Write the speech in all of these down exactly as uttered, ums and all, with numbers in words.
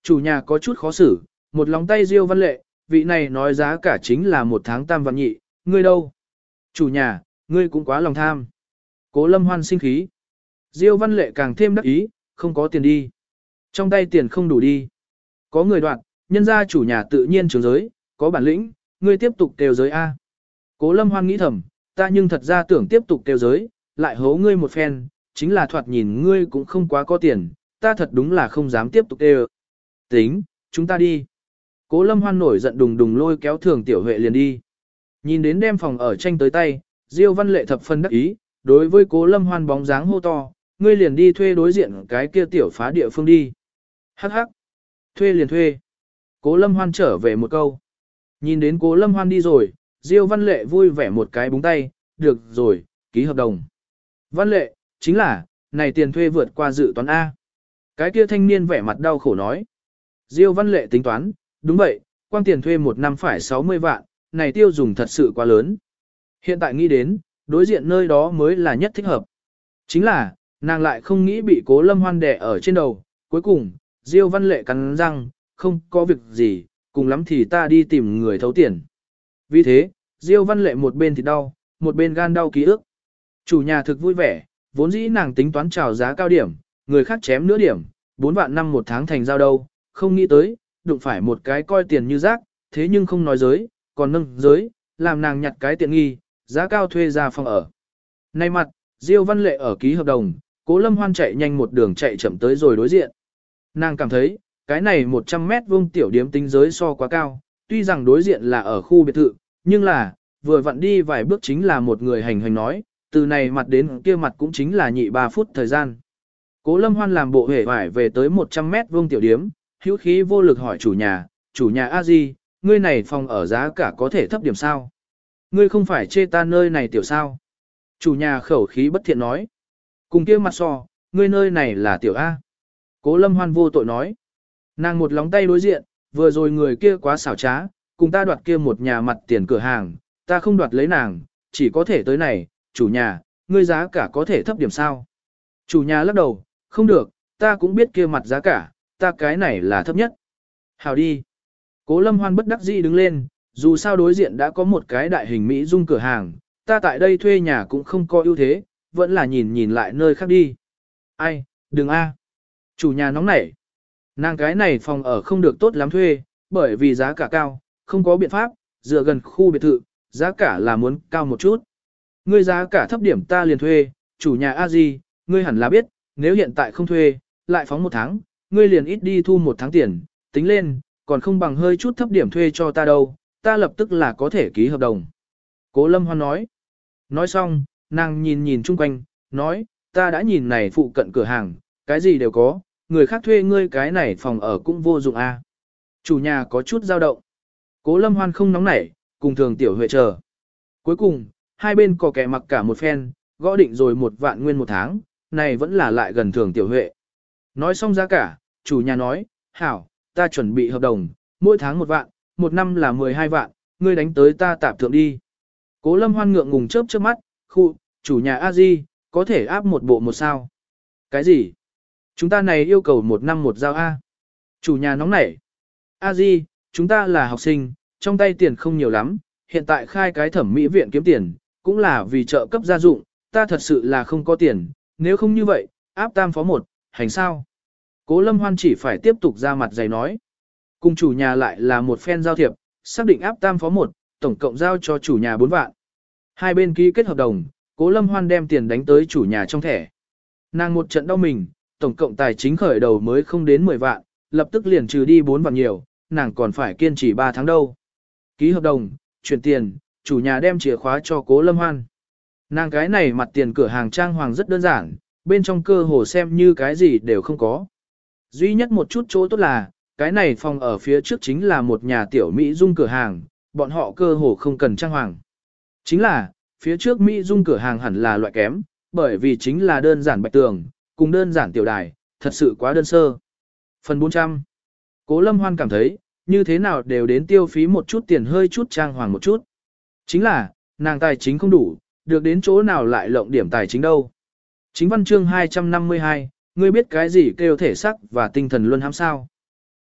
Chủ nhà có chút khó xử, một lòng tay Diêu Văn Lệ, vị này nói giá cả chính là một tháng tam vạn nhị, ngươi đâu? Chủ nhà, ngươi cũng quá lòng tham. Cố Lâm Hoan sinh khí. Diêu Văn Lệ càng thêm đắc ý, không có tiền đi. Trong tay tiền không đủ đi. Có người đoạn, nhân gia chủ nhà tự nhiên trường giới, có bản lĩnh, ngươi tiếp tục kêu giới A. Cố Lâm Hoan nghĩ thầm, ta nhưng thật ra tưởng tiếp tục kêu giới, lại hố ngươi một phen, chính là thoạt nhìn ngươi cũng không quá có tiền, ta thật đúng là không dám tiếp tục kêu. Tính, chúng ta đi. Cố Lâm Hoan nổi giận đùng đùng lôi kéo Thường Tiểu Huệ liền đi. Nhìn đến đem phòng ở tranh tới tay, Diêu Văn Lệ thập phân đắc ý, đối với Cố Lâm Hoan bóng dáng hô to, ngươi liền đi thuê đối diện cái kia tiểu phá địa phương đi. Hắc hắc. Thuê liền thuê. Cố Lâm Hoan trở về một câu. Nhìn đến Cố Lâm Hoan đi rồi, Diêu Văn Lệ vui vẻ một cái búng tay, được rồi, ký hợp đồng. Văn Lệ, chính là, này tiền thuê vượt qua dự toán A. Cái kia thanh niên vẻ mặt đau khổ nói. Diêu Văn Lệ tính toán, đúng vậy, quang tiền thuê một năm phải sáu mươi vạn, này tiêu dùng thật sự quá lớn. Hiện tại nghĩ đến, đối diện nơi đó mới là nhất thích hợp. Chính là, nàng lại không nghĩ bị Cố Lâm Hoan đè ở trên đầu, cuối cùng, Diêu Văn Lệ cắn răng, không có việc gì, cùng lắm thì ta đi tìm người thấu tiền. Vì thế, Diêu Văn Lệ một bên thì đau, một bên gan đau ký ức. Chủ nhà thực vui vẻ, vốn dĩ nàng tính toán chào giá cao điểm, người khác chém nửa điểm, bốn vạn năm một tháng thành giao đâu, không nghĩ tới, đụng phải một cái coi tiền như rác, thế nhưng không nói giới, còn nâng giới, làm nàng nhặt cái tiện nghi, giá cao thuê ra phòng ở. Nay mặt, Diêu Văn Lệ ở ký hợp đồng, Cố Lâm Hoan chạy nhanh một đường chạy chậm tới rồi đối diện. Nàng cảm thấy, cái này một trăm mét vuông tiểu điếm tính giới so quá cao, tuy rằng đối diện là ở khu biệt thự, nhưng là, vừa vặn đi vài bước chính là một người hành hành nói, từ này mặt đến kia mặt cũng chính là nhị ba phút thời gian. Cố Lâm Hoan làm bộ hề vải về tới một trăm mét vuông tiểu điếm, hữu khí vô lực hỏi chủ nhà, chủ nhà a di, ngươi này phòng ở giá cả có thể thấp điểm sao? Ngươi không phải chê ta nơi này tiểu sao? Chủ nhà khẩu khí bất thiện nói. Cùng kia mặt so, ngươi nơi này là tiểu A. Cố Lâm Hoan vô tội nói. Nàng một lóng tay đối diện, vừa rồi người kia quá xảo trá, cùng ta đoạt kia một nhà mặt tiền cửa hàng, ta không đoạt lấy nàng, chỉ có thể tới này, chủ nhà, ngươi giá cả có thể thấp điểm sao? Chủ nhà lắc đầu, không được, ta cũng biết kia mặt giá cả, ta cái này là thấp nhất. Hào đi. Cố Lâm Hoan bất đắc dĩ đứng lên, dù sao đối diện đã có một cái đại hình Mỹ dung cửa hàng, ta tại đây thuê nhà cũng không có ưu thế, vẫn là nhìn nhìn lại nơi khác đi. Ai, đừng a. Chủ nhà nóng nảy. Nàng cái này phòng ở không được tốt lắm thuê, bởi vì giá cả cao, không có biện pháp, dựa gần khu biệt thự, giá cả là muốn cao một chút. Ngươi giá cả thấp điểm ta liền thuê, chủ nhà a di, ngươi hẳn là biết, nếu hiện tại không thuê, lại phóng một tháng, ngươi liền ít đi thu một tháng tiền, tính lên, còn không bằng hơi chút thấp điểm thuê cho ta đâu, ta lập tức là có thể ký hợp đồng. Cố Lâm Hoan nói. Nói xong, nàng nhìn nhìn chung quanh, nói, ta đã nhìn này phụ cận cửa hàng, cái gì đều có, người khác thuê ngươi cái này phòng ở cũng vô dụng a. Chủ nhà có chút dao động. Cố Lâm Hoan không nóng nảy, cùng Thường Tiểu Huệ chờ. Cuối cùng, hai bên có kẻ mặc cả một phen, gõ định rồi một vạn nguyên một tháng, này vẫn là lại gần Thường Tiểu Huệ. Nói xong giá cả, chủ nhà nói, hảo, ta chuẩn bị hợp đồng, mỗi tháng một vạn, một năm là mười hai vạn, ngươi đánh tới ta tạp thượng đi. Cố Lâm Hoan ngượng ngùng chớp chớp mắt, khu, chủ nhà a di, có thể áp một bộ một sao. Cái gì? Chúng ta này yêu cầu một năm một giao A. Chủ nhà nóng nảy. A di, chúng ta là học sinh, trong tay tiền không nhiều lắm, hiện tại khai cái thẩm mỹ viện kiếm tiền, cũng là vì trợ cấp gia dụng, ta thật sự là không có tiền, nếu không như vậy, áp tam phó một, hành sao? Cố Lâm Hoan chỉ phải tiếp tục ra mặt dày nói. Cùng chủ nhà lại là một phen giao thiệp, xác định áp tam phó một, tổng cộng giao cho chủ nhà bốn vạn. Hai bên ký kết hợp đồng, Cố Lâm Hoan đem tiền đánh tới chủ nhà trong thẻ. Nàng một trận đau mình, tổng cộng tài chính khởi đầu mới không đến mười vạn, lập tức liền trừ đi bốn vạn nhiều, nàng còn phải kiên trì ba tháng đâu. Ký hợp đồng, chuyển tiền, chủ nhà đem chìa khóa cho Cố Lâm Hoan. Nàng cái này mặt tiền cửa hàng trang hoàng rất đơn giản, bên trong cơ hồ xem như cái gì đều không có. Duy nhất một chút chỗ tốt là, cái này phòng ở phía trước chính là một nhà tiểu Mỹ dung cửa hàng, bọn họ cơ hồ không cần trang hoàng. Chính là, phía trước Mỹ dung cửa hàng hẳn là loại kém, bởi vì chính là đơn giản bạch tường, cùng đơn giản tiểu đài, thật sự quá đơn sơ. Phần bốn trăm. Cố Lâm Hoan cảm thấy, như thế nào đều đến tiêu phí một chút tiền hơi chút trang hoàng một chút. Chính là, nàng tài chính không đủ, được đến chỗ nào lại lộng điểm tài chính đâu. Chính văn chương hai trăm năm mươi hai, ngươi biết cái gì kêu thể sắc và tinh thần luân hãm sao?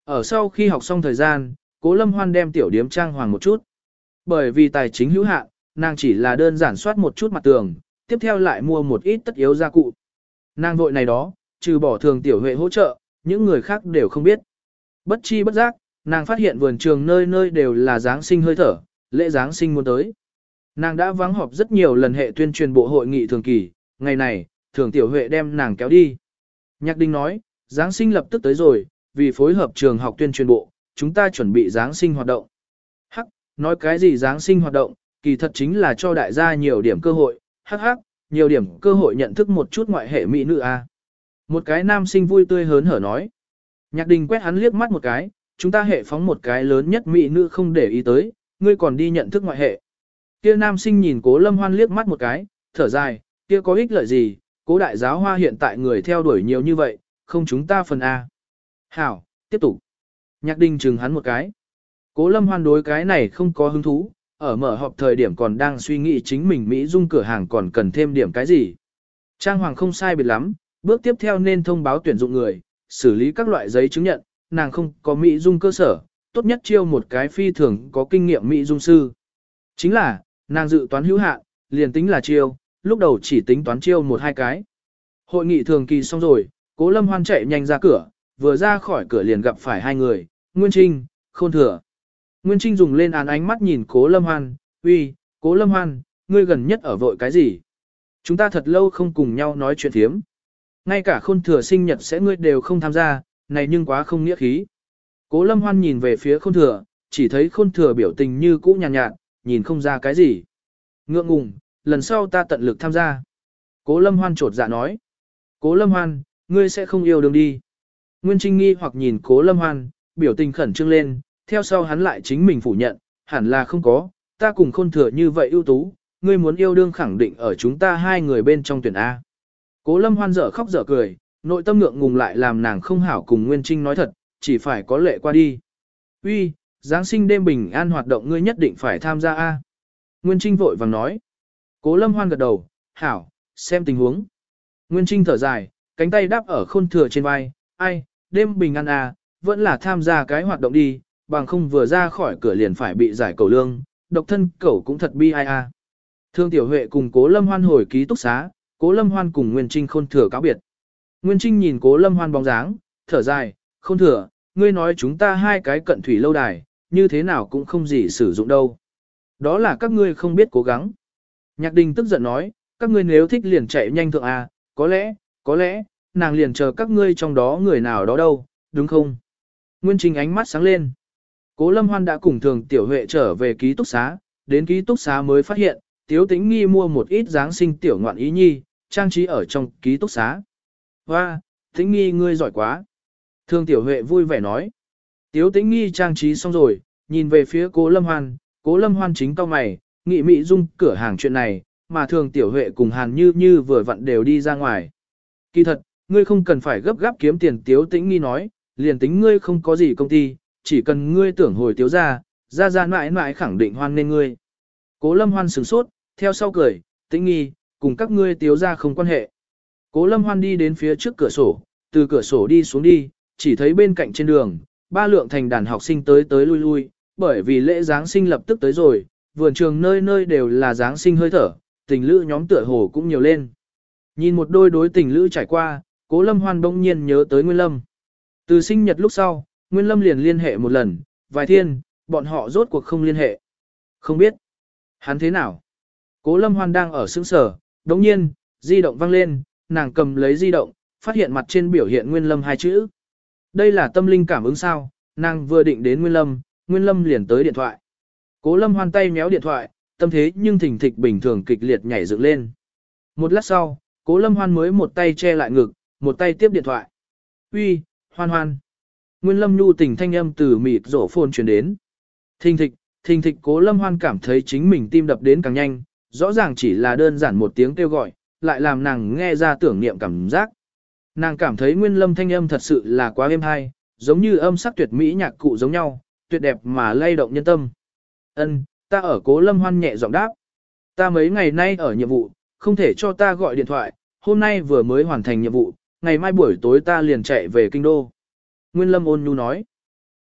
Ở sau khi học xong thời gian, Cố Lâm Hoan đem tiểu điếm trang hoàng một chút. Bởi vì tài chính hữu hạn, nàng chỉ là đơn giản soát một chút mặt tường, tiếp theo lại mua một ít tất yếu gia cụ. Nàng vội này đó, trừ bỏ thường tiểu huệ hỗ trợ, những người khác đều không biết. Bất chi bất giác, nàng phát hiện vườn trường nơi nơi đều là Giáng sinh hơi thở, lễ Giáng sinh muốn tới. Nàng đã vắng họp rất nhiều lần hệ tuyên truyền bộ hội nghị thường kỳ, ngày này, thường tiểu huệ đem nàng kéo đi. Nhạc Đình nói, Giáng sinh lập tức tới rồi, vì phối hợp trường học tuyên truyền bộ, chúng ta chuẩn bị Giáng sinh hoạt động. Hắc, nói cái gì Giáng sinh hoạt động, kỳ thật chính là cho đại gia nhiều điểm cơ hội, hắc hắc, nhiều điểm cơ hội nhận thức một chút ngoại hệ mỹ nữ a. Một cái nam sinh vui tươi hớn hở nói. Nhạc Đình quét hắn liếc mắt một cái, chúng ta hệ phóng một cái lớn nhất mỹ nữ không để ý tới, ngươi còn đi nhận thức ngoại hệ. Kia nam sinh nhìn Cố Lâm Hoan liếc mắt một cái, thở dài, kia có ích lợi gì, Cố đại giáo hoa hiện tại người theo đuổi nhiều như vậy, không chúng ta phần A. Hảo, tiếp tục. Nhạc Đình chừng hắn một cái. Cố Lâm Hoan đối cái này không có hứng thú, ở mở họp thời điểm còn đang suy nghĩ chính mình Mỹ Dung cửa hàng còn cần thêm điểm cái gì. Trang hoàng không sai biệt lắm, bước tiếp theo nên thông báo tuyển dụng người, xử lý các loại giấy chứng nhận, nàng không có Mỹ Dung cơ sở, tốt nhất chiêu một cái phi thường có kinh nghiệm Mỹ Dung sư. Chính là, nàng dự toán hữu hạn, liền tính là chiêu, lúc đầu chỉ tính toán chiêu một hai cái. Hội nghị thường kỳ xong rồi, Cố Lâm Hoan chạy nhanh ra cửa, vừa ra khỏi cửa liền gặp phải hai người, Nguyên Trinh, Khôn Thừa. Nguyên Trinh dùng lên án ánh mắt nhìn Cố Lâm Hoan, uy, Cố Lâm Hoan, ngươi gần nhất ở vội cái gì? Chúng ta thật lâu không cùng nhau nói chuyện thiếm. Ngay cả Khôn Thừa sinh nhật sẽ ngươi đều không tham gia, này nhưng quá không nghĩa khí. Cố Lâm Hoan nhìn về phía Khôn Thừa, chỉ thấy Khôn Thừa biểu tình như cũ nhàn nhạt, nhạt, nhìn không ra cái gì. Ngượng ngùng, lần sau ta tận lực tham gia. Cố Lâm Hoan trột dạ nói. Cố Lâm Hoan, ngươi sẽ không yêu đương đi. Nguyên Trinh nghi hoặc nhìn Cố Lâm Hoan, biểu tình khẩn trương lên, theo sau hắn lại chính mình phủ nhận, hẳn là không có, ta cùng Khôn Thừa như vậy ưu tú, ngươi muốn yêu đương khẳng định ở chúng ta hai người bên trong tuyển A. Cố Lâm Hoan dở khóc dở cười, nội tâm ngượng ngùng lại làm nàng không hảo cùng Nguyên Trinh nói thật, chỉ phải có lệ qua đi. Uy, Giáng sinh đêm bình an hoạt động ngươi nhất định phải tham gia A. Nguyên Trinh vội vàng nói. Cố Lâm Hoan gật đầu, hảo, xem tình huống. Nguyên Trinh thở dài, cánh tay đáp ở Khôn Thừa trên vai, ai, đêm bình an A, vẫn là tham gia cái hoạt động đi, bằng không vừa ra khỏi cửa liền phải bị giải cầu lương, độc thân cẩu cũng thật bi ai A. Thương Tiểu Huệ cùng Cố Lâm Hoan hồi ký túc xá, Cố Lâm Hoan cùng Nguyên Trinh Khôn Thừa cáo biệt. Nguyên Trinh nhìn Cố Lâm Hoan bóng dáng, thở dài, Khôn Thừa, ngươi nói chúng ta hai cái cận thủy lâu đài, như thế nào cũng không gì sử dụng đâu. Đó là các ngươi không biết cố gắng. Nhạc Đình tức giận nói, các ngươi nếu thích liền chạy nhanh thượng A, có lẽ, có lẽ, nàng liền chờ các ngươi trong đó người nào đó đâu, đúng không? Nguyên Trinh ánh mắt sáng lên. Cố Lâm Hoan đã cùng Thường Tiểu Huệ trở về ký túc xá, đến ký túc xá mới phát hiện, Tiếu Tĩnh Nghi mua một ít Giáng sinh tiểu ngoạn ý nhi, trang trí ở trong ký túc xá. Hoa, Tĩnh Nghi ngươi giỏi quá. Thường Tiểu Huệ vui vẻ nói. Tiếu Tĩnh Nghi trang trí xong rồi, nhìn về phía Cố Lâm Hoan, Cố Lâm Hoan chính cau mày, nghị Mỹ Dung cửa hàng chuyện này, mà Thường Tiểu Huệ cùng Hàn Như Như vừa vặn đều đi ra ngoài. Kỳ thật, ngươi không cần phải gấp gáp kiếm tiền. Tiếu Tĩnh Nghi nói, liền tính ngươi không có gì công ty, chỉ cần ngươi tưởng hồi Tiếu ra, ra ra mãi mãi khẳng định hoan nên ngươi. Cố Lâm Hoan sửng sốt, theo sau cười, Tĩnh Nghi, cùng các ngươi Tiếu ra không quan hệ. Cố Lâm Hoan đi đến phía trước cửa sổ, từ cửa sổ đi xuống đi, chỉ thấy bên cạnh trên đường, ba lượng thành đàn học sinh tới tới lui lui, bởi vì lễ Giáng sinh lập tức tới rồi, vườn trường nơi nơi đều là Giáng sinh hơi thở, tình lữ nhóm tựa hồ cũng nhiều lên. Nhìn một đôi đối tình lữ trải qua, Cố Lâm Hoan bỗng nhiên nhớ tới Nguyên Lâm. Từ sinh nhật lúc sau, Nguyên Lâm liền liên hệ một lần, vài thiên, bọn họ rốt cuộc không liên hệ. Không biết, hắn thế nào? Cố Lâm Hoan đang ở sững sở, đống nhiên, di động vang lên, nàng cầm lấy di động, phát hiện mặt trên biểu hiện Nguyên Lâm hai chữ. Đây là tâm linh cảm ứng sao, nàng vừa định đến Nguyên Lâm, Nguyên Lâm liền tới điện thoại. Cố Lâm Hoan tay méo điện thoại, tâm thế nhưng thỉnh thịch bình thường kịch liệt nhảy dựng lên. Một lát sau, Cố Lâm Hoan mới một tay che lại ngực, một tay tiếp điện thoại. Uy, Hoan Hoan. Nguyên Lâm nhu tình thanh âm từ mịt rổ phồn truyền đến. Thình thịch, thình thịch. Cố Lâm Hoan cảm thấy chính mình tim đập đến càng nhanh, rõ ràng chỉ là đơn giản một tiếng kêu gọi, lại làm nàng nghe ra tưởng niệm cảm giác. Nàng cảm thấy Nguyên Lâm thanh âm thật sự là quá êm hay, giống như âm sắc tuyệt mỹ nhạc cụ giống nhau, tuyệt đẹp mà lay động nhân tâm. Ân, ta ở. Cố Lâm Hoan nhẹ giọng đáp. Ta mấy ngày nay ở nhiệm vụ, không thể cho ta gọi điện thoại, hôm nay vừa mới hoàn thành nhiệm vụ, ngày mai buổi tối ta liền chạy về kinh đô. Nguyên Lâm ôn nhu nói.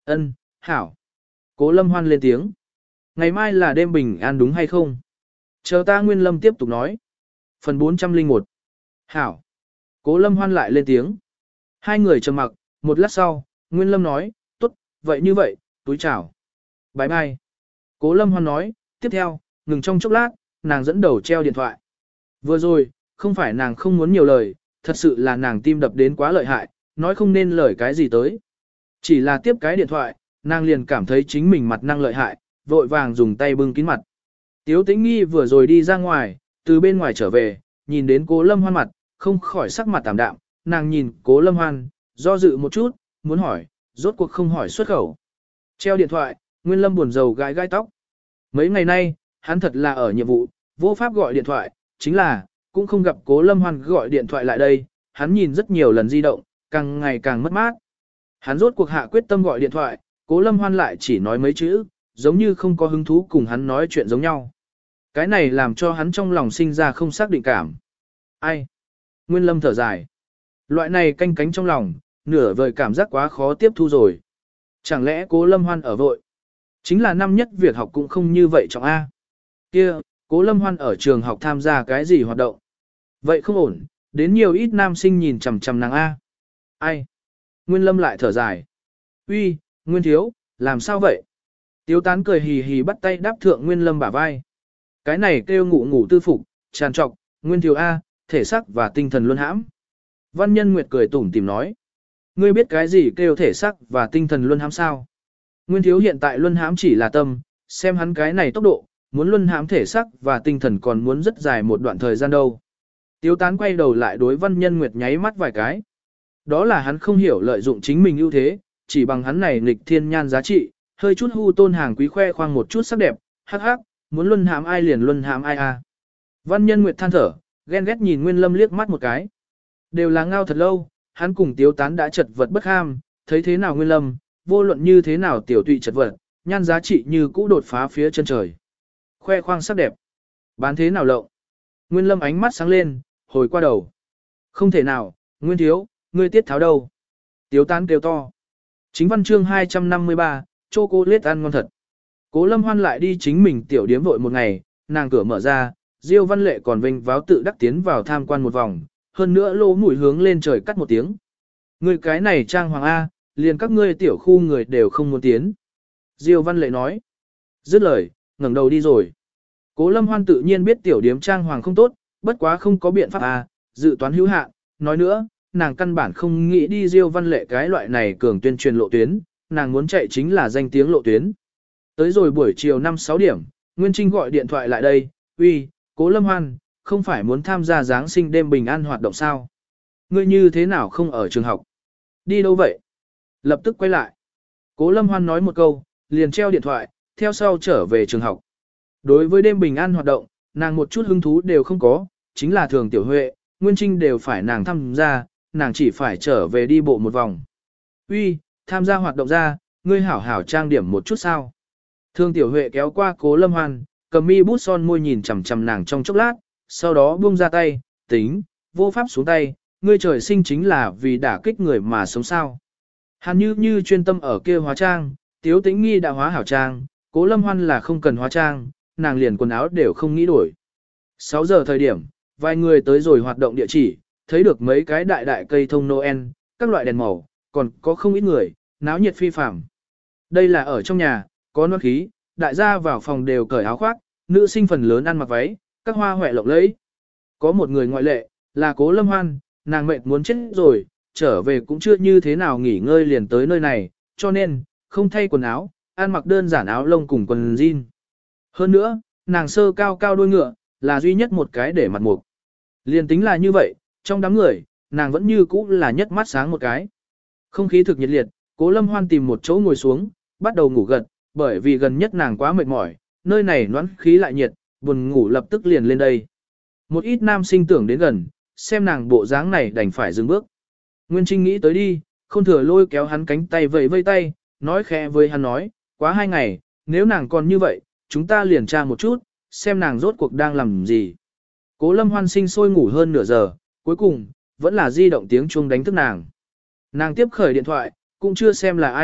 Ân, hảo. Cố Lâm Hoan lên tiếng. Ngày mai là đêm bình an đúng hay không? Chờ ta Nguyên Lâm tiếp tục nói. Phần bốn trăm lẻ một. Hảo. Cố Lâm Hoan lại lên tiếng. Hai người trầm mặc, một lát sau, Nguyên Lâm nói, tốt, vậy như vậy, túi chào. Bye bye. Cố Lâm Hoan nói, tiếp theo, ngừng trong chốc lát, nàng dẫn đầu treo điện thoại. Vừa rồi, không phải nàng không muốn nhiều lời, thật sự là nàng tim đập đến quá lợi hại, nói không nên lời cái gì tới. Chỉ là tiếp cái điện thoại, nàng liền cảm thấy chính mình mặt năng lợi hại, vội vàng dùng tay bưng kín mặt. Tiếu Tĩnh Nghi vừa rồi đi ra ngoài, từ bên ngoài trở về, nhìn đến Cố Lâm Hoan mặt, không khỏi sắc mặt tạm đạm, nàng nhìn Cố Lâm Hoan, do dự một chút, muốn hỏi, rốt cuộc không hỏi xuất khẩu. Treo điện thoại, Nguyên Lâm buồn rầu gãi gãi tóc. Mấy ngày nay, hắn thật là ở nhiệm vụ, vô pháp gọi điện thoại, chính là, cũng không gặp Cố Lâm Hoan gọi điện thoại lại đây, hắn nhìn rất nhiều lần di động, càng ngày càng mất mát. Hắn rốt cuộc hạ quyết tâm gọi điện thoại, Cố Lâm Hoan lại chỉ nói mấy chữ, giống như không có hứng thú cùng hắn nói chuyện giống nhau. Cái này làm cho hắn trong lòng sinh ra không xác định cảm. Ai? Nguyên Lâm thở dài. Loại này canh cánh trong lòng, nửa vời cảm giác quá khó tiếp thu rồi. Chẳng lẽ Cố Lâm Hoan ở vội? Chính là năm nhất việc học cũng không như vậy trọng A. Kia, Cố Lâm Hoan ở trường học tham gia cái gì hoạt động? Vậy không ổn, đến nhiều ít nam sinh nhìn chằm chằm nàng A. Ai? Nguyên Lâm lại thở dài. Uy, Nguyên Thiếu, làm sao vậy? Tiếu Tán cười hì hì bắt tay đáp thượng Nguyên Lâm bả vai. Cái này kêu ngủ ngủ tư phục, tràn trọc, Nguyên Thiếu A, thể xác và tinh thần luân hãm. Văn Nhân Nguyệt cười tủm tỉm nói. Ngươi biết cái gì kêu thể xác và tinh thần luân hãm sao? Nguyên Thiếu hiện tại luân hãm chỉ là tâm, xem hắn cái này tốc độ, muốn luân hãm thể xác và tinh thần còn muốn rất dài một đoạn thời gian đâu. Tiếu Tán quay đầu lại đối Văn Nhân Nguyệt nháy mắt vài cái. Đó là hắn không hiểu lợi dụng chính mình ưu thế, chỉ bằng hắn này nghịch thiên nhan giá trị, hơi chút hưu tôn hàng quý khoe khoang một chút sắc đẹp, hắc hắc, muốn luân hãm ai liền luân hãm ai a. Văn Nhân Nguyệt than thở, ghen ghét nhìn Nguyên Lâm liếc mắt một cái. Đều là ngao thật lâu, hắn cùng Tiếu Tán đã chật vật bất ham, thấy thế nào Nguyên Lâm, vô luận như thế nào tiểu tụy chật vật, nhan giá trị như cũ đột phá phía chân trời. Khoe khoang sắc đẹp, bán thế nào lộng. Nguyên Lâm ánh mắt sáng lên, hồi qua đầu. Không thể nào, Nguyên Thiếu, ngươi tiết tháo đâu. Tiếu Tán kêu to. Chính văn chương hai trăm năm mươi ba, chocolate ăn ngon thật. Cố Lâm Hoan lại đi chính mình tiểu điếm vội một ngày, nàng cửa mở ra, Diêu Văn Lệ còn vinh váo tự đắc tiến vào tham quan một vòng, hơn nữa lỗ mũi hướng lên trời cắt một tiếng. Người cái này trang hoàng A, liền các ngươi tiểu khu người đều không muốn tiến. Diêu Văn Lệ nói. Dứt lời, ngẩng đầu đi rồi. Cố Lâm Hoan tự nhiên biết tiểu điếm trang hoàng không tốt, bất quá không có biện pháp A, dự toán hữu hạn. Nói nữa, nàng căn bản không nghĩ đi Diêu Văn Lệ cái loại này cường tuyên truyền lộ tuyến, nàng muốn chạy chính là danh tiếng lộ tuyến. Tới rồi buổi chiều năm sáu điểm, Nguyên Trinh gọi điện thoại lại đây, uy, Cố Lâm Hoan, không phải muốn tham gia Giáng sinh đêm bình an hoạt động sao? Ngươi như thế nào không ở trường học? Đi đâu vậy? Lập tức quay lại. Cố Lâm Hoan nói một câu, liền treo điện thoại, theo sau trở về trường học. Đối với đêm bình an hoạt động, nàng một chút hứng thú đều không có, chính là thường tiểu huệ, Nguyên Trinh đều phải nàng tham gia, nàng chỉ phải trở về đi bộ một vòng. Uy, tham gia hoạt động ra, ngươi hảo hảo trang điểm một chút sao? Thường tiểu huệ kéo qua Cố Lâm Hoan, cầm mi bút son môi nhìn chằm chằm nàng trong chốc lát, sau đó buông ra tay, tính, vô pháp xuống tay, ngươi trời sinh chính là vì đả kích người mà sống sao. Hàn Như Như chuyên tâm ở kia hóa trang, Tiếu Tĩnh Nghi đã hóa hảo trang, Cố Lâm Hoan là không cần hóa trang, nàng liền quần áo đều không nghĩ đổi. sáu giờ thời điểm, vài người tới rồi hoạt động địa chỉ, thấy được mấy cái đại đại cây thông Noel, các loại đèn màu, còn có không ít người, náo nhiệt phi phàm. Đây là ở trong nhà, có nốt khí, đại gia vào phòng đều cởi áo khoác, nữ sinh phần lớn ăn mặc váy, các hoa hoẹ lộng lẫy. Có một người ngoại lệ, là Cố Lâm Hoan, nàng mệt muốn chết rồi, trở về cũng chưa như thế nào nghỉ ngơi liền tới nơi này, cho nên, không thay quần áo, ăn mặc đơn giản áo lông cùng quần jean. Hơn nữa, nàng sơ cao cao đuôi ngựa, là duy nhất một cái để mặt mục. Liền tính là như vậy, trong đám người, nàng vẫn như cũ là nhất mắt sáng một cái. Không khí thực nhiệt liệt, Cố Lâm Hoan tìm một chỗ ngồi xuống, bắt đầu ngủ gật, bởi vì gần nhất nàng quá mệt mỏi, nơi này noãn khí lại nhiệt, buồn ngủ lập tức liền lên đây. Một ít nam sinh tưởng đến gần, xem nàng bộ dáng này đành phải dừng bước. Nguyên Trinh nghĩ tới đi, không thừa lôi kéo hắn cánh tay vẫy vây tay, nói khẽ với hắn nói, quá hai ngày, nếu nàng còn như vậy, chúng ta liền tra một chút, xem nàng rốt cuộc đang làm gì. Cố Lâm Hoan sinh sôi ngủ hơn nửa giờ, cuối cùng, vẫn là di động tiếng chuông đánh thức nàng. Nàng tiếp khởi điện thoại, cũng chưa xem là ai,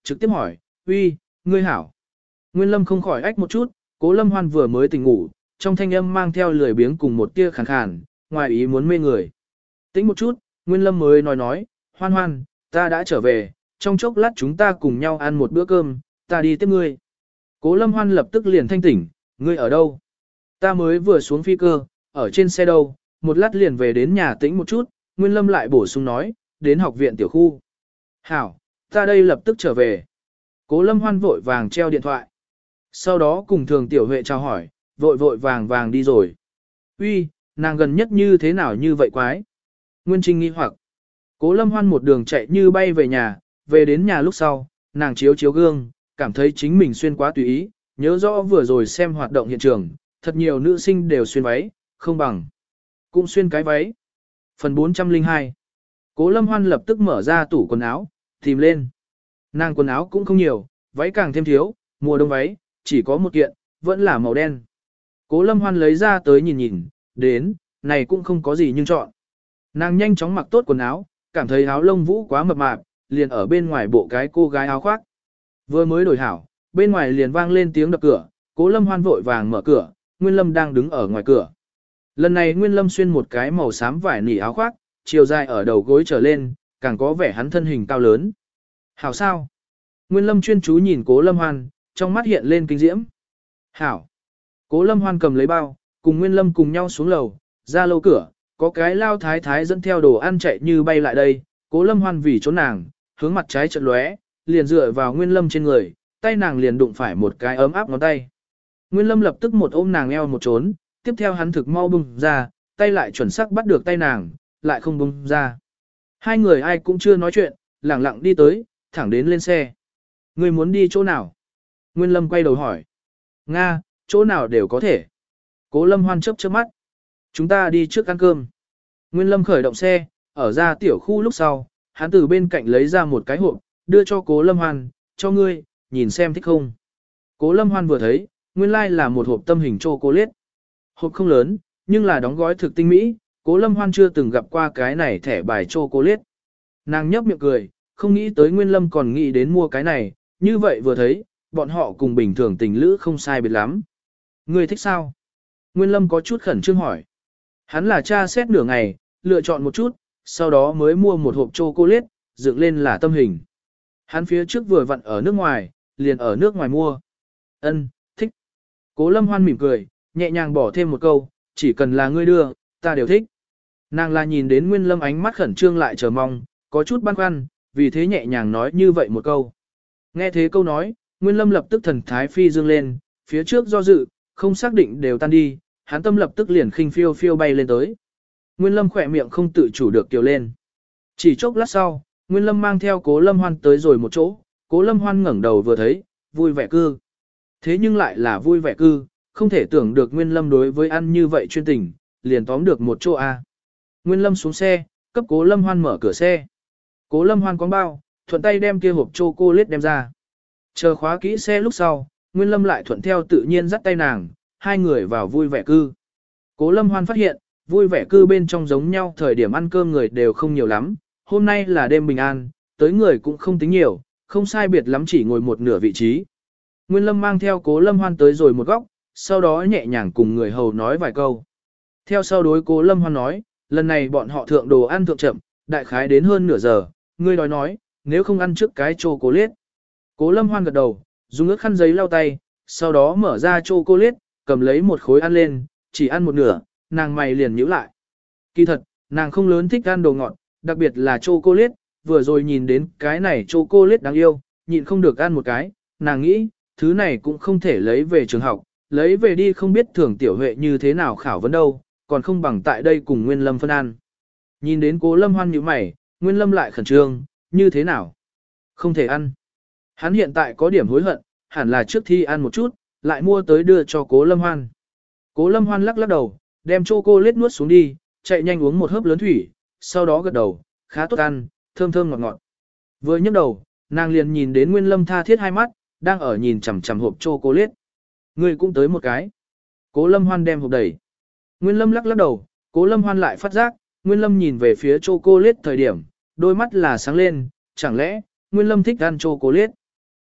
trực tiếp hỏi, uy, ngươi hảo. Nguyên Lâm không khỏi ách một chút, Cố Lâm Hoan vừa mới tỉnh ngủ, trong thanh âm mang theo lười biếng cùng một tia khàn khàn, ngoài ý muốn mê người. Tĩnh một chút, Nguyên Lâm mới nói nói, Hoan Hoan, ta đã trở về, trong chốc lát chúng ta cùng nhau ăn một bữa cơm, ta đi tiếp ngươi. Cố Lâm Hoan lập tức liền thanh tỉnh, ngươi ở đâu? Ta mới vừa xuống phi cơ, ở trên xe đâu, một lát liền về đến nhà tĩnh một chút, Nguyên Lâm lại bổ sung nói, đến học viện tiểu khu. Hảo, ta đây lập tức trở về. Cố Lâm Hoan vội vàng treo điện thoại. Sau đó cùng thường tiểu huệ chào hỏi, vội vội vàng vàng đi rồi. Uy, nàng gần nhất như thế nào như vậy quái? Nguyên Trinh nghi hoặc. Cố Lâm Hoan một đường chạy như bay về nhà, về đến nhà lúc sau, nàng chiếu chiếu gương, cảm thấy chính mình xuyên quá tùy ý, nhớ rõ vừa rồi xem hoạt động hiện trường, thật nhiều nữ sinh đều xuyên váy, không bằng. Cũng xuyên cái váy. Phần bốn trăm lẻ hai. Cố Lâm Hoan lập tức mở ra tủ quần áo, tìm lên. Nàng quần áo cũng không nhiều, váy càng thêm thiếu, mùa đông váy, chỉ có một kiện, vẫn là màu đen. Cố Lâm Hoan lấy ra tới nhìn nhìn, đến, này cũng không có gì nhưng chọn. Nàng nhanh chóng mặc tốt quần áo, cảm thấy áo lông vũ quá mập mạp, liền ở bên ngoài bộ cái cô gái áo khoác. Vừa mới đổi hảo, bên ngoài liền vang lên tiếng đập cửa, Cố Lâm Hoan vội vàng mở cửa, Nguyên Lâm đang đứng ở ngoài cửa. Lần này Nguyên Lâm xuyên một cái màu xám vải nỉ áo khoác, chiều dài ở đầu gối trở lên, càng có vẻ hắn thân hình cao lớn. Hảo sao? Nguyên Lâm chuyên chú nhìn Cố Lâm Hoan, trong mắt hiện lên kinh diễm. Hảo. Cố Lâm Hoan cầm lấy bao, cùng Nguyên Lâm cùng nhau xuống lầu, ra lầu cửa, có cái lao thái thái dẫn theo đồ ăn chạy như bay lại đây, Cố Lâm Hoan vì trốn nàng, hướng mặt trái chợt lóe, liền dựa vào Nguyên Lâm trên người, tay nàng liền đụng phải một cái ấm áp ngón tay. Nguyên Lâm lập tức một ôm nàng eo một trốn, tiếp theo hắn thực mau bung ra, tay lại chuẩn xác bắt được tay nàng, lại không bung ra. Hai người ai cũng chưa nói chuyện, lẳng lặng đi tới, thẳng đến lên xe. Ngươi muốn đi chỗ nào? Nguyên Lâm quay đầu hỏi. Nga, chỗ nào đều có thể. Cố Lâm Hoan chớp chớp mắt. Chúng ta đi trước ăn cơm. Nguyên Lâm khởi động xe, ở ra tiểu khu lúc sau, hắn từ bên cạnh lấy ra một cái hộp, đưa cho Cố Lâm Hoan, cho ngươi, nhìn xem thích không. Cố Lâm Hoan vừa thấy, nguyên lai là một hộp tâm hình chocolate. Hộp không lớn, nhưng là đóng gói thực tinh mỹ, Cố Lâm Hoan chưa từng gặp qua cái này thẻ bài chocolate. Nàng nhấp miệng cười, không nghĩ tới Nguyên Lâm còn nghĩ đến mua cái này, như vậy vừa thấy, bọn họ cùng bình thường tình lữ không sai biệt lắm. Ngươi thích sao? Nguyên Lâm có chút khẩn trương hỏi. Hắn là tra xét nửa ngày, lựa chọn một chút, sau đó mới mua một hộp chocolate, dựng lên là tâm hình. Hắn phía trước vừa vặn ở nước ngoài, liền ở nước ngoài mua. Ân, thích. Cố Lâm Hoan mỉm cười, nhẹ nhàng bỏ thêm một câu, chỉ cần là ngươi đưa, ta đều thích. Nàng là nhìn đến Nguyên Lâm ánh mắt khẩn trương lại chờ mong, có chút băn khoăn, vì thế nhẹ nhàng nói như vậy một câu. Nghe thế câu nói, Nguyên Lâm lập tức thần thái phi dương lên, phía trước do dự, không xác định đều tan đi, hắn tâm lập tức liền khinh phiêu phiêu bay lên tới. Nguyên Lâm khỏe miệng không tự chủ được kiều lên. Chỉ chốc lát sau, Nguyên Lâm mang theo Cố Lâm Hoan tới rồi một chỗ, Cố Lâm Hoan ngẩng đầu vừa thấy, vui vẻ cư. Thế nhưng lại là vui vẻ cư, không thể tưởng được Nguyên Lâm đối với ăn như vậy chuyên tình, liền tóm được một chỗ A. Nguyên Lâm xuống xe, cấp Cố Lâm Hoan mở cửa xe. Cố Lâm Hoan có bao, thuận tay đem kia hộp chocolate đem ra. Chờ khóa kỹ xe lúc sau, Nguyên Lâm lại thuận theo tự nhiên dắt tay nàng, hai người vào vui vẻ cư. Cố Lâm Hoan phát hiện, vui vẻ cư bên trong giống nhau thời điểm ăn cơm người đều không nhiều lắm, hôm nay là đêm bình an, tới người cũng không tính nhiều, không sai biệt lắm chỉ ngồi một nửa vị trí. Nguyên Lâm mang theo Cố Lâm Hoan tới rồi một góc, sau đó nhẹ nhàng cùng người hầu nói vài câu. Theo sau đối Cố Lâm Hoan nói, lần này bọn họ thượng đồ ăn thượng chậm, đại khái đến hơn nửa giờ, ngươi nói nói, nếu không ăn trước cái chocolate. Cố Lâm Hoan gật đầu, dùng ướt khăn giấy lau tay, sau đó mở ra chocolate, cầm lấy một khối ăn lên, chỉ ăn một nửa, nàng mày liền nhíu lại. Kỳ thật, nàng không lớn thích ăn đồ ngọt, đặc biệt là chocolate, vừa rồi nhìn đến cái này chocolate đáng yêu, nhịn không được ăn một cái, nàng nghĩ, thứ này cũng không thể lấy về trường học, lấy về đi không biết thường tiểu huệ như thế nào khảo vấn đâu, còn không bằng tại đây cùng Nguyên Lâm phân ăn. Nhìn đến Cố Lâm Hoan nhíu mày, Nguyên Lâm lại khẩn trương, như thế nào? Không thể ăn. Hắn hiện tại có điểm hối hận, hẳn là trước thi ăn một chút, lại mua tới đưa cho Cố Lâm Hoan. Cố Lâm Hoan lắc lắc đầu, đem chocolate nuốt xuống đi, chạy nhanh uống một hớp lớn thủy, sau đó gật đầu, khá tốt ăn, thơm thơm ngọt ngọt. Vừa nhấc đầu, nàng liền nhìn đến Nguyên Lâm tha thiết hai mắt, đang ở nhìn chằm chằm hộp chocolate. Người cũng tới một cái. Cố Lâm Hoan đem hộp đẩy. Nguyên Lâm lắc lắc đầu, Cố Lâm Hoan lại phát giác, Nguyên Lâm nhìn về phía chocolate thời điểm, đôi mắt là sáng lên, chẳng lẽ, Nguyên Lâm thích ăn chocolate.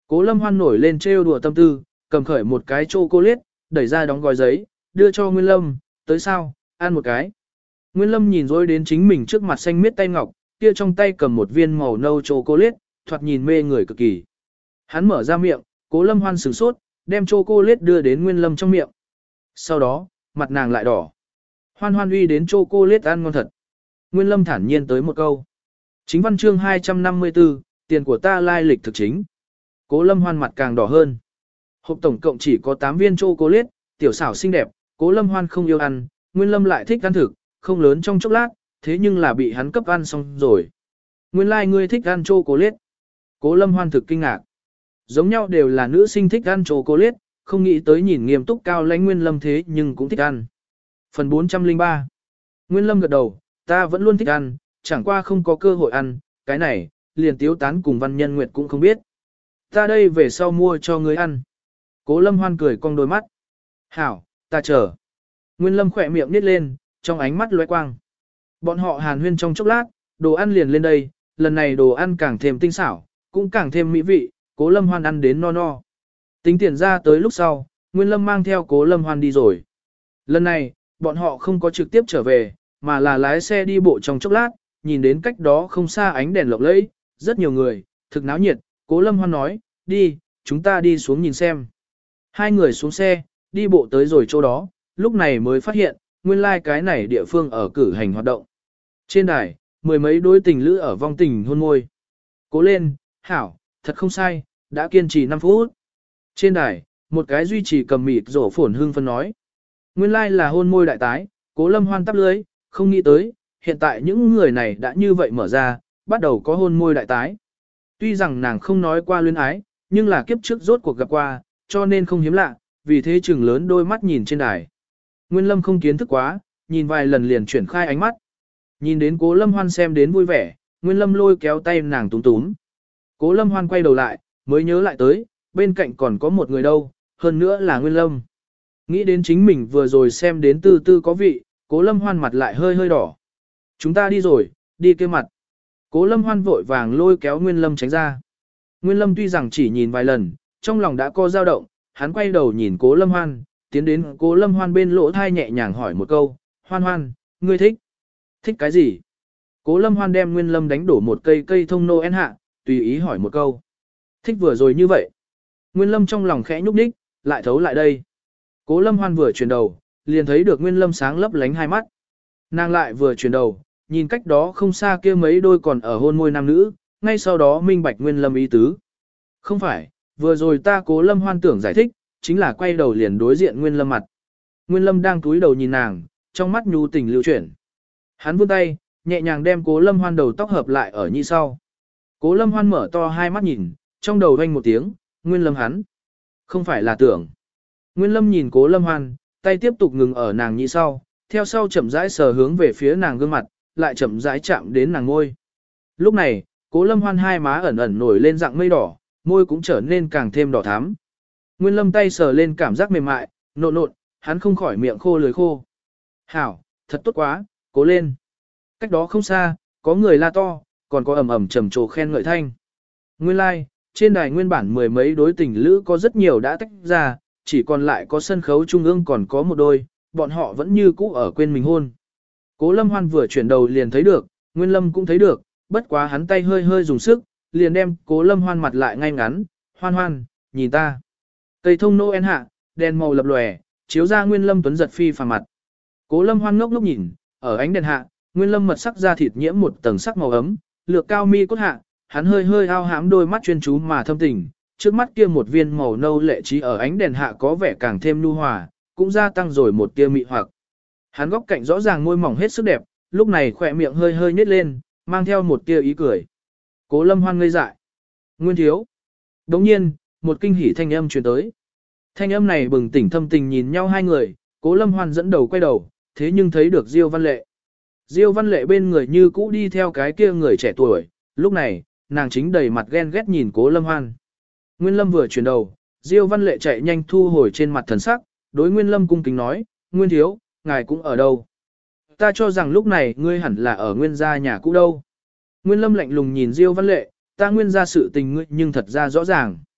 Cố Lâm Hoan nổi lên trêu đùa tâm tư, cầm khởi một cái chocolate, đẩy ra đóng gói giấy, đưa cho Nguyên Lâm, tới sao, ăn một cái. Nguyên Lâm nhìn rồi đến chính mình trước mặt xanh miết tay ngọc, kia trong tay cầm một viên màu nâu chocolate, thoạt nhìn mê người cực kỳ. Hắn mở ra miệng, Cố Lâm Hoan sửng sốt, đem chocolate đưa đến Nguyên Lâm trong miệng. Sau đó, mặt nàng lại đỏ. Hoan Hoan uy đến chocolate ăn ngon thật. Nguyên Lâm thản nhiên tới một câu. Chính văn chương hai trăm năm mươi tư, tiền của ta lai lịch thực chính. Cố Lâm Hoan mặt càng đỏ hơn. Hộp tổng cộng chỉ có tám viên chocolate, tiểu xảo xinh đẹp, Cố Lâm Hoan không yêu ăn, Nguyên Lâm lại thích ăn thực, không lớn trong chốc lát, thế nhưng là bị hắn cấp ăn xong rồi. Nguyên lai like ngươi thích ăn chocolate. Cố Lâm Hoan thực kinh ngạc. Giống nhau đều là nữ sinh thích ăn chocolate, không nghĩ tới nhìn nghiêm túc cao lãnh Nguyên Lâm thế nhưng cũng thích ăn. Phần bốn trăm lẻ ba. Nguyên Lâm gật đầu, ta vẫn luôn thích ăn, chẳng qua không có cơ hội ăn, cái này, liền Tiếu Tán cùng Văn Nhân Nguyệt cũng không biết. Ta đây về sau mua cho ngươi ăn. Cố Lâm Hoan cười cong đôi mắt. Hảo, ta chờ. Nguyên Lâm khỏe miệng nít lên, trong ánh mắt lóe quang. Bọn họ hàn huyên trong chốc lát, đồ ăn liền lên đây, lần này đồ ăn càng thêm tinh xảo, cũng càng thêm mỹ vị, Cố Lâm Hoan ăn đến no no. Tính tiền ra tới lúc sau, Nguyên Lâm mang theo Cố Lâm Hoan đi rồi. Lần này, bọn họ không có trực tiếp trở về, mà là lái xe đi bộ trong chốc lát, nhìn đến cách đó không xa ánh đèn lộng lẫy, rất nhiều người, thực náo nhiệt, Cố Lâm Hoan nói, đi, chúng ta đi xuống nhìn xem. Hai người xuống xe, đi bộ tới rồi chỗ đó, lúc này mới phát hiện, nguyên lai like cái này địa phương ở cử hành hoạt động. Trên đài, mười mấy đôi tình lữ ở vong tình hôn môi. Cố lên, hảo, thật không sai, đã kiên trì năm phút. Trên đài, một cái duy trì cầm mịt rổ phổn hương phân nói. Nguyên lai like là hôn môi đại tái, Cố Lâm Hoan tắp lưới, không nghĩ tới, hiện tại những người này đã như vậy mở ra, bắt đầu có hôn môi đại tái. Tuy rằng nàng không nói qua luyến ái, nhưng là kiếp trước rốt cuộc gặp qua, cho nên không hiếm lạ, vì thế chừng lớn đôi mắt nhìn trên đài. Nguyên Lâm không kiến thức quá, nhìn vài lần liền chuyển khai ánh mắt. Nhìn đến Cố Lâm Hoan xem đến vui vẻ, Nguyên Lâm lôi kéo tay nàng túm túm. Cố Lâm Hoan quay đầu lại, mới nhớ lại tới, bên cạnh còn có một người đâu, hơn nữa là Nguyên Lâm. Nghĩ đến chính mình vừa rồi xem đến tư tư có vị, Cố Lâm Hoan mặt lại hơi hơi đỏ. Chúng ta đi rồi, đi kia mặt. Cố Lâm Hoan vội vàng lôi kéo Nguyên Lâm tránh ra. Nguyên Lâm tuy rằng chỉ nhìn vài lần, trong lòng đã có dao động, hắn quay đầu nhìn Cố Lâm Hoan, tiến đến Cố Lâm Hoan bên lỗ thai nhẹ nhàng hỏi một câu, Hoan Hoan, ngươi thích? Thích cái gì? Cố Lâm Hoan đem Nguyên Lâm đánh đổ một cây cây thông nô en hạ, tùy ý hỏi một câu. Thích vừa rồi như vậy. Nguyên Lâm trong lòng khẽ nhúc nhích, lại thấu lại đây. Cố Lâm Hoan vừa chuyển đầu, liền thấy được Nguyên Lâm sáng lấp lánh hai mắt. Nàng lại vừa chuyển đầu, nhìn cách đó không xa kia mấy đôi còn ở hôn môi nam nữ, ngay sau đó minh bạch Nguyên Lâm ý tứ. Không phải, vừa rồi ta Cố Lâm Hoan tưởng giải thích, chính là quay đầu liền đối diện Nguyên Lâm mặt. Nguyên Lâm đang cúi đầu nhìn nàng, trong mắt nhu tình lưu chuyển. Hắn vươn tay, nhẹ nhàng đem Cố Lâm Hoan đầu tóc hợp lại ở nhị sau. Cố Lâm Hoan mở to hai mắt nhìn, trong đầu vang một tiếng, Nguyên Lâm hắn. Không phải là tưởng. Nguyên Lâm nhìn Cố Lâm Hoan, tay tiếp tục ngừng ở nàng nhị sau, theo sau chậm rãi sờ hướng về phía nàng gương mặt, lại chậm rãi chạm đến nàng ngôi. Lúc này, Cố Lâm Hoan hai má ẩn ẩn nổi lên dạng mây đỏ, môi cũng trở nên càng thêm đỏ thắm. Nguyên Lâm tay sờ lên cảm giác mềm mại, nộn nộn, hắn không khỏi miệng khô lưỡi khô. Hảo, thật tốt quá, cố lên. Cách đó không xa, có người la to, còn có ầm ầm trầm trồ khen ngợi thanh. Nguyên lai, like, trên đài nguyên bản mười mấy đối tình lữ có rất nhiều đã tách ra, chỉ còn lại có sân khấu trung ương còn có một đôi, bọn họ vẫn như cũ ở quên mình hôn. Cố Lâm Hoan vừa chuyển đầu liền thấy được, Nguyên Lâm cũng thấy được, bất quá hắn tay hơi hơi dùng sức, liền đem Cố Lâm Hoan mặt lại ngay ngắn, Hoan Hoan, nhìn ta. Cây thông nô en hạ, đèn màu lập lòe, chiếu ra Nguyên Lâm tuấn giật phi phàm mặt. Cố Lâm Hoan ngốc ngốc nhìn, ở ánh đèn hạ, Nguyên Lâm mật sắc da thịt nhiễm một tầng sắc màu ấm, lược cao mi cốt hạ, hắn hơi hơi ao hãm đôi mắt chuyên chú mà thâm tình, trước mắt kia một viên màu nâu lệ trí ở ánh đèn hạ có vẻ càng thêm nhu hòa, cũng gia tăng rồi một tia mị hoặc. Hắn góc cạnh rõ ràng môi mỏng hết sức đẹp, lúc này khỏe miệng hơi hơi nhếch lên, mang theo một tia ý cười. Cố Lâm Hoan ngây dại. Nguyên thiếu. Đống nhiên, một kinh hỉ thanh âm truyền tới. Thanh âm này bừng tỉnh thâm tình nhìn nhau hai người, Cố Lâm Hoan dẫn đầu quay đầu, thế nhưng thấy được Diêu Văn Lệ. Diêu Văn Lệ bên người như cũ đi theo cái kia người trẻ tuổi, lúc này, nàng chính đầy mặt ghen ghét nhìn Cố Lâm Hoan. Nguyên Lâm vừa chuyển đầu, Diêu Văn Lệ chạy nhanh thu hồi trên mặt thần sắc, đối Nguyên Lâm cung kính nói, Nguyên thiếu, ngài cũng ở đâu? Ta cho rằng lúc này ngươi hẳn là ở Nguyên gia nhà cũ đâu. Nguyên Lâm lạnh lùng nhìn Diêu Văn Lệ, ta Nguyên gia sự tình ngươi nhưng thật ra rõ ràng.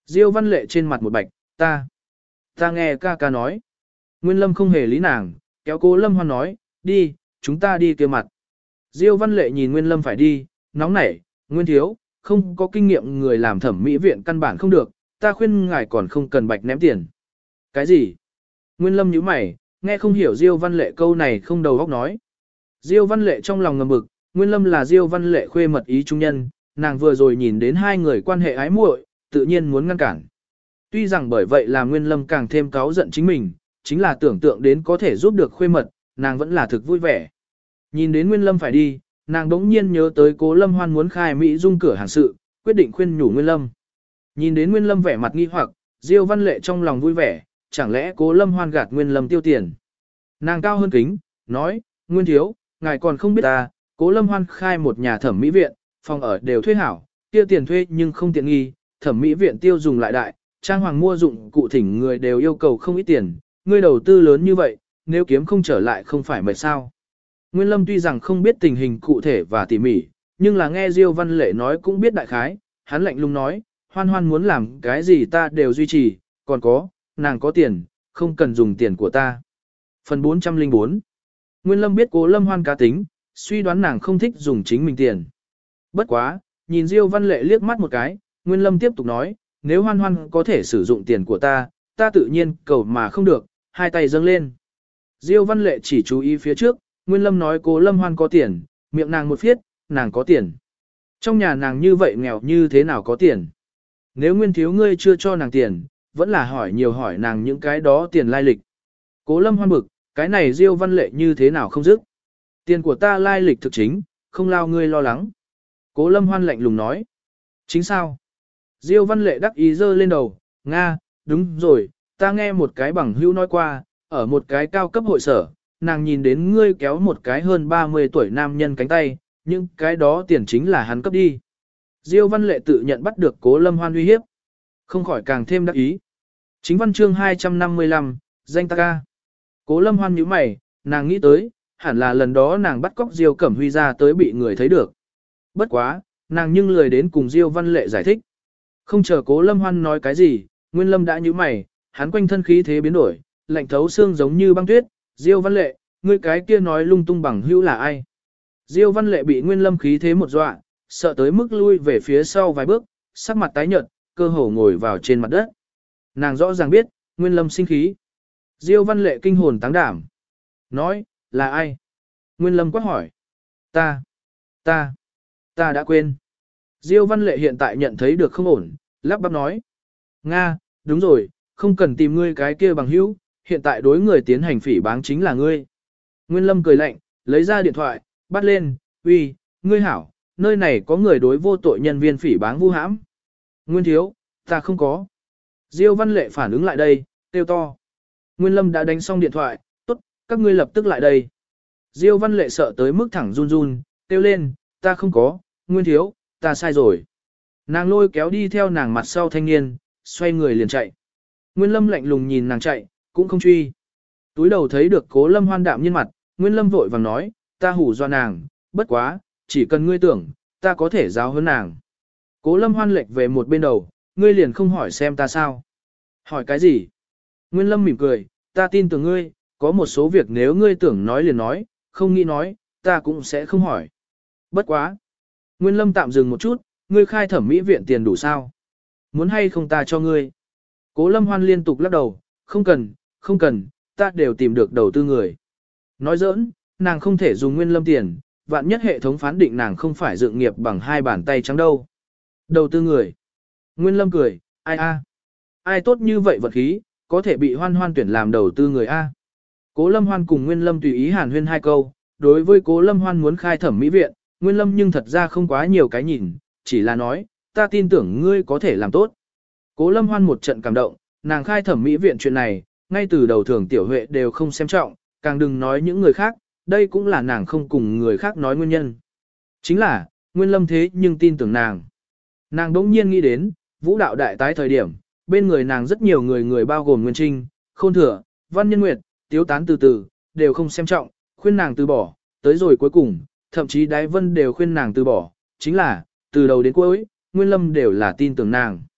Diêu Văn Lệ trên mặt một bạch, ta, ta nghe ca ca nói. Nguyên Lâm không hề lý nàng, kéo Cố Lâm Hoan nói, đi, chúng ta đi kia mặt. Diêu Văn Lệ nhìn Nguyên Lâm phải đi, nóng nảy, Nguyên thiếu, không có kinh nghiệm người làm thẩm mỹ viện căn bản không được, ta khuyên ngài còn không cần bạch ném tiền. Cái gì? Nguyên Lâm nhíu mày, nghe không hiểu Diêu Văn Lệ câu này không đầu óc nói. Diêu Văn Lệ trong lòng ngầm bực, Nguyên Lâm là Diêu Văn Lệ khuê mật ý trung nhân, nàng vừa rồi nhìn đến hai người quan hệ ái muội, tự nhiên muốn ngăn cản. Tuy rằng bởi vậy là Nguyên Lâm càng thêm cáu giận chính mình, chính là tưởng tượng đến có thể giúp được khuê mật, nàng vẫn là thực vui vẻ. Nhìn đến Nguyên Lâm phải đi, nàng đống nhiên nhớ tới Cố Lâm Hoan muốn khai Mỹ dung cửa hàng sự, quyết định khuyên nhủ Nguyên Lâm. Nhìn đến Nguyên Lâm vẻ mặt nghi hoặc, Diêu Văn Lệ trong lòng vui vẻ, chẳng lẽ Cố Lâm Hoan gạt Nguyên Lâm tiêu tiền. Nàng cao hơn kính, nói, Nguyên thiếu, ngài còn không biết ta, Cố Lâm Hoan khai một nhà thẩm mỹ viện, phòng ở đều thuê hảo, kia tiền thuê nhưng không tiện nghi, thẩm mỹ viện tiêu dùng lại đại, trang hoàng mua dụng cụ thỉnh người đều yêu cầu không ít tiền, ngươi đầu tư lớn như vậy, nếu kiếm không trở lại không phải mệt sao. Nguyên Lâm tuy rằng không biết tình hình cụ thể và tỉ mỉ, nhưng là nghe Diêu Văn Lệ nói cũng biết đại khái, hắn lạnh lùng nói, Hoan Hoan muốn làm cái gì ta đều duy trì, còn có, nàng có tiền, không cần dùng tiền của ta. Phần bốn trăm lẻ bốn Nguyên Lâm biết Cố Lâm Hoan cá tính, suy đoán nàng không thích dùng chính mình tiền. Bất quá, nhìn Diêu Văn Lệ liếc mắt một cái, Nguyên Lâm tiếp tục nói, nếu Hoan Hoan có thể sử dụng tiền của ta, ta tự nhiên cầu mà không được, hai tay dâng lên. Diêu Văn Lệ chỉ chú ý phía trước, Nguyên Lâm nói Cố Lâm Hoan có tiền, miệng nàng một phiết, nàng có tiền. Trong nhà nàng như vậy nghèo như thế nào có tiền? Nếu Nguyên thiếu ngươi chưa cho nàng tiền, vẫn là hỏi nhiều hỏi nàng những cái đó tiền lai lịch. Cố Lâm Hoan bực, cái này Diêu Văn Lệ như thế nào không dứt? Tiền của ta lai lịch thực chính, không lao ngươi lo lắng. Cố Lâm Hoan lạnh lùng nói. Chính sao? Diêu Văn Lệ đắc ý giơ lên đầu, Nga, đúng rồi, ta nghe một cái bằng hữu nói qua, ở một cái cao cấp hội sở, nàng nhìn đến ngươi kéo một cái hơn ba mươi tuổi nam nhân cánh tay, nhưng cái đó tiền chính là hắn cấp đi. Diêu Văn Lệ tự nhận bắt được Cố Lâm Hoan uy hiếp, không khỏi càng thêm đắc ý. Chính văn chương hai trăm năm mươi lăm, danh ta ca. Cố Lâm Hoan nhíu mày, nàng nghĩ tới, hẳn là lần đó nàng bắt cóc Diêu Cẩm Huy ra tới bị người thấy được. Bất quá, nàng nhưng lười đến cùng Diêu Văn Lệ giải thích. Không chờ Cố Lâm Hoan nói cái gì, Nguyên Lâm đã nhíu mày, hắn quanh thân khí thế biến đổi, lạnh thấu xương giống như băng tuyết, Diêu Văn Lệ, ngươi cái kia nói lung tung bằng hữu là ai? Diêu Văn Lệ bị Nguyên Lâm khí thế một dọa, sợ tới mức lui về phía sau vài bước, sắc mặt tái nhợt, cơ hồ ngồi vào trên mặt đất. Nàng rõ ràng biết, Nguyên Lâm sinh khí. Diêu Văn Lệ kinh hồn táng đảm. Nói, là ai? Nguyên Lâm quát hỏi. Ta, ta, ta đã quên. Diêu Văn Lệ hiện tại nhận thấy được không ổn, lắp bắp nói. Nga, đúng rồi, không cần tìm ngươi cái kia bằng hữu, hiện tại đối người tiến hành phỉ báng chính là ngươi. Nguyên Lâm cười lạnh, lấy ra điện thoại, bắt lên, uy, ngươi hảo, nơi này có người đối vô tội nhân viên phỉ báng vu hãm. Nguyên thiếu, ta không có. Diêu Văn Lệ phản ứng lại đây, kêu to. Nguyên Lâm đã đánh xong điện thoại, tốt, các ngươi lập tức lại đây. Diêu Văn Lệ sợ tới mức thẳng run run, kêu lên, ta không có, Nguyên thiếu, ta sai rồi. Nàng lôi kéo đi theo nàng mặt sau thanh niên, xoay người liền chạy. Nguyên Lâm lạnh lùng nhìn nàng chạy, cũng không truy. Túi đầu thấy được Cố Lâm Hoan đạm nhiên mặt, Nguyên Lâm vội vàng nói, ta hủ do nàng, bất quá, chỉ cần ngươi tưởng, ta có thể giáo hơn nàng. Cố Lâm Hoan lệch về một bên đầu, ngươi liền không hỏi xem ta sao. Hỏi cái gì? Nguyên Lâm mỉm cười, ta tin tưởng ngươi, có một số việc nếu ngươi tưởng nói liền nói, không nghĩ nói, ta cũng sẽ không hỏi. Bất quá. Nguyên Lâm tạm dừng một chút, ngươi khai thẩm mỹ viện tiền đủ sao? Muốn hay không ta cho ngươi? Cố Lâm Hoan liên tục lắc đầu, không cần, không cần, ta đều tìm được đầu tư người. Nói giỡn, nàng không thể dùng Nguyên Lâm tiền, vạn nhất hệ thống phán định nàng không phải dựng nghiệp bằng hai bàn tay trắng đâu. Đầu tư người. Nguyên Lâm cười, ai a, ai tốt như vậy vật khí, có thể bị Hoan Hoan tuyển làm đầu tư người a. Cố Lâm Hoan cùng Nguyên Lâm tùy ý hàn huyên hai câu, đối với Cố Lâm Hoan muốn khai thẩm mỹ viện, Nguyên Lâm nhưng thật ra không quá nhiều cái nhìn, chỉ là nói, ta tin tưởng ngươi có thể làm tốt. Cố Lâm Hoan một trận cảm động, nàng khai thẩm mỹ viện chuyện này, ngay từ đầu thường tiểu huệ đều không xem trọng, càng đừng nói những người khác, đây cũng là nàng không cùng người khác nói nguyên nhân. Chính là, Nguyên Lâm thế nhưng tin tưởng nàng. Nàng đỗng nhiên nghĩ đến, vũ đạo đại tái thời điểm, bên người nàng rất nhiều người người bao gồm Nguyên Trinh, Khôn Thừa, Văn Nhân Nguyệt, Tiếu Tán từ từ, đều không xem trọng, khuyên nàng từ bỏ, tới rồi cuối cùng, thậm chí Đái Vân đều khuyên nàng từ bỏ, chính là, từ đầu đến cuối, Nguyên Lâm đều là tin tưởng nàng.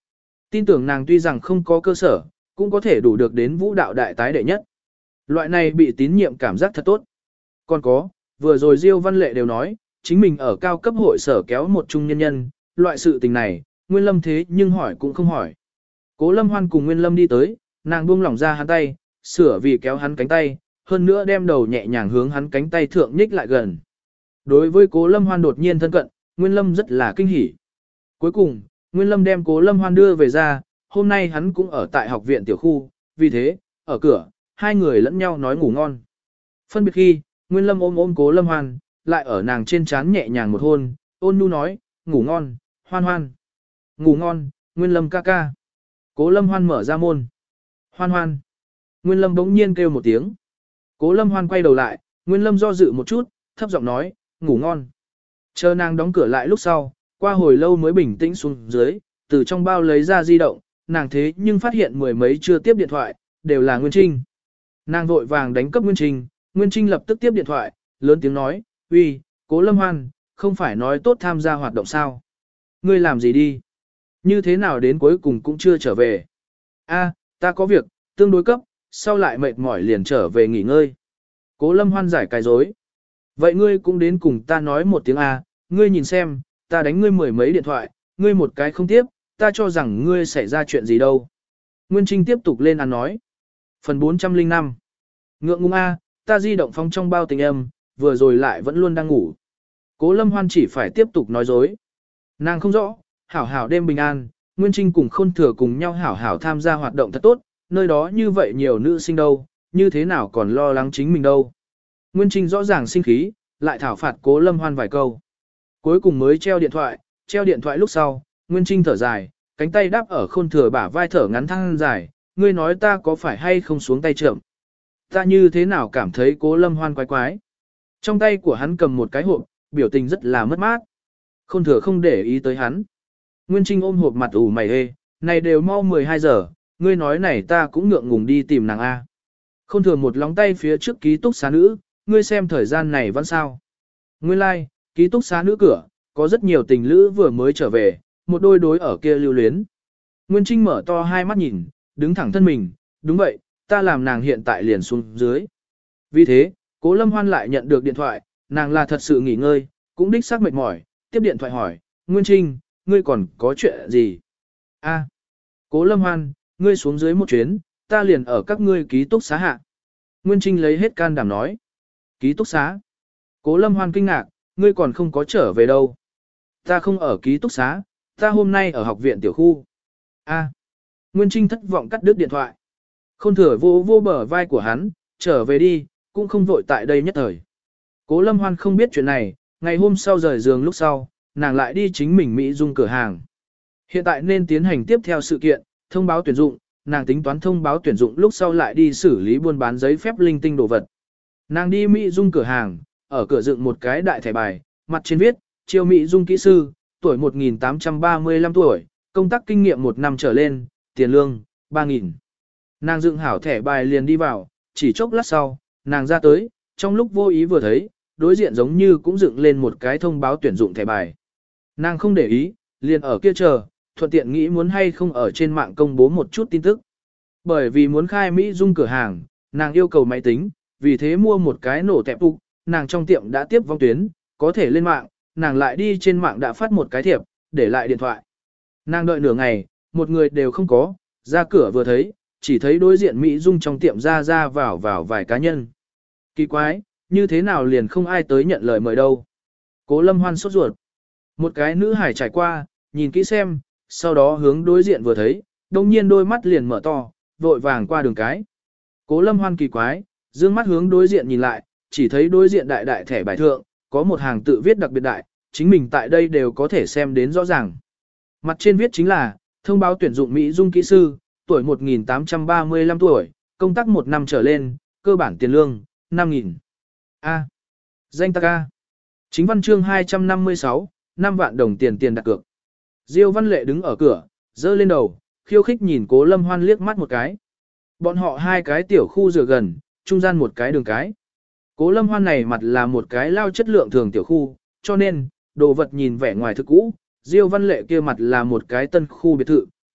Tin tưởng nàng tuy rằng không có cơ sở, cũng có thể đủ được đến vũ đạo đại tái đệ nhất. Loại này bị tín nhiệm cảm giác thật tốt. Còn có, vừa rồi Diêu Văn Lệ đều nói, chính mình ở cao cấp hội sở kéo một trung nhân nhân, loại sự tình này, Nguyên Lâm thế nhưng hỏi cũng không hỏi. Cố Lâm Hoan cùng Nguyên Lâm đi tới, nàng buông lỏng ra hắn tay, sửa vì kéo hắn cánh tay, hơn nữa đem đầu nhẹ nhàng hướng hắn cánh tay thượng nhích lại gần. Đối với Cố Lâm Hoan đột nhiên thân cận, Nguyên Lâm rất là kinh hỉ. Cuối cùng, Nguyên Lâm đem Cố Lâm Hoan đưa về ra, hôm nay hắn cũng ở tại học viện tiểu khu, vì thế, ở cửa, hai người lẫn nhau nói ngủ ngon. Phân biệt khi, Nguyên Lâm ôm ôm Cố Lâm Hoan, lại ở nàng trên trán nhẹ nhàng một hôn, ôn nhu nói, ngủ ngon, Hoan Hoan. Ngủ ngon, Nguyên Lâm ca ca. Cố Lâm Hoan mở ra môn. Hoan Hoan. Nguyên Lâm bỗng nhiên kêu một tiếng. Cố Lâm Hoan quay đầu lại, Nguyên Lâm do dự một chút, thấp giọng nói, ngủ ngon. Chờ nàng đóng cửa lại lúc sau, qua hồi lâu mới bình tĩnh xuống dưới, từ trong bao lấy ra di động, nàng thế nhưng phát hiện mười mấy chưa tiếp điện thoại, đều là Nguyên Trinh. Nàng vội vàng đánh cấp Nguyên Trinh, Nguyên Trinh lập tức tiếp điện thoại, lớn tiếng nói, uy, Cố Lâm Hoan, không phải nói tốt tham gia hoạt động sao? Ngươi làm gì đi? Như thế nào đến cuối cùng cũng chưa trở về? A, ta có việc, tương đối cấp, sau lại mệt mỏi liền trở về nghỉ ngơi. Cố Lâm Hoan giải cái dối. Vậy ngươi cũng đến cùng ta nói một tiếng A, ngươi nhìn xem, ta đánh ngươi mười mấy điện thoại, ngươi một cái không tiếp, ta cho rằng ngươi xảy ra chuyện gì đâu. Nguyên Trinh tiếp tục lên ăn nói. Phần bốn trăm lẻ năm. Ngượng ngùng A, ta di động phong trong bao tình âm, vừa rồi lại vẫn luôn đang ngủ. Cố Lâm Hoan chỉ phải tiếp tục nói dối. Nàng không rõ, hảo hảo đêm bình an, Nguyên Trinh cùng Khôn Thừa cùng nhau hảo hảo tham gia hoạt động thật tốt, nơi đó như vậy nhiều nữ sinh đâu, như thế nào còn lo lắng chính mình đâu. Nguyên Trinh rõ ràng sinh khí, lại thảo phạt Cố Lâm Hoan vài câu. Cuối cùng mới treo điện thoại, treo điện thoại lúc sau, Nguyên Trinh thở dài, cánh tay đáp ở Khôn Thừa bả vai thở ngắn thăng dài, ngươi nói ta có phải hay không xuống tay chậm. Ta như thế nào cảm thấy Cố Lâm Hoan quái quái. Trong tay của hắn cầm một cái hộp, biểu tình rất là mất mát. Khôn Thừa không để ý tới hắn. Nguyên Trinh ôm hộp mặt ủ mày hê, này đều mau mười hai giờ, ngươi nói này ta cũng ngượng ngùng đi tìm nàng A. Khôn Thừa một lóng tay phía trước ký túc xá nữ, ngươi xem thời gian này vẫn sao. Nguyên lai, like, ký túc xá nữ cửa, có rất nhiều tình lữ vừa mới trở về, một đôi đối ở kia lưu luyến. Nguyên Trinh mở to hai mắt nhìn, đứng thẳng thân mình, đúng vậy, ta làm nàng hiện tại liền xuống dưới. Vì thế, Cố Lâm Hoan lại nhận được điện thoại, nàng là thật sự nghỉ ngơi, cũng đích xác mệt mỏi, tiếp điện thoại hỏi, Nguyên Trinh, ngươi còn có chuyện gì? A, Cố Lâm Hoan, ngươi xuống dưới một chuyến, ta liền ở các ngươi ký túc xá hạ. Nguyên Trinh lấy hết can đảm nói. Ký túc xá? Cố Lâm Hoan kinh ngạc, ngươi còn không có trở về đâu. Ta không ở ký túc xá, ta hôm nay ở học viện tiểu khu. A. Nguyên Trinh thất vọng cắt đứt điện thoại. Khôn Thừa vô vô bờ vai của hắn, trở về đi, cũng không vội tại đây nhất thời. Cố Lâm Hoan không biết chuyện này, ngày hôm sau rời giường lúc sau, nàng lại đi chính mình Mỹ Dung cửa hàng. Hiện tại nên tiến hành tiếp theo sự kiện, thông báo tuyển dụng, nàng tính toán thông báo tuyển dụng lúc sau lại đi xử lý buôn bán giấy phép linh tinh đồ vật. Nàng đi Mỹ Dung cửa hàng, ở cửa dựng một cái đại thẻ bài, mặt trên viết, chiêu Mỹ Dung kỹ sư, tuổi một nghìn tám trăm ba mươi lăm tuổi, công tác kinh nghiệm một năm trở lên, tiền lương, ba nghìn. Nàng dựng hảo thẻ bài liền đi vào, chỉ chốc lát sau, nàng ra tới, trong lúc vô ý vừa thấy, đối diện giống như cũng dựng lên một cái thông báo tuyển dụng thẻ bài. Nàng không để ý, liền ở kia chờ, thuận tiện nghĩ muốn hay không ở trên mạng công bố một chút tin tức. Bởi vì muốn khai Mỹ Dung cửa hàng, nàng yêu cầu máy tính, vì thế mua một cái nổ tẹp phục, nàng trong tiệm đã tiếp vong tuyến, có thể lên mạng, nàng lại đi trên mạng đã phát một cái thiệp, để lại điện thoại. Nàng đợi nửa ngày, một người đều không có, ra cửa vừa thấy, chỉ thấy đối diện Mỹ Dung trong tiệm ra ra vào vào vài cá nhân. Kỳ quái, như thế nào liền không ai tới nhận lời mời đâu. Cố Lâm Hoan sốt ruột. Một cái nữ hải trải qua, nhìn kỹ xem, sau đó hướng đối diện vừa thấy, đồng nhiên đôi mắt liền mở to, vội vàng qua đường cái. Cố Lâm Hoan kỳ quái, dương mắt hướng đối diện nhìn lại, chỉ thấy đối diện đại đại thẻ bài thượng, có một hàng tự viết đặc biệt đại, chính mình tại đây đều có thể xem đến rõ ràng. Mặt trên viết chính là, thông báo tuyển dụng Mỹ Dung kỹ sư, tuổi một nghìn tám trăm ba mươi lăm tuổi, công tác một năm trở lên, cơ bản tiền lương, năm nghìn. A. Danh tag A. Chính văn chương hai trăm năm mươi sáu, năm vạn đồng tiền tiền đặt cược. Diêu Văn Lệ đứng ở cửa, giơ lên đầu, khiêu khích nhìn Cố Lâm Hoan liếc mắt một cái. Bọn họ hai cái tiểu khu rửa gần, trung gian một cái đường cái. Cố Lâm Hoan này mặt là một cái lao chất lượng thường tiểu khu, cho nên, đồ vật nhìn vẻ ngoài thực cũ, Diêu Văn Lệ kia mặt là một cái tân khu biệt thự,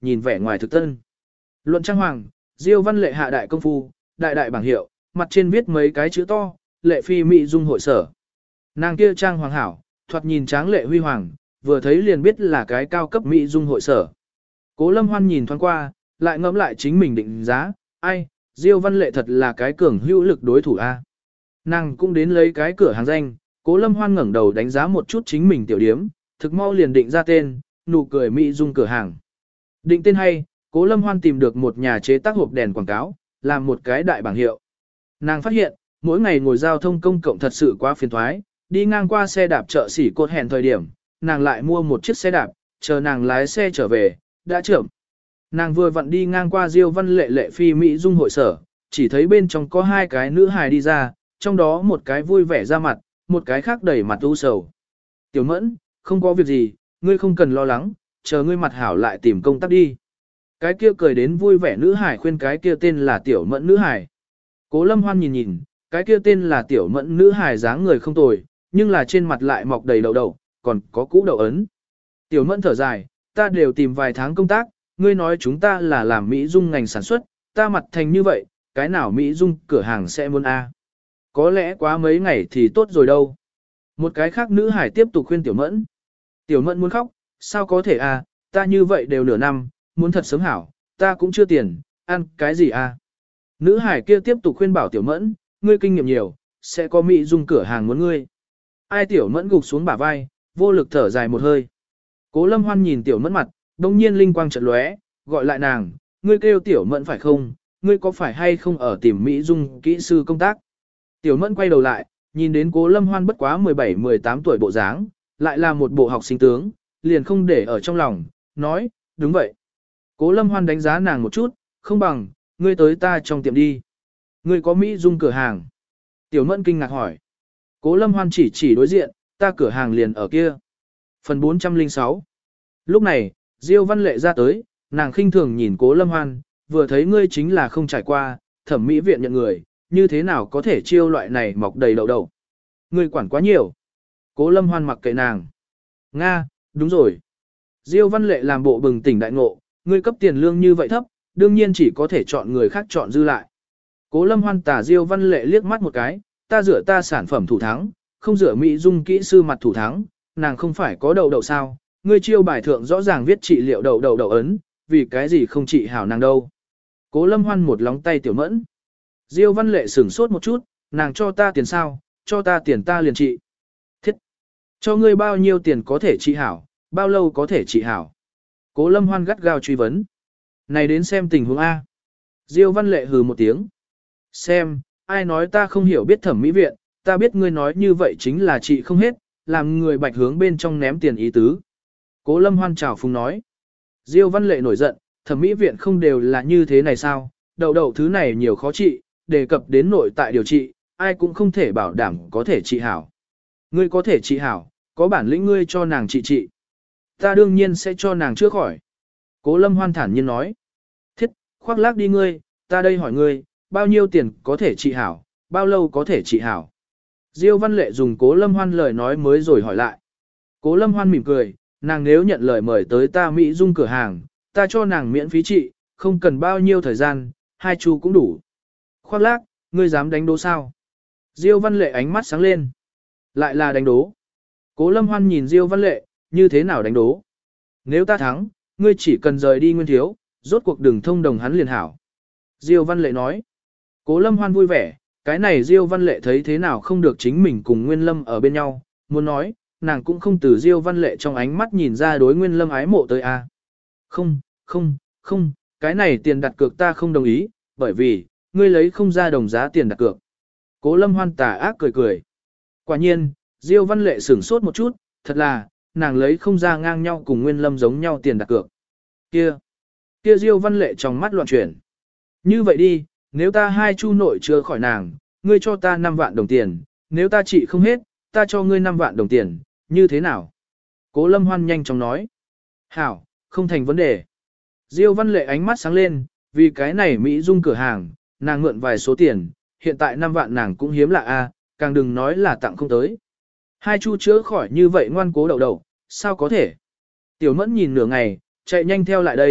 nhìn vẻ ngoài thực tân. Luận trang hoàng, Diêu Văn Lệ hạ đại công phu, đại đại bảng hiệu, mặt trên viết mấy cái chữ to, lệ phi mỹ dung hội sở. Nàng kia trang hoàng hảo, thoạt nhìn tráng lệ huy hoàng, vừa thấy liền biết là cái cao cấp mỹ dung hội sở. Cố Lâm Hoan nhìn thoáng qua, lại ngẫm lại chính mình định giá, ai, Diêu Văn Lệ thật là cái cường hữu lực đối thủ a. Nàng cũng đến lấy cái cửa hàng danh, Cố Lâm Hoan ngẩng đầu đánh giá một chút chính mình tiểu điếm, thực mau liền định ra tên, nụ cười mỹ dung cửa hàng. Định tên hay, Cố Lâm Hoan tìm được một nhà chế tác hộp đèn quảng cáo, làm một cái đại bảng hiệu. Nàng phát hiện, mỗi ngày ngồi giao thông công cộng thật sự quá phiền toái, đi ngang qua xe đạp chợ xỉ cột hẹn thời điểm, nàng lại mua một chiếc xe đạp, chờ nàng lái xe trở về, đã chậm. Nàng vừa vặn đi ngang qua Diêu Văn Lệ lệ phi mỹ dung hội sở, chỉ thấy bên trong có hai cái nữ hài đi ra, trong đó một cái vui vẻ ra mặt, một cái khác đẩy mặt u sầu. Tiểu Mẫn, không có việc gì, ngươi không cần lo lắng, chờ ngươi mặt hảo lại tìm công tác đi. Cái kia cười đến vui vẻ nữ hải khuyên cái kia tên là Tiểu Mẫn nữ hải. Cố Lâm Hoan nhìn nhìn, cái kia tên là Tiểu Mẫn nữ hải dáng người không tồi, nhưng là trên mặt lại mọc đầy đậu đậu, còn có cũ đậu ấn. Tiểu Mẫn thở dài, ta đều tìm vài tháng công tác, ngươi nói chúng ta là làm Mỹ dung ngành sản xuất, ta mặt thành như vậy, cái nào Mỹ dung cửa hàng sẽ muốn a? Có lẽ quá mấy ngày thì tốt rồi đâu. Một cái khác nữ hải tiếp tục khuyên Tiểu Mẫn. Tiểu Mẫn muốn khóc, sao có thể a? Ta như vậy đều nửa năm, muốn thật sớm hảo, ta cũng chưa tiền, ăn cái gì a? Nữ hải kia tiếp tục khuyên bảo Tiểu Mẫn, ngươi kinh nghiệm nhiều, sẽ có Mỹ dung cửa hàng muốn ngươi. Ai Tiểu Mẫn gục xuống bả vai, vô lực thở dài một hơi. Cố Lâm Hoan nhìn Tiểu Mẫn mặt, đông nhiên linh quang chợt lóe, gọi lại nàng, ngươi kêu Tiểu Mẫn phải không, ngươi có phải hay không ở tìm Mỹ dung kỹ sư công tác. Tiểu Mẫn quay đầu lại, nhìn đến Cố Lâm Hoan bất quá mười bảy mười tám tuổi bộ dáng, lại là một bộ học sinh tướng, liền không để ở trong lòng, nói, đúng vậy. Cố Lâm Hoan đánh giá nàng một chút, không bằng, ngươi tới ta trong tiệm đi. Ngươi có Mỹ dung cửa hàng. Tiểu Mẫn kinh ngạc hỏi. Cố Lâm Hoan chỉ chỉ đối diện, ta cửa hàng liền ở kia. Phần bốn trăm lẻ sáu. Lúc này, Diêu Văn Lệ ra tới, nàng khinh thường nhìn Cố Lâm Hoan, vừa thấy ngươi chính là không trải qua, thẩm mỹ viện nhận người, như thế nào có thể chiêu loại này mọc đầy đậu đậu. Ngươi quản quá nhiều. Cố Lâm Hoan mặc kệ nàng. Nga, đúng rồi. Diêu Văn Lệ làm bộ bừng tỉnh đại ngộ, ngươi cấp tiền lương như vậy thấp, đương nhiên chỉ có thể chọn người khác chọn dư lại. Cố Lâm Hoan tả Diêu Văn Lệ liếc mắt một cái, ta rửa ta sản phẩm thủ thắng, không rửa mỹ dung kỹ sư mặt thủ thắng, nàng không phải có đậu đậu sao, ngươi chiêu bài thượng rõ ràng viết trị liệu đậu đậu đậu ấn, vì cái gì không trị hảo nàng đâu. Cố Lâm Hoan một lóng tay Tiểu Mẫn. Diêu Văn Lệ sửng sốt một chút, nàng cho ta tiền sao, cho ta tiền ta liền trị. Thiết! Cho ngươi bao nhiêu tiền có thể trị hảo, bao lâu có thể trị hảo. Cố Lâm Hoan gắt gao truy vấn. Này đến xem tình huống A. Diêu Văn Lệ hừ một tiếng. Xem, ai nói ta không hiểu biết thẩm mỹ viện, ta biết ngươi nói như vậy chính là trị không hết, làm người bạch hướng bên trong ném tiền ý tứ. Cố Lâm Hoan chào phúng nói. Diêu Văn Lệ nổi giận, thẩm mỹ viện không đều là như thế này sao, đầu đầu thứ này nhiều khó trị, đề cập đến nội tại điều trị, ai cũng không thể bảo đảm có thể trị hảo. Ngươi có thể trị hảo, có bản lĩnh ngươi cho nàng trị trị. Ta đương nhiên sẽ cho nàng chữa khỏi. Cố Lâm Hoan thản nhiên nói. Thiết, khoác lác đi ngươi, ta đây hỏi ngươi, bao nhiêu tiền có thể trị hảo, bao lâu có thể trị hảo. Diêu Văn Lệ dùng Cố Lâm Hoan lời nói mới rồi hỏi lại. Cố Lâm Hoan mỉm cười, nàng nếu nhận lời mời tới ta Mỹ dung cửa hàng, ta cho nàng miễn phí trị, không cần bao nhiêu thời gian, hai chu cũng đủ. Khoác lác, ngươi dám đánh đố sao? Diêu Văn Lệ ánh mắt sáng lên. Lại là đánh đố. Cố Lâm Hoan nhìn Diêu Văn Lệ, như thế nào đánh đố? Nếu ta thắng, ngươi chỉ cần rời đi Nguyên Thiếu, rốt cuộc đừng thông đồng hắn liền hảo. Diêu Văn Lệ nói. Cố Lâm Hoan vui vẻ, cái này Diêu Văn Lệ thấy thế nào không được chính mình cùng Nguyên Lâm ở bên nhau, muốn nói, nàng cũng không từ Diêu Văn Lệ trong ánh mắt nhìn ra đối Nguyên Lâm ái mộ tới a. Không, không, không, cái này tiền đặt cược ta không đồng ý, bởi vì, ngươi lấy không ra đồng giá tiền đặt cược. Cố Lâm Hoan tà ác cười cười. Quả nhiên, Diêu Văn Lệ sửng sốt một chút, thật là, nàng lấy không ra ngang nhau cùng Nguyên Lâm giống nhau tiền đặt cược. Kia, kia Diêu Văn Lệ trong mắt loạn chuyển. Như vậy đi, nếu ta hai chu nội chưa khỏi nàng, ngươi cho ta năm vạn đồng tiền, nếu ta trị không hết, ta cho ngươi năm vạn đồng tiền, như thế nào? Cố Lâm Hoan nhanh chóng nói. Hảo, không thành vấn đề. Diêu Văn Lệ ánh mắt sáng lên, vì cái này Mỹ dung cửa hàng, nàng mượn vài số tiền, hiện tại năm vạn nàng cũng hiếm lạ a, càng đừng nói là tặng không tới. Hai chu chữa khỏi như vậy ngoan cố đầu đầu, sao có thể? Tiểu Mẫn nhìn nửa ngày, chạy nhanh theo lại đây,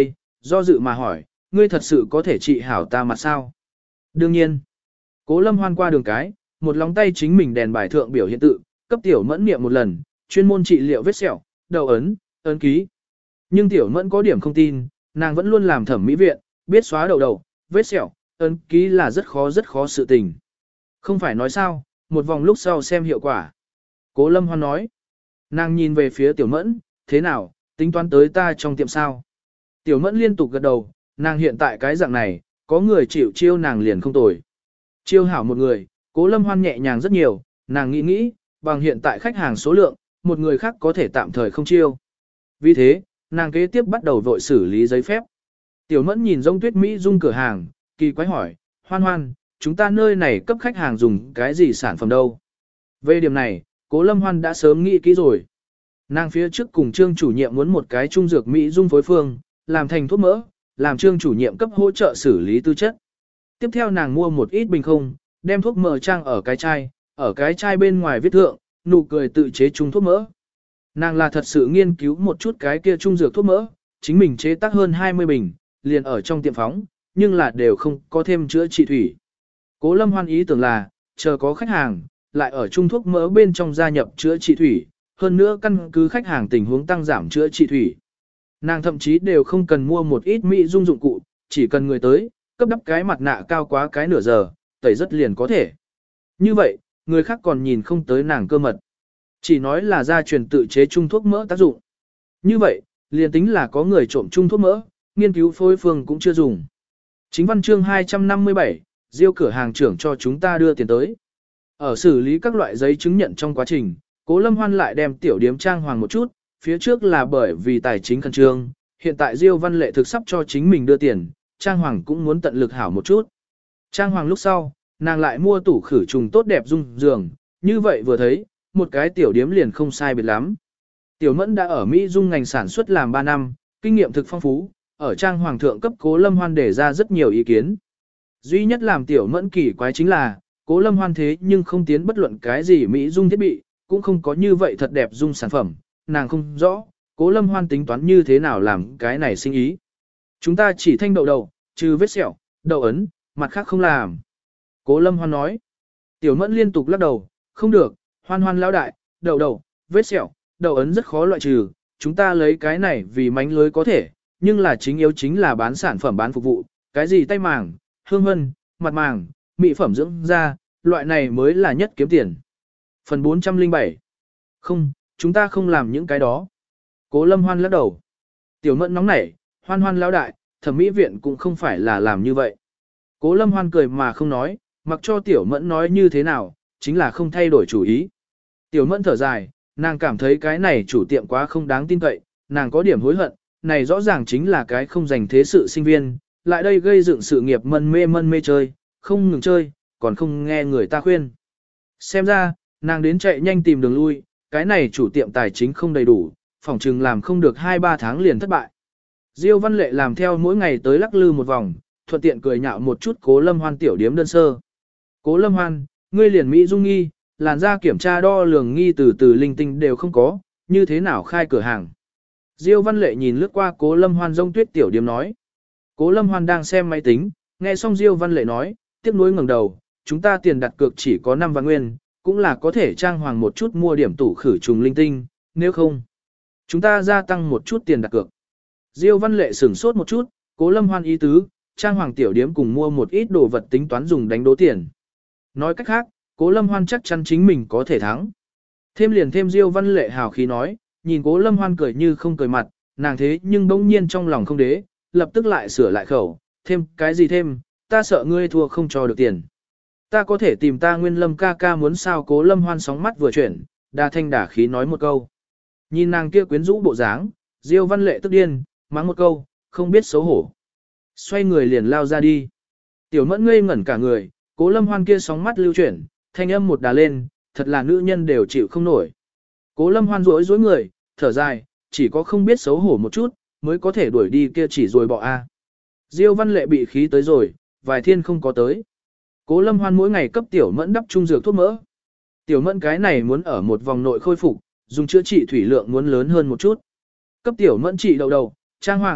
do dự mà hỏi, ngươi thật sự có thể trị hảo ta mặt sao? Đương nhiên. Cố Lâm Hoan qua đường cái, một lòng tay chính mình đèn bài thượng biểu hiện tự, cấp tiểu mẫn niệm một lần, chuyên môn trị liệu vết sẹo, đầu ấn, ấn ký. Nhưng tiểu mẫn có điểm không tin, nàng vẫn luôn làm thẩm mỹ viện, biết xóa đầu đầu, vết sẹo, ấn ký là rất khó rất khó sự tình. Không phải nói sao, một vòng lúc sau xem hiệu quả. Cố Lâm Hoan nói. Nàng nhìn về phía tiểu mẫn, thế nào, tính toán tới ta trong tiệm sao? Tiểu mẫn liên tục gật đầu, nàng hiện tại cái dạng này, có người chịu chiêu nàng liền không tồi. Chiêu hảo một người, Cố Lâm Hoan nhẹ nhàng rất nhiều, nàng nghĩ nghĩ, bằng hiện tại khách hàng số lượng, một người khác có thể tạm thời không chiêu. Vì thế, nàng kế tiếp bắt đầu vội xử lý giấy phép. Tiểu mẫn nhìn Dung Tuyết Mỹ Dung cửa hàng, kỳ quái hỏi, Hoan Hoan, chúng ta nơi này cấp khách hàng dùng cái gì sản phẩm đâu? Về điểm này, Cố Lâm Hoan đã sớm nghĩ kỹ rồi. Nàng phía trước cùng Trương chủ nhiệm muốn một cái trung dược Mỹ Dung phối phương, làm thành thuốc mỡ, làm Trương chủ nhiệm cấp hỗ trợ xử lý tư chất. Tiếp theo nàng mua một ít bình không, đem thuốc mỡ trang ở cái chai, ở cái chai bên ngoài viết thượng, nụ cười tự chế trung thuốc mỡ. Nàng là thật sự nghiên cứu một chút cái kia trung dược thuốc mỡ, chính mình chế tác hơn hai mươi bình, liền ở trong tiệm phóng, nhưng là đều không có thêm chữa trị thủy. Cố Lâm Hoan ý tưởng là, chờ có khách hàng, lại ở trung thuốc mỡ bên trong gia nhập chữa trị thủy, hơn nữa căn cứ khách hàng tình huống tăng giảm chữa trị thủy. Nàng thậm chí đều không cần mua một ít mỹ dung dụng cụ, chỉ cần người tới, cấp đắp cái mặt nạ cao quá cái nửa giờ, tẩy rất liền có thể. Như vậy, người khác còn nhìn không tới nàng cơ mật. Chỉ nói là gia truyền tự chế trung thuốc mỡ tác dụng. Như vậy, liền tính là có người trộm trung thuốc mỡ, nghiên cứu phối phương cũng chưa dùng. Chính văn chương hai trăm năm mươi bảy, Diêu cửa hàng trưởng cho chúng ta đưa tiền tới. Ở xử lý các loại giấy chứng nhận trong quá trình, Cố Lâm Hoan lại đem tiểu điếm trang hoàng một chút, phía trước là bởi vì tài chính khẩn trương, hiện tại Diêu Văn Lệ thực sắp cho chính mình đưa tiền, trang hoàng cũng muốn tận lực hảo một chút. Trang hoàng lúc sau, nàng lại mua tủ khử trùng tốt đẹp dung giường, như vậy vừa thấy, một cái tiểu điếm liền không sai biệt lắm. Tiểu Mẫn đã ở Mỹ dung ngành sản xuất làm ba năm, kinh nghiệm thực phong phú, ở trang hoàng thượng cấp Cố Lâm Hoan để ra rất nhiều ý kiến. Duy nhất làm Tiểu Mẫn kỳ quái chính là, Cố Lâm Hoan thế nhưng không tiến bất luận cái gì Mỹ dung thiết bị, cũng không có như vậy thật đẹp dung sản phẩm, nàng không rõ, Cố Lâm Hoan tính toán như thế nào làm cái này sinh ý. Chúng ta chỉ thanh đậu đầu, trừ vết sẹo, đậu ấn, mặt khác không làm. Cố Lâm Hoan nói. Tiểu Mẫn liên tục lắc đầu, không được, Hoan Hoan lão đại, đậu đầu, vết sẹo, đậu ấn rất khó loại trừ, chúng ta lấy cái này vì mánh lưới có thể, nhưng là chính yếu chính là bán sản phẩm bán phục vụ, cái gì tay màng, hương vân, mặt màng, mỹ phẩm dưỡng da, loại này mới là nhất kiếm tiền. Phần bốn trăm lẻ bảy. Không, chúng ta không làm những cái đó. Cố Lâm Hoan lắc đầu. Tiểu Mẫn nóng nảy, Hoan Hoan lão đại, thẩm mỹ viện cũng không phải là làm như vậy. Cố Lâm Hoan cười mà không nói, mặc cho Tiểu Mẫn nói như thế nào, chính là không thay đổi chủ ý. Tiểu Mẫn thở dài, nàng cảm thấy cái này chủ tiệm quá không đáng tin cậy, nàng có điểm hối hận, này rõ ràng chính là cái không dành thế sự sinh viên, lại đây gây dựng sự nghiệp mân mê mân mê chơi, không ngừng chơi, còn không nghe người ta khuyên. Xem ra, nàng đến chạy nhanh tìm đường lui, cái này chủ tiệm tài chính không đầy đủ, phỏng chừng làm không được hai ba tháng liền thất bại. Diêu Văn Lệ làm theo mỗi ngày tới lắc lư một vòng, thuận tiện cười nhạo một chút Cố Lâm Hoan tiểu điếm đơn sơ. Cố Lâm Hoan, ngươi liền Mỹ dung nghi, làn da kiểm tra đo lường nghi từ từ linh tinh đều không có, như thế nào khai cửa hàng. Diêu Văn Lệ nhìn lướt qua Cố Lâm Hoan Dung Tuyết tiểu điếm nói. Cố Lâm Hoan đang xem máy tính, nghe xong Diêu Văn Lệ nói, tiếc nuối ngẩng đầu, chúng ta tiền đặt cược chỉ có năm vạn nguyên, cũng là có thể trang hoàng một chút mua điểm tủ khử trùng linh tinh, nếu không, chúng ta gia tăng một chút tiền đặt cược. Diêu Văn Lệ sửng sốt một chút, Cố Lâm Hoan ý tứ, trang hoàng tiểu điếm cùng mua một ít đồ vật tính toán dùng đánh đố tiền. Nói cách khác, Cố Lâm Hoan chắc chắn chính mình có thể thắng. Thêm liền thêm Diêu Văn Lệ hào khí nói, nhìn Cố Lâm Hoan cười như không cười mặt, nàng thế nhưng bỗng nhiên trong lòng không đế, lập tức lại sửa lại khẩu, thêm cái gì thêm, ta sợ ngươi thua không cho được tiền. Ta có thể tìm ta Nguyên Lâm ca ca muốn sao. Cố Lâm Hoan sóng mắt vừa chuyển, đa thanh đả khí nói một câu. Nhìn nàng kia quyến rũ bộ dáng, Diêu Văn Lệ tức điên, mắng một câu, không biết xấu hổ. Xoay người liền lao ra đi. Tiểu Mẫn ngây ngẩn cả người, Cố Lâm Hoan kia sóng mắt lưu chuyển, thanh âm một đà lên, thật là nữ nhân đều chịu không nổi. Cố Lâm Hoan rối rối người, thở dài, chỉ có không biết xấu hổ một chút, mới có thể đuổi đi kia chỉ rồi bỏ a. Diêu Văn Lệ bị khí tới rồi, vài thiên không có tới. Cố Lâm Hoan mỗi ngày cấp Tiểu Mẫn đắp trung dược thuốc mỡ. Tiểu Mẫn cái này muốn ở một vòng nội khôi phục, dùng chữa trị thủy lượng muốn lớn hơn một chút. Cấp Tiểu Mẫn trị đầu đầu, trang hoàng,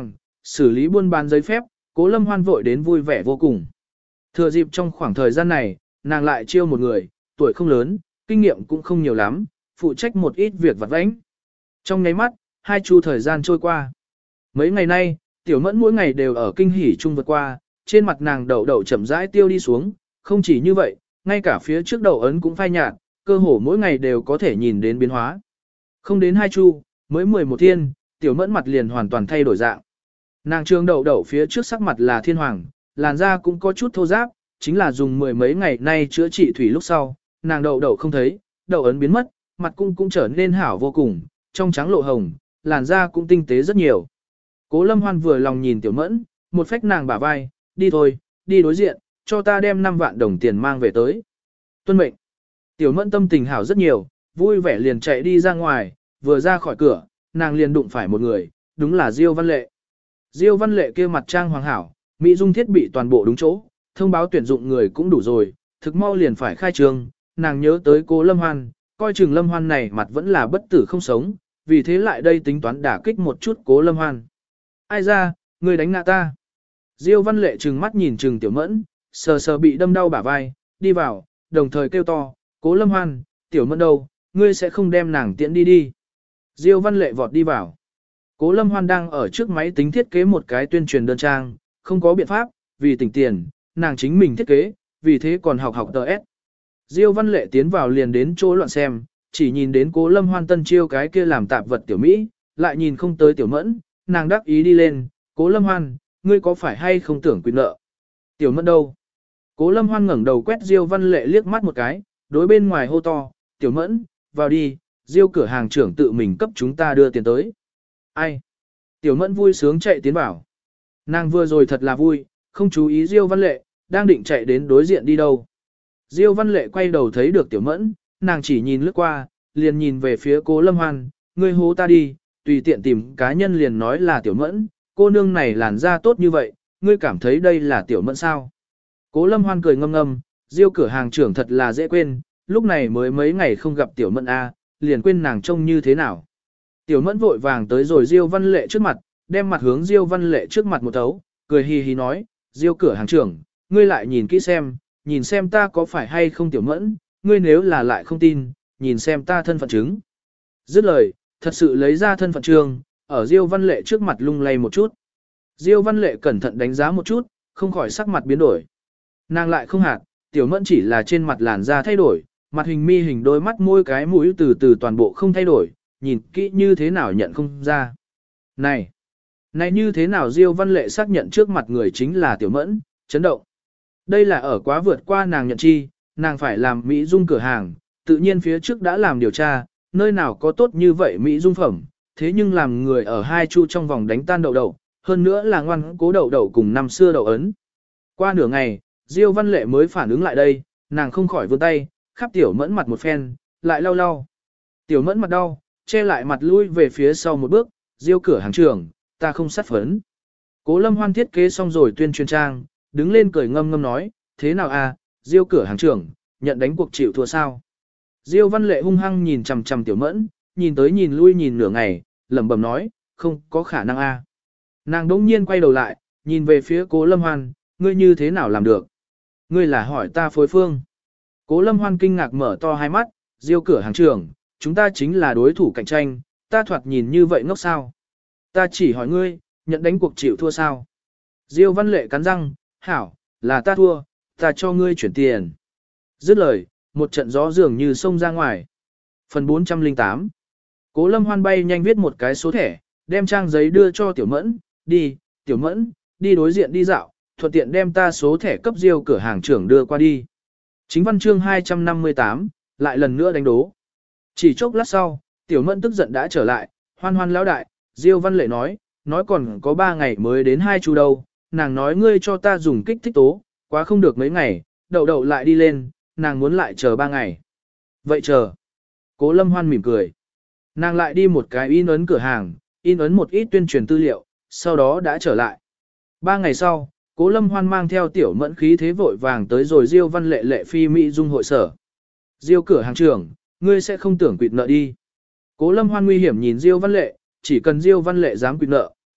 xử lý buôn bán giấy phép, Cố Lâm Hoan vội đến vui vẻ vô cùng. Thừa dịp trong khoảng thời gian này, nàng lại chiêu một người, tuổi không lớn, kinh nghiệm cũng không nhiều lắm, phụ trách một ít việc vặt vãnh. Trong nháy mắt, hai chu thời gian trôi qua. Mấy ngày nay, Tiểu Mẫn mỗi ngày đều ở kinh hỉ chung vượt qua, trên mặt nàng đậu đậu chậm rãi tiêu đi xuống, không chỉ như vậy, ngay cả phía trước đầu ấn cũng phai nhạt, cơ hồ mỗi ngày đều có thể nhìn đến biến hóa. Không đến hai chu, mới mười một thiên, Tiểu Mẫn mặt liền hoàn toàn thay đổi dạng. Nàng trương đậu đậu phía trước sắc mặt là thiên hoàng, làn da cũng có chút thô ráp, chính là dùng mười mấy ngày nay chữa trị thủy lúc sau, nàng đậu đậu không thấy, đậu ấn biến mất, mặt cung cũng trở nên hảo vô cùng, trong trắng lộ hồng, làn da cũng tinh tế rất nhiều. Cố Lâm Hoan vừa lòng nhìn Tiểu Mẫn, một phách nàng bả vai, đi thôi, đi đối diện, cho ta đem năm vạn đồng tiền mang về tới. Tuân mệnh. Tiểu Mẫn tâm tình hảo rất nhiều, vui vẻ liền chạy đi ra ngoài, vừa ra khỏi cửa, nàng liền đụng phải một người, đúng là Diêu Văn Lệ. Diêu Văn Lệ kia mặt trang hoàng hảo, mỹ dung thiết bị toàn bộ đúng chỗ, thông báo tuyển dụng người cũng đủ rồi, thực mau liền phải khai trương, nàng nhớ tới Cố Lâm Hoan, coi chừng Lâm Hoan này mặt vẫn là bất tử không sống, vì thế lại đây tính toán đả kích một chút Cố Lâm Hoan. Ai ra, người đánh ngã ta. Diêu Văn Lệ trừng mắt nhìn trừng Tiểu Mẫn, sờ sờ bị đâm đau bả vai, đi vào, đồng thời kêu to, Cố Lâm Hoan, Tiểu Mẫn đâu, ngươi sẽ không đem nàng tiễn đi đi. Diêu Văn Lệ vọt đi vào. Cố Lâm Hoan đang ở trước máy tính thiết kế một cái tuyên truyền đơn trang, không có biện pháp, vì tỉnh tiền, nàng chính mình thiết kế, vì thế còn học học tờ S. Diêu Văn Lệ tiến vào liền đến chỗ loạn xem, chỉ nhìn đến Cố Lâm Hoan tân chiêu cái kia làm tạp vật tiểu Mỹ, lại nhìn không tới Tiểu Mẫn, nàng đắc ý đi lên, Cố Lâm Hoan, ngươi có phải hay không tưởng quyền nợ? Tiểu Mẫn đâu? Cố Lâm Hoan ngẩng đầu quét Diêu Văn Lệ liếc mắt một cái, đối bên ngoài hô to, Tiểu Mẫn, vào đi, Diêu cửa hàng trưởng tự mình cấp chúng ta đưa tiền tới. Ai? Tiểu Mẫn vui sướng chạy tiến vào. Nàng vừa rồi thật là vui, không chú ý Diêu Văn Lệ, đang định chạy đến đối diện đi đâu. Diêu Văn Lệ quay đầu thấy được Tiểu Mẫn, nàng chỉ nhìn lướt qua, liền nhìn về phía Cố Lâm Hoan, ngươi hố ta đi, tùy tiện tìm cá nhân liền nói là Tiểu Mẫn, cô nương này làn da tốt như vậy, ngươi cảm thấy đây là Tiểu Mẫn sao? Cố Lâm Hoan cười ngâm ngâm, Diêu cửa hàng trưởng thật là dễ quên, lúc này mới mấy ngày không gặp Tiểu Mẫn a, liền quên nàng trông như thế nào. Tiểu Mẫn vội vàng tới rồi Diêu Văn Lệ trước mặt, đem mặt hướng Diêu Văn Lệ trước mặt một thấu, cười hì hì nói, Diêu cửa hàng trưởng, ngươi lại nhìn kỹ xem, nhìn xem ta có phải hay không Tiểu Mẫn, ngươi nếu là lại không tin, nhìn xem ta thân phận chứng. Dứt lời, thật sự lấy ra thân phận trường, ở Diêu Văn Lệ trước mặt lung lay một chút. Diêu Văn Lệ cẩn thận đánh giá một chút, không khỏi sắc mặt biến đổi. Nàng lại không hạt, Tiểu Mẫn chỉ là trên mặt làn da thay đổi, mặt hình mi hình đôi mắt môi cái mũi từ từ toàn bộ không thay đổi, nhìn kỹ như thế nào nhận không ra. Này, này như thế nào Diêu Văn Lệ xác nhận trước mặt người chính là Tiểu Mẫn, chấn động. Đây là ở quá vượt qua nàng nhận chi, nàng phải làm Mỹ dung cửa hàng, tự nhiên phía trước đã làm điều tra, nơi nào có tốt như vậy Mỹ dung phẩm, thế nhưng làm người ở hai chu trong vòng đánh tan đậu đậu, hơn nữa là ngoan cố đậu đậu cùng năm xưa đậu ấn. Qua nửa ngày, Diêu Văn Lệ mới phản ứng lại đây, nàng không khỏi vươn tay, khắp Tiểu Mẫn mặt một phen, lại lau lau. Tiểu Mẫn mặt đau, che lại mặt lui về phía sau một bước, Diêu cửa hàng trưởng, ta không sát phấn. Cố Lâm Hoan thiết kế xong rồi tuyên truyền trang, đứng lên cười ngâm ngâm nói, thế nào à, Diêu cửa hàng trưởng, nhận đánh cuộc chịu thua sao? Diêu Văn Lệ hung hăng nhìn chằm chằm Tiểu Mẫn, nhìn tới nhìn lui nhìn nửa ngày, lẩm bẩm nói, không có khả năng a. À. Nàng đỗng nhiên quay đầu lại, nhìn về phía Cố Lâm Hoan, ngươi như thế nào làm được? Ngươi là hỏi ta phối phương. Cố Lâm Hoan kinh ngạc mở to hai mắt, Diêu cửa hàng trưởng, chúng ta chính là đối thủ cạnh tranh, ta thoạt nhìn như vậy ngốc sao? Ta chỉ hỏi ngươi, nhận đánh cuộc chịu thua sao? Diêu Văn Lệ cắn răng, hảo, là ta thua, ta cho ngươi chuyển tiền. Dứt lời, một trận gió dường như xông ra ngoài. Phần bốn trăm lẻ tám. Cố Lâm Hoan bay nhanh viết một cái số thẻ, đem trang giấy đưa cho Tiểu Mẫn, đi, Tiểu Mẫn, đi đối diện đi dạo, thuận tiện đem ta số thẻ cấp Diêu cửa hàng trưởng đưa qua đi. Chính văn chương hai trăm năm mươi tám, lại lần nữa đánh đố. Chỉ chốc lát sau, Tiểu Mẫn tức giận đã trở lại, hoan hoan lão đại, Diêu Văn Lệ nói, nói còn có ba ngày mới đến hai chu đâu, nàng nói ngươi cho ta dùng kích thích tố, quá không được mấy ngày, đậu đậu lại đi lên, nàng muốn lại chờ ba ngày. Vậy chờ. Cố Lâm Hoan mỉm cười. Nàng lại đi một cái in ấn cửa hàng, in ấn một ít tuyên truyền tư liệu, sau đó đã trở lại. Ba ngày sau, Cố Lâm Hoan mang theo Tiểu Mẫn khí thế vội vàng tới rồi Diêu Văn Lệ lệ phi Mỹ dung hội sở. Diêu cửa hàng trưởng, ngươi sẽ không tưởng quỵt nợ đi. Cố Lâm Hoan nguy hiểm nhìn Diêu Văn Lệ, chỉ cần Diêu Văn Lệ dám quỵt nợ,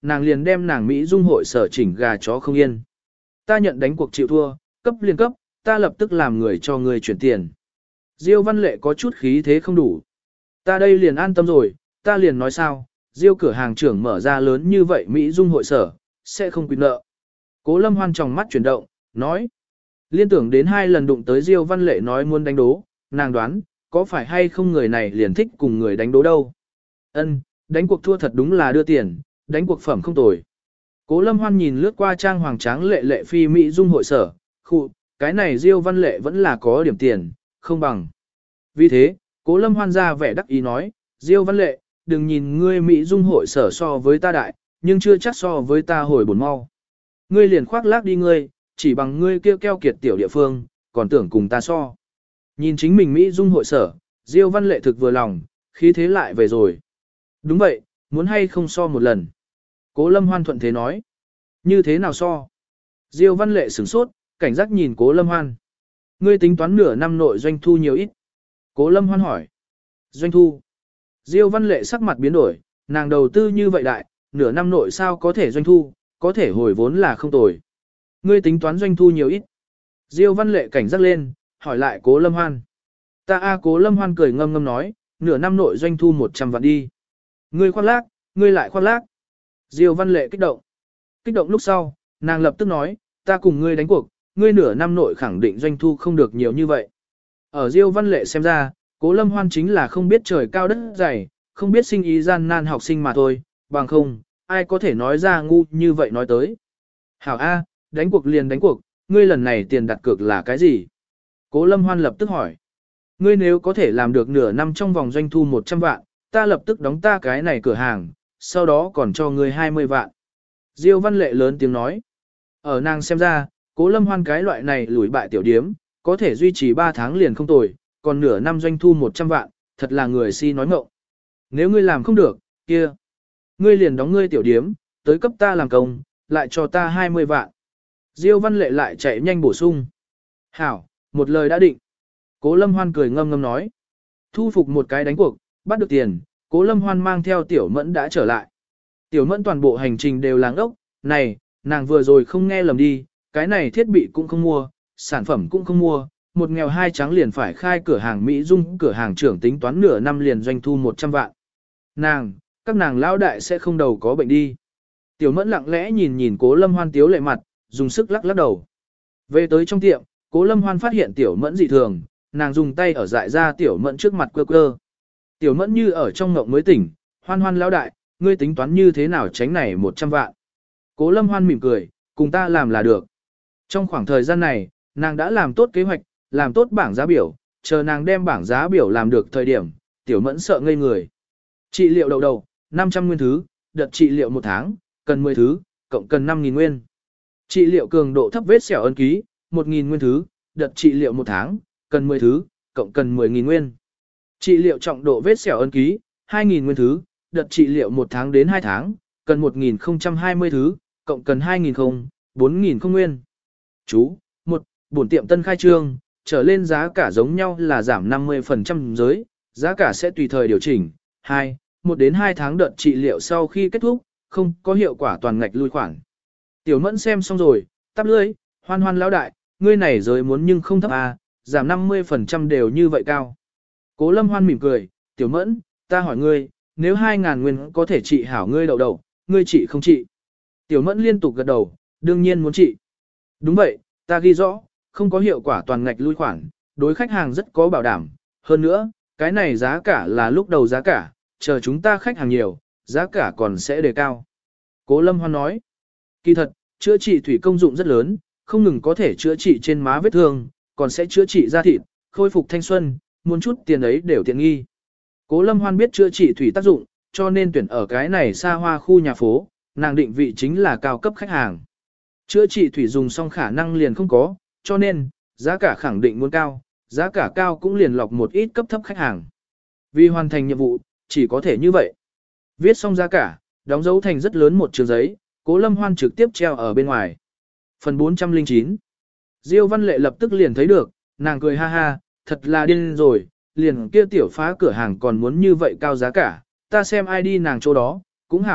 nàng liền đem nàng Mỹ Dung hội sở chỉnh gà chó không yên. Ta nhận đánh cuộc chịu thua, cấp liền cấp, ta lập tức làm người cho người chuyển tiền. Diêu Văn Lệ có chút khí thế không đủ. Ta đây liền an tâm rồi, ta liền nói sao, Diêu cửa hàng trưởng mở ra lớn như vậy Mỹ Dung hội sở, sẽ không quy nợ. Cố Lâm Hoan trong mắt chuyển động, nói. Liên tưởng đến hai lần đụng tới Diêu Văn Lệ nói muốn đánh đố, nàng đoán, có phải hay không người này liền thích cùng người đánh đố đâu. Ân, đánh cuộc thua thật đúng là đưa tiền, đánh cuộc phẩm không tồi. Cố Lâm Hoan nhìn lướt qua trang hoàng tráng lệ lệ phi Mỹ Dung hội sở, khụ, cái này Diêu Văn Lệ vẫn là có điểm tiền, không bằng. Vì thế, Cố Lâm Hoan ra vẻ đắc ý nói, Diêu Văn Lệ, đừng nhìn ngươi Mỹ Dung hội sở so với ta đại, nhưng chưa chắc so với ta hồi bổn mau. Ngươi liền khoác lác đi ngươi, chỉ bằng ngươi kêu keo kiệt tiểu địa phương, còn tưởng cùng ta so. Nhìn chính mình Mỹ Dung hội sở, Diêu Văn Lệ thực vừa lòng, khí thế lại về rồi. Đúng vậy, muốn hay không so một lần. Cố Lâm Hoan thuận thế nói. Như thế nào so? Diêu Văn Lệ sửng sốt, cảnh giác nhìn Cố Lâm Hoan. Ngươi tính toán nửa năm nội doanh thu nhiều ít. Cố Lâm Hoan hỏi. Doanh thu. Diêu Văn Lệ sắc mặt biến đổi, nàng đầu tư như vậy đại, nửa năm nội sao có thể doanh thu, có thể hồi vốn là không tồi. Ngươi tính toán doanh thu nhiều ít. Diêu Văn Lệ cảnh giác lên, hỏi lại Cố Lâm Hoan. Ta a Cố Lâm Hoan cười ngâm ngâm nói, nửa năm nội doanh thu một trăm vạn đi. Ngươi khoác lác, ngươi lại khoác lác. Diêu Văn Lệ kích động. Kích động lúc sau, nàng lập tức nói, ta cùng ngươi đánh cuộc, ngươi nửa năm nội khẳng định doanh thu không được nhiều như vậy. Ở Diêu Văn Lệ xem ra, Cố Lâm Hoan chính là không biết trời cao đất dày, không biết sinh ý gian nan học sinh mà thôi, bằng không, ai có thể nói ra ngu như vậy nói tới. Hảo A, đánh cuộc liền đánh cuộc, ngươi lần này tiền đặt cược là cái gì? Cố Lâm Hoan lập tức hỏi. Ngươi nếu có thể làm được nửa năm trong vòng doanh thu một trăm vạn, ta lập tức đóng ta cái này cửa hàng, sau đó còn cho ngươi hai mươi vạn. Diêu Văn Lệ lớn tiếng nói. Ở nàng xem ra, Cố Lâm Hoan cái loại này lùi bại tiểu điếm, có thể duy trì ba tháng liền không tồi, còn nửa năm doanh thu một trăm vạn, thật là người si nói ngọng. Nếu ngươi làm không được, kia, ngươi liền đóng ngươi tiểu điếm, tới cấp ta làm công, lại cho ta hai mươi vạn. Diêu Văn Lệ lại chạy nhanh bổ sung. Hảo, một lời đã định. Cố Lâm Hoan cười ngâm ngâm nói. Thu phục một cái đánh cuộc, bắt được tiền, Cố Lâm Hoan mang theo Tiểu Mẫn đã trở lại. Tiểu Mẫn toàn bộ hành trình đều làng ốc, này, nàng vừa rồi không nghe lầm đi, cái này thiết bị cũng không mua, sản phẩm cũng không mua, một nghèo hai trắng liền phải khai cửa hàng Mỹ Dung, cửa hàng trưởng tính toán nửa năm liền doanh thu một trăm vạn. Nàng, các nàng lão đại sẽ không đầu có bệnh đi. Tiểu Mẫn lặng lẽ nhìn nhìn Cố Lâm Hoan tiếu lệ mặt, dùng sức lắc lắc đầu. Về tới trong tiệm, Cố Lâm Hoan phát hiện Tiểu Mẫn dị thường, nàng dùng tay ở dại ra Tiểu Mẫn trước mặt quơ quơ. Tiểu Mẫn như ở trong ngộng mới tỉnh, Hoan Hoan lão đại, ngươi tính toán như thế nào tránh này một trăm vạn. Cố Lâm Hoan mỉm cười, cùng ta làm là được. Trong khoảng thời gian này, nàng đã làm tốt kế hoạch, làm tốt bảng giá biểu, chờ nàng đem bảng giá biểu làm được thời điểm, Tiểu Mẫn sợ ngây người. Trị liệu đầu đầu, năm trăm nguyên thứ, đợt trị liệu một tháng, cần mười thứ, cộng cần năm nghìn nguyên. Trị liệu cường độ thấp vết sẹo ấn ký, một nghìn nguyên thứ, đợt trị liệu một tháng, cần mười thứ, cộng cần mười nghìn nguyên. Trị liệu trọng độ vết sẹo ấn ký, hai nghìn nguyên thứ, đợt trị liệu một tháng đến hai tháng, cần một nghìn không trăm hai mươi thứ, cộng cần hai nghìn không, bốn nghìn không nguyên. Chú, một, bổn tiệm tân khai trương, trở lên giá cả giống nhau là giảm năm mươi phần trăm giới, giá cả sẽ tùy thời điều chỉnh. hai, một đến hai tháng đợt trị liệu sau khi kết thúc, không có hiệu quả toàn ngạch lui khoản. Tiểu Mẫn xem xong rồi, tắp lưỡi, Hoan Hoan lão đại, ngươi này giới muốn nhưng không thấp à, giảm năm mươi phần trăm đều như vậy cao. Cố Lâm Hoan mỉm cười, Tiểu Mẫn, ta hỏi ngươi, nếu hai ngàn nguyên có thể trị hảo ngươi đậu đầu, ngươi trị không trị? Tiểu Mẫn liên tục gật đầu, đương nhiên muốn trị. Đúng vậy, ta ghi rõ, không có hiệu quả toàn ngạch lui khoản, đối khách hàng rất có bảo đảm. Hơn nữa, cái này giá cả là lúc đầu giá cả, chờ chúng ta khách hàng nhiều, giá cả còn sẽ đề cao. Cố Lâm Hoan nói, kỳ thật, chữa trị thủy công dụng rất lớn, không ngừng có thể chữa trị trên má vết thương, còn sẽ chữa trị da thịt, khôi phục thanh xuân, muốn chút tiền ấy đều tiện nghi. Cố Lâm Hoan biết chữa trị thủy tác dụng, cho nên tuyển ở cái này xa hoa khu nhà phố, nàng định vị chính là cao cấp khách hàng. Chữa trị thủy dùng xong khả năng liền không có, cho nên, giá cả khẳng định muốn cao, giá cả cao cũng liền lọc một ít cấp thấp khách hàng. Vì hoàn thành nhiệm vụ, chỉ có thể như vậy. Viết xong giá cả, đóng dấu thành rất lớn một trường giấy, Cố Lâm Hoan trực tiếp treo ở bên ngoài. Phần bốn trăm lẻ chín. Diêu Văn Lệ lập tức liền thấy được, nàng cười ha ha, thật là điên rồi, liền kia tiểu phá cửa hàng còn muốn như vậy cao giá cả, ta xem ai đi nàng chỗ đó, cũng hảo,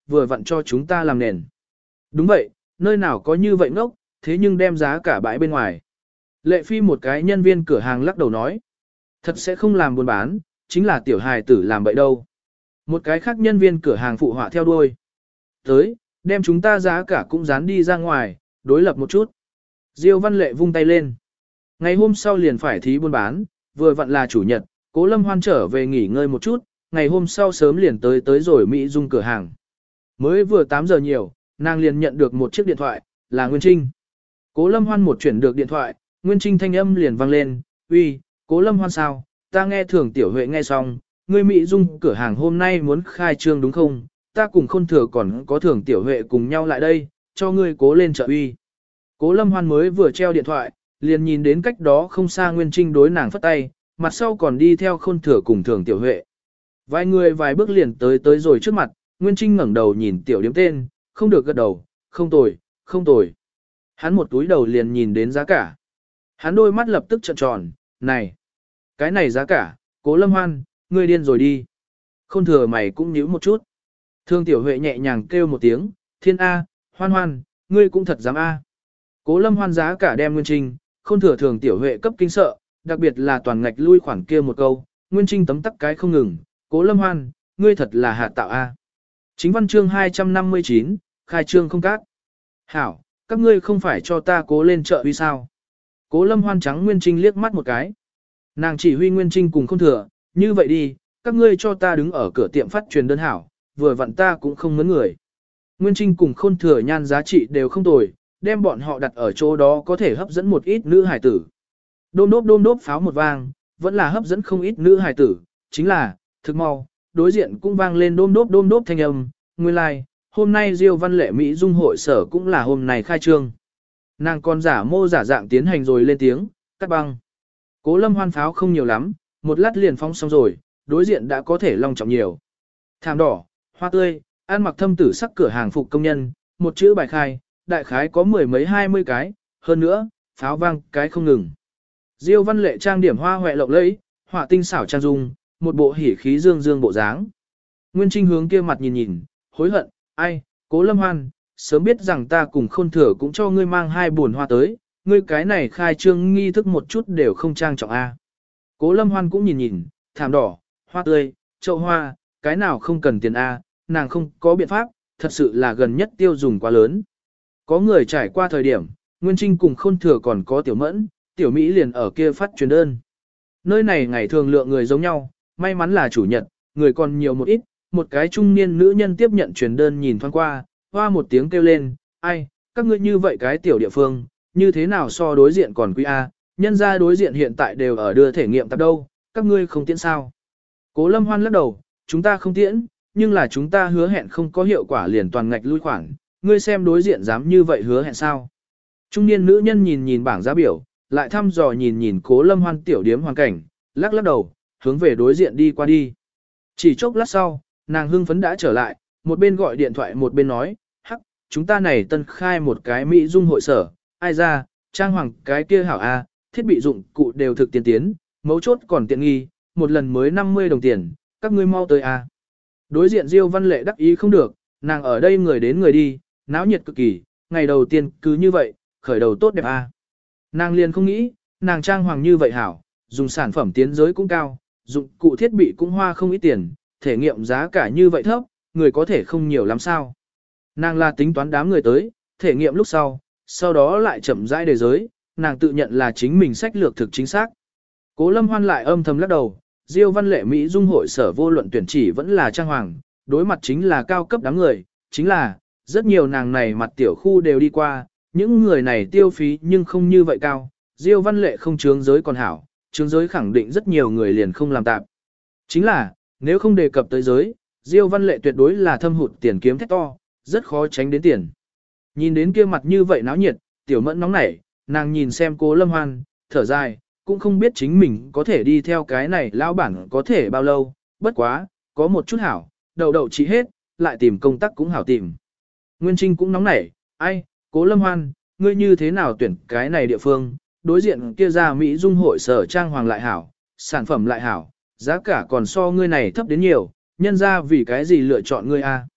vừa vặn cho chúng ta làm nền. Đúng vậy, nơi nào có như vậy ngốc, thế nhưng đem giá cả bãi bên ngoài. Lệ Phi một cái nhân viên cửa hàng lắc đầu nói. Thật sẽ không làm buôn bán, chính là tiểu hài tử làm bậy đâu. Một cái khác nhân viên cửa hàng phụ họa theo đuôi. Tới, đem chúng ta giá cả cũng dán đi ra ngoài, đối lập một chút. Diêu Văn Lệ vung tay lên. Ngày hôm sau liền phải thí buôn bán, vừa vặn là chủ nhật, Cố Lâm Hoan trở về nghỉ ngơi một chút, ngày hôm sau sớm liền tới tới rồi Mỹ Dung cửa hàng. Mới vừa tám giờ nhiều, nàng liền nhận được một chiếc điện thoại, là Nguyên Trinh. Cố Lâm Hoan một chuyển được điện thoại, Nguyên Trinh thanh âm liền vang lên, uy, Cố Lâm Hoan sao, ta nghe Thường Tiểu Huệ nghe xong, ngươi Mỹ Dung cửa hàng hôm nay muốn khai trương đúng không, ta cùng Khôn Thừa còn có Thường Tiểu Huệ cùng nhau lại đây, cho ngươi cố lên trợ uy. Cố Lâm Hoan mới vừa treo điện thoại, liền nhìn đến cách đó không xa Nguyên Trinh đối nàng phất tay, mặt sau còn đi theo Khôn Thừa cùng Thường Tiểu Huệ. Vài người vài bước liền tới tới rồi trước mặt, Nguyên Trinh ngẩng đầu nhìn tiểu điếm tên, không được gật đầu, không tồi, không tồi. Hắn một túi đầu liền nhìn đến giá cả. Hắn đôi mắt lập tức trợn tròn, này, cái này giá cả, Cố Lâm Hoan, ngươi điên rồi đi. Khôn Thừa mày cũng nhíu một chút. Thường Tiểu Huệ nhẹ nhàng kêu một tiếng, thiên A, Hoan Hoan, ngươi cũng thật dám A. Cố Lâm Hoan giá cả đem Nguyên Trinh, Khôn Thừa Thường Tiểu Huệ cấp kinh sợ, đặc biệt là toàn ngạch lui khoản kia một câu, Nguyên Trinh tấm tắc cái không ngừng, Cố Lâm Hoan, ngươi thật là hạ tạo A. Chính văn chương hai trăm năm mươi chín, khai trương không cát. Hảo, các ngươi không phải cho ta cố lên chợ uy sao. Cố Lâm Hoan trắng Nguyên Trinh liếc mắt một cái. Nàng chỉ huy Nguyên Trinh cùng Khôn Thừa, như vậy đi, các ngươi cho ta đứng ở cửa tiệm phát truyền đơn hảo, vừa vặn ta cũng không mướn người. Nguyên Trinh cùng Khôn Thừa nhan giá trị đều không tồi, đem bọn họ đặt ở chỗ đó có thể hấp dẫn một ít nữ hài tử. Đôm đốp đôm đốp pháo một vang, vẫn là hấp dẫn không ít nữ hài tử, chính là, thực mau, đối diện cũng vang lên đôm đốp đôm đốp thanh âm, nguyên lai, like, hôm nay Diêu Văn Lệ Mỹ Dung hội sở cũng là hôm nay khai trương. Nàng còn giả mô giả dạng tiến hành rồi lên tiếng, cắt băng. Cố Lâm Hoan pháo không nhiều lắm, một lát liền phóng xong rồi, đối diện đã có thể long trọng nhiều. Thảm đỏ, hoa tươi, ăn mặc thâm tử sắc cửa hàng phục công nhân, một chữ bài khai, đại khái có mười mấy hai mươi cái, hơn nữa, pháo vang cái không ngừng. Diêu Văn Lệ trang điểm hoa hoẹ lộng lẫy, họa tinh xảo trang dung, một bộ hỉ khí dương dương bộ dáng. Nguyên Trinh hướng kia mặt nhìn nhìn, hối hận, ai, Cố Lâm Hoan, sớm biết rằng ta cùng Khôn Thừa cũng cho ngươi mang hai buồn hoa tới, ngươi cái này khai trương nghi thức một chút đều không trang trọng a. Cố Lâm Hoan cũng nhìn nhìn, thảm đỏ, hoa tươi, chậu hoa, cái nào không cần tiền a, nàng không có biện pháp, thật sự là gần nhất tiêu dùng quá lớn. Có người trải qua thời điểm, Nguyên Trinh cùng Khôn Thừa còn có Tiểu Mẫn, Tiểu Mỹ liền ở kia phát truyền đơn. Nơi này ngày thường lượng người giống nhau, may mắn là chủ nhật, người còn nhiều một ít, một cái trung niên nữ nhân tiếp nhận truyền đơn nhìn thoáng qua, hoa một tiếng kêu lên, ai, các ngươi như vậy cái tiểu địa phương, như thế nào so đối diện còn quý A, nhân ra đối diện hiện tại đều ở đưa thể nghiệm tập đâu, các ngươi không tiễn sao. Cố Lâm Hoan lắc đầu, chúng ta không tiễn, nhưng là chúng ta hứa hẹn không có hiệu quả liền toàn ngạch lui khoản, ngươi xem đối diện dám như vậy hứa hẹn sao. Trung niên nữ nhân nhìn nhìn bảng giá biểu, lại thăm dò nhìn nhìn Cố Lâm Hoan tiểu điếm hoàn cảnh, lắc lắc đầu, hướng về đối diện đi qua đi. Chỉ chốc lát sau, nàng hưng phấn đã trở lại, một bên gọi điện thoại một bên nói, hắc, chúng ta này tân khai một cái Mỹ Dung hội sở, ai ra, trang hoàng cái kia hảo A, thiết bị dụng cụ đều thực tiên tiến, mấu chốt còn tiện nghi, một lần mới năm mươi đồng tiền, các ngươi mau tới A. Đối diện Diêu Văn Lệ đắc ý không được, nàng ở đây người đến người đi, náo nhiệt cực kỳ, ngày đầu tiên cứ như vậy, khởi đầu tốt đẹp A. Nàng liền không nghĩ, nàng trang hoàng như vậy hảo, dùng sản phẩm tiến giới cũng cao, dụng cụ thiết bị cũng hoa không ít tiền, thể nghiệm giá cả như vậy thấp, người có thể không nhiều lắm sao. Nàng là tính toán đám người tới, thể nghiệm lúc sau, sau đó lại chậm rãi đề giới, nàng tự nhận là chính mình sách lược thực chính xác. Cố Lâm Hoan lại âm thầm lắc đầu, Diêu Văn Lệ Mỹ Dung hội sở vô luận tuyển chỉ vẫn là trang hoàng, đối mặt chính là cao cấp đám người, chính là, rất nhiều nàng này mặt tiểu khu đều đi qua, những người này tiêu phí nhưng không như vậy cao, Diêu Văn Lệ không chướng giới còn hảo, chướng giới khẳng định rất nhiều người liền không làm tạm. Chính là, nếu không đề cập tới giới, Diêu Văn Lệ tuyệt đối là thâm hụt tiền kiếm thét to, rất khó tránh đến tiền. Nhìn đến kia mặt như vậy náo nhiệt, Tiểu Mẫn nóng nảy, nàng nhìn xem Cố Lâm Hoan, thở dài, cũng không biết chính mình có thể đi theo cái này lão bản có thể bao lâu, bất quá, có một chút hảo, đầu đầu chỉ hết, lại tìm công tác cũng hảo tìm. Nguyên Trinh cũng nóng nảy, ai, Cố Lâm Hoan, ngươi như thế nào tuyển cái này địa phương, đối diện kia ra Mỹ Dung hội sở trang hoàng lại hảo, sản phẩm lại hảo, giá cả còn so ngươi này thấp đến nhiều, nhân ra vì cái gì lựa chọn ngươi a?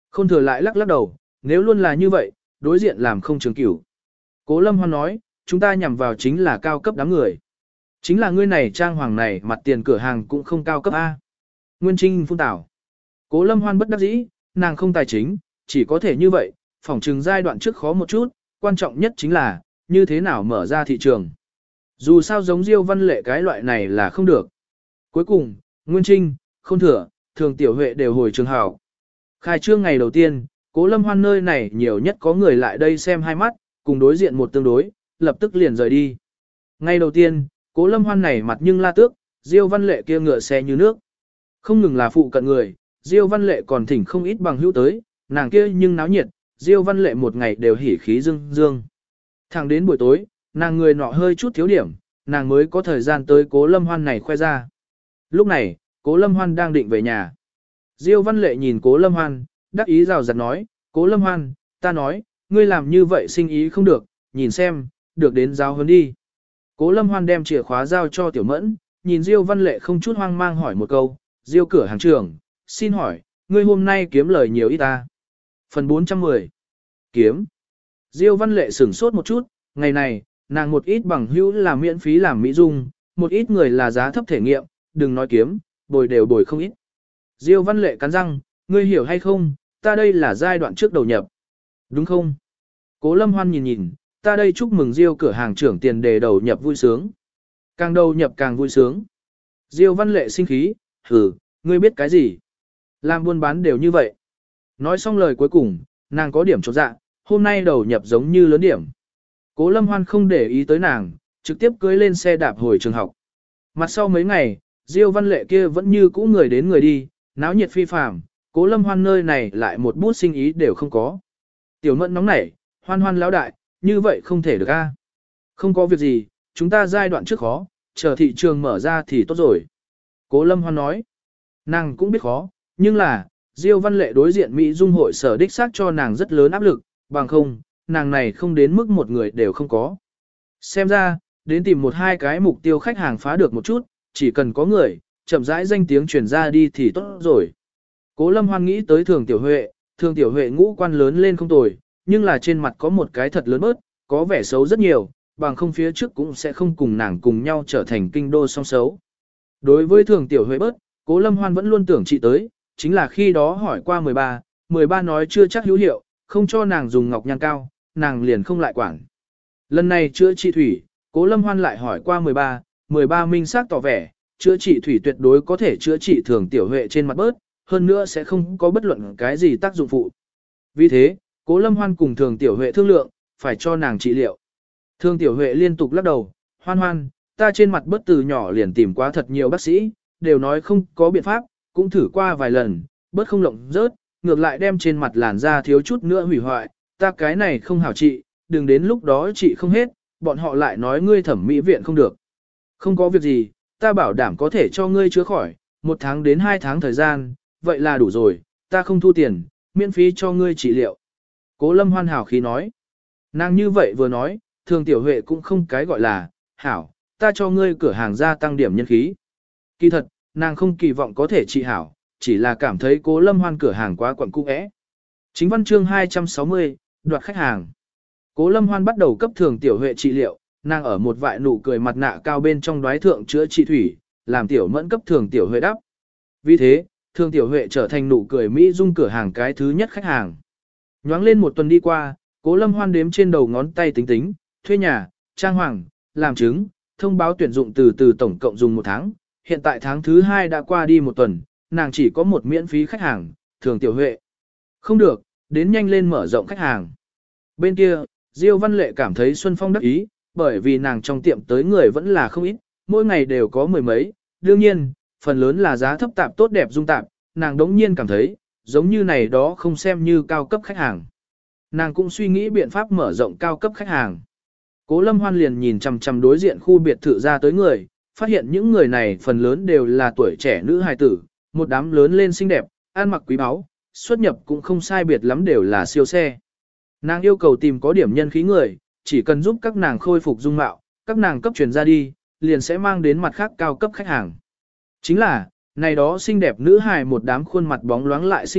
Khôn thừa lại lắc lắc đầu, nếu luôn là như vậy, đối diện làm không trường cửu. Cố Lâm Hoan nói, chúng ta nhằm vào chính là cao cấp đám người. Chính là ngươi này trang hoàng này mặt tiền cửa hàng cũng không cao cấp A. Nguyên Trinh phun tảo. Cố Lâm Hoan bất đắc dĩ, nàng không tài chính, chỉ có thể như vậy, phỏng chừng giai đoạn trước khó một chút, quan trọng nhất chính là, như thế nào mở ra thị trường. Dù sao giống Diêu Văn Lệ cái loại này là không được. Cuối cùng, Nguyên Trinh, Khôn Thừa, Thường Tiểu Huệ đều hồi trường hảo. Khai trương ngày đầu tiên, Cố Lâm Hoan nơi này nhiều nhất có người lại đây xem hai mắt, cùng đối diện một tương đối, lập tức liền rời đi. Ngày đầu tiên, Cố Lâm Hoan này mặt nhưng la tước, Diêu Văn Lệ kia ngựa xe như nước. Không ngừng là phụ cận người, Diêu Văn Lệ còn thỉnh không ít bằng hữu tới, nàng kia nhưng náo nhiệt, Diêu Văn Lệ một ngày đều hỉ khí dương dương. Thẳng đến buổi tối, nàng người nọ hơi chút thiếu điểm, nàng mới có thời gian tới Cố Lâm Hoan này khoe ra. Lúc này, Cố Lâm Hoan đang định về nhà. Diêu Văn Lệ nhìn Cố Lâm Hoan, đắc ý rào rạt nói, Cố Lâm Hoan, ta nói, ngươi làm như vậy sinh ý không được, nhìn xem, được đến giáo huấn đi. Cố Lâm Hoan đem chìa khóa giao cho Tiểu Mẫn, nhìn Diêu Văn Lệ không chút hoang mang hỏi một câu, Diêu cửa hàng trưởng, xin hỏi, ngươi hôm nay kiếm lời nhiều ít ta? Phần bốn trăm mười. Kiếm. Diêu Văn Lệ sửng sốt một chút, ngày này, nàng một ít bằng hữu là miễn phí làm mỹ dung, một ít người là giá thấp thể nghiệm, đừng nói kiếm, bồi đều bồi không ít. Diêu Văn Lệ cắn răng, ngươi hiểu hay không, ta đây là giai đoạn trước đầu nhập. Đúng không? Cố Lâm Hoan nhìn nhìn, ta đây chúc mừng Diêu cửa hàng trưởng tiền đề đầu nhập vui sướng. Càng đầu nhập càng vui sướng. Diêu Văn Lệ sinh khí, hừ, ngươi biết cái gì? Làm buôn bán đều như vậy. Nói xong lời cuối cùng, nàng có điểm chột dạ, hôm nay đầu nhập giống như lớn điểm. Cố Lâm Hoan không để ý tới nàng, trực tiếp cưới lên xe đạp hồi trường học. Mặt sau mấy ngày, Diêu Văn Lệ kia vẫn như cũ người đến người đi, náo nhiệt phi phàm, Cố Lâm Hoan nơi này lại một bút sinh ý đều không có. Tiểu Mẫn nóng nảy, Hoan Hoan lão đại, như vậy không thể được a. Không có việc gì, chúng ta giai đoạn trước khó, chờ thị trường mở ra thì tốt rồi. Cố Lâm Hoan nói, nàng cũng biết khó, nhưng là, Diêu Văn Lệ đối diện Mỹ Dung hội sở đích xác cho nàng rất lớn áp lực, bằng không, nàng này không đến mức một người đều không có. Xem ra, đến tìm một hai cái mục tiêu khách hàng phá được một chút, chỉ cần có người, chậm rãi danh tiếng truyền ra đi thì tốt rồi. Cố Lâm Hoan nghĩ tới Thường Tiểu Huệ, Thường Tiểu Huệ ngũ quan lớn lên không tồi, nhưng là trên mặt có một cái thật lớn bớt, có vẻ xấu rất nhiều, bằng không phía trước cũng sẽ không cùng nàng cùng nhau trở thành kinh đô song xấu. Đối với Thường Tiểu Huệ bớt, Cố Lâm Hoan vẫn luôn tưởng chị tới, chính là khi đó hỏi qua mười ba, mười ba nói chưa chắc hữu hiệu, không cho nàng dùng ngọc nhan cao, nàng liền không lại quản. Lần này chữa trị thủy, Cố Lâm Hoan lại hỏi qua mười ba, mười ba minh xác tỏ vẻ, chữa trị thủy tuyệt đối có thể chữa trị Thường Tiểu Huệ trên mặt bớt, hơn nữa sẽ không có bất luận cái gì tác dụng phụ. Vì thế, Cố Lâm Hoan cùng Thường Tiểu Huệ thương lượng, phải cho nàng trị liệu. Thường Tiểu Huệ liên tục lắc đầu, Hoan Hoan, ta trên mặt bớt từ nhỏ liền tìm quá thật nhiều bác sĩ, đều nói không có biện pháp, cũng thử qua vài lần, bớt không lộng rớt, ngược lại đem trên mặt làn da thiếu chút nữa hủy hoại, ta cái này không hảo trị, đừng đến lúc đó trị không hết, bọn họ lại nói ngươi thẩm mỹ viện không được. Không có việc gì, ta bảo đảm có thể cho ngươi chữa khỏi, một tháng đến hai tháng thời gian, vậy là đủ rồi, ta không thu tiền, miễn phí cho ngươi trị liệu. Cố Lâm Hoan hảo khí nói. Nàng như vậy vừa nói, Thường Tiểu Huệ cũng không cái gọi là, hảo, ta cho ngươi cửa hàng gia tăng điểm nhân khí. Kỳ thật, nàng không kỳ vọng có thể trị hảo, chỉ là cảm thấy Cố Lâm Hoan cửa hàng quá quẩn cung ẽ. Chính văn chương hai trăm sáu mươi, đoạt khách hàng. Cố Lâm Hoan bắt đầu cấp Thường Tiểu Huệ trị liệu, nàng ở một vại nụ cười mặt nạ cao bên trong đoái thượng chữa trị thủy, làm Tiểu Mẫn cấp Thường Tiểu Huệ đắp. Vì thế, Thường Tiểu Huệ trở thành nụ cười Mỹ Dung cửa hàng cái thứ nhất khách hàng. Nhoáng lên một tuần đi qua, Cố Lâm Hoan đếm trên đầu ngón tay tính tính, thuê nhà, trang hoàng, làm chứng, thông báo tuyển dụng từ từ tổng cộng dùng một tháng. Hiện tại tháng thứ hai đã qua đi một tuần, nàng chỉ có một miễn phí khách hàng, Thường Tiểu Huệ. Không được, đến nhanh lên mở rộng khách hàng. Bên kia, Diêu Văn Lệ cảm thấy Xuân Phong đắc ý, bởi vì nàng trong tiệm tới người vẫn là không ít, mỗi ngày đều có mười mấy. Đương nhiên, phần lớn là giá thấp tạp tốt đẹp dung tạp, nàng đống nhiên cảm thấy, giống như này đó không xem như cao cấp khách hàng. Nàng cũng suy nghĩ biện pháp mở rộng cao cấp khách hàng. Cố Lâm Hoan liền nhìn chằm chằm đối diện khu biệt thự ra tới người, phát hiện những người này phần lớn đều là tuổi trẻ nữ hài tử, một đám lớn lên xinh đẹp, ăn mặc quý báu, xuất nhập cũng không sai biệt lắm đều là siêu xe. Nàng yêu cầu tìm có điểm nhân khí người, chỉ cần giúp các nàng khôi phục dung mạo, các nàng cấp truyền ra đi, liền sẽ mang đến mặt khác cao cấp khách hàng. Chính là, này đó xinh đẹp nữ hài một đám khuôn mặt bóng loáng lại xinh đẹp,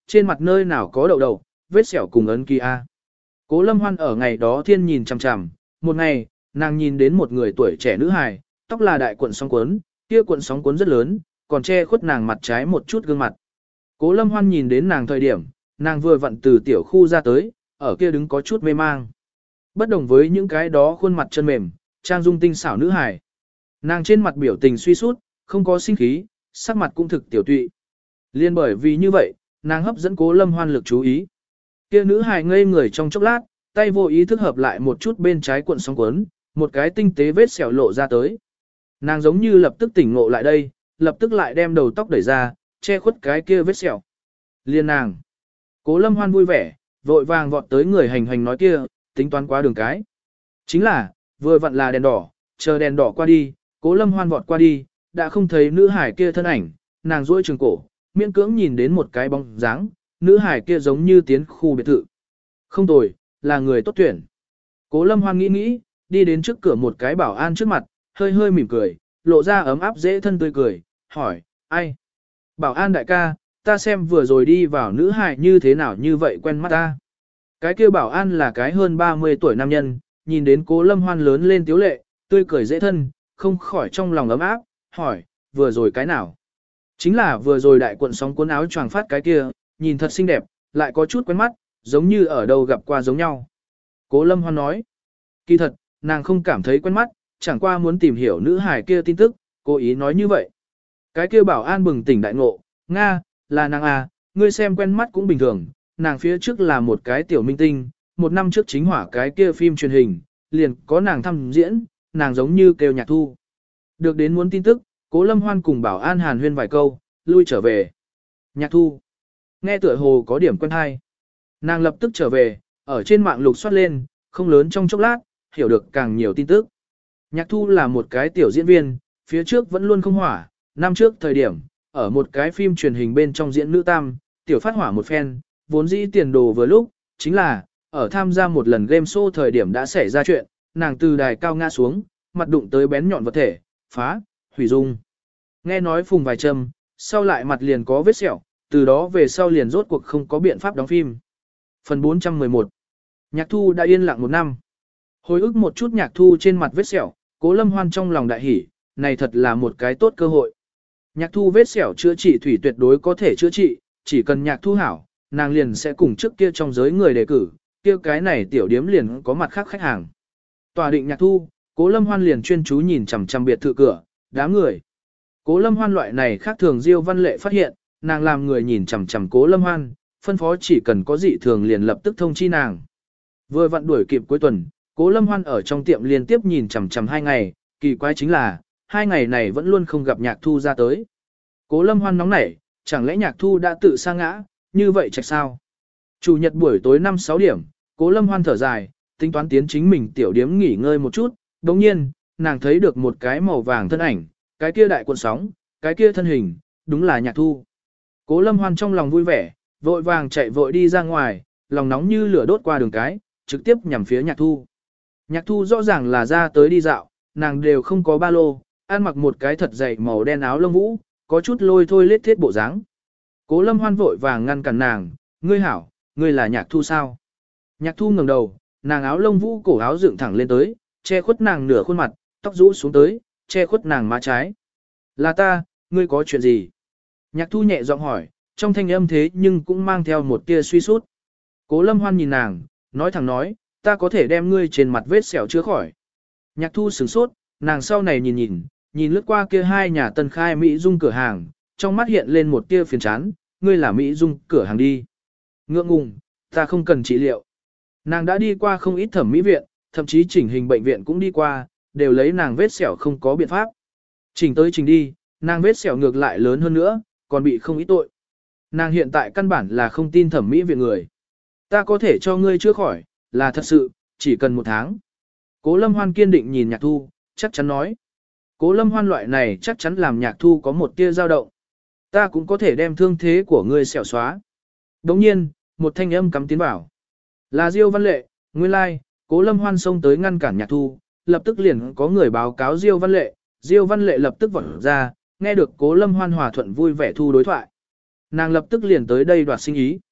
trên mặt nơi nào có đậu đậu, vết sẹo cùng ấn ký A. Cố Lâm Hoan ở ngày đó thiên nhìn chằm chằm, một ngày, nàng nhìn đến một người tuổi trẻ nữ hài, tóc là đại cuộn sóng cuốn, kia cuộn sóng cuốn rất lớn, còn che khuất nàng mặt trái một chút gương mặt. Cố Lâm Hoan nhìn đến nàng thời điểm, nàng vừa vặn từ tiểu khu ra tới, ở kia đứng có chút mê mang. Bất đồng với những cái đó khuôn mặt chân mềm, trang dung tinh xảo nữ hài. Nàng trên mặt biểu tình suy sút, không có sinh khí, sắc mặt cũng thực tiểu tụy. Liên bởi vì như vậy, nàng hấp dẫn Cố Lâm Hoan lực chú ý. Kia nữ hài ngây người trong chốc lát, tay vô ý thức hợp lại một chút bên trái cuộn sóng cuốn, một cái tinh tế vết sẹo lộ ra tới. Nàng giống như lập tức tỉnh ngộ lại đây, lập tức lại đem đầu tóc đẩy ra, che khuất cái kia vết sẹo. Liên nàng. Cố Lâm Hoan vui vẻ, vội vàng vọt tới người hành hành nói kia, tính toán qua đường cái. Chính là, vừa vặn là đèn đỏ, chờ đèn đỏ qua đi, Cố Lâm Hoan vọt qua đi, đã không thấy nữ hải kia thân ảnh, nàng duỗi trường cổ, miễn cưỡng nhìn đến một cái bóng dáng, nữ hải kia giống như tiến khu biệt thự. Không tồi, là người tốt tuyển. Cố Lâm Hoan nghĩ nghĩ, đi đến trước cửa một cái bảo an trước mặt, hơi hơi mỉm cười, lộ ra ấm áp dễ thân tươi cười, hỏi, ai? Bảo an đại ca, ta xem vừa rồi đi vào nữ hài như thế nào như vậy quen mắt ta. Cái kia bảo an là cái hơn ba mươi tuổi nam nhân, nhìn đến Cố Lâm Hoan lớn lên tiếu lệ, tươi cười dễ thân, không khỏi trong lòng ấm áp, hỏi, vừa rồi cái nào? Chính là vừa rồi đại cuộn sóng cuốn áo choàng phát cái kia, nhìn thật xinh đẹp, lại có chút quen mắt, giống như ở đâu gặp qua giống nhau. Cố Lâm Hoan nói, kỳ thật, nàng không cảm thấy quen mắt, chẳng qua muốn tìm hiểu nữ hài kia tin tức, cố ý nói như vậy. Cái kia bảo an bừng tỉnh đại ngộ, Nga, là nàng à, ngươi xem quen mắt cũng bình thường, nàng phía trước là một cái tiểu minh tinh, một năm trước chính hỏa cái kia phim truyền hình, liền có nàng thăm diễn, nàng giống như kêu Nhạc Thu. Được đến muốn tin tức, Cố Lâm Hoan cùng bảo an hàn huyên vài câu, lui trở về. Nhạc Thu. Nghe tựa hồ có điểm quen hay. Nàng lập tức trở về, ở trên mạng lục soát lên, không lớn trong chốc lát, hiểu được càng nhiều tin tức. Nhạc Thu là một cái tiểu diễn viên, phía trước vẫn luôn không hỏa, năm trước thời điểm, ở một cái phim truyền hình bên trong diễn nữ tam, tiểu phát hỏa một phen, vốn dĩ tiền đồ vừa lúc, chính là, ở tham gia một lần game show thời điểm đã xảy ra chuyện, nàng từ đài cao ngã xuống, mặt đụng tới bén nhọn vật thể, phá, hủy dung. Nghe nói phùng vài châm, sau lại mặt liền có vết sẹo, từ đó về sau liền rốt cuộc không có biện pháp đóng phim. Phần bốn trăm mười một. Nhạc Thu đã yên lặng một năm. Hồi ức một chút Nhạc Thu trên mặt vết sẹo, Cố Lâm Hoan trong lòng đại hỉ, này thật là một cái tốt cơ hội. Nhạc Thu vết sẹo chữa trị thủy tuyệt đối có thể chữa trị, chỉ cần Nhạc Thu hảo, nàng liền sẽ cùng trước kia trong giới người đề cử, kia cái này tiểu điếm liền có mặt khác khách hàng. Tòa định Nhạc Thu, Cố Lâm Hoan liền chuyên chú nhìn chằm chằm biệt thự cửa, đám người. Cố Lâm Hoan loại này khác thường Diêu Văn Lệ phát hiện, nàng làm người nhìn chằm chằm Cố Lâm Hoan, phân phó chỉ cần có dị thường liền lập tức thông chi nàng. Vừa vặn đuổi kịp cuối tuần, Cố Lâm Hoan ở trong tiệm liên tiếp nhìn chằm chằm hai ngày, kỳ quái chính là, hai ngày này vẫn luôn không gặp Nhạc Thu ra tới. Cố Lâm Hoan nóng nảy, chẳng lẽ Nhạc Thu đã tự sa ngã, như vậy trạch sao? Chủ nhật buổi tối năm sáu điểm, Cố Lâm Hoan thở dài, tính toán tiến chính mình tiểu điếm nghỉ ngơi một chút, đồng nhiên, nàng thấy được một cái màu vàng thân ảnh, cái kia đại cuộn sóng, cái kia thân hình, đúng là Nhạc Thu. Cố Lâm Hoan trong lòng vui vẻ, vội vàng chạy vội đi ra ngoài, lòng nóng như lửa đốt qua đường cái, trực tiếp nhằm phía Nhạc Thu. Nhạc Thu rõ ràng là ra tới đi dạo, nàng đều không có ba lô, ăn mặc một cái thật dày màu đen áo lông vũ, có chút lôi thôi lết thiết bộ dáng. Cố Lâm Hoan vội vàng ngăn cản nàng, ngươi hảo, ngươi là Nhạc Thu sao? Nhạc Thu ngẩng đầu, nàng áo lông vũ cổ áo dựng thẳng lên tới, che khuất nàng nửa khuôn mặt, tóc rũ xuống tới, che khuất nàng má trái. Là ta, ngươi có chuyện gì? Nhạc Thu nhẹ giọng hỏi, trong thanh âm thế nhưng cũng mang theo một tia suy sút. Cố Lâm Hoan nhìn nàng, nói thẳng nói, ta có thể đem ngươi trên mặt vết sẹo chữa khỏi. Nhạc Thu sửng sốt, nàng sau này nhìn nhìn, nhìn lướt qua kia hai nhà tân khai Mỹ Dung cửa hàng, trong mắt hiện lên một tia phiền chán, ngươi là Mỹ Dung cửa hàng đi. Ngượng ngùng, ta không cần trị liệu. Nàng đã đi qua không ít thẩm mỹ viện, thậm chí chỉnh hình bệnh viện cũng đi qua, đều lấy nàng vết sẹo không có biện pháp. Chỉnh tới chỉnh đi, nàng vết sẹo ngược lại lớn hơn nữa, còn bị không ít tội. Nàng hiện tại căn bản là không tin thẩm mỹ viện người. Ta có thể cho ngươi chữa khỏi, là thật sự, chỉ cần một tháng. Cố Lâm Hoan kiên định nhìn Nhạc Thu, chắc chắn nói. Cố Lâm Hoan loại này chắc chắn làm Nhạc Thu có một tia dao động. Ta cũng có thể đem thương thế của ngươi xẻo xóa. Đồng nhiên, một thanh âm cắm tiến vào. Là Diêu Văn Lệ, nguyên lai, like, Cố Lâm Hoan xông tới ngăn cản Nhạc Thu, lập tức liền có người báo cáo Diêu Văn Lệ. Diêu Văn Lệ lập tức vọt ra, nghe được Cố Lâm Hoan hòa thuận vui vẻ thu đối thoại. Nàng lập tức liền tới đây đoạt sinh ý.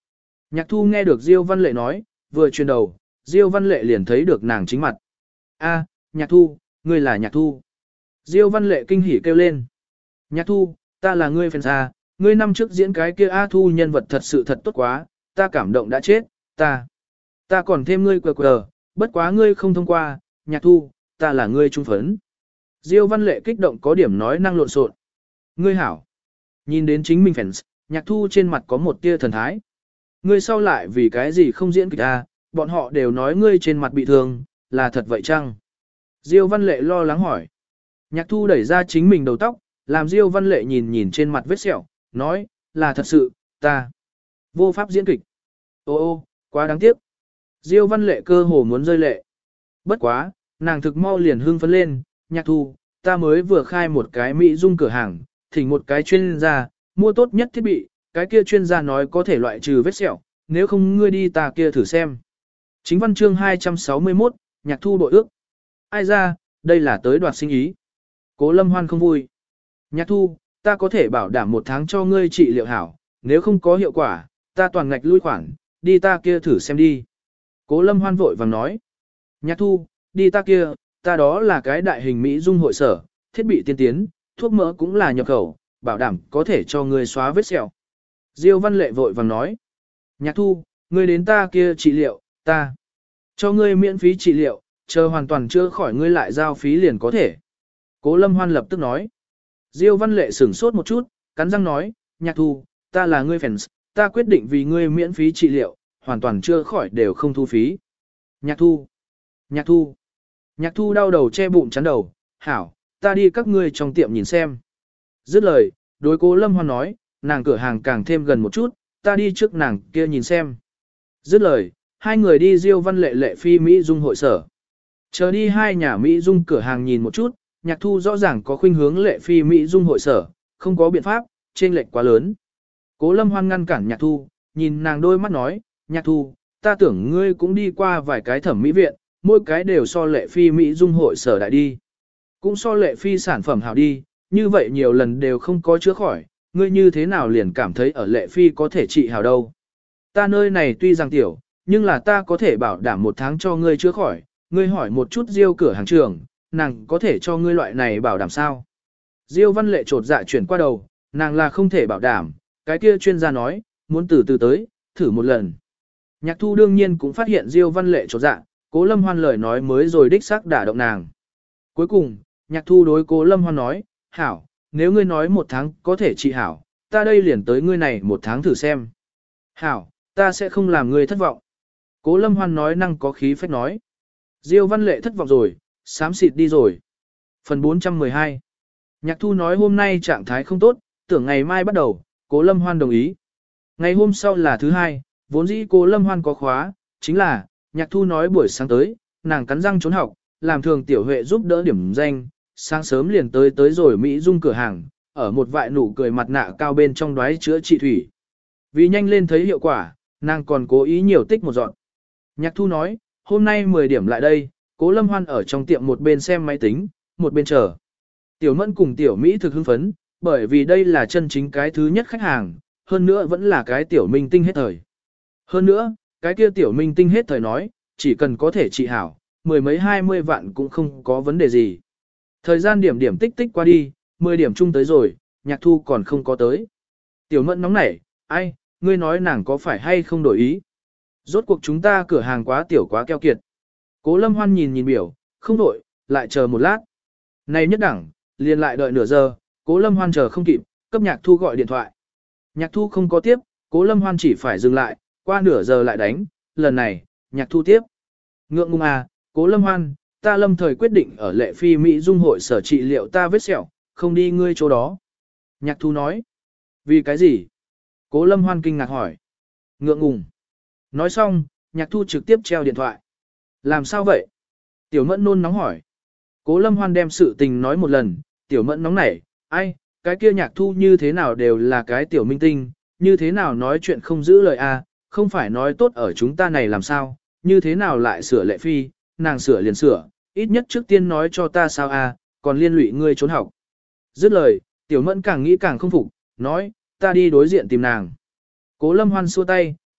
Nhạc thu nghe được Diêu Văn Lệ nói, vừa chuyển đầu, Diêu Văn Lệ liền thấy được nàng chính mặt. A, Nhạc thu, ngươi là Nhạc thu. Diêu Văn Lệ kinh hỉ kêu lên. Nhạc thu, ta là ngươi fan à, ngươi năm trước diễn cái kia A Thu nhân vật thật sự thật tốt quá, ta cảm động đã chết, ta. Ta còn thêm ngươi quờ quờ, bất quá ngươi không thông qua, Nhạc thu, ta là ngươi trung phấn. Diêu Văn Lệ kích động có điểm nói năng lộn xộn. Ngươi hảo. Nhìn đến chính mình fans, Nhạc thu trên mặt có một tia thần thái. Ngươi sau lại vì cái gì không diễn kịch à, bọn họ đều nói ngươi trên mặt bị thương, là thật vậy chăng? Diêu Văn Lệ lo lắng hỏi. Nhạc thu đẩy ra chính mình đầu tóc, làm Diêu Văn Lệ nhìn nhìn trên mặt vết sẹo, nói, là thật sự, ta vô pháp diễn kịch. Ô ô, quá đáng tiếc. Diêu Văn Lệ cơ hồ muốn rơi lệ. Bất quá, nàng thực mau liền hưng phấn lên, Nhạc thu, ta mới vừa khai một cái mỹ dung cửa hàng, thỉnh một cái chuyên gia, mua tốt nhất thiết bị, cái kia chuyên gia nói có thể loại trừ vết sẹo, nếu không ngươi đi ta kia thử xem. Chính văn chương hai trăm sáu mươi mốt, Nhạc thu đội ước. Ai ra, đây là tới đoạt sinh ý. Cố Lâm Hoan không vui. Nhạc thu, ta có thể bảo đảm một tháng cho ngươi trị liệu hảo, nếu không có hiệu quả, ta toàn ngạch lui khoản, đi ta kia thử xem đi. Cố Lâm Hoan vội vàng nói. Nhạc thu, đi ta kia, ta đó là cái đại hình Mỹ dung hội sở, thiết bị tiên tiến, thuốc mỡ cũng là nhập khẩu, bảo đảm có thể cho ngươi xóa vết sẹo. Diêu Văn Lệ vội vàng nói. Nhạc thu, ngươi đến ta kia trị liệu, ta cho ngươi miễn phí trị liệu, chờ hoàn toàn chữa khỏi ngươi lại giao phí liền có thể. Cố Lâm Hoan lập tức nói. Diêu Văn Lệ sửng sốt một chút, cắn răng nói, Nhạc thu, ta là ngươi fans, ta quyết định vì ngươi miễn phí trị liệu, hoàn toàn chữa khỏi đều không thu phí. Nhạc thu, Nhạc thu, Nhạc thu đau đầu che bụng chắn đầu, hảo, ta đi các ngươi trong tiệm nhìn xem. Dứt lời, đối Cố Lâm Hoan nói, nàng cửa hàng càng thêm gần một chút, ta đi trước nàng kia nhìn xem. Dứt lời, hai người đi Diêu Văn Lệ lệ phi Mỹ dung hội sở. Chờ đi hai nhà Mỹ dung cửa hàng nhìn một chút, Nhạc thu rõ ràng có khuynh hướng lệ phi Mỹ dung hội sở, không có biện pháp, chênh lệch quá lớn. Cố Lâm Hoan ngăn cản Nhạc thu, nhìn nàng đôi mắt nói, Nhạc thu, ta tưởng ngươi cũng đi qua vài cái thẩm mỹ viện, mỗi cái đều so lệ phi Mỹ dung hội sở đại đi. Cũng so lệ phi sản phẩm hảo đi, như vậy nhiều lần đều không có chữa khỏi, ngươi như thế nào liền cảm thấy ở lệ phi có thể trị hảo đâu. Ta nơi này tuy rằng tiểu, nhưng là ta có thể bảo đảm một tháng cho ngươi chữa khỏi, ngươi hỏi một chút Diêu cửa hàng trưởng, nàng có thể cho ngươi loại này bảo đảm sao? Diêu Văn Lệ trột dạ chuyển qua đầu, nàng là không thể bảo đảm, cái kia chuyên gia nói, muốn từ từ tới, thử một lần. Nhạc thu đương nhiên cũng phát hiện Diêu Văn Lệ trột dạ, Cố Lâm Hoan lời nói mới rồi đích xác đả động nàng. Cuối cùng, Nhạc thu đối Cố Lâm Hoan nói, hảo, nếu ngươi nói một tháng có thể trị hảo, ta đây liền tới ngươi này một tháng thử xem. Hảo, ta sẽ không làm ngươi thất vọng. Cố Lâm Hoan nói năng có khí phách nói. Diêu Văn Lệ thất vọng rồi, xám xịt đi rồi. Phần bốn trăm mười hai. Nhạc thu nói hôm nay trạng thái không tốt, tưởng ngày mai bắt đầu, Cố Lâm Hoan đồng ý. Ngày hôm sau là thứ hai, vốn dĩ Cố Lâm Hoan có khóa, chính là, Nhạc thu nói buổi sáng tới, nàng cắn răng trốn học, làm thường tiểu huệ giúp đỡ điểm danh, sáng sớm liền tới tới rồi Mỹ dung cửa hàng, ở một vại nụ cười mặt nạ cao bên trong đoái chữa trị thủy. Vì nhanh lên thấy hiệu quả, nàng còn cố ý nhiều tích một dọn. Nhạc thu nói, hôm nay mười điểm lại đây, Cố Lâm Hoan ở trong tiệm một bên xem máy tính, một bên chờ. Tiểu Mẫn cùng Tiểu Mỹ thực hưng phấn, bởi vì đây là chân chính cái thứ nhất khách hàng, hơn nữa vẫn là cái Tiểu Minh Tinh hết thời. Hơn nữa, cái kia Tiểu Minh Tinh hết thời nói, chỉ cần có thể trị hảo, mười mấy hai mươi vạn cũng không có vấn đề gì. Thời gian điểm điểm tích tích qua đi, mười điểm chung tới rồi, Nhạc thu còn không có tới. Tiểu Mẫn nóng nảy, ai, ngươi nói nàng có phải hay không đổi ý? Rốt cuộc chúng ta cửa hàng quá tiểu quá keo kiệt. Cố Lâm Hoan nhìn nhìn biểu, không đổi, lại chờ một lát. Này nhất đẳng, liền lại đợi nửa giờ, Cố Lâm Hoan chờ không kịp, cấp Nhạc thu gọi điện thoại. Nhạc thu không có tiếp, Cố Lâm Hoan chỉ phải dừng lại, qua nửa giờ lại đánh, lần này, Nhạc thu tiếp. Ngượng ngùng à, Cố Lâm Hoan, ta lâm thời quyết định ở lệ phi Mỹ dung hội sở trị liệu ta vết sẹo, không đi ngươi chỗ đó. Nhạc thu nói. Vì cái gì? Cố Lâm Hoan kinh ngạc hỏi. Ngượng ngùng. Nói xong, Nhạc thu trực tiếp treo điện thoại. Làm sao vậy? Tiểu Mẫn nôn nóng hỏi. Cố Lâm Hoan đem sự tình nói một lần, Tiểu Mẫn nóng nảy, ai, cái kia Nhạc thu như thế nào đều là cái Tiểu Minh Tinh, như thế nào nói chuyện không giữ lời a, không phải nói tốt ở chúng ta này làm sao, như thế nào lại sửa lệ phi, nàng sửa liền sửa, ít nhất trước tiên nói cho ta sao a, còn liên lụy ngươi trốn học. Dứt lời, Tiểu Mẫn càng nghĩ càng không phục, nói, ta đi đối diện tìm nàng. Cố Lâm Hoan xua tay,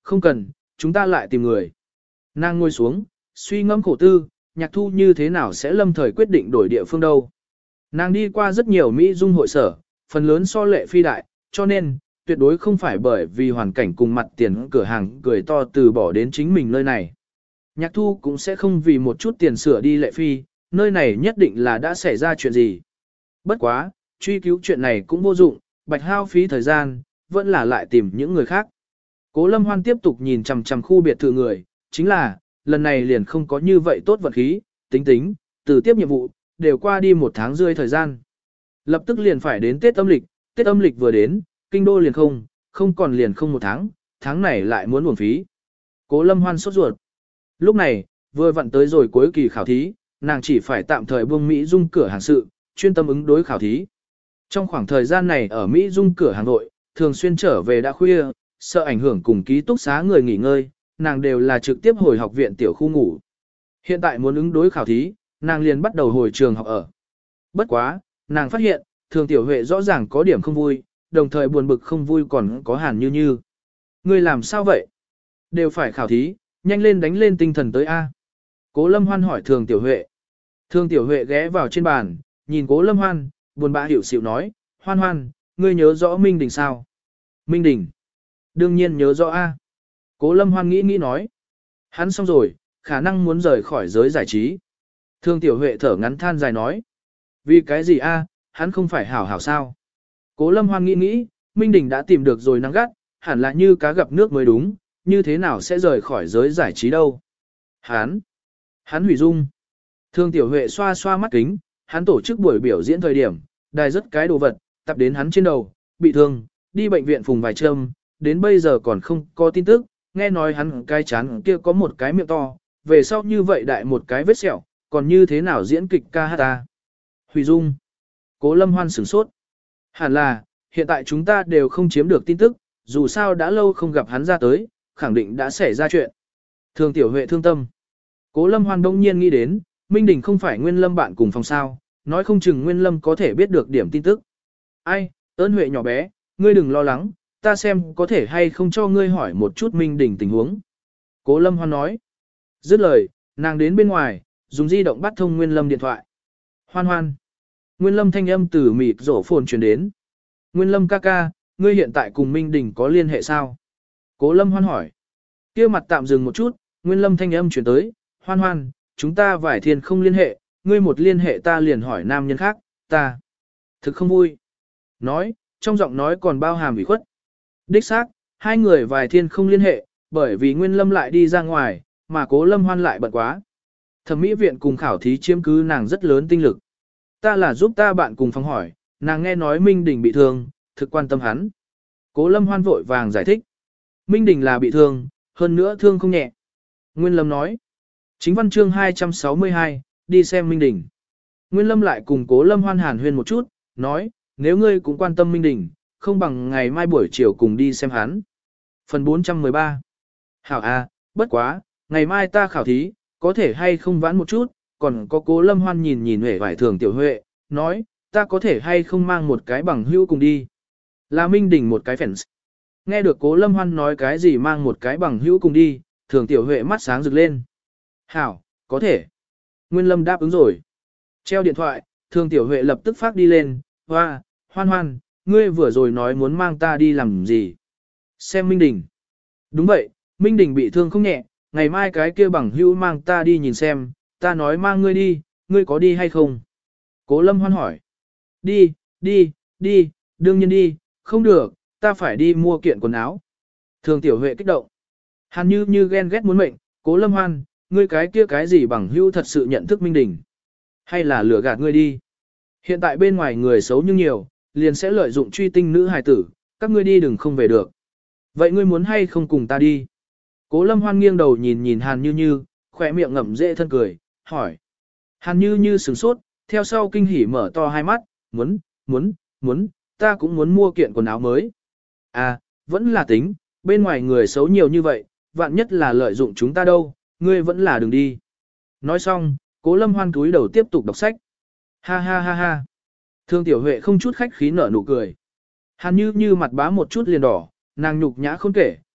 không cần, chúng ta lại tìm người. Nàng ngồi xuống, suy ngẫm khổ tư, Nhạc Thu như thế nào sẽ lâm thời quyết định đổi địa phương đâu. Nàng đi qua rất nhiều Mỹ dung hội sở, phần lớn so Lệ Phi đại, cho nên, tuyệt đối không phải bởi vì hoàn cảnh cùng mặt tiền cửa hàng cười to từ bỏ đến chính mình nơi này. Nhạc Thu cũng sẽ không vì một chút tiền sửa đi Lệ Phi, nơi này nhất định là đã xảy ra chuyện gì. Bất quá, truy cứu chuyện này cũng vô dụng, bạch hao phí thời gian, vẫn là lại tìm những người khác. Cố Lâm Hoan tiếp tục nhìn chằm chằm khu biệt thự người, chính là, lần này liền không có như vậy tốt vật khí, tính tính, từ tiếp nhiệm vụ, đều qua đi một tháng rưỡi thời gian. Lập tức liền phải đến Tết âm lịch, Tết âm lịch vừa đến, kinh đô liền không, không còn liền không một tháng, tháng này lại muốn uổng phí. Cố Lâm Hoan sốt ruột. Lúc này, vừa vặn tới rồi cuối kỳ khảo thí, nàng chỉ phải tạm thời buông Mỹ Dung cửa hàng sự, chuyên tâm ứng đối khảo thí. Trong khoảng thời gian này ở Mỹ Dung cửa hàng nội, thường xuyên trở về đã khuya, sợ ảnh hưởng cùng ký túc xá người nghỉ ngơi, nàng đều là trực tiếp hồi học viện tiểu khu ngủ. Hiện tại muốn ứng đối khảo thí, nàng liền bắt đầu hồi trường học ở. Bất quá, nàng phát hiện, thường tiểu huệ rõ ràng có điểm không vui, đồng thời buồn bực không vui còn có Hàn Như Như. Ngươi làm sao vậy? Đều phải khảo thí, nhanh lên đánh lên tinh thần tới A. Cố Lâm Hoan hỏi thường tiểu huệ. Thường tiểu huệ ghé vào trên bàn, nhìn Cố Lâm Hoan, buồn bã hiểu xịu nói, Hoan Hoan, ngươi nhớ rõ Minh Đình sao? Minh Đình. Đương nhiên nhớ rõ A. Cố Lâm Hoan nghĩ nghĩ nói. Hắn xong rồi, khả năng muốn rời khỏi giới giải trí. Thường tiểu huệ thở ngắn than dài nói. Vì cái gì A, hắn không phải hảo hảo sao? Cố Lâm Hoan nghĩ nghĩ, Minh Đình đã tìm được rồi nắng gắt, hẳn là như cá gặp nước mới đúng, như thế nào sẽ rời khỏi giới giải trí đâu? Hắn, hắn hủy dung. Thương Tiểu Huệ xoa xoa mắt kính, hắn tổ chức buổi biểu diễn thời điểm, đài rất cái đồ vật, tập đến hắn trên đầu, bị thương, đi bệnh viện phùng vài châm, đến bây giờ còn không có tin tức, nghe nói hắn cái chán kia có một cái miệng to, về sau như vậy đại một cái vết sẹo, còn như thế nào diễn kịch ca hát ta? Hủy dung. Cố Lâm Hoan sửng sốt. Hẳn là, hiện tại chúng ta đều không chiếm được tin tức, dù sao đã lâu không gặp hắn ra tới, khẳng định đã xảy ra chuyện. Thường Tiểu Huệ thương tâm. Cố Lâm Hoan đông nhiên nghĩ đến, Minh Đình không phải Nguyên Lâm bạn cùng phòng sao, nói không chừng Nguyên Lâm có thể biết được điểm tin tức. Ai, ơn Huệ nhỏ bé, ngươi đừng lo lắng, ta xem có thể hay không cho ngươi hỏi một chút Minh Đình tình huống. Cố Lâm Hoan nói. Dứt lời, nàng đến bên ngoài, dùng di động bắt thông Nguyên Lâm điện thoại. Hoan Hoan. Nguyên Lâm thanh âm từ mịt rổ phồn truyền đến. Nguyên Lâm ca ca, ngươi hiện tại cùng Minh Đình có liên hệ sao? Cố Lâm Hoan hỏi. Kia mặt tạm dừng một chút, Nguyên Lâm thanh âm truyền tới. Hoan Hoan, chúng ta vải thiên không liên hệ, ngươi một liên hệ ta liền hỏi nam nhân khác, ta. Thực không vui. Nói, trong giọng nói còn bao hàm ủy khuất. Đích xác, hai người vài thiên không liên hệ, bởi vì Nguyên Lâm lại đi ra ngoài, mà Cố Lâm Hoan lại bận quá. Thẩm mỹ viện cùng khảo thí chiếm cứ nàng rất lớn tinh lực. Ta là giúp ta bạn cùng phòng hỏi, nàng nghe nói Minh Đình bị thương, thực quan tâm hắn. Cố Lâm Hoan vội vàng giải thích. Minh Đình là bị thương, hơn nữa thương không nhẹ. Nguyên Lâm nói. Chính văn chương hai trăm sáu mươi hai, đi xem Minh Đình. Nguyên Lâm lại cùng Cố Lâm Hoan hàn huyên một chút, nói, nếu ngươi cũng quan tâm Minh Đình, không bằng ngày mai buổi chiều cùng đi xem hắn. Phần bốn trăm mười ba. Hảo A, bất quá, ngày mai ta khảo thí, có thể hay không vãn một chút, còn có Cố Lâm Hoan nhìn nhìn Huệ vải thường Tiểu Huệ, nói, ta có thể hay không mang một cái bằng hữu cùng đi. Là Minh Đình một cái fans. Nghe được Cố Lâm Hoan nói cái gì mang một cái bằng hữu cùng đi, thường Tiểu Huệ mắt sáng rực lên. Hảo, có thể. Nguyên Lâm đáp ứng rồi. Treo điện thoại, thường Tiểu Huệ lập tức phát đi lên, hoa, Hoan Hoan, ngươi vừa rồi nói muốn mang ta đi làm gì? Xem Minh Đình. Đúng vậy, Minh Đình bị thương không nhẹ, ngày mai cái kia bằng hữu mang ta đi nhìn xem, ta nói mang ngươi đi, ngươi có đi hay không? Cố Lâm Hoan hỏi. Đi, đi, đi, đương nhiên đi, không được, ta phải đi mua kiện quần áo. Thường Tiểu Huệ kích động. Hàn Như Như ghen ghét muốn mệnh, Cố Lâm Hoan, ngươi cái kia cái gì bằng hữu thật sự nhận thức Minh Đình. Hay là lừa gạt ngươi đi. Hiện tại bên ngoài người xấu nhưng nhiều, liền sẽ lợi dụng truy tinh nữ hài tử, các ngươi đi đừng không về được. Vậy ngươi muốn hay không cùng ta đi? Cố Lâm Hoan nghiêng đầu nhìn nhìn Hàn Như Như, khỏe miệng ngậm dễ thân cười, hỏi. Hàn Như Như sửng sốt, theo sau kinh hỉ mở to hai mắt, muốn, muốn, muốn, ta cũng muốn mua kiện quần áo mới. À, vẫn là tính, bên ngoài người xấu nhiều như vậy, vạn nhất là lợi dụng chúng ta đâu, ngươi vẫn là đừng đi. Nói xong, Cố Lâm Hoan cúi đầu tiếp tục đọc sách. Ha ha ha ha. Thương Tiểu Huệ không chút khách khí nở nụ cười. Hàn Như Như mặt bá một chút liền đỏ, nàng nhục nhã không kể,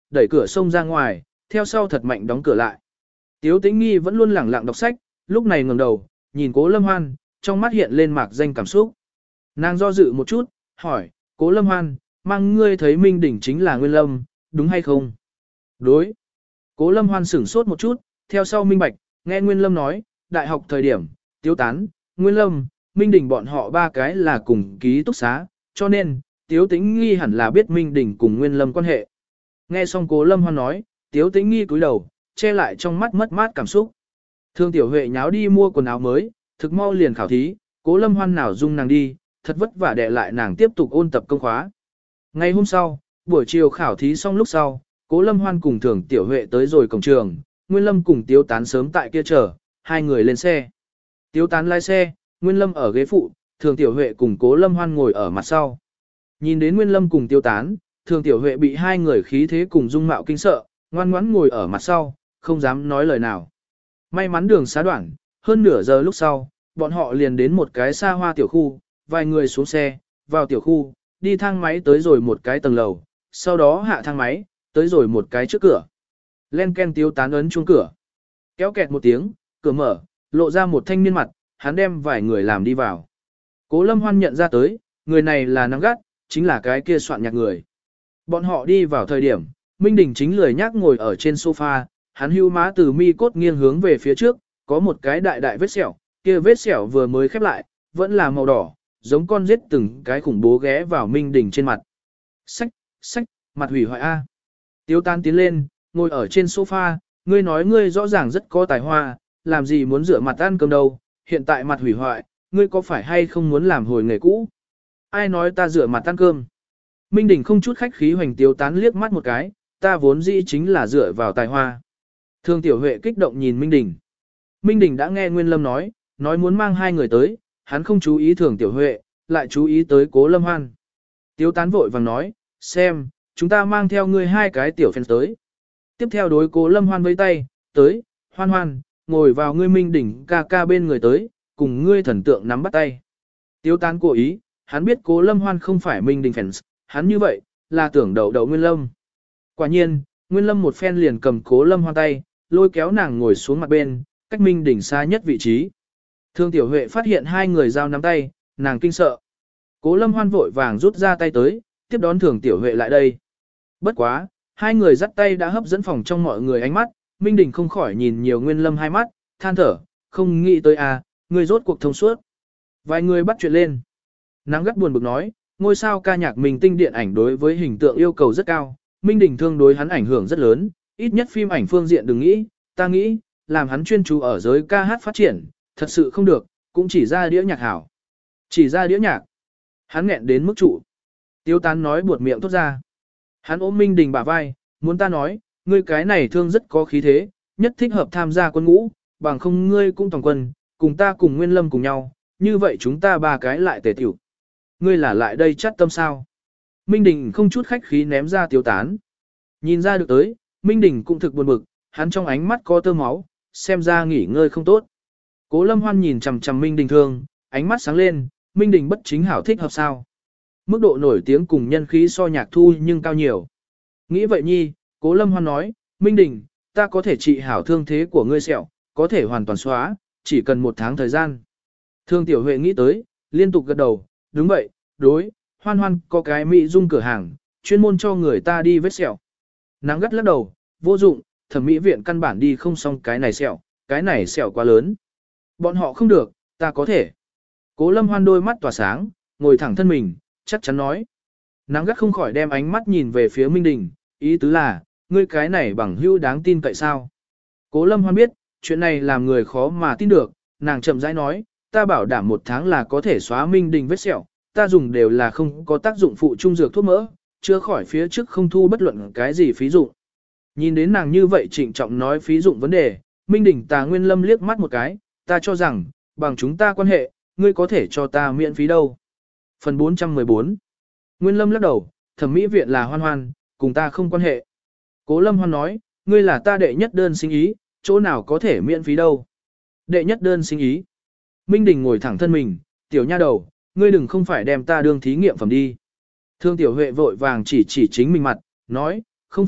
đẩy cửa xông ra ngoài, theo sau thật mạnh đóng cửa lại. Tiếu Tĩnh Nghi vẫn luôn lẳng lặng đọc sách, lúc này ngẩng đầu, nhìn Cố Lâm Hoan, trong mắt hiện lên mạc danh cảm xúc. Nàng do dự một chút, hỏi, Cố Lâm Hoan, mang ngươi thấy Minh Đỉnh chính là Nguyên Lâm, đúng hay không? Đối. Cố Lâm Hoan sửng sốt một chút, theo sau minh bạch, nghe Nguyên Lâm nói, đại học thời điểm, Tiếu Tán, Nguyên Lâm, Minh Đỉnh bọn họ ba cái là cùng ký túc xá, cho nên, Tiếu Tĩnh Nghi hẳn là biết Minh Đỉnh cùng Nguyên Lâm quan hệ. Nghe xong Cố Lâm Hoan nói, Tiếu Tĩnh Nghi cúi đầu, che lại trong mắt mất mát cảm xúc. Thương Tiểu Huệ nháo đi mua quần áo mới, thực mau liền khảo thí, Cố Lâm Hoan nào dung nàng đi, thật vất vả đè lại nàng tiếp tục ôn tập công khóa. Ngày hôm sau, buổi chiều khảo thí xong lúc sau, Cố Lâm Hoan cùng Thường Tiểu Huệ tới rồi cổng trường, Nguyên Lâm cùng Tiếu Tán sớm tại kia chờ, hai người lên xe. Tiếu Tán lái xe, Nguyên Lâm ở ghế phụ, Thường Tiểu Huệ cùng Cố Lâm Hoan ngồi ở mặt sau. Nhìn đến Nguyên Lâm cùng Tiếu Tán, Thường Tiểu Huệ bị hai người khí thế cùng dung mạo kinh sợ, ngoan ngoãn ngồi ở mặt sau, không dám nói lời nào. May mắn đường xá đoạn, hơn nửa giờ lúc sau, bọn họ liền đến một cái xa hoa tiểu khu, vài người xuống xe, vào tiểu khu, đi thang máy tới rồi một cái tầng lầu, sau đó hạ thang máy, tới rồi một cái trước cửa. Len Ken Tiếu Tán ấn chuông cửa. Kéo kẹt một tiếng, cửa mở, lộ ra một thanh niên mặt, hắn đem vài người làm đi vào. Cố Lâm Hoan nhận ra tới, người này là Nắng Gắt, chính là cái kia soạn nhạc người. Bọn họ đi vào thời điểm, Minh Đình chính lười nhác ngồi ở trên sofa, hắn hưu má từ mi cốt nghiêng hướng về phía trước, có một cái đại đại vết sẹo, kia vết sẹo vừa mới khép lại, vẫn là màu đỏ, giống con giết từng cái khủng bố ghé vào Minh Đình trên mặt. Sách, sách, mặt hủy hoại A. Tiếu Tán tiến lên, ngồi ở trên sofa, ngươi nói ngươi rõ ràng rất có tài hoa, làm gì muốn rửa mặt ăn cơm đâu, hiện tại mặt hủy hoại, ngươi có phải hay không muốn làm hồi nghề cũ? Ai nói ta rửa mặt ăn cơm? Minh Đình không chút khách khí hoành Tiếu Tán liếc mắt một cái, ta vốn dĩ chính là dựa vào tài hoa. Thương Tiểu Huệ kích động nhìn Minh Đình. Minh Đình đã nghe Nguyên Lâm nói, nói muốn mang hai người tới, hắn không chú ý Thường Tiểu Huệ, lại chú ý tới Cố Lâm Hoan. Tiếu Tán vội vàng nói, xem, chúng ta mang theo ngươi hai cái tiểu fans tới. Tiếp theo đối Cố Lâm Hoan với tay, tới, Hoan Hoan, ngồi vào ngươi Minh Đình ca ca bên người tới, cùng ngươi thần tượng nắm bắt tay. Tiếu Tán cố ý, hắn biết Cố Lâm Hoan không phải Minh Đình fans, hắn như vậy, là tưởng đậu đậu Nguyên Lâm. Quả nhiên, Nguyên Lâm một phen liền cầm Cố Lâm Hoan tay, lôi kéo nàng ngồi xuống mặt bên, cách Minh Đình xa nhất vị trí. Thương Tiểu Huệ phát hiện hai người giao nắm tay, nàng kinh sợ. Cố Lâm Hoan vội vàng rút ra tay tới, tiếp đón Thường Tiểu Huệ lại đây. Bất quá, hai người dắt tay đã hấp dẫn phòng trong mọi người ánh mắt, Minh Đình không khỏi nhìn nhiều Nguyên Lâm hai mắt, than thở, không nghĩ tới à, người rốt cuộc thông suốt. Vài người bắt chuyện lên. Nắng Gắt buồn bực nói, ngôi sao ca nhạc mình tinh điện ảnh đối với hình tượng yêu cầu rất cao, Minh Đình thương đối hắn ảnh hưởng rất lớn, ít nhất phim ảnh phương diện đừng nghĩ, ta nghĩ, làm hắn chuyên chú ở giới ca hát phát triển, thật sự không được, cũng chỉ ra đĩa nhạc hảo. Chỉ ra đĩa nhạc. Hắn nghẹn đến mức trụ. Tiếu Tán nói buột miệng thốt ra. Hắn ôm Minh Đình bả vai, muốn ta nói, ngươi cái này thương rất có khí thế, nhất thích hợp tham gia quân ngũ, bằng không ngươi cũng toàn quân, cùng ta cùng Nguyên Lâm cùng nhau, như vậy chúng ta ba cái lại tề tiểu. Ngươi là lại đây chắt tâm sao? Minh Đình không chút khách khí ném ra Tiếu Tán. Nhìn ra được tới, Minh Đình cũng thực buồn bực, hắn trong ánh mắt có tơ máu, xem ra nghỉ ngơi không tốt. Cố Lâm Hoan nhìn chằm chằm Minh Đình thương, ánh mắt sáng lên, Minh Đình bất chính hảo thích hợp sao? Mức độ nổi tiếng cùng nhân khí so Nhạc Thu nhưng cao nhiều. Nghĩ vậy nhi, Cố Lâm Hoan nói, Minh Đình, ta có thể trị hảo thương thế của ngươi sẹo, có thể hoàn toàn xóa, chỉ cần một tháng thời gian. Thương Tiểu Huệ nghĩ tới, liên tục gật đầu, đúng vậy, đối, Hoan Hoan có cái mỹ dung cửa hàng, chuyên môn cho người ta đi vết sẹo. Nắng Gắt lắc đầu, vô dụng, thẩm mỹ viện căn bản đi không xong cái này sẹo, cái này sẹo quá lớn. Bọn họ không được, ta có thể. Cố Lâm Hoan đôi mắt tỏa sáng, ngồi thẳng thân mình, chắc chắn nói. Nắng Gắt không khỏi đem ánh mắt nhìn về phía Minh Đình, ý tứ là, ngươi cái này bằng hữu đáng tin cậy sao. Cố Lâm Hoan biết, chuyện này làm người khó mà tin được, nàng chậm rãi nói, ta bảo đảm một tháng là có thể xóa Minh Đình vết sẹo, ta dùng đều là không có tác dụng phụ trung dược thuốc mỡ, chưa khỏi phía trước không thu bất luận cái gì phí dụng. Nhìn đến nàng như vậy trịnh trọng nói phí dụng vấn đề, Minh Đình Tà Nguyên Lâm liếc mắt một cái, ta cho rằng, bằng chúng ta quan hệ, ngươi có thể cho ta miễn phí đâu. Phần bốn trăm mười bốn Nguyên Lâm lắc đầu, thẩm mỹ viện là Hoan Hoan, cùng ta không quan hệ. Cố Lâm Hoan nói, ngươi là ta đệ nhất đơn sinh ý, chỗ nào có thể miễn phí đâu. Đệ nhất đơn sinh ý. Minh Đình ngồi thẳng thân mình, tiểu nha đầu, ngươi đừng không phải đem ta đương thí nghiệm phẩm đi. Thương Tiểu Huệ vội vàng chỉ chỉ chính mình mặt, nói, không phải,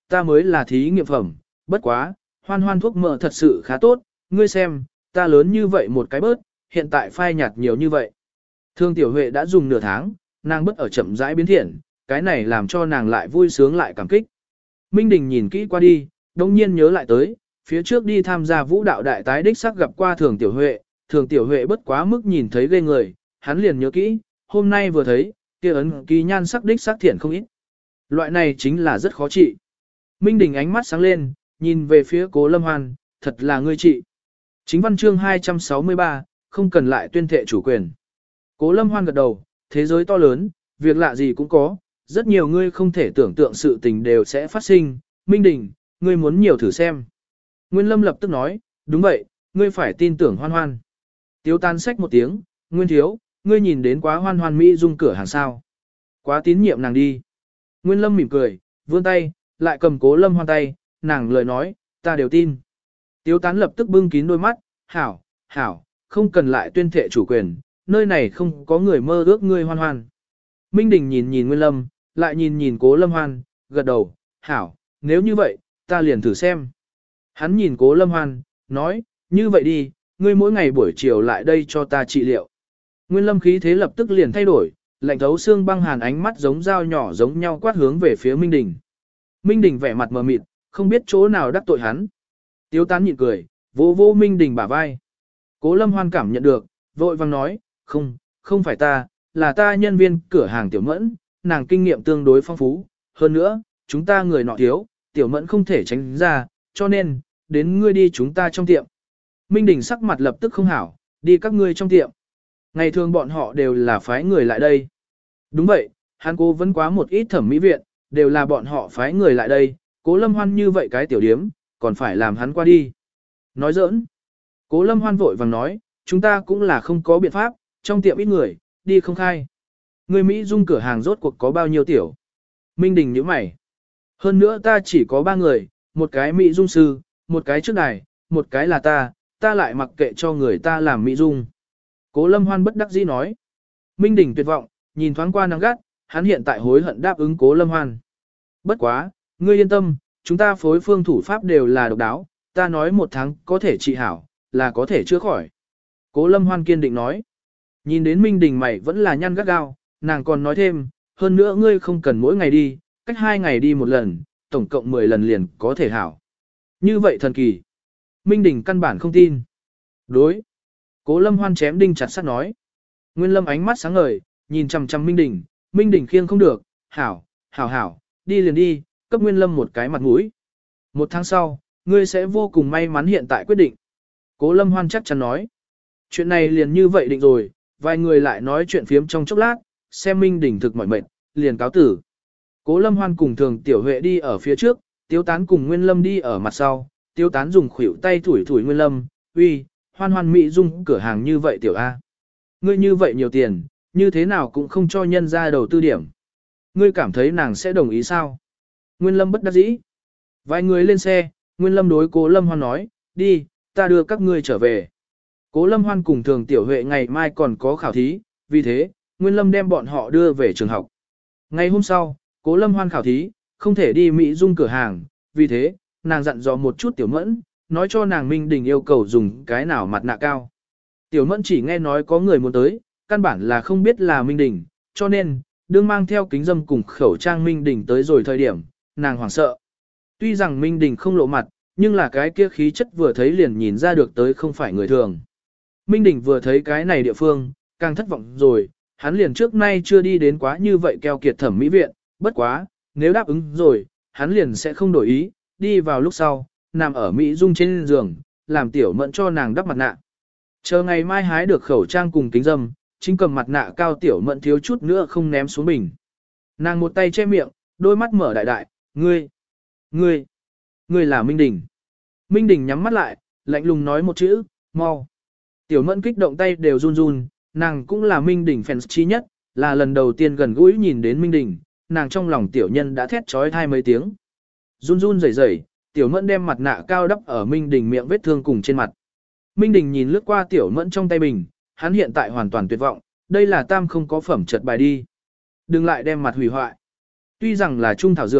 ta mới là thí nghiệm phẩm, bất quá, hoan hoan thuốc mỡ thật sự khá tốt, ngươi xem, ta lớn như vậy một cái bớt, hiện tại phai nhạt nhiều như vậy. Thương Tiểu Huệ đã dùng nửa tháng, nàng bớt ở chậm rãi biến thiện, cái này làm cho nàng lại vui sướng lại cảm kích. Minh Đình nhìn kỹ qua đi, đồng nhiên nhớ lại tới, phía trước đi tham gia vũ đạo đại tái đích sắc gặp qua Thường Tiểu Huệ, Thường Tiểu Huệ bất quá mức nhìn thấy ghê người, hắn liền nhớ kỹ, hôm nay vừa thấy, kia ấn ký nhan sắc đích sắc thiện không ít. Loại này chính là rất khó trị. Minh Đình ánh mắt sáng lên, nhìn về phía Cố Lâm Hoan, thật là ngươi trị. Chính văn chương hai trăm sáu mươi ba, không cần lại tuyên thệ chủ quyền. Cố Lâm Hoan gật đầu, thế giới to lớn, việc lạ gì cũng có, rất nhiều ngươi không thể tưởng tượng sự tình đều sẽ phát sinh. Minh Đình, ngươi muốn nhiều thử xem. Nguyên Lâm lập tức nói, đúng vậy, ngươi phải tin tưởng Hoan Hoan. Tiếu Tán xách một tiếng, Nguyên Thiếu, ngươi nhìn đến quá Hoan Hoan Mỹ Dung cửa hàng sao. Quá tín nhiệm nàng đi. Nguyên Lâm mỉm cười, vươn tay, lại cầm Cố Lâm Hoan tay, nàng lời nói, ta đều tin. Tiếu Tán lập tức bưng kín đôi mắt, hảo, hảo, không cần lại tuyên thệ chủ quyền, nơi này không có người mơ ước ngươi Hoan Hoan. Minh Đình nhìn nhìn Nguyên Lâm, lại nhìn nhìn Cố Lâm Hoan, gật đầu, hảo, nếu như vậy, ta liền thử xem. Hắn nhìn Cố Lâm Hoan, nói, như vậy đi, ngươi mỗi ngày buổi chiều lại đây cho ta trị liệu. Nguyên Lâm khí thế lập tức liền thay đổi, lạnh thấu xương băng hàn ánh mắt giống dao nhỏ giống nhau quát hướng về phía Minh Đình. Minh Đình vẻ mặt mờ mịt, không biết chỗ nào đắc tội hắn. Tiếu Tán nhịn cười, vỗ vỗ Minh Đình bả vai. Cố Lâm Hoan cảm nhận được, vội vang nói, không, không phải ta, là ta nhân viên cửa hàng Tiểu Mẫn, nàng kinh nghiệm tương đối phong phú, hơn nữa, chúng ta người nọ thiếu, Tiểu Mẫn không thể tránh ra, cho nên, đến ngươi đi chúng ta trong tiệm. Minh Đình sắc mặt lập tức không hảo, đi các ngươi trong tiệm. Ngày thường bọn họ đều là phái người lại đây. Đúng vậy, hắn cố vẫn quá một ít thẩm mỹ viện, đều là bọn họ phái người lại đây, Cố Lâm Hoan như vậy cái tiểu điếm, còn phải làm hắn qua đi. Nói giỡn. Cố Lâm Hoan vội vàng nói, chúng ta cũng là không có biện pháp, trong tiệm ít người, đi không khai. Người Mỹ Dung cửa hàng rốt cuộc có bao nhiêu tiểu? Minh Đình nhíu mày. Hơn nữa ta chỉ có ba người, một cái Mỹ Dung sư, một cái trước đài, một cái là ta, ta lại mặc kệ cho người ta làm Mỹ Dung. Cố Lâm Hoan bất đắc dĩ nói. Minh Đình tuyệt vọng, nhìn thoáng qua nắng gắt, hắn hiện tại hối hận đáp ứng Cố Lâm Hoan. Bất quá, ngươi yên tâm, chúng ta phối phương thủ pháp đều là độc đáo, ta nói một tháng có thể trị hảo, là có thể chữa khỏi. Cố Lâm Hoan kiên định nói. Nhìn đến Minh Đình mày vẫn là nhăn gắt gao, nàng còn nói thêm, hơn nữa ngươi không cần mỗi ngày đi, cách hai ngày đi một lần, tổng cộng mười lần liền có thể hảo. Như vậy thần kỳ. Minh Đình căn bản không tin. Đối. Cố Lâm Hoan chém đinh chặt sắt nói. Nguyên Lâm ánh mắt sáng ngời, nhìn chằm chằm Minh Đình, Minh Đình khiêng không được, hảo, hảo hảo, đi liền đi, cấp Nguyên Lâm một cái mặt mũi. Một tháng sau, ngươi sẽ vô cùng may mắn hiện tại quyết định. Cố Lâm Hoan chắc chắn nói. Chuyện này liền như vậy định rồi, vài người lại nói chuyện phiếm trong chốc lát, xem Minh Đình thực mỏi mệt, liền cáo tử. Cố Lâm Hoan cùng Thường Tiểu Huệ đi ở phía trước, Tiếu Tán cùng Nguyên Lâm đi ở mặt sau, Tiếu Tán dùng khuỷu tay thủi thủi Nguyên Lâm, uy, Hoan Hoan Mỹ Dung cửa hàng như vậy Tiểu A. Ngươi như vậy nhiều tiền, như thế nào cũng không cho nhân ra đầu tư điểm. Ngươi cảm thấy nàng sẽ đồng ý sao? Nguyên Lâm bất đắc dĩ. Vài người lên xe, Nguyên Lâm đối Cố Lâm Hoan nói, đi, ta đưa các ngươi trở về. Cố Lâm Hoan cùng Thường Tiểu Huệ ngày mai còn có khảo thí, vì thế, Nguyên Lâm đem bọn họ đưa về trường học. Ngày hôm sau, Cố Lâm Hoan khảo thí, không thể đi Mỹ Dung cửa hàng, vì thế, nàng dặn dò một chút Tiểu Mẫn, nói cho nàng Minh Đình yêu cầu dùng cái nào mặt nạ cao. Tiểu Mẫn chỉ nghe nói có người muốn tới, căn bản là không biết là Minh Đình, cho nên, đương mang theo kính dâm cùng khẩu trang Minh Đình tới rồi thời điểm, nàng hoảng sợ. Tuy rằng Minh Đình không lộ mặt, nhưng là cái kia khí chất vừa thấy liền nhìn ra được tới không phải người thường. Minh Đình vừa thấy cái này địa phương, càng thất vọng rồi, hắn liền trước nay chưa đi đến quá như vậy keo kiệt thẩm mỹ viện, bất quá, nếu đáp ứng rồi, hắn liền sẽ không đổi ý, đi vào lúc sau, nằm ở Mỹ Dung trên giường, làm Tiểu Mẫn cho nàng đắp mặt nạ. Chờ ngày mai hái được khẩu trang cùng kính dâm, chính cầm mặt nạ cao Tiểu Mẫn thiếu chút nữa không ném xuống bình. Nàng một tay che miệng, đôi mắt mở đại đại, ngươi, ngươi, ngươi là Minh Đình. Minh Đình nhắm mắt lại, lạnh lùng nói một chữ, mau. Tiểu Mẫn kích động tay đều run run, nàng cũng là Minh Đình fans chi nhất, là lần đầu tiên gần gũi nhìn đến Minh Đình, nàng trong lòng tiểu nhân đã thét trói thai mấy tiếng. Run run rẩy rẩy, Tiểu Mẫn đem mặt nạ cao đắp ở Minh Đình miệng vết thương cùng trên mặt. Minh Đình nhìn lướt qua Tiểu Mẫn trong tay bình, hắn hiện tại hoàn toàn tuyệt vọng, đây là tam không có phẩm chật bài đi. Đừng lại đem mặt hủy hoại. Tuy rằng là trung thảo dược,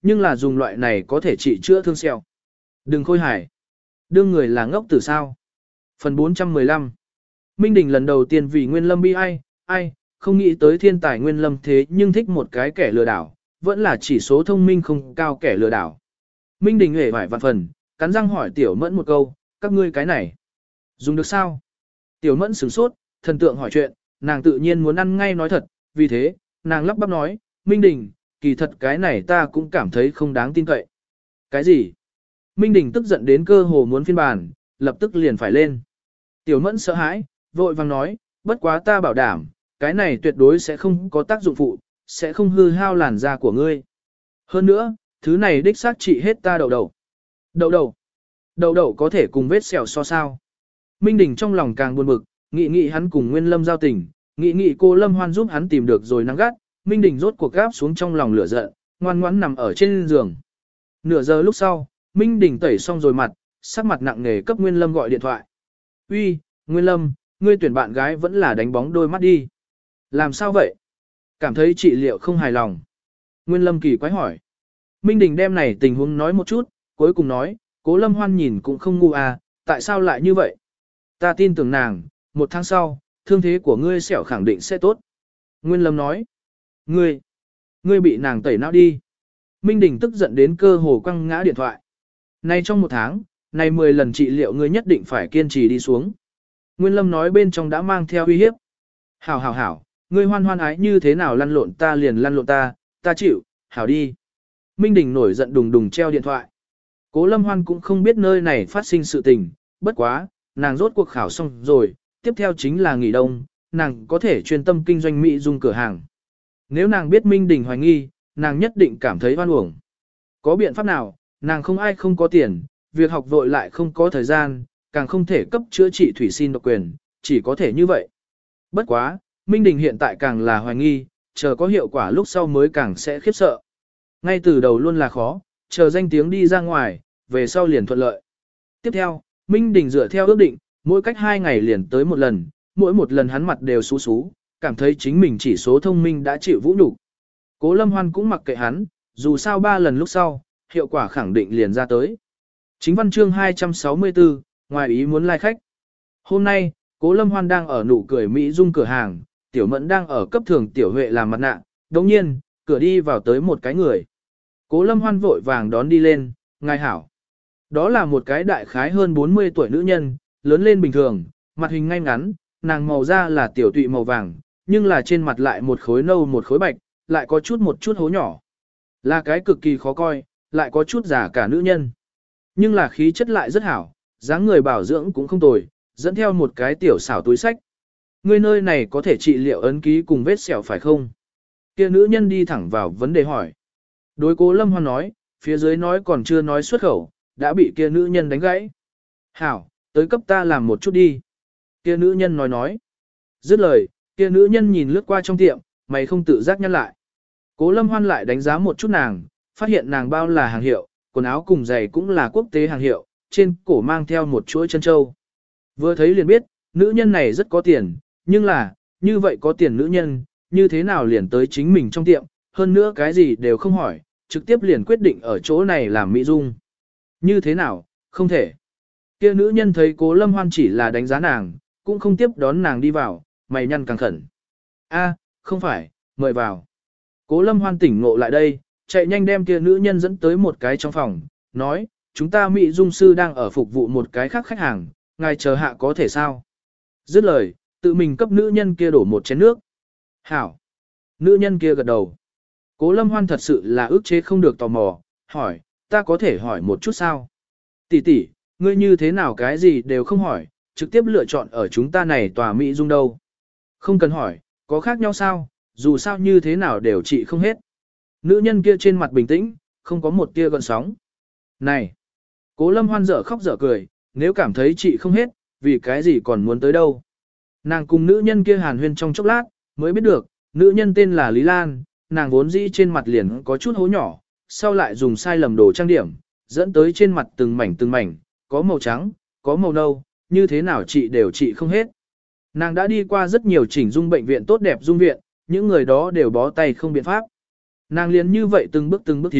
nhưng là dùng loại này có thể trị chữa thương sẹo. Đừng khôi hài. Đương người là ngốc tử sao. Phần bốn trăm mười lăm. Minh Đình lần đầu tiên vì Nguyên Lâm bi ai, ai, không nghĩ tới thiên tài Nguyên Lâm thế nhưng thích một cái kẻ lừa đảo, vẫn là chỉ số thông minh không cao kẻ lừa đảo. Minh Đình hề vải vạn phần, cắn răng hỏi Tiểu Mẫn một câu, các ngươi cái này, dùng được sao? Tiểu Mẫn sửng sốt, thần tượng hỏi chuyện, nàng tự nhiên muốn ăn ngay nói thật, vì thế, nàng lắp bắp nói, Minh Đình, kỳ thật cái này ta cũng cảm thấy không đáng tin cậy. Cái gì? Minh Đình tức giận đến cơ hồ muốn phiên bản, lập tức liền phải lên. Tiểu Mẫn sợ hãi, vội vàng nói, bất quá ta bảo đảm, cái này tuyệt đối sẽ không có tác dụng phụ, sẽ không hư hao làn da của ngươi. Hơn nữa, thứ này đích xác trị hết ta đầu đầu. Đầu đầu. Đầu đầu có thể cùng vết sẹo so sao. Minh Đình trong lòng càng buồn bực, nghĩ nghĩ hắn cùng Nguyên Lâm giao tình, nghĩ nghĩ cô Lâm Hoan giúp hắn tìm được rồi nắng gắt, Minh Đình rốt cuộc gáp xuống trong lòng lửa giận, ngoan ngoãn nằm ở trên giường. Nửa giờ lúc sau, Minh Đình tẩy xong rồi mặt, sắc mặt nặng nề cấp Nguyên Lâm gọi điện thoại. Uy, Nguyên Lâm, ngươi tuyển bạn gái vẫn là đánh bóng đôi mắt đi. Làm sao vậy? Cảm thấy trị liệu không hài lòng. Nguyên Lâm kỳ quái hỏi. Minh Đình đem này tình huống nói một chút, cuối cùng nói, Cố Lâm Hoan nhìn cũng không ngu à, tại sao lại như vậy? Ta tin tưởng nàng, một tháng sau, thương thế của ngươi sẹo khẳng định sẽ tốt. Nguyên Lâm nói. Ngươi, ngươi bị nàng tẩy não đi. Minh Đình tức giận đến cơ hồ quăng ngã điện thoại. Nay trong một tháng, này mười lần trị liệu ngươi nhất định phải kiên trì đi xuống. Nguyên Lâm nói bên trong đã mang theo uy hiếp. Hảo hảo hảo, ngươi hoan hoan ái như thế nào lăn lộn ta liền lăn lộn ta, ta chịu, hảo đi. Minh Đình nổi giận đùng đùng treo điện thoại. Cố Lâm Hoan cũng không biết nơi này phát sinh sự tình, bất quá, nàng rốt cuộc khảo xong rồi, tiếp theo chính là nghỉ đông, nàng có thể chuyên tâm kinh doanh mỹ dung cửa hàng. Nếu nàng biết Minh Đình hoài nghi, nàng nhất định cảm thấy oan uổng. Có biện pháp nào, nàng không ai không có tiền, việc học vội lại không có thời gian, càng không thể cấp chữa trị thủy xin độc quyền, chỉ có thể như vậy. Bất quá, Minh Đình hiện tại càng là hoài nghi, chờ có hiệu quả lúc sau mới càng sẽ khiếp sợ. Ngay từ đầu luôn là khó, chờ danh tiếng đi ra ngoài, về sau liền thuận lợi. Tiếp theo, Minh Đình dựa theo ước định, mỗi cách hai ngày liền tới một lần, mỗi một lần hắn mặt đều xú xú, cảm thấy chính mình chỉ số thông minh đã chịu vũ nhục. Cố Lâm Hoan cũng mặc kệ hắn, dù sao ba lần lúc sau, hiệu quả khẳng định liền ra tới. Chính văn chương hai trăm sáu mươi tư, ngoài ý muốn lai khách. Hôm nay, Cố Lâm Hoan đang ở nụ cười Mỹ dung cửa hàng, Tiểu Mẫn đang ở cấp thường Tiểu Huệ làm mặt nạ, đồng nhiên, cửa đi vào tới một cái người. Cố Lâm Hoan vội vàng đón đi lên, ngài hảo. Đó là một cái đại khái hơn bốn mươi tuổi nữ nhân, lớn lên bình thường, mặt hình ngay ngắn, nàng màu da là tiểu tụy màu vàng, nhưng là trên mặt lại một khối nâu một khối bạch, lại có chút một chút hố nhỏ. Là cái cực kỳ khó coi, lại có chút giả cả nữ nhân. Nhưng là khí chất lại rất hảo, dáng người bảo dưỡng cũng không tồi, dẫn theo một cái tiểu xảo túi sách. Người nơi này có thể trị liệu ấn ký cùng vết sẹo phải không? Kia nữ nhân đi thẳng vào vấn đề hỏi. Đối Cố Lâm Hoan nói, phía dưới nói còn chưa nói xuất khẩu, đã bị kia nữ nhân đánh gãy. Hảo, tới cấp ta làm một chút đi. Kia nữ nhân nói nói. Dứt lời, kia nữ nhân nhìn lướt qua trong tiệm, mày không tự giác nhăn lại. Cố Lâm Hoan lại đánh giá một chút nàng, phát hiện nàng bao là hàng hiệu, quần áo cùng giày cũng là quốc tế hàng hiệu, trên cổ mang theo một chuỗi chân châu. Vừa thấy liền biết, nữ nhân này rất có tiền, nhưng là, như vậy có tiền nữ nhân, như thế nào liền tới chính mình trong tiệm, hơn nữa cái gì đều không hỏi, trực tiếp liền quyết định ở chỗ này làm mỹ dung. Như thế nào, không thể. Kia nữ nhân thấy Cố Lâm Hoan chỉ là đánh giá nàng, cũng không tiếp đón nàng đi vào, mày nhăn càng khẩn. A, không phải, mời vào. Cố Lâm Hoan tỉnh ngộ lại đây, chạy nhanh đem kia nữ nhân dẫn tới một cái trong phòng, nói, chúng ta mỹ dung sư đang ở phục vụ một cái khác khách hàng, ngài chờ hạ có thể sao? Dứt lời, tự mình cấp nữ nhân kia đổ một chén nước. Hảo. Nữ nhân kia gật đầu. Cố Lâm Hoan thật sự là ức chế không được tò mò, hỏi, ta có thể hỏi một chút sao? Tỷ tỷ, ngươi như thế nào cái gì đều không hỏi, trực tiếp lựa chọn ở chúng ta này tòa mỹ dung đâu? Không cần hỏi, có khác nhau sao, dù sao như thế nào đều trị không hết. Nữ nhân kia trên mặt bình tĩnh, không có một tia gợn sóng. Này! Cố Lâm Hoan dở khóc dở cười, nếu cảm thấy trị không hết, vì cái gì còn muốn tới đâu? Nàng cùng nữ nhân kia hàn huyên trong chốc lát, mới biết được, nữ nhân tên là Lý Lan, nàng vốn dĩ trên mặt liền có chút hố nhỏ, sau lại dùng sai lầm đồ trang điểm, dẫn tới trên mặt từng mảnh từng mảnh, có màu trắng, có màu nâu, như thế nào trị đều trị không hết. Nàng đã đi qua rất nhiều chỉnh dung bệnh viện tốt đẹp dung viện, những người đó đều bó tay không biện pháp. Nàng liền như vậy từng bước từng bước thí,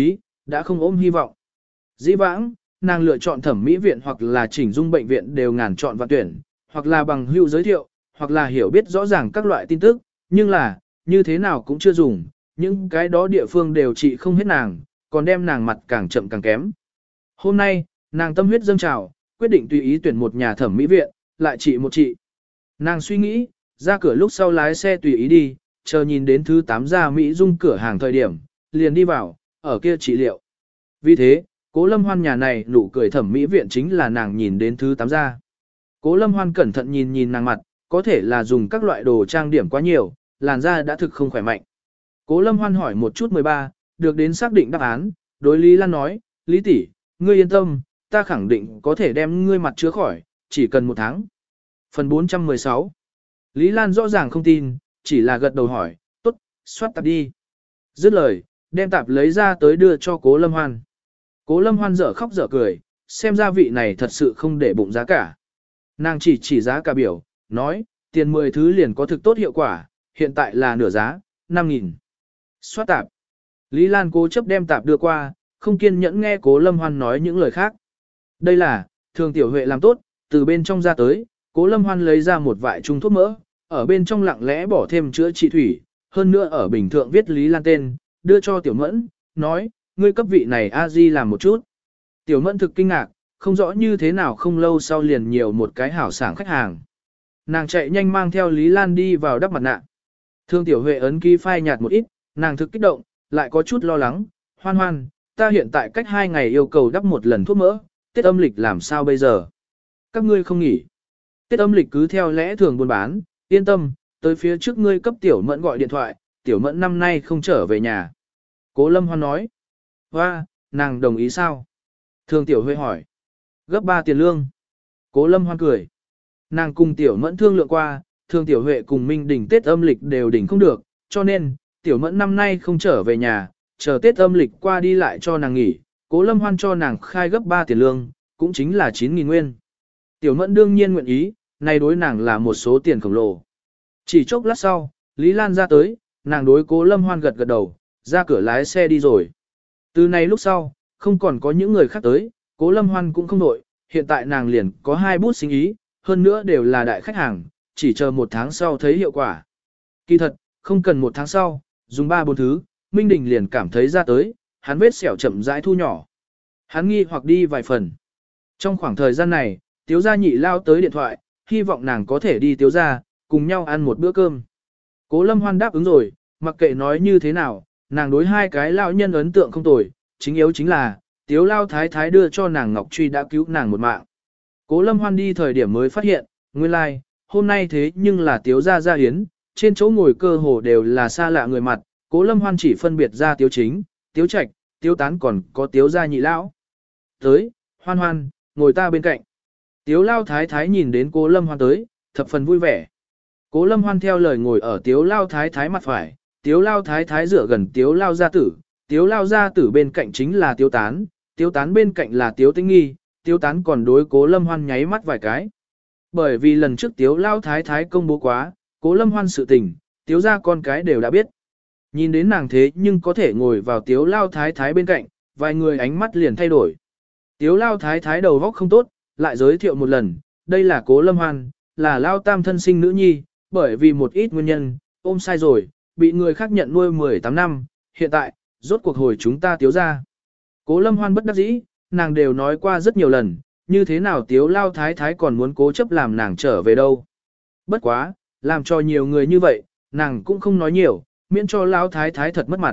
đã không ôm hy vọng. Dĩ vãng, nàng lựa chọn thẩm mỹ viện hoặc là chỉnh dung bệnh viện đều ngàn chọn và tuyển, hoặc là bằng hữu giới thiệu, hoặc là hiểu biết rõ ràng các loại tin tức, nhưng là, như thế nào cũng chưa dùng, những cái đó địa phương đều trị không hết nàng, còn đem nàng mặt càng chậm càng kém. Hôm nay, nàng tâm huyết dâng trào, quyết định tùy ý tuyển một nhà thẩm mỹ viện, lại trị một trị. Nàng suy nghĩ, ra cửa lúc sau lái xe tùy ý đi, chờ nhìn đến thứ tám gia Mỹ dung cửa hàng thời điểm, liền đi vào, ở kia trị liệu. Vì thế, Cố Lâm Hoan nhà này nụ cười thẩm mỹ viện chính là nàng nhìn đến thứ tám gia. Cố Lâm Hoan cẩn thận nhìn nhìn nàng mặt, có thể là dùng các loại đồ trang điểm quá nhiều, làn da đã thực không khỏe mạnh. Cố Lâm Hoan hỏi một chút mười ba, được đến xác định đáp án, đối Lý Lan nói, Lý tỷ, ngươi yên tâm, ta khẳng định có thể đem ngươi mặt chữa khỏi, chỉ cần một tháng. Phần bốn trăm mười sáu. Lý Lan rõ ràng không tin, chỉ là gật đầu hỏi, tốt, soát tạp đi. Dứt lời, đem tạp lấy ra tới đưa cho Cố Lâm Hoan. Cố Lâm Hoan dở khóc dở cười, xem ra vị này thật sự không để bụng giá cả. Nàng chỉ chỉ giá cả biểu, nói, tiền mười thứ liền có thực tốt hiệu quả, hiện tại là nửa giá, năm nghìn. Soát tạp. Lý Lan cố chấp đem tạp đưa qua, không kiên nhẫn nghe Cố Lâm Hoan nói những lời khác. Đây là, thường tiểu huệ làm tốt, từ bên trong ra tới, Cố Lâm Hoan lấy ra một vại trung thuốc mỡ, ở bên trong lặng lẽ bỏ thêm chữa trị thủy, hơn nữa ở bình thượng viết Lý Lan tên, đưa cho Tiểu Mẫn, nói, ngươi cấp vị này a di làm một chút. Tiểu Mẫn thực kinh ngạc, không rõ như thế nào không lâu sau liền nhiều một cái hảo sảng khách hàng. Nàng chạy nhanh mang theo Lý Lan đi vào đắp mặt nạ. Thương Tiểu Huệ ấn ký phai nhạt một ít, nàng thực kích động, lại có chút lo lắng, Hoan Hoan, ta hiện tại cách hai ngày yêu cầu đắp một lần thuốc mỡ, Tết âm lịch làm sao bây giờ? Các ngươi không nghỉ. Tết âm lịch cứ theo lẽ thường buôn bán, yên tâm, tới phía trước ngươi cấp Tiểu Mẫn gọi điện thoại, Tiểu Mẫn năm nay không trở về nhà. Cố Lâm Hoan nói. Hoa, nàng đồng ý sao? Thương Tiểu Huệ hỏi. Gấp ba tiền lương. Cố Lâm Hoan cười. Nàng cùng Tiểu Mẫn thương lượng qua, Thương Tiểu Huệ cùng Minh Đình Tết âm lịch đều đỉnh không được, cho nên, Tiểu Mẫn năm nay không trở về nhà, chờ Tết âm lịch qua đi lại cho nàng nghỉ, Cố Lâm Hoan cho nàng khai gấp ba tiền lương, cũng chính là chín nghìn nguyên. Tiểu Mẫn đương nhiên nguyện ý, này đối nàng là một số tiền khổng lồ. Chỉ chốc lát sau, Lý Lan ra tới, nàng đối Cố Lâm Hoan gật gật đầu, ra cửa lái xe đi rồi. Từ này lúc sau, không còn có những người khác tới, Cố Lâm Hoan cũng không đổi, hiện tại nàng liền có hai bút sinh ý, hơn nữa đều là đại khách hàng, chỉ chờ một tháng sau thấy hiệu quả. Kỳ thật, không cần một tháng sau, dùng ba bốn thứ, Minh Đình liền cảm thấy ra tới, hắn vết sẹo chậm rãi thu nhỏ. Hắn nghi hoặc đi vài phần. Trong khoảng thời gian này, Tiếu gia nhị lao tới điện thoại, hy vọng nàng có thể đi Tiếu gia, cùng nhau ăn một bữa cơm. Cố Lâm Hoan đáp ứng rồi, mặc kệ nói như thế nào, nàng đối hai cái lão nhân ấn tượng không tồi, chính yếu chính là, Tiếu lao thái thái đưa cho nàng Ngọc Truy đã cứu nàng một mạng. Cố Lâm Hoan đi thời điểm mới phát hiện, nguyên lai, like, hôm nay thế nhưng là Tiếu gia gia hiến, trên chỗ ngồi cơ hồ đều là xa lạ người mặt, Cố Lâm Hoan chỉ phân biệt ra Tiếu chính, Tiếu trạch, Tiếu tán còn có Tiếu gia nhị lão. Tới, Hoan Hoan, ngồi ta bên cạnh. Tiếu lao thái thái nhìn đến Cố Lâm Hoan tới, thập phần vui vẻ. Cố Lâm Hoan theo lời ngồi ở Tiếu lao thái thái mặt phải, Tiếu lao thái thái dựa gần Tiếu lao gia tử, Tiếu lao gia tử bên cạnh chính là Tiếu tán, Tiếu tán bên cạnh là Tiếu Tĩnh Nghi, Tiếu tán còn đối Cố Lâm Hoan nháy mắt vài cái. Bởi vì lần trước Tiếu lao thái thái công bố quá, Cố Lâm Hoan sự tình, Tiếu gia con cái đều đã biết. Nhìn đến nàng thế nhưng có thể ngồi vào Tiếu lao thái thái bên cạnh, vài người ánh mắt liền thay đổi. Tiếu lao thái thái đầu góc không tốt, lại giới thiệu một lần, đây là Cố Lâm Hoan, là lao tam thân sinh nữ nhi, bởi vì một ít nguyên nhân, ôm sai rồi, bị người khác nhận nuôi mười tám năm, hiện tại, rốt cuộc hồi chúng ta Tiếu gia. Cố Lâm Hoan bất đắc dĩ, nàng đều nói qua rất nhiều lần, như thế nào Tiếu lao thái thái còn muốn cố chấp làm nàng trở về đâu. Bất quá, làm cho nhiều người như vậy, nàng cũng không nói nhiều, miễn cho lao thái thái thật mất mặt.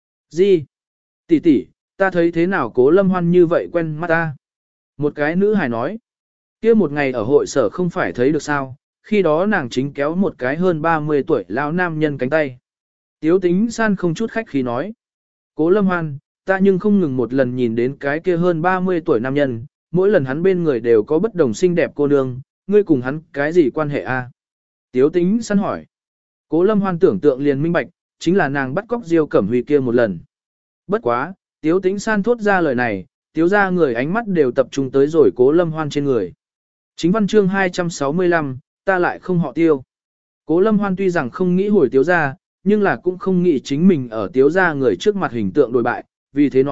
Gì? Tỷ tỷ, ta thấy thế nào Cố Lâm Hoan như vậy quen mắt ta? Một cái nữ hài nói, kia một ngày ở hội sở không phải thấy được sao, khi đó nàng chính kéo một cái hơn ba mươi tuổi lão nam nhân cánh tay. Tiếu Tính San không chút khách khí nói, Cố Lâm Hoan, ta nhưng không ngừng một lần nhìn đến cái kia hơn ba mươi tuổi nam nhân, mỗi lần hắn bên người đều có bất đồng xinh đẹp cô nương, ngươi cùng hắn cái gì quan hệ a? Tiếu Tính San hỏi. Cố Lâm Hoan tưởng tượng liền minh bạch, chính là nàng bắt cóc Diêu Cẩm Huy kia một lần. Bất quá, Tiếu Tĩnh San thốt ra lời này, Tiếu ra người ánh mắt đều tập trung tới rồi Cố Lâm Hoan trên người. Chính văn chương hai trăm sáu mươi lăm, ta lại không họ Tiêu. Cố Lâm Hoan tuy rằng không nghĩ hồi Tiếu ra, nhưng là cũng không nghĩ chính mình ở Tiếu ra người trước mặt hình tượng đổi bại, vì thế nói,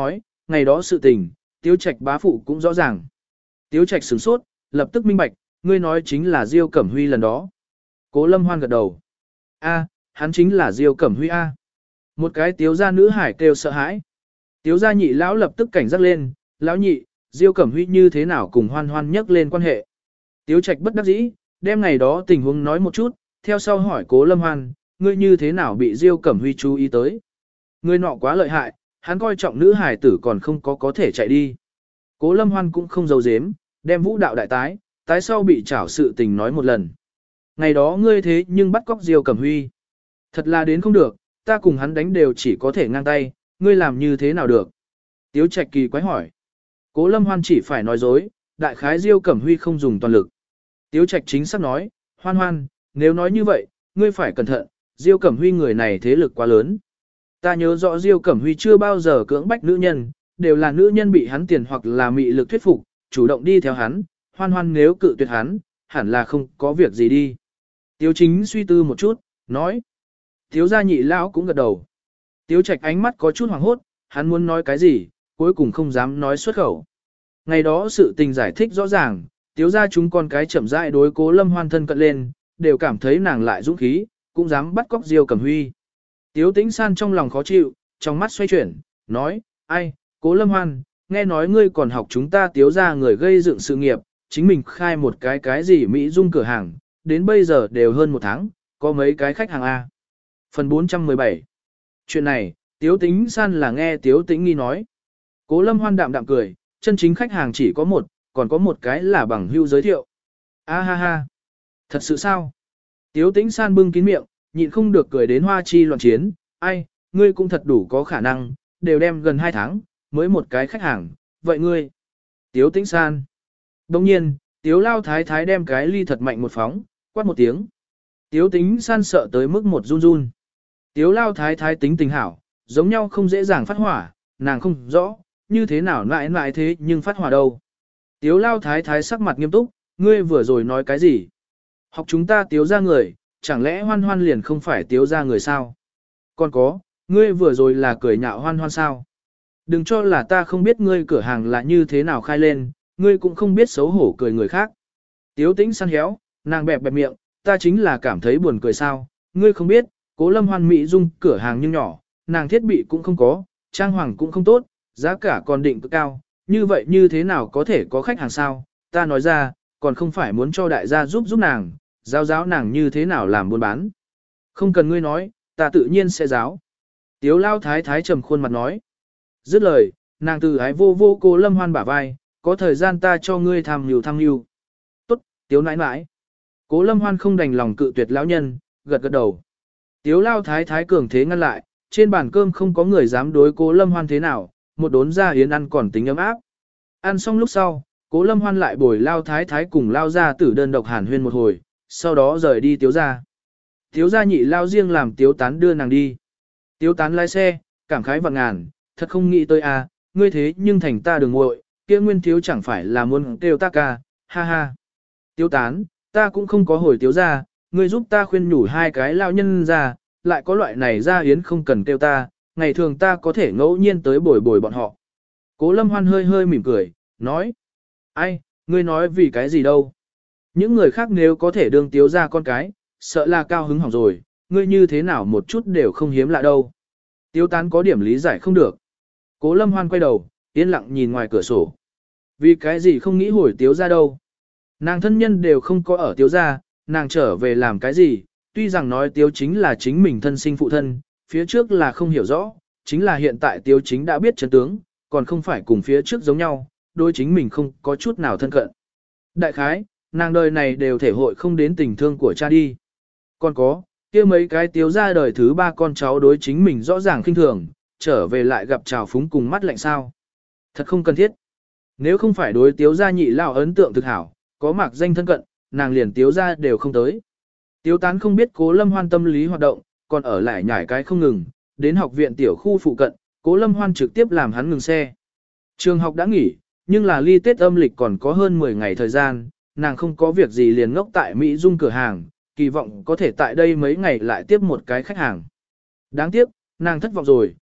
ngày đó sự tình, Tiếu Trạch bá phụ cũng rõ ràng. Tiếu Trạch sửng sốt, lập tức minh bạch, ngươi nói chính là Diêu Cẩm Huy lần đó. Cố Lâm Hoan gật đầu. A, hắn chính là Diêu Cẩm Huy A. Một cái tiếu gia nữ hải kêu sợ hãi. Tiếu gia nhị lão lập tức cảnh giác lên, lão nhị, Diêu Cẩm Huy như thế nào cùng Hoan Hoan nhắc lên quan hệ. Tiếu Trạch bất đắc dĩ, đem ngày đó tình huống nói một chút, theo sau hỏi Cố Lâm Hoan, ngươi như thế nào bị Diêu Cẩm Huy chú ý tới. Ngươi nọ quá lợi hại, hắn coi trọng nữ hải tử còn không có có thể chạy đi. Cố Lâm Hoan cũng không giấu giếm, đem vũ đạo đại tái, tái sau bị trảo sự tình nói một lần. Ngày đó ngươi thế nhưng bắt cóc Diêu Cẩm Huy. Thật là đến không được, ta cùng hắn đánh đều chỉ có thể ngang tay, ngươi làm như thế nào được. Tiếu Trạch kỳ quái hỏi. Cố Lâm Hoan chỉ phải nói dối, đại khái Diêu Cẩm Huy không dùng toàn lực. Tiếu Trạch chính xác nói, Hoan Hoan, nếu nói như vậy, ngươi phải cẩn thận, Diêu Cẩm Huy người này thế lực quá lớn. Ta nhớ rõ Diêu Cẩm Huy chưa bao giờ cưỡng bách nữ nhân, đều là nữ nhân bị hắn tiền hoặc là mị lực thuyết phục, chủ động đi theo hắn, Hoan Hoan nếu cự tuyệt hắn, hẳn là không có việc gì đi. Tiếu Chính suy tư một chút, nói. Tiếu gia nhị lão cũng gật đầu. Tiếu Trạch ánh mắt có chút hoảng hốt, hắn muốn nói cái gì, cuối cùng không dám nói xuất khẩu. Ngày đó sự tình giải thích rõ ràng, Tiếu gia chúng con cái chậm rãi đối Cố Lâm Hoan thân cận lên, đều cảm thấy nàng lại dũng khí, cũng dám bắt cóc Diêu Cẩm Huy. Tiếu Tĩnh San trong lòng khó chịu, trong mắt xoay chuyển, nói, ai, Cố Lâm Hoan, nghe nói ngươi còn học chúng ta Tiếu gia người gây dựng sự nghiệp, chính mình khai một cái cái gì Mỹ Dung cửa hàng, đến bây giờ đều hơn một tháng, có mấy cái khách hàng A. Phần bốn trăm mười bảy. Chuyện này, Tiếu Tĩnh San là nghe Tiếu Tĩnh Nghi nói. Cố Lâm Hoan đạm đạm cười, chân chính khách hàng chỉ có một, còn có một cái là bằng hưu giới thiệu. A ha ha. Thật sự sao? Tiếu Tĩnh San bưng kín miệng, nhịn không được cười đến hoa chi loạn chiến. Ai, ngươi cũng thật đủ có khả năng, đều đem gần hai tháng, mới một cái khách hàng, vậy ngươi? Tiếu Tĩnh San. Đồng nhiên, Tiếu Lao Thái Thái đem cái ly thật mạnh một phóng, quát một tiếng. Tiếu Tĩnh San sợ tới mức một run run. Tiếu Lao Thái Thái tính tình hảo, giống nhau không dễ dàng phát hỏa, nàng không rõ, như thế nào lại lại thế nhưng phát hỏa đâu. Tiếu Lao Thái Thái sắc mặt nghiêm túc, ngươi vừa rồi nói cái gì? Học chúng ta Tiếu ra người, chẳng lẽ Hoan Hoan liền không phải Tiếu ra người sao? Còn có, ngươi vừa rồi là cười nhạo Hoan Hoan sao? Đừng cho là ta không biết ngươi cửa hàng là như thế nào khai lên, ngươi cũng không biết xấu hổ cười người khác. Tiếu Tĩnh săn héo, nàng bẹp bẹp miệng, ta chính là cảm thấy buồn cười sao, ngươi không biết, Cố Lâm Hoan Mỹ Dung cửa hàng nhưng nhỏ, nàng thiết bị cũng không có, trang hoàng cũng không tốt, giá cả còn định cực cao, như vậy như thế nào có thể có khách hàng sao, ta nói ra, còn không phải muốn cho đại gia giúp giúp nàng, giáo giáo nàng như thế nào làm buôn bán. Không cần ngươi nói, ta tự nhiên sẽ giáo. Tiếu Lao Thái Thái trầm khuôn mặt nói. Dứt lời, nàng từ ái vô vô Cố Lâm Hoan bả vai, có thời gian ta cho ngươi tham nhiều tham nhiều. Tốt, Tiếu nãi nãi. Cố Lâm Hoan không đành lòng cự tuyệt lão nhân, gật gật đầu. Tiếu Lao Thái Thái cường thế ngăn lại, trên bàn cơm không có người dám đối Cố Lâm Hoan thế nào, một đốn ra yến ăn còn tính ấm áp. Ăn xong lúc sau, Cố Lâm Hoan lại bồi Lao Thái Thái cùng Lao gia tử đơn độc hàn huyên một hồi, sau đó rời đi Tiếu gia. Tiếu gia nhị Lao riêng làm Tiếu Tán đưa nàng đi. Tiếu Tán lái xe, cảm khái vạn ngàn, thật không nghĩ tới à, ngươi thế nhưng thành ta đường muội, kia Nguyên Thiếu chẳng phải là muốn kêu ta ca, ha ha. Tiếu Tán, ta cũng không có hồi Tiếu gia, ngươi giúp ta khuyên nhủ hai cái lao nhân ra, lại có loại này ra yến không cần kêu ta, ngày thường ta có thể ngẫu nhiên tới bồi bồi bọn họ. Cố Lâm Hoan hơi hơi mỉm cười, nói. Ai, ngươi nói vì cái gì đâu? Những người khác nếu có thể đương Tiếu gia con cái, sợ là cao hứng hỏng rồi, ngươi như thế nào một chút đều không hiếm lạ đâu. Tiếu Tán có điểm lý giải không được. Cố Lâm Hoan quay đầu, yên lặng nhìn ngoài cửa sổ. Vì cái gì không nghĩ hồi Tiếu gia đâu? Nàng thân nhân đều không có ở Tiếu gia, nàng trở về làm cái gì? Tuy rằng nói Tiếu Chính là chính mình thân sinh phụ thân, phía trước là không hiểu rõ, chính là hiện tại Tiếu Chính đã biết chân tướng, còn không phải cùng phía trước giống nhau, đối chính mình không có chút nào thân cận. Đại khái, nàng đời này đều thể hội không đến tình thương của cha đi. Còn có, kia mấy cái Tiếu gia đời thứ ba con cháu đối chính mình rõ ràng khinh thường, trở về lại gặp trào phúng cùng mắt lạnh sao. Thật không cần thiết. Nếu không phải đối Tiếu gia nhị lao ấn tượng thực hảo, có mạc danh thân cận, nàng liền Tiếu gia đều không tới. Tiếu Tán không biết Cố Lâm Hoan tâm lý hoạt động, còn ở lại nhảy cái không ngừng, đến học viện tiểu khu phụ cận, Cố Lâm Hoan trực tiếp làm hắn ngừng xe. Trường học đã nghỉ, nhưng là ly Tết âm lịch còn có hơn mười ngày thời gian, nàng không có việc gì liền ngốc tại Mỹ Dung cửa hàng, kỳ vọng có thể tại đây mấy ngày lại tiếp một cái khách hàng. Đáng tiếc, nàng thất vọng rồi,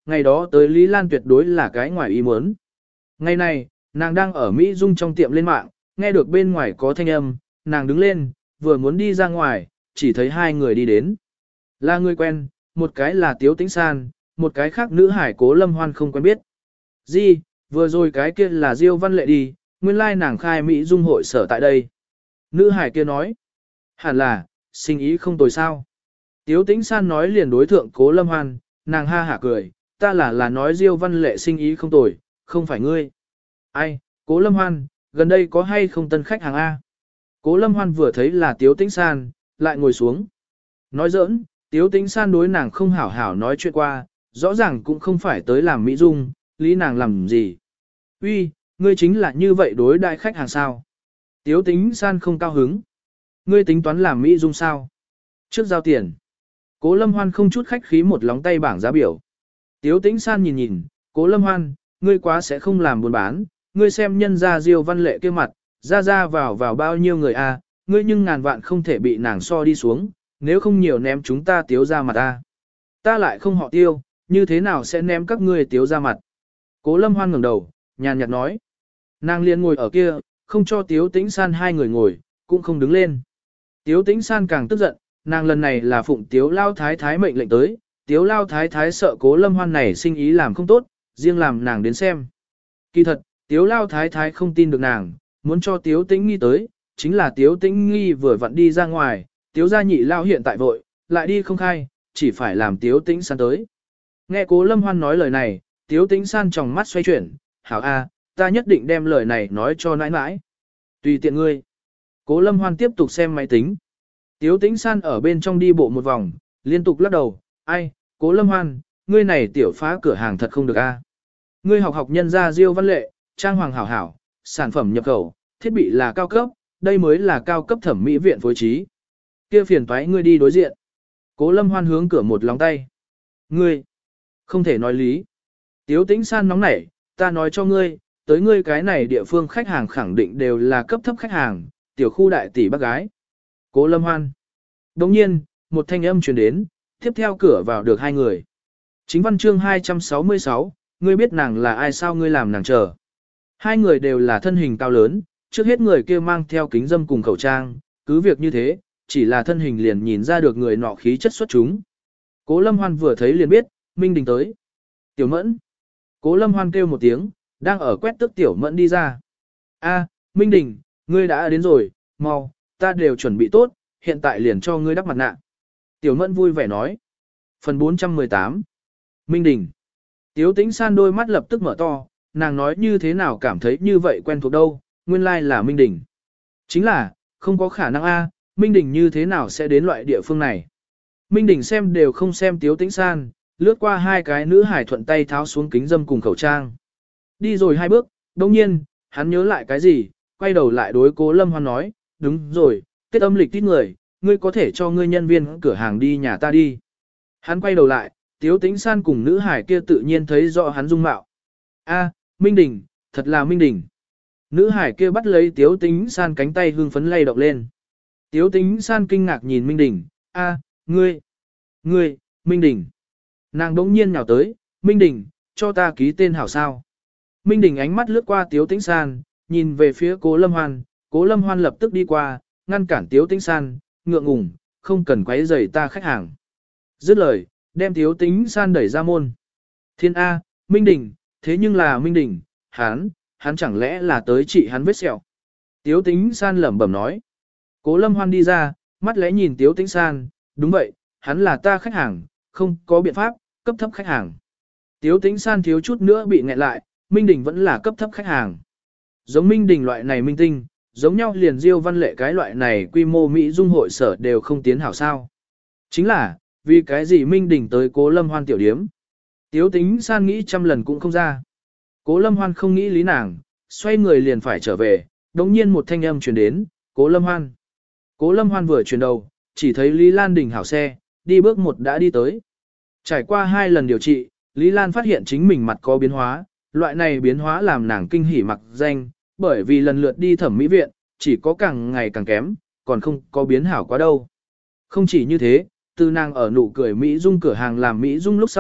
ngày đó tới Lý Lan tuyệt đối là cái ngoài ý muốn. Ngày này, nàng đang ở Mỹ Dung trong tiệm lên mạng, nghe được bên ngoài có thanh âm, nàng đứng lên, vừa muốn đi ra ngoài, chỉ thấy hai người đi đến. Là người quen, một cái là Tiếu Tĩnh San, một cái khác nữ hải Cố Lâm Hoan không quen biết. Di, vừa rồi cái kia là Diêu Văn Lệ đi, nguyên lai nàng khai Mỹ Dung hội sở tại đây. Nữ hải kia nói, hẳn là, sinh ý không tồi sao. Tiếu Tĩnh San nói liền đối thượng Cố Lâm Hoan, nàng ha hả cười, ta là là nói Diêu Văn Lệ sinh ý không tồi, không phải ngươi. Ai, Cố Lâm Hoan, gần đây có hay không tân khách hàng A? Cố Lâm Hoan vừa thấy là Tiếu Tĩnh San, lại ngồi xuống. Nói giỡn, Tiếu Tĩnh San đối nàng không hảo hảo nói chuyện qua, rõ ràng cũng không phải tới làm Mỹ Dung, lý nàng làm gì. Uy, ngươi chính là như vậy đối đại khách hàng sao? Tiếu Tĩnh San không cao hứng. Ngươi tính toán làm Mỹ Dung sao? Trước giao tiền. Cố Lâm Hoan không chút khách khí một lóng tay bảng giá biểu. Tiếu Tĩnh San nhìn nhìn, Cố Lâm Hoan, ngươi quá sẽ không làm buôn bán, ngươi xem nhân gia Diêu Văn Lệ kia mặt, ra ra vào vào bao nhiêu người a, ngươi nhưng ngàn vạn không thể bị nàng so đi xuống, nếu không nhiều ném chúng ta Tiếu ra mặt ta. Ta lại không họ Tiêu, như thế nào sẽ ném các ngươi Tiếu ra mặt? Cố Lâm Hoan ngẩng đầu, nhàn nhạt nói. Nàng liền ngồi ở kia, không cho Tiếu Tĩnh San hai người ngồi, cũng không đứng lên. Tiếu Tĩnh San càng tức giận, nàng lần này là phụng Tiếu Lao Thái Thái mệnh lệnh tới, Tiếu Lao Thái Thái sợ Cố Lâm Hoan này sinh ý làm không tốt, riêng làm nàng đến xem. Kỳ thật, Tiếu Lao Thái Thái không tin được nàng, muốn cho Tiếu Tĩnh Nghi tới, chính là Tiếu Tĩnh Nghi vừa vặn đi ra ngoài, Tiếu gia nhị Lao hiện tại vội, lại đi không khai, chỉ phải làm Tiếu Tĩnh San tới. Nghe Cố Lâm Hoan nói lời này, Tiếu Tĩnh San tròng mắt xoay chuyển, hảo a, ta nhất định đem lời này nói cho nãi nãi. Tùy tiện ngươi. Cố Lâm Hoan tiếp tục xem máy tính. Tiếu Tĩnh San ở bên trong đi bộ một vòng, liên tục lắc đầu, ai, Cố Lâm Hoan, ngươi này tiểu phá cửa hàng thật không được a. Ngươi học học nhân gia Diêu Văn Lệ, trang hoàng hảo hảo, sản phẩm nhập khẩu, thiết bị là cao cấp, đây mới là cao cấp thẩm mỹ viện phối trí. Kia phiền toái ngươi đi đối diện. Cố Lâm Hoan hướng cửa một lóng tay. Ngươi, không thể nói lý. Tiếu Tĩnh San nóng nảy, ta nói cho ngươi, tới ngươi cái này địa phương khách hàng khẳng định đều là cấp thấp khách hàng, tiểu khu đại tỷ bác gái. Cố Lâm Hoan. Đồng nhiên, một thanh âm truyền đến, tiếp theo cửa vào được hai người. Chính văn chương hai trăm sáu mươi sáu, ngươi biết nàng là ai sao ngươi làm nàng chờ. Hai người đều là thân hình cao lớn, trước hết người kia mang theo kính dâm cùng khẩu trang, cứ việc như thế, chỉ là thân hình liền nhìn ra được người nọ khí chất xuất chúng. Cố Lâm Hoan vừa thấy liền biết, Minh Đình tới. Tiểu Mẫn. Cố Lâm Hoan kêu một tiếng, đang ở quét tước Tiểu Mẫn đi ra. A, Minh Đình, ngươi đã đến rồi, mau, ta đều chuẩn bị tốt, hiện tại liền cho ngươi đắp mặt nạ. Tiểu Mẫn vui vẻ nói. Phần bốn trăm mười tám. Minh Đình. Tiếu Tĩnh San đôi mắt lập tức mở to, nàng nói như thế nào cảm thấy như vậy quen thuộc đâu, nguyên lai là Minh Đình. Chính là, không có khả năng a, Minh Đình như thế nào sẽ đến loại địa phương này. Minh Đình xem đều không xem Tiếu Tĩnh San, lướt qua hai cái nữ hải thuận tay tháo xuống kính dâm cùng khẩu trang. Đi rồi hai bước, đồng nhiên, hắn nhớ lại cái gì, quay đầu lại đối Cố Lâm Hoan nói, đúng rồi, Tết âm lịch tít người, ngươi có thể cho ngươi nhân viên cửa hàng đi nhà ta đi. Hắn quay đầu lại, Tiếu Tĩnh San cùng nữ hải kia tự nhiên thấy rõ hắn dung mạo. A, Minh Đình, thật là Minh Đình. Nữ hải kia bắt lấy Tiếu Tĩnh San cánh tay hương phấn lay động lên. Tiếu Tĩnh San kinh ngạc nhìn Minh Đình, a, ngươi, ngươi, Minh Đình. Nàng đống nhiên nhào tới, Minh Đình, cho ta ký tên hảo sao. Minh Đình ánh mắt lướt qua Tiếu Tĩnh San, nhìn về phía Cố Lâm Hoan, Cố Lâm Hoan lập tức đi qua, ngăn cản Tiếu Tĩnh San, ngượng ngùng, không cần quấy rầy ta khách hàng. Dứt lời, đem Tiếu Tĩnh San đẩy ra môn. Thiên A, Minh Đình, thế nhưng là Minh Đình, hắn, hắn chẳng lẽ là tới trị hắn vết sẹo. Tiếu Tĩnh San lẩm bẩm nói. Cố Lâm Hoan đi ra, mắt lẽ nhìn Tiếu Tĩnh San, đúng vậy, hắn là ta khách hàng, không có biện pháp, cấp thấp khách hàng. Tiếu Tĩnh San thiếu chút nữa bị nghẹn lại, Minh Đình vẫn là cấp thấp khách hàng. Giống Minh Đình loại này minh tinh, giống nhau liền Diêu Văn Lệ cái loại này quy mô Mỹ Dung hội sở đều không tiến hảo sao. Chính là, vì cái gì Minh Đình tới Cố Lâm Hoan tiểu điếm. Tiếu Tĩnh San nghĩ trăm lần cũng không ra. Cố Lâm Hoan không nghĩ lý nàng, xoay người liền phải trở về, đồng nhiên một thanh âm truyền đến, Cố Lâm Hoan. Cố Lâm Hoan vừa chuyển đầu, chỉ thấy Lý Lan Đình hảo xe, đi bước một đã đi tới. Trải qua hai lần điều trị, Lý Lan phát hiện chính mình mặt có biến hóa, loại này biến hóa làm nàng kinh hỉ mặc danh, bởi vì lần lượt đi thẩm mỹ viện, chỉ có càng ngày càng kém, còn không có biến hảo quá đâu. Không chỉ như thế, từ nàng ở nụ cười Mỹ Dung cửa hàng làm Mỹ Dung lúc sau,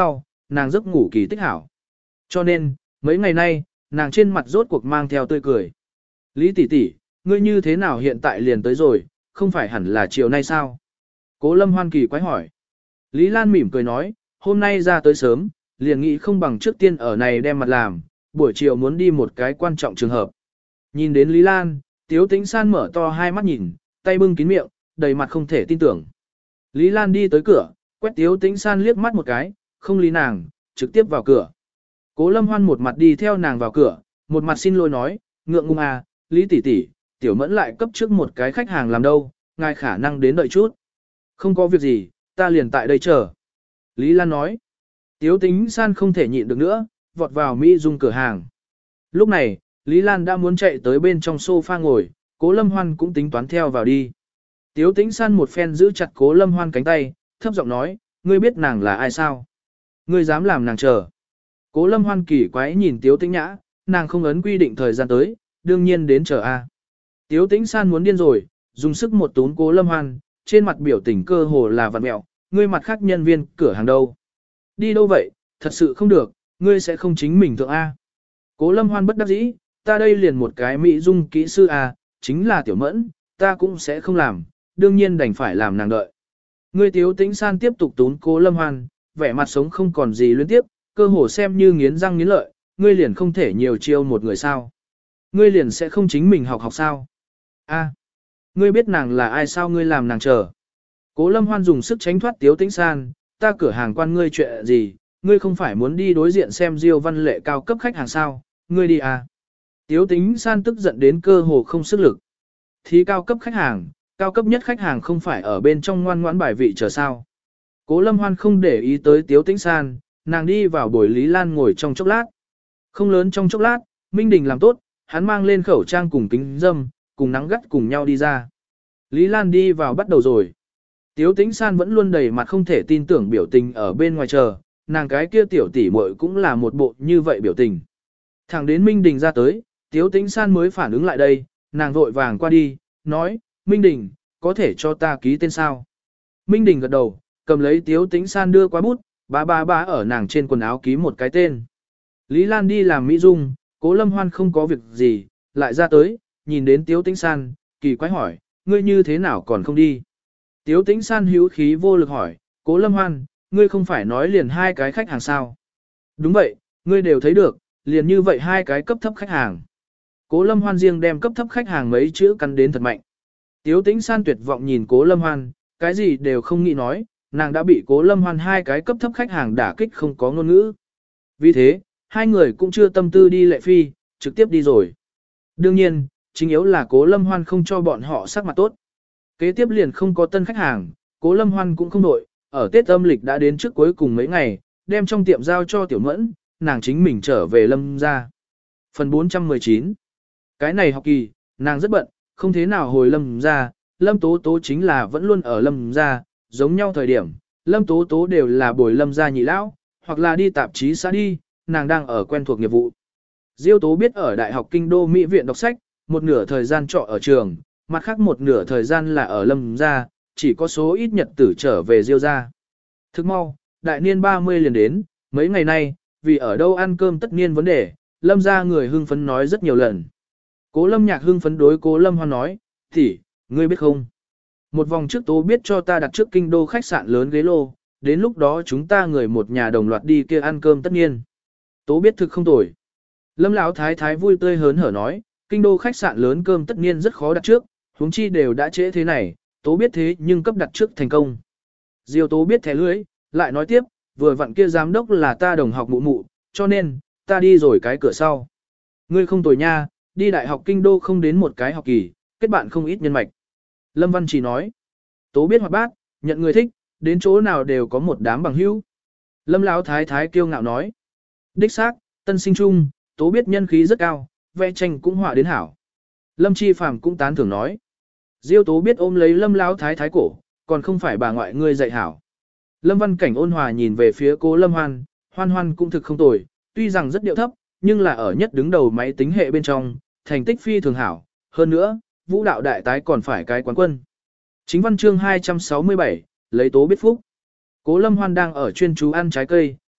nàng giấc ngủ kỳ tích hảo. Cho nên, mấy ngày nay, nàng trên mặt rốt cuộc mang theo tươi cười. Lý tỷ tỷ, ngươi như thế nào hiện tại liền tới rồi, không phải hẳn là chiều nay sao? Cố Lâm Hoan kỳ quái hỏi. Lý Lan mỉm cười nói, hôm nay ra tới sớm, liền nghĩ không bằng trước tiên ở này đem mặt làm, buổi chiều muốn đi một cái quan trọng trường hợp. Nhìn đến Lý Lan, Tiếu Tĩnh San mở to hai mắt nhìn, tay bưng kín miệng, đầy mặt không thể tin tưởng. Lý Lan đi tới cửa, quét Tiếu Tĩnh San liếc mắt một cái, không lý nàng, trực tiếp vào cửa. Cố Lâm Hoan một mặt đi theo nàng vào cửa, một mặt xin lỗi nói, ngượng ngùng à, Lý tỷ tỷ, tiểu mẫn lại cấp trước một cái khách hàng làm đâu, ngài khả năng đến đợi chút. Không có việc gì, ta liền tại đây chờ. Lý Lan nói. Tiếu Tĩnh San không thể nhịn được nữa, vọt vào Mỹ Dung cửa hàng. Lúc này, Lý Lan đã muốn chạy tới bên trong sofa ngồi, Cố Lâm Hoan cũng tính toán theo vào đi. Tiếu Tĩnh San một phen giữ chặt Cố Lâm Hoan cánh tay, thấp giọng nói, ngươi biết nàng là ai sao? Ngươi dám làm nàng chờ. Cố Lâm Hoan kỳ quái nhìn Tiếu Tĩnh Nhã, nàng không ấn quy định thời gian tới, đương nhiên đến chờ a. Tiếu Tĩnh San muốn điên rồi, dùng sức một tún Cố Lâm Hoan, trên mặt biểu tình cơ hồ là vặn mẹo, ngươi mặt khác nhân viên cửa hàng đâu? Đi đâu vậy, thật sự không được, ngươi sẽ không chính mình thượng a. Cố Lâm Hoan bất đắc dĩ, ta đây liền một cái Mỹ Dung kỹ sư a, chính là Tiểu Mẫn, ta cũng sẽ không làm, đương nhiên đành phải làm nàng đợi. Ngươi Tiếu Tĩnh San tiếp tục tún Cố Lâm Hoan, vẻ mặt sống không còn gì luyến tiếp, cơ hồ xem như nghiến răng nghiến lợi, ngươi liền không thể nhiều chiêu một người sao? Ngươi liền sẽ không chính mình học học sao? A, ngươi biết nàng là ai sao ngươi làm nàng chờ? Cố Lâm Hoan dùng sức tránh thoát Tiếu Tĩnh San, ta cửa hàng quan ngươi chuyện gì, ngươi không phải muốn đi đối diện xem Diêu Văn Lệ cao cấp khách hàng sao, ngươi đi à. Tiếu Tĩnh San tức giận đến cơ hồ không sức lực. Thì cao cấp khách hàng, cao cấp nhất khách hàng không phải ở bên trong ngoan ngoãn bài vị chờ sao. Cố Lâm Hoan không để ý tới Tiếu Tĩnh San, nàng đi vào bồi Lý Lan ngồi trong chốc lát. Không lớn trong chốc lát, Minh Đình làm tốt, hắn mang lên khẩu trang cùng kính dâm, cùng nắng gắt cùng nhau đi ra. Lý Lan đi vào bắt đầu rồi. Tiếu Tĩnh San vẫn luôn đầy mặt không thể tin tưởng biểu tình ở bên ngoài chờ, nàng cái kia tiểu tỷ muội cũng là một bộ như vậy biểu tình. Thẳng đến Minh Đình ra tới, Tiếu Tĩnh San mới phản ứng lại đây, nàng vội vàng qua đi, nói, Minh Đình, có thể cho ta ký tên sao? Minh Đình gật đầu, cầm lấy Tiếu Tĩnh San đưa qua bút, bá bá bá ở nàng trên quần áo ký một cái tên. Lý Lan đi làm Mỹ Dung, Cố Lâm Hoan không có việc gì, lại ra tới, nhìn đến Tiếu Tĩnh San, kỳ quái hỏi, ngươi như thế nào còn không đi? Tiếu Tĩnh San hữu khí vô lực hỏi, Cố Lâm Hoan, ngươi không phải nói liền hai cái khách hàng sao? Đúng vậy, ngươi đều thấy được, liền như vậy hai cái cấp thấp khách hàng. Cố Lâm Hoan riêng đem cấp thấp khách hàng mấy chữ cắn đến thật mạnh. Tiếu Tĩnh San tuyệt vọng nhìn Cố Lâm Hoan, cái gì đều không nghĩ nói, nàng đã bị Cố Lâm Hoan hai cái cấp thấp khách hàng đả kích không có ngôn ngữ. Vì thế, hai người cũng chưa tâm tư đi lệ phi, trực tiếp đi rồi. Đương nhiên, chính yếu là Cố Lâm Hoan không cho bọn họ sắc mặt tốt. Kế tiếp liền không có tân khách hàng, Cố Lâm Hoan cũng không đội, ở Tết âm lịch đã đến trước cuối cùng mấy ngày, đem trong tiệm giao cho Tiểu Mẫn, nàng chính mình trở về Lâm gia. Phần bốn trăm mười chín. Cái này học kỳ, nàng rất bận, không thế nào hồi Lâm gia, Lâm Tố Tố chính là vẫn luôn ở Lâm gia, giống nhau thời điểm, Lâm Tố Tố đều là bồi Lâm gia nhị lão, hoặc là đi tạp chí xã đi, nàng đang ở quen thuộc nghiệp vụ. Diêu Tố biết ở Đại học Kinh đô Mỹ viện đọc sách, một nửa thời gian trọ ở trường, mặt khác một nửa thời gian là ở Lâm gia, chỉ có số ít nhật tử trở về Diêu gia. Thức mau, đại niên ba mươi liền đến, mấy ngày nay, vì ở đâu ăn cơm tất niên vấn đề, Lâm gia người hưng phấn nói rất nhiều lần. Cố Lâm Nhạc hưng phấn đối Cố Lâm Hoan nói, tỷ, ngươi biết không? Một vòng trước Tố biết cho ta đặt trước kinh đô khách sạn lớn ghế lô, đến lúc đó chúng ta người một nhà đồng loạt đi kia ăn cơm tất niên. Tố biết thực không tồi. Lâm Lão Thái Thái vui tươi hớn hở nói, kinh đô khách sạn lớn cơm tất niên rất khó đặt trước, huống chi đều đã trễ thế này, Tố biết thế nhưng cấp đặt trước thành công. Diêu Tố biết thẻ lưới, lại nói tiếp, vừa vặn kia giám đốc là ta đồng học mụ mụ, cho nên, ta đi rồi cái cửa sau. Ngươi không tồi nha, đi đại học kinh đô không đến một cái học kỳ, kết bạn không ít nhân mạch. Lâm Văn chỉ nói, Tố biết hoạt bát, nhận người thích, đến chỗ nào đều có một đám bằng hữu. Lâm Lão Thái Thái kiêu ngạo nói, đích xác, tân sinh trung, Tố biết nhân khí rất cao, vẽ tranh cũng họa đến hảo. Lâm Chi Phàm cũng tán thưởng nói, Diêu Tố biết ôm lấy Lâm Lão Thái Thái cổ, còn không phải bà ngoại ngươi dạy hảo. Lâm Văn Cảnh ôn hòa nhìn về phía Cố Lâm Hoan, Hoan Hoan cũng thực không tồi, tuy rằng rất điệu thấp, nhưng là ở nhất đứng đầu máy tính hệ bên trong, thành tích phi thường hảo. Hơn nữa, vũ đạo đại tái còn phải cái quán quân. Chính văn chương hai trăm sáu mươi bảy, lấy Tố biết phúc. Cố Lâm Hoan đang ở chuyên chú ăn trái cây,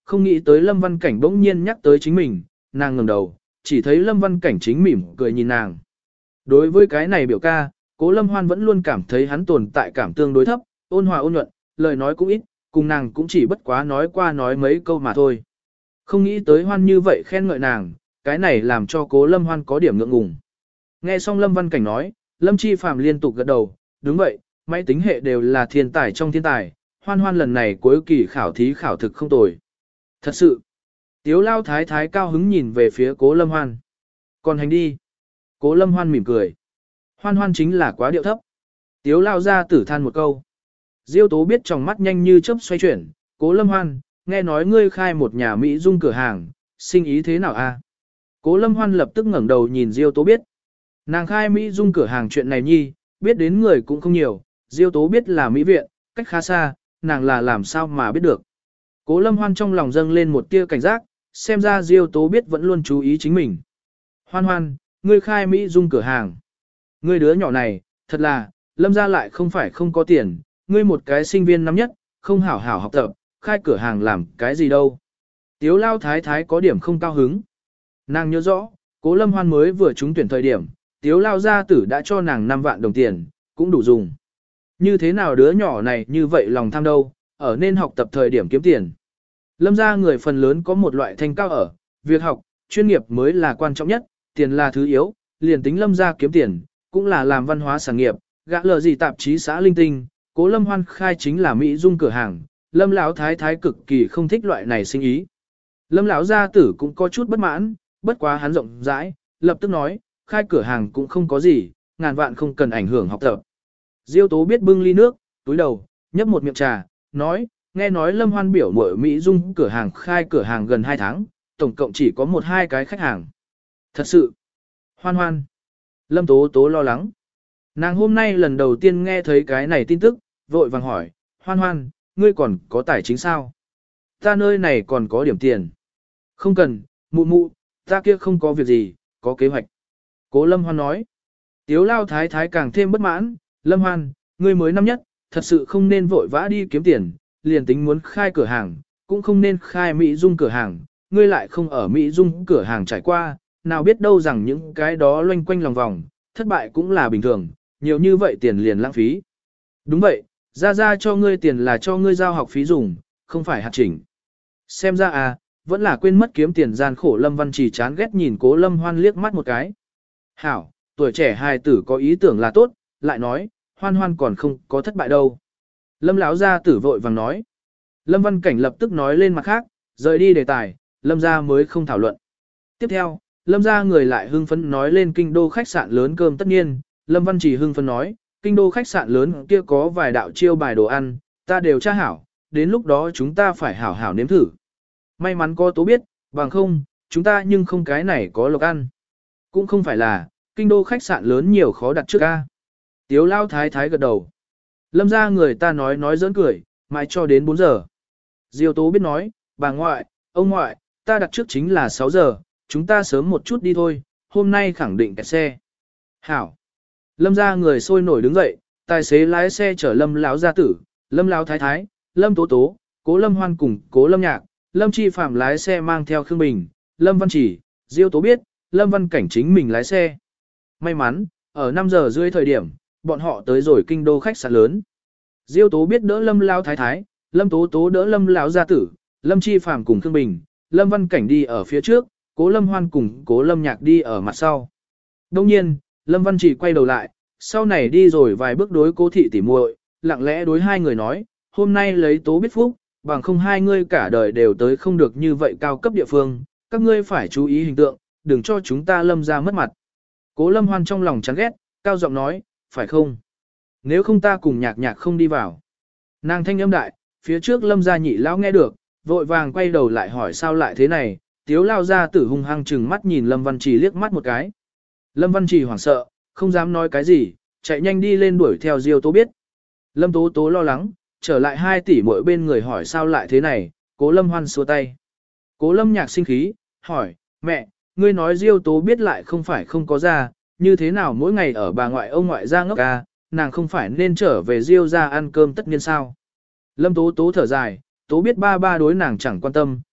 không nghĩ tới Lâm Văn Cảnh bỗng nhiên nhắc tới chính mình, nàng ngẩng đầu, chỉ thấy Lâm Văn Cảnh chính mỉm cười nhìn nàng. Đối với cái này biểu ca, Cố Lâm Hoan vẫn luôn cảm thấy hắn tồn tại cảm tương đối thấp, ôn hòa ôn nhuận, lời nói cũng ít, cùng nàng cũng chỉ bất quá nói qua nói mấy câu mà thôi. Không nghĩ tới Hoan như vậy khen ngợi nàng, cái này làm cho Cố Lâm Hoan có điểm ngượng ngùng. Nghe xong Lâm Văn Cảnh nói, Lâm Chi Phàm liên tục gật đầu, đúng vậy, máy tính hệ đều là thiên tài trong thiên tài, Hoan Hoan lần này cuối kỳ khảo thí khảo thực không tồi. Thật sự, Tiếu Lao Thái Thái cao hứng nhìn về phía Cố Lâm Hoan. Còn hành đi. Cố Lâm Hoan mỉm cười. Hoan Hoan chính là quá điệu thấp. Tiếu Lao ra tử than một câu. Diêu Tố biết trong mắt nhanh như chớp xoay chuyển. Cố Lâm Hoan, nghe nói ngươi khai một nhà Mỹ dung cửa hàng, sinh ý thế nào a? Cố Lâm Hoan lập tức ngẩng đầu nhìn Diêu Tố biết. Nàng khai Mỹ dung cửa hàng chuyện này nhi, biết đến người cũng không nhiều. Diêu Tố biết là Mỹ viện, cách khá xa, nàng là làm sao mà biết được. Cố Lâm Hoan trong lòng dâng lên một tia cảnh giác, xem ra Diêu Tố biết vẫn luôn chú ý chính mình. Hoan Hoan, ngươi khai Mỹ dung cửa hàng. Ngươi đứa nhỏ này, thật là, Lâm gia lại không phải không có tiền, ngươi một cái sinh viên năm nhất, không hảo hảo học tập, khai cửa hàng làm cái gì đâu. Tiếu Lao Thái Thái có điểm không cao hứng. Nàng nhớ rõ, Cố Lâm Hoan mới vừa trúng tuyển thời điểm, Tiếu Lao gia tử đã cho nàng năm vạn đồng tiền, cũng đủ dùng. Như thế nào đứa nhỏ này như vậy lòng tham đâu, ở nên học tập thời điểm kiếm tiền. Lâm gia người phần lớn có một loại thanh cao ở, việc học, chuyên nghiệp mới là quan trọng nhất, tiền là thứ yếu, liền tính Lâm gia kiếm tiền, cũng là làm văn hóa sản nghiệp, gã lờ gì tạp chí xã linh tinh, Cố Lâm Hoan khai chính là Mỹ dung cửa hàng, Lâm lão thái thái cực kỳ không thích loại này sinh ý. Lâm lão gia tử cũng có chút bất mãn, bất quá hắn rộng rãi, lập tức nói, khai cửa hàng cũng không có gì, ngàn vạn không cần ảnh hưởng học tập. Diêu Tố biết bưng ly nước, túi đầu, nhấp một miệng trà, nói, nghe nói Lâm Hoan biểu muội Mỹ dung cửa hàng khai cửa hàng gần hai tháng, tổng cộng chỉ có một hai cái khách hàng. Thật sự, Hoan Hoan. Lâm Tố Tố lo lắng. Nàng hôm nay lần đầu tiên nghe thấy cái này tin tức, vội vàng hỏi, Hoan Hoan, ngươi còn có tài chính sao? Ta nơi này còn có điểm tiền. Không cần, mụ mụ, ta kia không có việc gì, có kế hoạch. Cố Lâm Hoan nói. Tiếu Lao Thái Thái càng thêm bất mãn, Lâm Hoan, ngươi mới năm nhất, thật sự không nên vội vã đi kiếm tiền, liền tính muốn khai cửa hàng, cũng không nên khai Mỹ dung cửa hàng, ngươi lại không ở Mỹ dung cửa hàng trải qua, nào biết đâu rằng những cái đó loanh quanh lòng vòng, thất bại cũng là bình thường, nhiều như vậy tiền liền lãng phí. Đúng vậy, ra ra cho ngươi tiền là cho ngươi giao học phí dùng, không phải hạt chỉnh. Xem ra à, vẫn là quên mất kiếm tiền gian khổ Lâm Văn Trì chán ghét nhìn Cố Lâm Hoan liếc mắt một cái. Hảo, tuổi trẻ hài tử có ý tưởng là tốt, lại nói, Hoan Hoan còn không có thất bại đâu. Lâm lão gia tử vội vàng nói. Lâm Văn Cảnh lập tức nói lên mặt khác, rời đi đề tài, Lâm gia mới không thảo luận. Tiếp theo, Lâm gia người lại hưng phấn nói lên kinh đô khách sạn lớn cơm tất nhiên, Lâm Văn Trì hưng phấn nói, kinh đô khách sạn lớn kia có vài đạo chiêu bài đồ ăn, ta đều tra hảo, đến lúc đó chúng ta phải hảo hảo nếm thử. May mắn có Tố biết, bằng không, chúng ta nhưng không cái này có lộc ăn. Cũng không phải là, kinh đô khách sạn lớn nhiều khó đặt trước ca. Tiếu Lao Thái Thái gật đầu. Lâm ra người ta nói nói giỡn cười, mãi cho đến bốn giờ. Diêu Tố biết nói, bà ngoại, ông ngoại, ta đặt trước chính là sáu giờ, chúng ta sớm một chút đi thôi, hôm nay khẳng định kẹt xe. Hảo. Lâm ra người sôi nổi đứng dậy, tài xế lái xe chở Lâm lão gia tử, Lâm lão thái thái, Lâm Tố Tố, Cố Lâm Hoan cùng Cố Lâm Nhạc, Lâm Chi Phạm lái xe mang theo Khương Bình, Lâm Văn Chỉ, Diêu Tố biết, Lâm Văn Cảnh chính mình lái xe. May mắn, ở năm giờ rưỡi thời điểm, bọn họ tới rồi kinh đô khách sạn lớn. Diêu Tố biết đỡ Lâm lão thái thái, Lâm Tố Tố đỡ Lâm lão gia tử, Lâm Chi Phạm cùng Khương Bình, Lâm Văn Cảnh đi ở phía trước, Cố Lâm Hoan cùng Cố Lâm Nhạc đi ở mặt sau. Đông nhiên, Lâm Văn Chỉ quay đầu lại, sau này đi rồi vài bước đối Cố thị tỉ muội, lặng lẽ đối hai người nói, hôm nay lấy Tố biết phúc, bằng không hai ngươi cả đời đều tới không được như vậy cao cấp địa phương, các ngươi phải chú ý hình tượng, đừng cho chúng ta Lâm ra mất mặt. Cố Lâm Hoan trong lòng chán ghét, cao giọng nói, phải không? Nếu không ta cùng Nhạc Nhạc không đi vào. Nàng thanh âm đại, phía trước Lâm gia nhị lão nghe được, vội vàng quay đầu lại hỏi sao lại thế này, Tiếu lao ra tử hung hăng chừng mắt nhìn Lâm Văn Trì liếc mắt một cái. Lâm Văn Trì hoảng sợ, không dám nói cái gì, chạy nhanh đi lên đuổi theo Diêu Tố biết. Lâm Tố Tố lo lắng, trở lại hai tỷ mỗi bên người hỏi sao lại thế này, Cố Lâm Hoan xua tay. Cố Lâm Nhạc sinh khí, hỏi, mẹ, ngươi nói Diêu Tố biết lại không phải không có ra, như thế nào mỗi ngày ở bà ngoại ông ngoại ra ngốc ca, nàng không phải nên trở về Diêu ra ăn cơm tất nhiên sao. Lâm Tố Tố thở dài, Tố biết ba ba đối nàng chẳng quan tâm,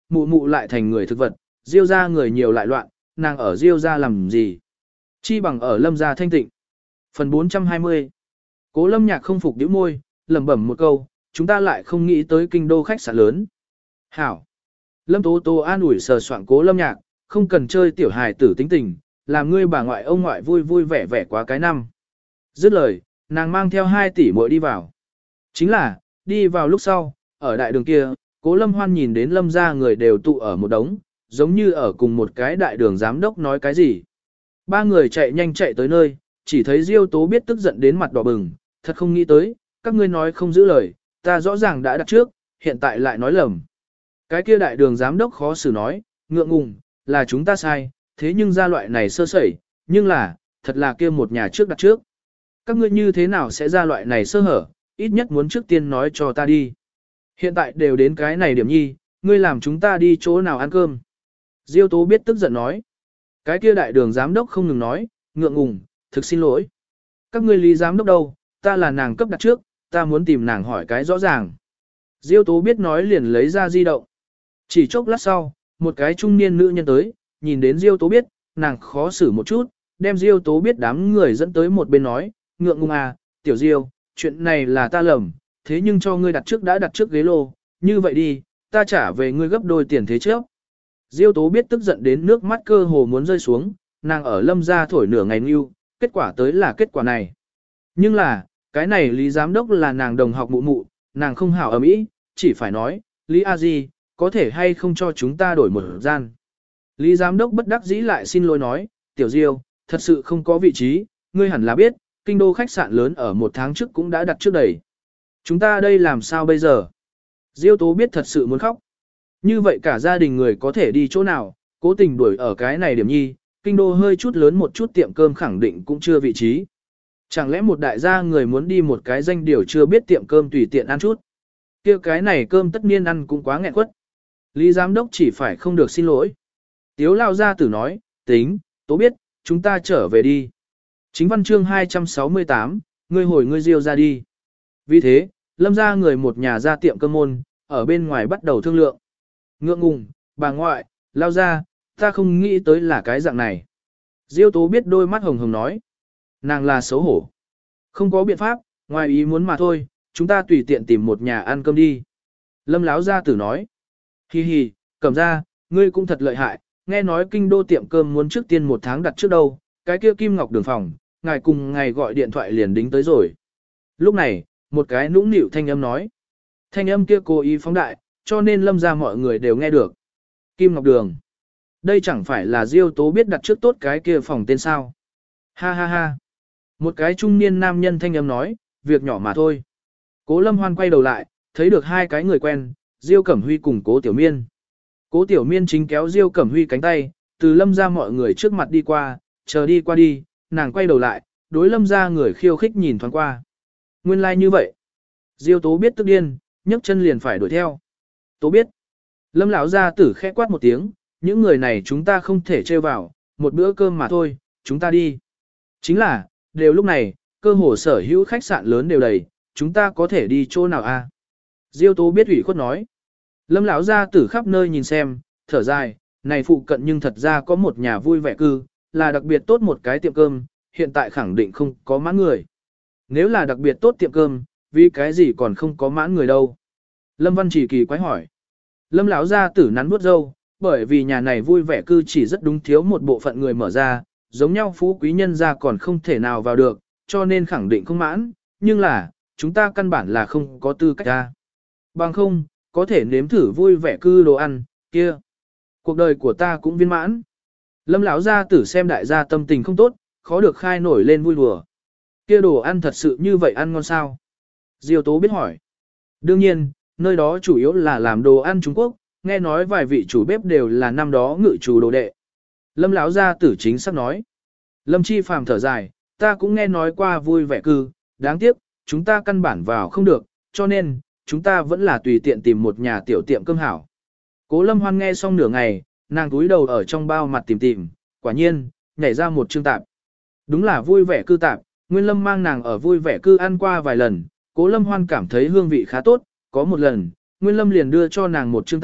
mụ mụ lại thành người thực vật, Diêu ra người nhiều lại loạn, nàng ở Diêu ra làm gì? Chi bằng ở Lâm gia thanh tịnh. Phần bốn trăm hai mươi. Cố Lâm Nhạc không phục nhíu môi, lẩm bẩm một câu, chúng ta lại không nghĩ tới kinh đô khách sạn lớn. Hảo. Lâm Tố Tố an ủi sờ soạng Cố Lâm Nhạc, không cần chơi tiểu hài tử tính tình, làm ngươi bà ngoại ông ngoại vui vui vẻ vẻ quá cái năm. Dứt lời, nàng mang theo hai tỷ muội đi vào. Chính là, đi vào lúc sau, ở đại đường kia, Cố Lâm Hoan nhìn đến Lâm gia người đều tụ ở một đống, giống như ở cùng một cái đại đường giám đốc nói cái gì. Ba người chạy nhanh chạy tới nơi, chỉ thấy Diêu Tố biết tức giận đến mặt đỏ bừng, thật không nghĩ tới, các ngươi nói không giữ lời, ta rõ ràng đã đặt trước, hiện tại lại nói lầm. Cái kia đại đường giám đốc khó xử nói, ngượng ngùng, là chúng ta sai, thế nhưng ra loại này sơ sẩy, nhưng là, thật là kia một nhà trước đặt trước. Các ngươi như thế nào sẽ ra loại này sơ hở, ít nhất muốn trước tiên nói cho ta đi. Hiện tại đều đến cái này điểm nhi, ngươi làm chúng ta đi chỗ nào ăn cơm. Diêu Tố biết tức giận nói. Cái kia đại đường giám đốc không ngừng nói, ngượng ngùng, thực xin lỗi. Các ngươi lý giám đốc đâu, ta là nàng cấp đặt trước, ta muốn tìm nàng hỏi cái rõ ràng. Diêu Tố biết nói liền lấy ra di động. Chỉ chốc lát sau, một cái trung niên nữ nhân tới, nhìn đến Diêu Tố biết, nàng khó xử một chút, đem Diêu Tố biết đám người dẫn tới một bên nói, ngượng ngùng à, tiểu Diêu, chuyện này là ta lầm, thế nhưng cho ngươi đặt trước đã đặt trước ghế lô, như vậy đi, ta trả về ngươi gấp đôi tiền thế trước. Diêu Tố biết tức giận đến nước mắt cơ hồ muốn rơi xuống, nàng ở Lâm gia thổi nửa ngày nưu, kết quả tới là kết quả này. Nhưng là, cái này Lý Giám Đốc là nàng đồng học mụ mụ, nàng không hảo ấm ý, chỉ phải nói, Lý A Di, có thể hay không cho chúng ta đổi một gian. Lý Giám Đốc bất đắc dĩ lại xin lỗi nói, tiểu Diêu, thật sự không có vị trí, ngươi hẳn là biết, kinh đô khách sạn lớn ở một tháng trước cũng đã đặt trước đầy. Chúng ta đây làm sao bây giờ? Diêu Tố biết thật sự muốn khóc. Như vậy cả gia đình người có thể đi chỗ nào, cố tình đuổi ở cái này điểm nhi, kinh đô hơi chút lớn một chút tiệm cơm khẳng định cũng chưa vị trí. Chẳng lẽ một đại gia người muốn đi một cái danh điều chưa biết tiệm cơm tùy tiện ăn chút. Kia cái này cơm tất nhiên ăn cũng quá nghẹn quất. Lý Giám Đốc chỉ phải không được xin lỗi. Tiếu lao gia tử nói, tính, Tố biết, chúng ta trở về đi. Chính văn chương hai trăm sáu mươi tám, ngươi hồi ngươi Diêu ra đi. Vì thế, Lâm ra người một nhà ra tiệm cơm môn, ở bên ngoài bắt đầu thương lượng. Ngượng ngùng, bà ngoại, lao ra, ta không nghĩ tới là cái dạng này. Diêu Tố biết đôi mắt hồng hồng nói. Nàng là xấu hổ. Không có biện pháp, ngoài ý muốn mà thôi, chúng ta tùy tiện tìm một nhà ăn cơm đi. Lâm Láo gia tử nói. Hi hi, Cẩm ra, ngươi cũng thật lợi hại, nghe nói kinh đô tiệm cơm muốn trước tiên một tháng đặt trước đâu, cái kia Kim Ngọc đường phòng, ngài cùng ngài gọi điện thoại liền đính tới rồi. Lúc này, một cái nũng nịu thanh âm nói. Thanh âm kia cố ý phóng đại, cho nên Lâm ra mọi người đều nghe được. Kim Ngọc đường. Đây chẳng phải là Diêu Tố biết đặt trước tốt cái kia phòng tên sao. Ha ha ha. Một cái trung niên nam nhân thanh âm nói, việc nhỏ mà thôi. Cố Lâm Hoan quay đầu lại, thấy được hai cái người quen, Diêu Cẩm Huy cùng Cố Tiểu Miên. Cố Tiểu Miên chính kéo Diêu Cẩm Huy cánh tay, từ Lâm ra mọi người trước mặt đi qua, chờ đi qua đi, nàng quay đầu lại, đối Lâm ra người khiêu khích nhìn thoáng qua. Nguyên lai like như vậy. Diêu Tố biết tức điên, nhấc chân liền phải đuổi theo. Tố biết. Lâm lão gia tử khẽ quát một tiếng, những người này chúng ta không thể trêu vào, một bữa cơm mà thôi, chúng ta đi. Chính là, đều lúc này, cơ hồ sở hữu khách sạn lớn đều đầy, chúng ta có thể đi chỗ nào a? Diêu Tố biết ủy khuất nói. Lâm lão gia tử khắp nơi nhìn xem, thở dài, này phụ cận nhưng thật ra có một nhà vui vẻ cư, là đặc biệt tốt một cái tiệm cơm, hiện tại khẳng định không có mãn người. Nếu là đặc biệt tốt tiệm cơm, vì cái gì còn không có mãn người đâu? Lâm Văn Chỉ kỳ quái hỏi. Lâm lão gia tử nắn bước râu, bởi vì nhà này vui vẻ cư chỉ rất đúng thiếu một bộ phận người mở ra, giống nhau phú quý nhân gia còn không thể nào vào được, cho nên khẳng định không mãn, nhưng là, chúng ta căn bản là không có tư cách ra. Bằng không, có thể nếm thử vui vẻ cư đồ ăn, kia. Cuộc đời của ta cũng viên mãn. Lâm lão gia tử xem đại gia tâm tình không tốt, khó được khai nổi lên vui đùa. Kia đồ ăn thật sự như vậy ăn ngon sao? Diêu Tố biết hỏi. Đương nhiên, nơi đó chủ yếu là làm đồ ăn Trung Quốc, nghe nói vài vị chủ bếp đều là năm đó ngự chủ đồ đệ. Lâm lão gia tử chính xác nói. Lâm Chi Phàm thở dài, ta cũng nghe nói qua vui vẻ cư, đáng tiếc, chúng ta căn bản vào không được, cho nên, chúng ta vẫn là tùy tiện tìm một nhà tiểu tiệm cơm hảo. Cố Lâm Hoan nghe xong nửa ngày, nàng túi đầu ở trong bao mặt tìm tìm, quả nhiên, nhảy ra một chương tạp. Đúng là vui vẻ cư tạp, Nguyên Lâm mang nàng ở vui vẻ cư ăn qua vài lần, Cố Lâm Hoan cảm thấy hương vị khá tốt, có một lần, Nguyên Lâm liền đưa cho nàng một chương tạp,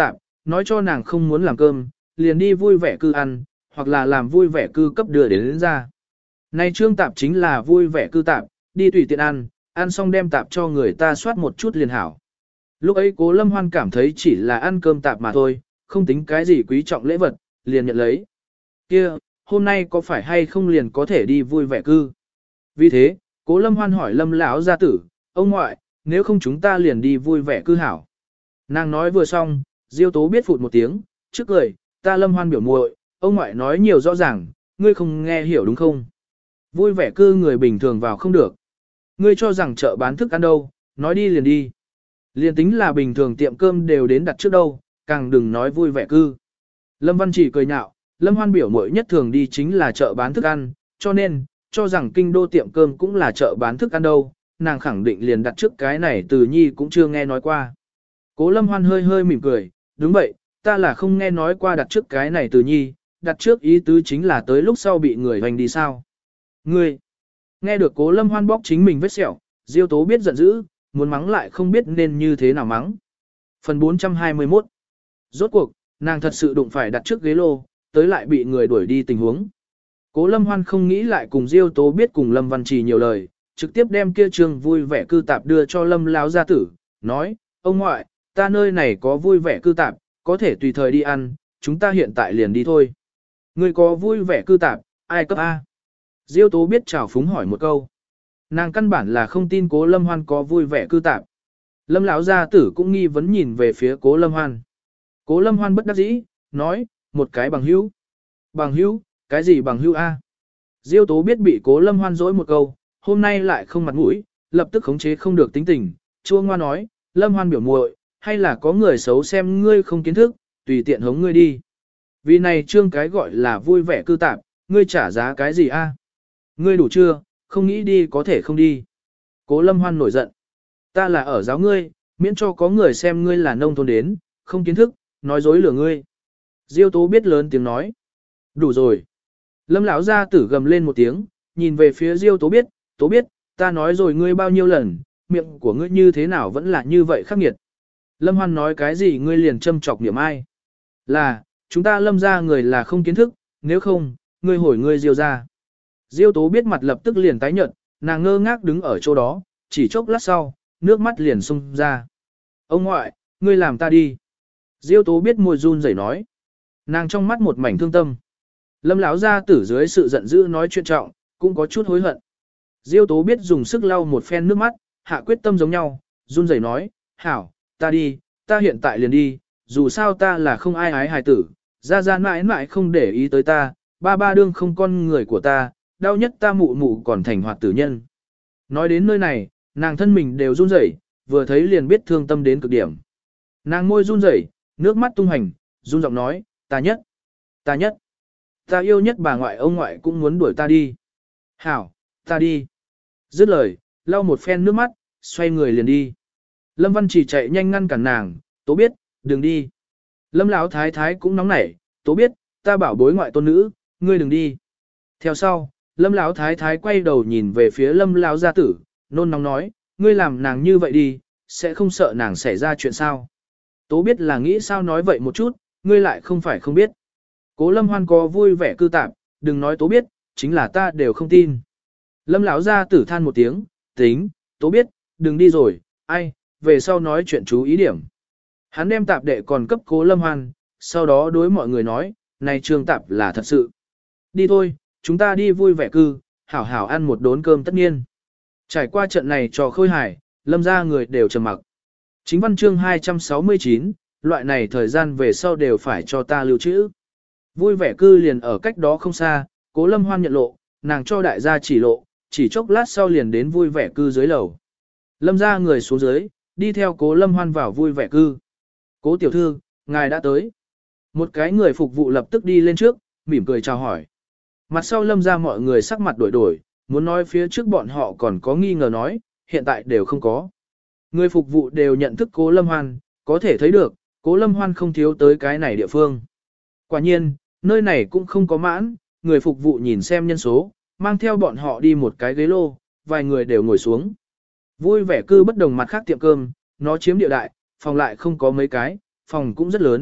nói cho nàng không muốn làm cơm, liền đi vui vẻ cư ăn, hoặc là làm vui vẻ cư cấp đưa đến, đến ra. Này trương tạp chính là vui vẻ cư tạp, đi tùy tiện ăn, ăn xong đem tạp cho người ta soát một chút liền hảo. Lúc ấy Cố Lâm Hoan cảm thấy chỉ là ăn cơm tạp mà thôi, không tính cái gì quý trọng lễ vật, liền nhận lấy. Kia, hôm nay có phải hay không liền có thể đi vui vẻ cư? Vì thế, Cố Lâm Hoan hỏi Lâm lão gia tử, ông ngoại, nếu không chúng ta liền đi vui vẻ cư hảo. Nàng nói vừa xong, Diêu Tố biết phụt một tiếng, trước cười, ta Lâm Hoan biểu muội, ông ngoại nói nhiều rõ ràng, ngươi không nghe hiểu đúng không? Vui vẻ cư người bình thường vào không được. Ngươi cho rằng chợ bán thức ăn đâu, nói đi liền đi. Liền tính là bình thường tiệm cơm đều đến đặt trước đâu, càng đừng nói vui vẻ cư. Lâm Văn chỉ cười nhạo, Lâm Hoan biểu muội nhất thường đi chính là chợ bán thức ăn, cho nên, cho rằng kinh đô tiệm cơm cũng là chợ bán thức ăn đâu, nàng khẳng định liền đặt trước cái này từ nhi cũng chưa nghe nói qua. Cố Lâm Hoan hơi hơi mỉm cười, đúng vậy, ta là không nghe nói qua đặt trước cái này từ nhi, đặt trước ý tứ chính là tới lúc sau bị người hoành đi sao. Ngươi, nghe được Cố Lâm Hoan bóc chính mình vết sẹo, Diêu Tố biết giận dữ, muốn mắng lại không biết nên như thế nào mắng. Phần bốn trăm hai mươi mốt. Rốt cuộc, nàng thật sự đụng phải đặt trước ghế lô, tới lại bị người đuổi đi tình huống. Cố Lâm Hoan không nghĩ lại cùng Diêu Tố biết cùng Lâm Văn Trì nhiều lời, trực tiếp đem kia trường vui vẻ cư tạp đưa cho Lâm lão gia tử, nói, ông ngoại, ta nơi này có vui vẻ cư tạp, có thể tùy thời đi ăn, chúng ta hiện tại liền đi thôi. Người có vui vẻ cư tạp, ai cấp A? Diêu Tố biết chào phúng hỏi một câu. Nàng căn bản là không tin Cố Lâm Hoan có vui vẻ cư tạp. Lâm lão gia tử cũng nghi vấn nhìn về phía Cố Lâm Hoan. Cố Lâm Hoan bất đắc dĩ, nói, một cái bằng hữu. Bằng hữu, cái gì bằng hữu A? Diêu Tố biết bị Cố Lâm Hoan dỗi một câu, hôm nay lại không mặt mũi, lập tức khống chế không được tính tình, chua ngoa nói, Lâm Hoan biểu muội, hay là có người xấu xem ngươi không kiến thức, tùy tiện hống ngươi đi. Vì này trương cái gọi là vui vẻ cư tạp, ngươi trả giá cái gì A? Ngươi đủ chưa, không nghĩ đi có thể không đi. Cố Lâm Hoan nổi giận. Ta là ở giáo ngươi, miễn cho có người xem ngươi là nông thôn đến, không kiến thức, nói dối lừa ngươi. Diêu Tố biết lớn tiếng nói. Đủ rồi. Lâm lão gia tử gầm lên một tiếng, nhìn về phía Diêu Tố biết, Tố biết, ta nói rồi ngươi bao nhiêu lần, miệng của ngươi như thế nào vẫn là như vậy khắc nghiệt. Lâm Hoan nói cái gì ngươi liền châm chọc niệm ai. Là, chúng ta Lâm ra người là không kiến thức, nếu không, ngươi hồi ngươi Diêu ra. Diêu Tố biết mặt lập tức liền tái nhợt, nàng ngơ ngác đứng ở chỗ đó, chỉ chốc lát sau, nước mắt liền sung ra. Ông ngoại, ngươi làm ta đi. Diêu Tố biết môi run rẩy nói. Nàng trong mắt một mảnh thương tâm. Lâm lão gia tử dưới sự giận dữ nói chuyện trọng, cũng có chút hối hận. Diêu Tố biết dùng sức lau một phen nước mắt, hạ quyết tâm giống nhau, run rẩy nói, hảo, ta đi, ta hiện tại liền đi, dù sao ta là không ai ái hài tử, ra ra mãi mãi không để ý tới ta, ba ba đương không con người của ta, đau nhất ta mụ mụ còn thành hoạt tử nhân. Nói đến nơi này, nàng thân mình đều run rẩy, vừa thấy liền biết thương tâm đến cực điểm. Nàng môi run rẩy, nước mắt tung hành, run giọng nói, ta nhất, ta nhất, ta yêu nhất bà ngoại ông ngoại cũng muốn đuổi ta đi. Hảo, ta đi. Dứt lời, lau một phen nước mắt, xoay người liền đi. Lâm Văn chỉ chạy nhanh ngăn cản nàng, Tố biết, đừng đi. Lâm lão thái thái cũng nóng nảy, Tố biết, ta bảo bối ngoại tôn nữ, ngươi đừng đi. Theo sau, Lâm lão thái thái quay đầu nhìn về phía Lâm lão gia tử, nôn nóng nói, ngươi làm nàng như vậy đi, sẽ không sợ nàng xảy ra chuyện sao. Tố biết là nghĩ sao nói vậy một chút, ngươi lại không phải không biết. Cố Lâm Hoan có vui vẻ cư tạp, đừng nói Tố biết, chính là ta đều không tin. Lâm lão gia tử than một tiếng, tính, Tố biết, đừng đi rồi, ai, về sau nói chuyện chú ý điểm. Hắn đem tạp đệ còn cấp Cố Lâm Hoan, sau đó đối mọi người nói, này trường tạp là thật sự. Đi thôi, chúng ta đi vui vẻ cư, hảo hảo ăn một đốn cơm tất nhiên. Trải qua trận này trò khôi hài, Lâm ra người đều trầm mặc. Chính văn chương hai trăm sáu mươi chín, loại này thời gian về sau đều phải cho ta lưu trữ. Vui vẻ cư liền ở cách đó không xa, Cố Lâm Hoan nhận lộ, nàng cho đại gia chỉ lộ, chỉ chốc lát sau liền đến vui vẻ cư dưới lầu. Lâm ra người xuống dưới, đi theo Cố Lâm Hoan vào vui vẻ cư. Cố tiểu thư, ngài đã tới. Một cái người phục vụ lập tức đi lên trước, mỉm cười chào hỏi. Mặt sau Lâm ra mọi người sắc mặt đổi đổi, muốn nói phía trước bọn họ còn có nghi ngờ nói, hiện tại đều không có. Người phục vụ đều nhận thức Cố Lâm Hoan, có thể thấy được, Cố Lâm Hoan không thiếu tới cái này địa phương. Quả nhiên, nơi này cũng không có mãn, người phục vụ nhìn xem nhân số, mang theo bọn họ đi một cái ghế lô, vài người đều ngồi xuống. Vui vẻ cư bất đồng mặt khác tiệm cơm, nó chiếm địa đại, phòng lại không có mấy cái, phòng cũng rất lớn,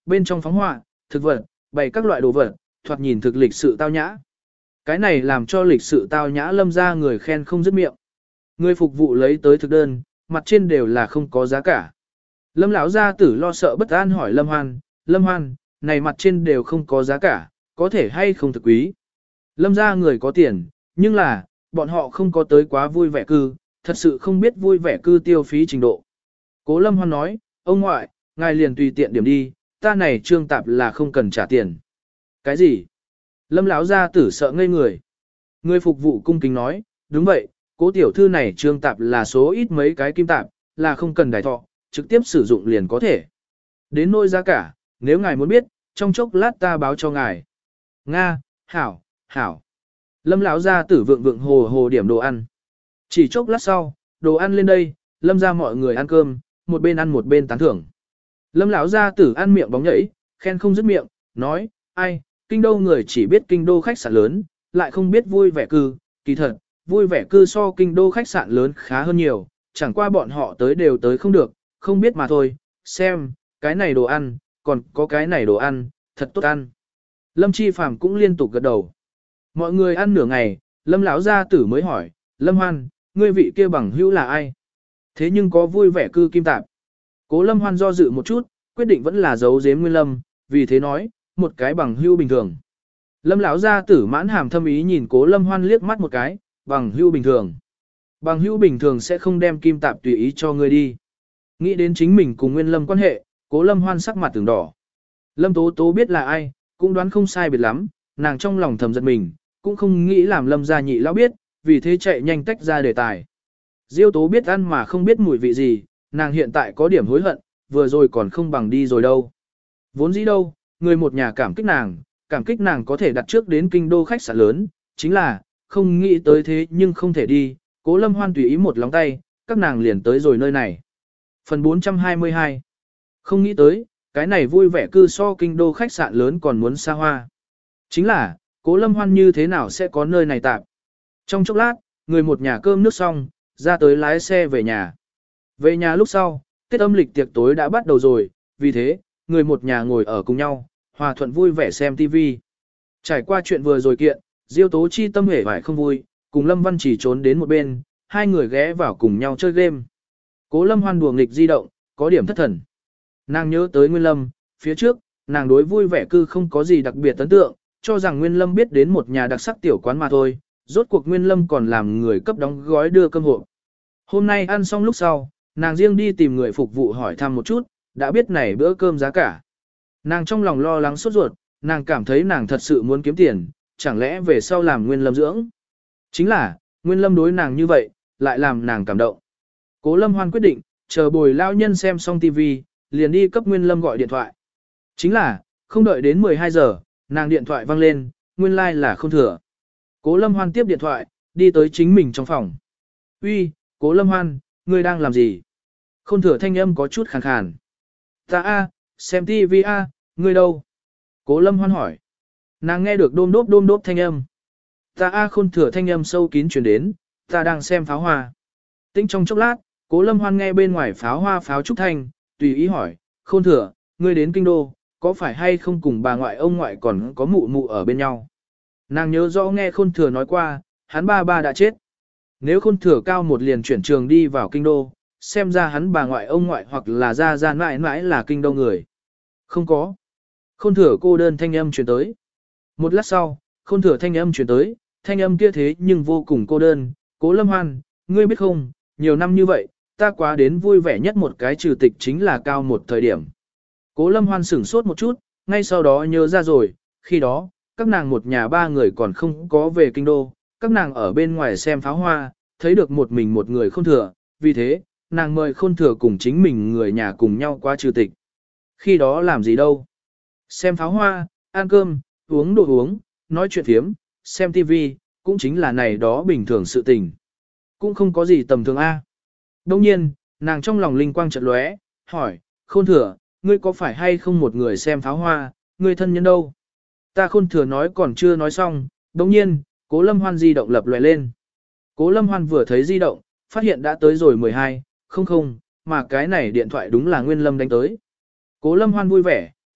bên trong phóng họa, thực vật, bày các loại đồ vật, thoạt nhìn thực lịch sự tao nhã. Cái này làm cho lịch sự tao nhã Lâm ra người khen không dứt miệng. Người phục vụ lấy tới thực đơn, mặt trên đều là không có giá cả. Lâm lão gia tử lo sợ bất an hỏi Lâm Hoan, Lâm Hoan, này mặt trên đều không có giá cả, có thể hay không thực quý. Lâm gia người có tiền, nhưng là, bọn họ không có tới quá vui vẻ cư, thật sự không biết vui vẻ cư tiêu phí trình độ. Cố Lâm Hoan nói, ông ngoại, ngài liền tùy tiện điểm đi, ta này trương tạp là không cần trả tiền. Cái gì? Lâm lão gia tử sợ ngây người. Người phục vụ cung kính nói, đúng vậy, cố tiểu thư này trương tạp là số ít mấy cái kim tạp, là không cần đài thọ, trực tiếp sử dụng liền có thể. Đến nỗi giá cả, nếu ngài muốn biết, trong chốc lát ta báo cho ngài. Nga, hảo, hảo. Lâm lão gia tử vượng vượng hồ hồ điểm đồ ăn. Chỉ chốc lát sau, đồ ăn lên đây, Lâm ra mọi người ăn cơm, một bên ăn một bên tán thưởng. Lâm lão gia tử ăn miệng bóng nhảy, khen không dứt miệng, nói, ai, kinh đô người chỉ biết kinh đô khách sạn lớn, lại không biết vui vẻ cư, kỳ thật, vui vẻ cư so kinh đô khách sạn lớn khá hơn nhiều, chẳng qua bọn họ tới đều tới không được, không biết mà thôi, xem, cái này đồ ăn, còn có cái này đồ ăn, thật tốt ăn. Lâm Chi Phàm cũng liên tục gật đầu. Mọi người ăn nửa ngày, Lâm lão gia tử mới hỏi, Lâm Hoan, ngươi vị kia bằng hữu là ai? Thế nhưng có vui vẻ cư kim tạp. Cố Lâm Hoan do dự một chút, quyết định vẫn là giấu giếm Nguyên Lâm, vì thế nói, một cái bằng hữu bình thường. Lâm lão gia tử mãn hàm thâm ý nhìn Cố Lâm Hoan liếc mắt một cái, bằng hữu bình thường. Bằng hữu bình thường sẽ không đem kim tạp tùy ý cho ngươi đi. Nghĩ đến chính mình cùng Nguyên Lâm quan hệ, Cố Lâm Hoan sắc mặt từng đỏ. Lâm Tố Tố biết là ai, cũng đoán không sai biệt lắm, nàng trong lòng thầm giật mình, cũng không nghĩ làm Lâm gia nhị lão biết, vì thế chạy nhanh tách ra đề tài. Diêu Tố biết ăn mà không biết mùi vị gì, nàng hiện tại có điểm hối hận, vừa rồi còn không bằng đi rồi đâu. Vốn dĩ đâu, người một nhà cảm kích nàng, cảm kích nàng có thể đặt trước đến kinh đô khách sạn lớn, chính là, không nghĩ tới thế nhưng không thể đi, Cố Lâm Hoan tùy ý một lóng tay, các nàng liền tới rồi nơi này. Phần bốn trăm hai mươi hai. Không nghĩ tới, cái này vui vẻ cư so kinh đô khách sạn lớn còn muốn xa hoa. Chính là, Cố Lâm Hoan như thế nào sẽ có nơi này tạm. Trong chốc lát, người một nhà cơm nước xong, ra tới lái xe về nhà. Về nhà lúc sau, tiết âm lịch tiệc tối đã bắt đầu rồi, vì thế, người một nhà ngồi ở cùng nhau, hòa thuận vui vẻ xem ti vi. Trải qua chuyện vừa rồi kiện, Diêu Tố Chi tâm hề vải không vui, cùng Lâm Văn chỉ trốn đến một bên, hai người ghé vào cùng nhau chơi game. Cố Lâm Hoan đùa nghịch di động, có điểm thất thần. Nàng nhớ tới Nguyên Lâm, phía trước, nàng đối vui vẻ cư không có gì đặc biệt ấn tượng, cho rằng Nguyên Lâm biết đến một nhà đặc sắc tiểu quán mà thôi, rốt cuộc Nguyên Lâm còn làm người cấp đóng gói đưa cơm hộp. Hôm nay ăn xong lúc sau, nàng riêng đi tìm người phục vụ hỏi thăm một chút, đã biết này bữa cơm giá cả. Nàng trong lòng lo lắng sốt ruột, nàng cảm thấy nàng thật sự muốn kiếm tiền, chẳng lẽ về sau làm Nguyên Lâm dưỡng. Chính là, Nguyên Lâm đối nàng như vậy, lại làm nàng cảm động. Cố Lâm Hoan quyết định, chờ bồi lao nhân xem xong tivi, liền đi cấp Nguyên Lâm gọi điện thoại. Chính là, không đợi đến mười hai giờ, nàng điện thoại vang lên, nguyên lai like là Khôn Thừa. Cố Lâm Hoan tiếp điện thoại, đi tới chính mình trong phòng. Uy, Cố Lâm Hoan, ngươi đang làm gì? Khôn Thừa thanh âm có chút khàn khàn. Ta a, xem tivi a, ngươi đâu? Cố Lâm Hoan hỏi. Nàng nghe được đôm đốp đôm đốp thanh âm. Ta a Khôn Thừa thanh âm sâu kín truyền đến, ta đang xem pháo hoa. Tĩnh trong chốc lát, Cố Lâm Hoan nghe bên ngoài pháo hoa pháo trúc thanh, tùy ý hỏi, Khôn Thừa, ngươi đến kinh đô, có phải hay không cùng bà ngoại ông ngoại còn có mụ mụ ở bên nhau? Nàng nhớ rõ nghe Khôn Thừa nói qua, hắn ba ba đã chết. Nếu Khôn Thừa cao một liền chuyển trường đi vào kinh đô, xem ra hắn bà ngoại ông ngoại hoặc là ra ra mãi mãi là kinh đô người. Không có. Khôn Thừa cô đơn thanh âm truyền tới. Một lát sau, Khôn Thừa thanh âm truyền tới, thanh âm kia thế nhưng vô cùng cô đơn. Cố Lâm Hoan, ngươi biết không, nhiều năm như vậy, ta quá đến vui vẻ nhất một cái trừ tịch chính là cao một thời điểm. Cố Lâm Hoan sửng sốt một chút, ngay sau đó nhớ ra rồi, khi đó, các nàng một nhà ba người còn không có về kinh đô, các nàng ở bên ngoài xem pháo hoa, thấy được một mình một người Khôn Thừa, vì thế, nàng mời Khôn Thừa cùng chính mình người nhà cùng nhau qua trừ tịch. Khi đó làm gì đâu? Xem pháo hoa, ăn cơm, uống đồ uống, nói chuyện thiếm, xem tivi, cũng chính là này đó bình thường sự tình. Cũng không có gì tầm thường A. Đông nhiên, nàng trong lòng linh quang chợt lóe, hỏi, Khôn Thừa, ngươi có phải hay không một người xem pháo hoa, ngươi thân nhân đâu? Ta Khôn Thừa nói còn chưa nói xong, đồng nhiên, Cố Lâm Hoan di động lập lòe lên. Cố Lâm Hoan vừa thấy di động, phát hiện đã tới rồi mười hai, không không, mà cái này điện thoại đúng là Nguyên Lâm đánh tới. Cố Lâm Hoan vui vẻ,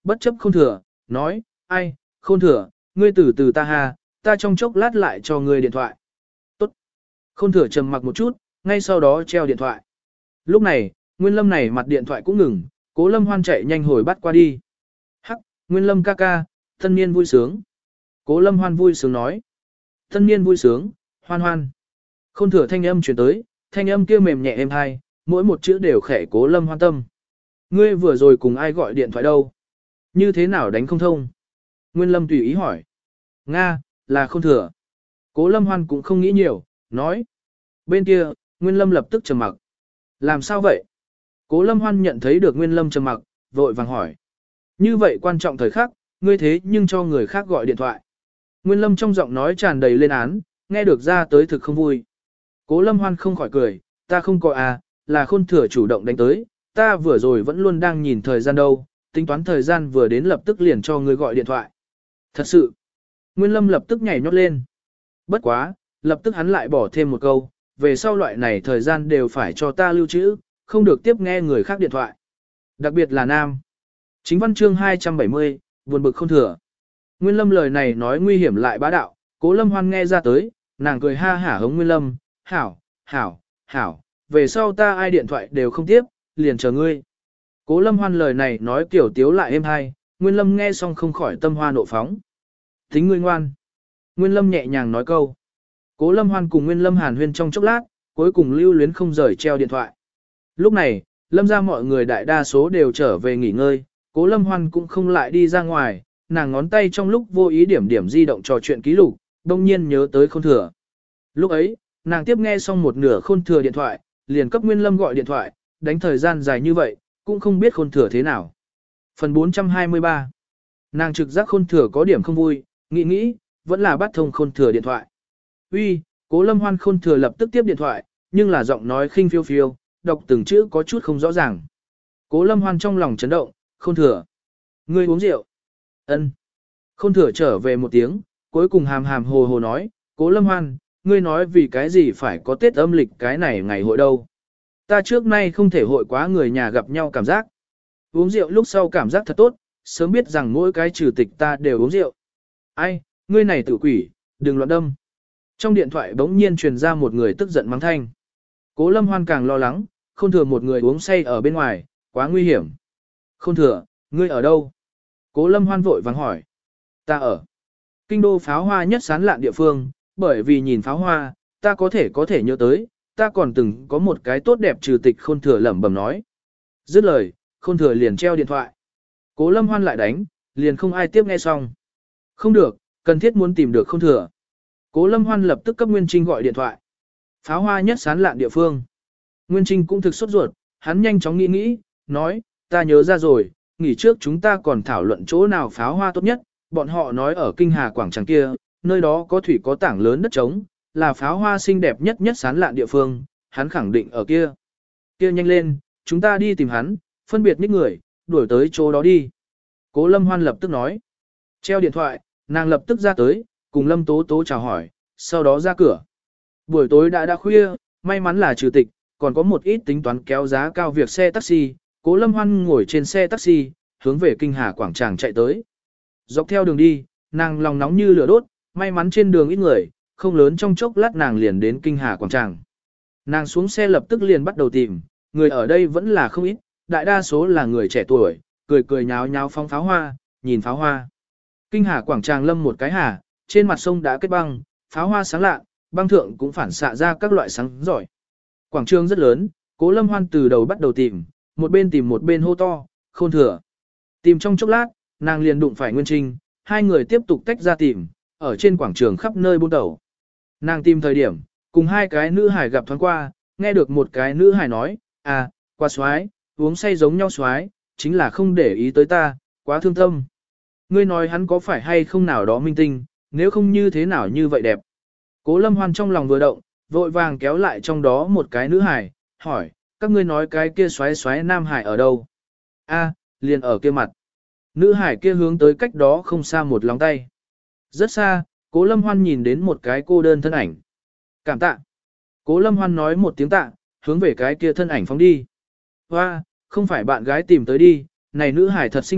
bất chấp Khôn Thừa, nói, ai, Khôn Thừa, ngươi từ từ ta ha, ta trong chốc lát lại cho ngươi điện thoại. Tốt. Khôn Thừa trầm mặc một chút, ngay sau đó treo điện thoại. Lúc này, Nguyên Lâm này mặt điện thoại cũng ngừng, Cố Lâm Hoan chạy nhanh hồi bắt qua đi. Hắc, Nguyên Lâm ca ca, tân niên vui sướng. Cố Lâm Hoan vui sướng nói. Tân niên vui sướng, hoan hoan. Khôn Thừa thanh âm truyền tới, thanh âm kia mềm nhẹ êm hai, mỗi một chữ đều khẽ Cố Lâm Hoan tâm. Ngươi vừa rồi cùng ai gọi điện thoại đâu? Như thế nào đánh không thông? Nguyên Lâm tùy ý hỏi. Nga, là Khôn Thừa. Cố Lâm Hoan cũng không nghĩ nhiều, nói. Bên kia, Nguyên Lâm lập tức trầm mặc. Làm sao vậy? Cố Lâm Hoan nhận thấy được Nguyên Lâm trầm mặc, vội vàng hỏi. Như vậy quan trọng thời khắc, ngươi thế nhưng cho người khác gọi điện thoại. Nguyên Lâm trong giọng nói tràn đầy lên án, nghe được ra tới thực không vui. Cố Lâm Hoan không khỏi cười, ta không có à, là Khôn Thừa chủ động đánh tới, ta vừa rồi vẫn luôn đang nhìn thời gian đâu, tính toán thời gian vừa đến lập tức liền cho ngươi gọi điện thoại. Thật sự, Nguyên Lâm lập tức nhảy nhót lên. Bất quá, lập tức hắn lại bỏ thêm một câu, về sau loại này thời gian đều phải cho ta lưu trữ, không được tiếp nghe người khác điện thoại. Đặc biệt là nam. Chính văn chương hai trăm bảy mươi, buồn bực Khôn Thừa. Nguyên Lâm lời này nói nguy hiểm lại bá đạo, Cố Lâm Hoan nghe ra tới, nàng cười ha hả hống Nguyên Lâm, hảo, hảo, hảo, về sau ta ai điện thoại đều không tiếp, liền chờ ngươi. Cố Lâm Hoan lời này nói kiểu tiếu lại êm hay, Nguyên Lâm nghe xong không khỏi tâm hoa nộ phóng. Tính ngươi ngoan. Nguyên Lâm nhẹ nhàng nói câu. Cố Lâm Hoan cùng Nguyên Lâm hàn huyên trong chốc lát, cuối cùng lưu luyến không rời treo điện thoại. Lúc này, Lâm ra mọi người đại đa số đều trở về nghỉ ngơi, Cố Lâm Hoan cũng không lại đi ra ngoài, nàng ngón tay trong lúc vô ý điểm điểm di động trò chuyện ký lục, đông nhiên nhớ tới Khôn Thừa. Lúc ấy, nàng tiếp nghe xong một nửa Khôn Thừa điện thoại, liền cấp Nguyên Lâm gọi điện thoại, đánh thời gian dài như vậy, cũng không biết Khôn Thừa thế nào. Phần bốn trăm hai mươi ba. Nàng trực giác Khôn Thừa có điểm không vui, nghĩ nghĩ, vẫn là bắt thông Khôn Thừa điện thoại. Uy, Cố Lâm Hoan Khôn Thừa lập tức tiếp điện thoại, nhưng là giọng nói khinh phiêu phiêu, đọc từng chữ có chút không rõ ràng. Cố Lâm Hoan trong lòng chấn động, Khôn Thừa. Ngươi uống rượu. Ân. Khôn Thừa trở về một tiếng, cuối cùng hàm hàm hồ hồ nói, Cố Lâm Hoan, ngươi nói vì cái gì phải có Tết âm lịch cái này ngày hội đâu. Ta trước nay không thể hội quá người nhà gặp nhau cảm giác. Uống rượu lúc sau cảm giác thật tốt, sớm biết rằng mỗi cái trừ tịch ta đều uống rượu. Ai, ngươi này tự quỷ, đừng loạn đâm. Trong điện thoại bỗng nhiên truyền ra một người tức giận mắng thanh. Cố Lâm Hoan càng lo lắng, Khôn Thừa một người uống say ở bên ngoài, quá nguy hiểm. Khôn Thừa, ngươi ở đâu? Cố Lâm Hoan vội vàng hỏi. Ta ở kinh đô pháo hoa nhất sán lạn địa phương, bởi vì nhìn pháo hoa, ta có thể có thể nhớ tới, ta còn từng có một cái tốt đẹp trừ tịch. Khôn Thừa lẩm bẩm nói. Dứt lời, Khôn Thừa liền treo điện thoại. Cố Lâm Hoan lại đánh, liền không ai tiếp nghe xong. Không được, cần thiết muốn tìm được Khôn Thừa. Cố Lâm Hoan lập tức cấp Nguyên Trinh gọi điện thoại. Pháo hoa nhất sán lạn địa phương. Nguyên Trinh cũng thực sốt ruột, hắn nhanh chóng nghĩ nghĩ, nói, ta nhớ ra rồi, nghỉ trước chúng ta còn thảo luận chỗ nào pháo hoa tốt nhất, bọn họ nói ở Kinh Hà Quảng Tràng kia, nơi đó có thủy có tảng lớn đất trống, là pháo hoa xinh đẹp nhất nhất sán lạn địa phương, hắn khẳng định ở kia. Kia nhanh lên, chúng ta đi tìm hắn, phân biệt những người, đuổi tới chỗ đó đi. Cố Lâm Hoan lập tức nói. Treo điện thoại, nàng lập tức ra tới, cùng Lâm Tố Tố chào hỏi, sau đó ra cửa. Buổi tối đã đã khuya, may mắn là trừ tịch, còn có một ít tính toán kéo giá cao việc xe taxi, Cố Lâm Hoan ngồi trên xe taxi, hướng về Kinh Hà Quảng Tràng chạy tới. Dọc theo đường đi, nàng lòng nóng như lửa đốt, may mắn trên đường ít người, không lớn trong chốc lát nàng liền đến Kinh Hà Quảng Tràng. Nàng xuống xe lập tức liền bắt đầu tìm, người ở đây vẫn là không ít, đại đa số là người trẻ tuổi, cười cười nháo nháo phóng pháo hoa, nhìn pháo hoa. Kinh Hà Quảng Tràng lâm một cái hà, trên mặt sông đã kết băng, pháo hoa sáng lạ, băng thượng cũng phản xạ ra các loại sáng giỏi. Quảng trường rất lớn, Cố Lâm Hoan từ đầu bắt đầu tìm, một bên tìm một bên hô to, Khôn Thừa. Tìm trong chốc lát, nàng liền đụng phải Nguyên Trinh, hai người tiếp tục tách ra tìm, ở trên quảng trường khắp nơi buôn đầu. Nàng tìm thời điểm, cùng hai cái nữ hải gặp thoáng qua, nghe được một cái nữ hải nói, à, quá xoái, uống say giống nhau xoái, chính là không để ý tới ta, quá thương tâm. Ngươi nói hắn có phải hay không nào đó minh tinh, nếu không như thế nào như vậy đẹp. Cố Lâm Hoan trong lòng vừa động, vội vàng kéo lại trong đó một cái nữ hải, hỏi, các ngươi nói cái kia xoái xoái nam hải ở đâu? A, liền ở kia mặt. Nữ hải kia hướng tới cách đó không xa một lòng tay. Rất xa, Cố Lâm Hoan nhìn đến một cái cô đơn thân ảnh. Cảm tạ. Cố Lâm Hoan nói một tiếng tạ, hướng về cái kia thân ảnh phóng đi. Hoa, không phải bạn gái tìm tới đi, này nữ hải thật xinh đẹp,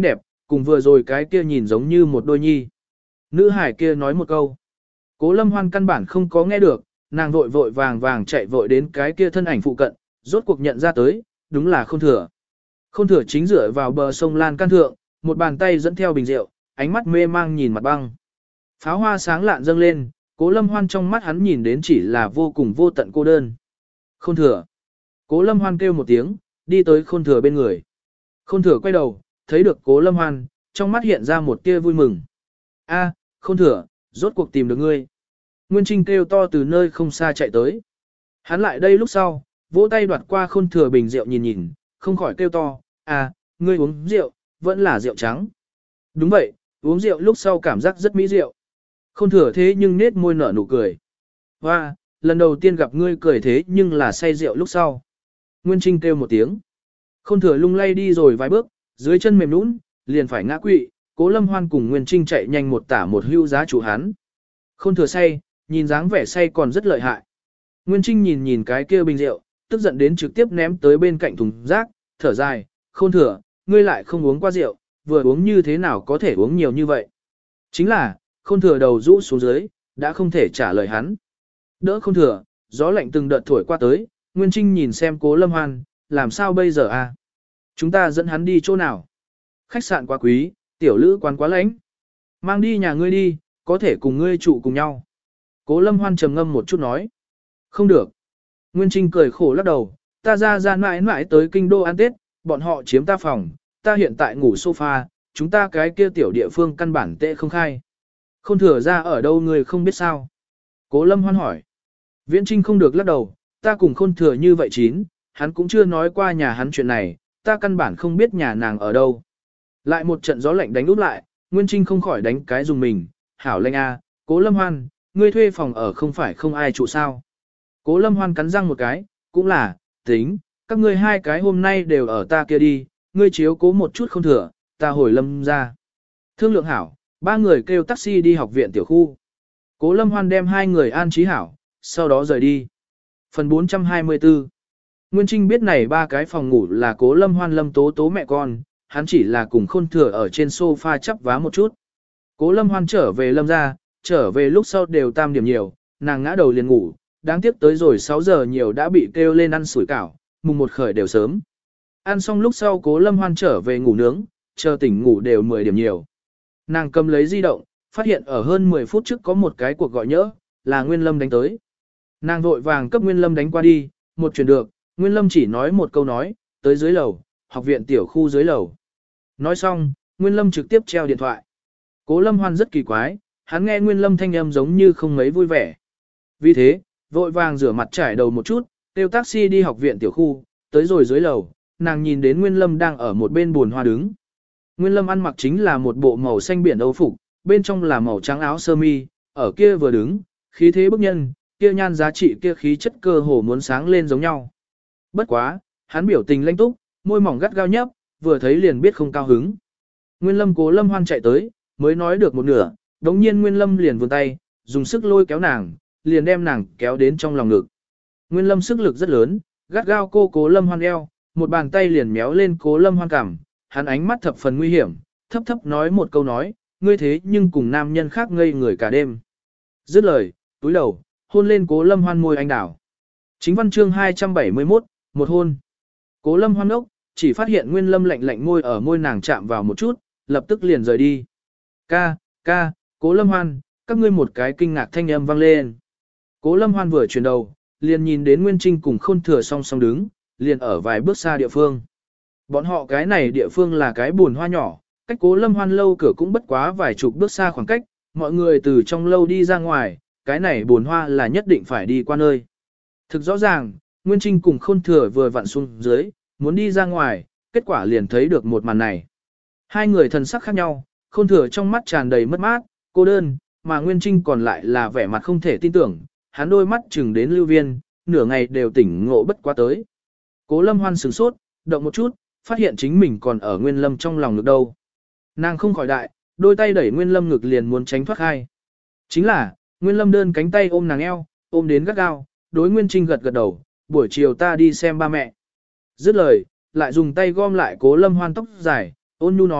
cùng vừa rồi cái kia nhìn giống như một đôi nhi. Nữ hải kia nói một câu. Cố Lâm Hoan căn bản không có nghe được, nàng vội vội vàng vàng chạy vội đến cái kia thân ảnh phụ cận, rốt cuộc nhận ra tới, đúng là Khôn Thừa. Khôn Thừa chính dựa vào bờ sông Lan Can thượng, một bàn tay dẫn theo bình rượu, ánh mắt mê mang nhìn mặt băng. Pháo hoa sáng lạn dâng lên, Cố Lâm Hoan trong mắt hắn nhìn đến chỉ là vô cùng vô tận cô đơn. Khôn Thừa. Cố Lâm Hoan kêu một tiếng, đi tới Khôn Thừa bên người. Khôn Thừa quay đầu, thấy được Cố Lâm Hoan, trong mắt hiện ra một tia vui mừng. A, Khôn Thừa, rốt cuộc tìm được ngươi. Nguyên Trinh kêu to từ nơi không xa chạy tới. Hắn lại đây lúc sau, vỗ tay đoạt qua Khôn Thừa bình rượu nhìn nhìn, không khỏi kêu to, à, ngươi uống rượu, vẫn là rượu trắng. Đúng vậy, uống rượu lúc sau cảm giác rất mỹ rượu. Khôn Thừa thế nhưng nết môi nở nụ cười. Hoa, lần đầu tiên gặp ngươi cười thế nhưng là say rượu lúc sau. Nguyên Trinh kêu một tiếng. Khôn Thừa lung lay đi rồi vài bước, dưới chân mềm nũng, liền phải ngã quỵ. Cố Lâm Hoan cùng Nguyên Trinh chạy nhanh một tả một hưu giá chủ hắn. Khôn Thừa say, nhìn dáng vẻ say còn rất lợi hại. Nguyên Trinh nhìn nhìn cái kia bình rượu, tức giận đến trực tiếp ném tới bên cạnh thùng rác, thở dài, Khôn Thừa, ngươi lại không uống qua rượu, vừa uống như thế nào có thể uống nhiều như vậy. Chính là, Khôn Thừa đầu rũ xuống dưới, đã không thể trả lời hắn. Đỡ Khôn Thừa, gió lạnh từng đợt thổi qua tới, Nguyên Trinh nhìn xem Cố Lâm Hoan, làm sao bây giờ a? Chúng ta dẫn hắn đi chỗ nào? Khách sạn quá quý, tiểu lữ quán quá lãnh. Mang đi nhà ngươi đi, có thể cùng ngươi trụ cùng nhau. Cố Lâm Hoan trầm ngâm một chút nói. Không được. Nguyên Trinh cười khổ lắc đầu, ta ra ra mãi mãi tới kinh đô ăn Tết, bọn họ chiếm ta phòng, ta hiện tại ngủ sofa, chúng ta cái kia tiểu địa phương căn bản tệ không khai. Khôn Thừa ra ở đâu người không biết sao. Cố Lâm Hoan hỏi. Viễn Trinh không được lắc đầu, ta cùng Khôn Thừa như vậy chín, hắn cũng chưa nói qua nhà hắn chuyện này, ta căn bản không biết nhà nàng ở đâu. Lại một trận gió lạnh đánh úp lại, Nguyên Trinh không khỏi đánh cái dùng mình, hảo lệnh a, Cố Lâm Hoan, ngươi thuê phòng ở không phải không ai trụ sao. Cố Lâm Hoan cắn răng một cái, cũng là, tính, các ngươi hai cái hôm nay đều ở ta kia đi, ngươi chiếu cố một chút Không Thừa, ta hồi Lâm ra. Thương lượng hảo, ba người kêu taxi đi học viện tiểu khu. Cố Lâm Hoan đem hai người an trí hảo, sau đó rời đi. Phần bốn trăm hai mươi tư. Nguyên Trinh biết này ba cái phòng ngủ là Cố Lâm Hoan Lâm Tố Tố mẹ con, hắn chỉ là cùng Khôn Thừa ở trên sofa chắp vá một chút. Cố Lâm Hoan trở về Lâm ra, trở về lúc sau đều tam điểm nhiều, nàng ngã đầu liền ngủ, đáng tiếc tới rồi sáu giờ nhiều đã bị kêu lên ăn sủi cảo, mùng một khởi đều sớm. Ăn xong lúc sau Cố Lâm Hoan trở về ngủ nướng, chờ tỉnh ngủ đều mười điểm nhiều. Nàng cầm lấy di động, phát hiện ở hơn mười phút trước có một cái cuộc gọi nhỡ, là Nguyên Lâm đánh tới. Nàng vội vàng cấp Nguyên Lâm đánh qua đi, một chuyển được, Nguyên Lâm chỉ nói một câu nói, tới dưới lầu, học viện tiểu khu dưới lầu. Nói xong, Nguyên Lâm trực tiếp treo điện thoại. Cố Lâm Hoan rất kỳ quái, hắn nghe Nguyên Lâm thanh âm giống như không mấy vui vẻ. Vì thế, vội vàng rửa mặt trải đầu một chút, kêu taxi đi học viện tiểu khu, tới rồi dưới lầu, nàng nhìn đến Nguyên Lâm đang ở một bên buồn hoa đứng. Nguyên Lâm ăn mặc chính là một bộ màu xanh biển âu phục, bên trong là màu trắng áo sơ mi, ở kia vừa đứng, khí thế bức nhân, kia nhan giá trị kia khí chất cơ hồ muốn sáng lên giống nhau. Bất quá, hắn biểu tình lãnh túc, môi mỏng gắt gao nhấp, vừa thấy liền biết không cao hứng. Nguyên Lâm Cố Lâm Hoan chạy tới, mới nói được một nửa, đống nhiên Nguyên Lâm liền vươn tay, dùng sức lôi kéo nàng, liền đem nàng kéo đến trong lòng ngực. Nguyên Lâm sức lực rất lớn, gắt gao cô Cố Lâm Hoan eo, một bàn tay liền méo lên Cố Lâm Hoan cằm, hắn ánh mắt thập phần nguy hiểm, thấp thấp nói một câu nói, ngươi thế nhưng cùng nam nhân khác ngây người cả đêm. Dứt lời, túi đầu, hôn lên Cố Lâm Hoan môi anh đảo. Chính văn chương hai trăm bảy mươi mốt, một hôn. Cố Lâm Hoan ốc, chỉ phát hiện Nguyên Lâm lạnh lạnh môi ở môi nàng chạm vào một chút, lập tức liền rời đi. Ca, ca, Cố Lâm Hoan, các ngươi một cái kinh ngạc thanh âm vang lên. Cố Lâm Hoan vừa chuyển đầu, liền nhìn đến Nguyên Trinh cùng Khôn Thừa song song đứng, liền ở vài bước xa địa phương. Bọn họ cái này địa phương là cái buồn hoa nhỏ, cách Cố Lâm Hoan lâu cửa cũng bất quá vài chục bước xa khoảng cách, mọi người từ trong lâu đi ra ngoài, cái này buồn hoa là nhất định phải đi qua nơi. Thực rõ ràng, Nguyên Trinh cùng Khôn Thừa vừa vặn xuống dưới, muốn đi ra ngoài, kết quả liền thấy được một màn này. Hai người thần sắc khác nhau, Khôn Thừa trong mắt tràn đầy mất mát, cô đơn, mà Nguyên Trinh còn lại là vẻ mặt không thể tin tưởng, hắn đôi mắt chừng đến lưu viên, nửa ngày đều tỉnh ngộ bất quá tới. Cố Lâm Hoan sửng sốt, động một chút, phát hiện chính mình còn ở Nguyên Lâm trong lòng ngực đâu. Nàng không khỏi đại, đôi tay đẩy Nguyên Lâm ngực liền muốn tránh thoát khai. Chính là, Nguyên Lâm đơn cánh tay ôm nàng eo, ôm đến gắt gao, đối Nguyên Trinh gật gật đầu, buổi chiều ta đi xem ba mẹ. Dứt lời, lại dùng tay gom lại Cố Lâm Hoan tóc dài, ôn nhu nói,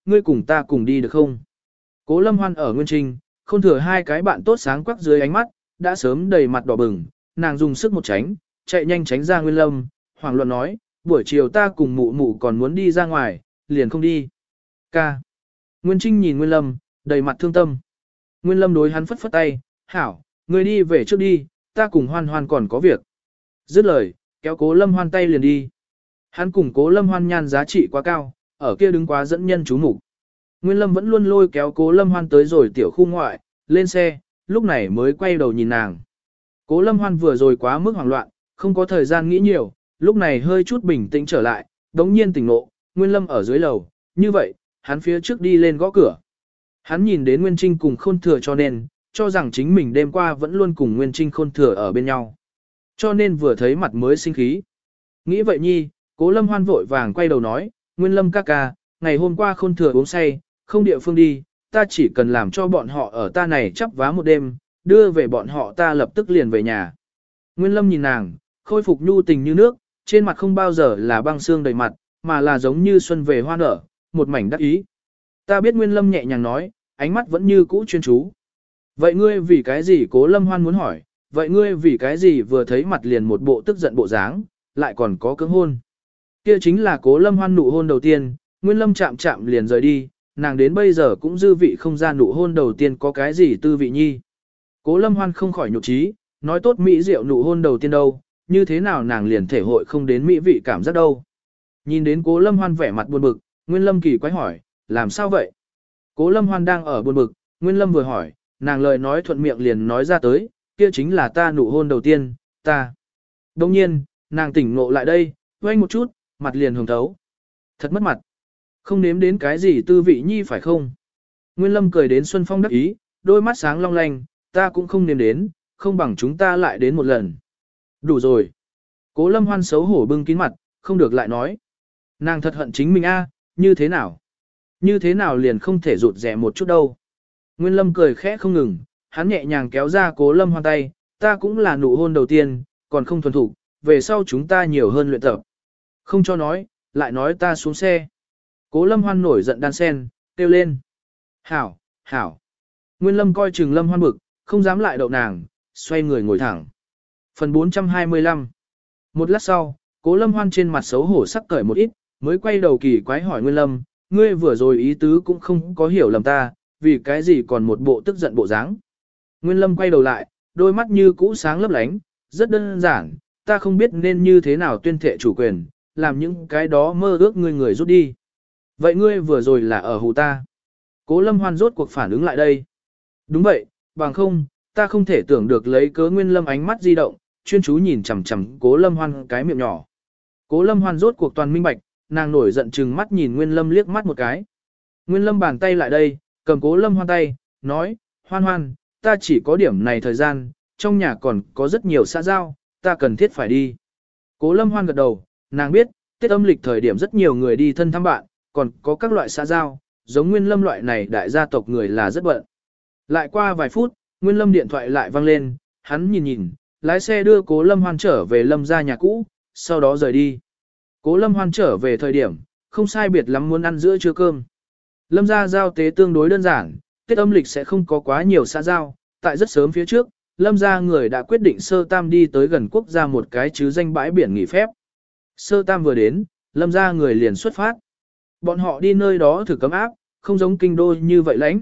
ngươi cùng ta cùng đi được không? Cố Lâm Hoan ở Nguyên Trinh, không thừa hai cái bạn tốt sáng quắc dưới ánh mắt, đã sớm đầy mặt đỏ bừng, nàng dùng sức một tránh, chạy nhanh tránh ra Nguyên Lâm, hoảng loạn nói, buổi chiều ta cùng mụ mụ còn muốn đi ra ngoài, liền không đi. Ca. Nguyên Trinh nhìn Nguyên Lâm, đầy mặt thương tâm. Nguyên Lâm đối hắn phất phất tay, hảo, ngươi đi về trước đi, ta cùng Hoan Hoan còn có việc. Dứt lời, kéo Cố Lâm Hoan tay liền đi. Hắn cùng Cố Lâm Hoan nhan giá trị quá cao, ở kia đứng quá dẫn nhân chú mục. Nguyên Lâm vẫn luôn lôi kéo Cố Lâm Hoan tới rồi tiểu khu ngoại, lên xe, lúc này mới quay đầu nhìn nàng. Cố Lâm Hoan vừa rồi quá mức hoảng loạn, không có thời gian nghĩ nhiều, lúc này hơi chút bình tĩnh trở lại, đống nhiên tỉnh ngộ, Nguyên Lâm ở dưới lầu, như vậy, hắn phía trước đi lên gõ cửa. Hắn nhìn đến Nguyên Trinh cùng Khôn Thừa cho nên, cho rằng chính mình đêm qua vẫn luôn cùng Nguyên Trinh Khôn Thừa ở bên nhau. Cho nên vừa thấy mặt mới sinh khí. Nghĩ vậy nhi, Cố Lâm Hoan vội vàng quay đầu nói, Nguyên Lâm ca ca, ngày hôm qua Khôn Thừa uống say, không địa phương đi, ta chỉ cần làm cho bọn họ ở ta này chắp vá một đêm, đưa về bọn họ ta lập tức liền về nhà. Nguyên Lâm nhìn nàng, khôi phục nhu tình như nước, trên mặt không bao giờ là băng xương đầy mặt, mà là giống như xuân về hoa nở, một mảnh đắc ý. Ta biết Nguyên Lâm nhẹ nhàng nói, ánh mắt vẫn như cũ chuyên chú. Vậy ngươi vì cái gì? Cố Lâm Hoan muốn hỏi, vậy ngươi vì cái gì vừa thấy mặt liền một bộ tức giận bộ dáng, lại còn có cưỡng hôn? Kia chính là Cố Lâm Hoan nụ hôn đầu tiên, Nguyên Lâm chạm chạm liền rời đi, nàng đến bây giờ cũng dư vị không ra nụ hôn đầu tiên có cái gì tư vị nhi. Cố Lâm Hoan không khỏi nhục trí, nói tốt mỹ diệu nụ hôn đầu tiên đâu, như thế nào nàng liền thể hội không đến mỹ vị cảm giác đâu. Nhìn đến Cố Lâm Hoan vẻ mặt buồn bực, Nguyên Lâm kỳ quái hỏi, làm sao vậy? Cố Lâm Hoan đang ở buồn bực, Nguyên Lâm vừa hỏi, nàng lời nói thuận miệng liền nói ra tới, kia chính là ta nụ hôn đầu tiên, ta. Đồng nhiên, nàng tỉnh ngộ lại đây, quay một chút, mặt liền hồng thấu. Thật mất mặt. Không nếm đến cái gì tư vị nhi phải không? Nguyên Lâm cười đến Xuân Phong đắc ý, đôi mắt sáng long lanh, ta cũng không nếm đến, không bằng chúng ta lại đến một lần. Đủ rồi. Cố Lâm Hoan xấu hổ bưng kín mặt, không được lại nói. Nàng thật hận chính mình a, như thế nào? Như thế nào liền không thể rụt rẻ một chút đâu. Nguyên Lâm cười khẽ không ngừng, hắn nhẹ nhàng kéo ra Cố Lâm Hoan tay, ta cũng là nụ hôn đầu tiên, còn không thuần thủ, về sau chúng ta nhiều hơn luyện tập. Không cho nói, lại nói ta xuống xe. Cố Lâm Hoan nổi giận đan sen, kêu lên. Hảo, hảo. Nguyên Lâm coi chừng Lâm Hoan bực, không dám lại đậu nàng, xoay người ngồi thẳng. Phần bốn trăm hai mươi lăm. Một lát sau, Cố Lâm Hoan trên mặt xấu hổ sắc cởi một ít, mới quay đầu kỳ quái hỏi Nguyên Lâm, ngươi vừa rồi ý tứ cũng không có hiểu lầm ta, vì cái gì còn một bộ tức giận bộ dáng. Nguyên Lâm quay đầu lại, đôi mắt như cũ sáng lấp lánh, rất đơn giản, ta không biết nên như thế nào tuyên thệ chủ quyền, làm những cái đó mơ ước ngươi người rút đi. Vậy ngươi vừa rồi là ở hù ta. Cố Lâm Hoan rốt cuộc phản ứng lại đây. Đúng vậy, bằng không, ta không thể tưởng được lấy cớ Nguyên Lâm ánh mắt di động, chuyên chú nhìn chằm chằm Cố Lâm Hoan cái miệng nhỏ. Cố Lâm Hoan rốt cuộc toàn minh bạch, nàng nổi giận trừng mắt nhìn Nguyên Lâm liếc mắt một cái. Nguyên Lâm bàn tay lại đây, cầm Cố Lâm Hoan tay, nói, Hoan Hoan, ta chỉ có điểm này thời gian, trong nhà còn có rất nhiều xã giao, ta cần thiết phải đi. Cố Lâm Hoan gật đầu, nàng biết, Tết âm lịch thời điểm rất nhiều người đi thân thăm bạn, còn có các loại xã giao, giống Nguyên Lâm loại này đại gia tộc người là rất bận. Lại qua vài phút, Nguyên Lâm điện thoại lại vang lên, hắn nhìn nhìn, lái xe đưa Cố Lâm Hoan trở về Lâm gia nhà cũ, sau đó rời đi. Cố Lâm Hoan trở về thời điểm, không sai biệt lắm muốn ăn giữa trưa cơm. Lâm gia giao tế tương đối đơn giản, Tết âm lịch sẽ không có quá nhiều xã giao, tại rất sớm phía trước, Lâm gia người đã quyết định sơ tam đi tới gần quốc gia một cái chứ danh bãi biển nghỉ phép. Sơ tam vừa đến, Lâm gia người liền xuất phát. Bọn họ đi nơi đó thử cấm áp, không giống kinh đô như vậy lãnh.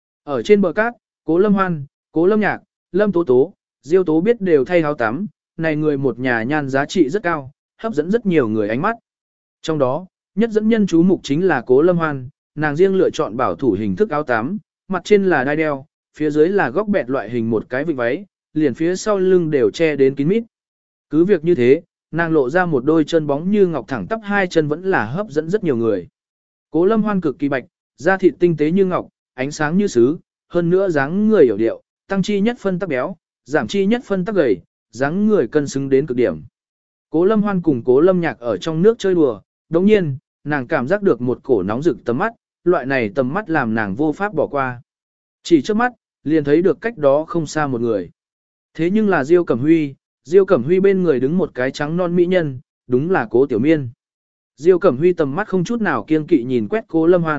Ở trên bờ cát, Cố Lâm Hoan, Cố Lâm Nhạc, Lâm Tố Tố, Diêu Tố biết đều thay áo tắm, này người một nhà nhan giá trị rất cao, hấp dẫn rất nhiều người ánh mắt. Trong đó, nhất dẫn nhân chú mục chính là Cố Lâm Hoan, nàng riêng lựa chọn bảo thủ hình thức áo tắm, mặt trên là đai đeo, phía dưới là góc bẹt loại hình một cái vịnh váy, liền phía sau lưng đều che đến kín mít. Cứ việc như thế, nàng lộ ra một đôi chân bóng như ngọc thẳng tắp hai chân vẫn là hấp dẫn rất nhiều người. Cố Lâm Hoan cực kỳ bạch, da thịt tinh tế như ngọc, ánh sáng như sứ, hơn nữa dáng người hiểu điệu, tăng chi nhất phân tắc béo, giảm chi nhất phân tắc gầy, dáng người cân xứng đến cực điểm. Cố Lâm Hoan cùng Cố Lâm Nhạc ở trong nước chơi đùa, đồng nhiên, nàng cảm giác được một cổ nóng rực tầm mắt, loại này tầm mắt làm nàng vô pháp bỏ qua. Chỉ trước mắt, liền thấy được cách đó không xa một người. Thế nhưng là Diêu Cẩm Huy, Diêu Cẩm Huy bên người đứng một cái trắng non mỹ nhân, đúng là Cố Tiểu Miên. Diêu Cẩm Huy tầm mắt không chút nào kiêng kỵ nhìn quét Cố Lâm Hoan,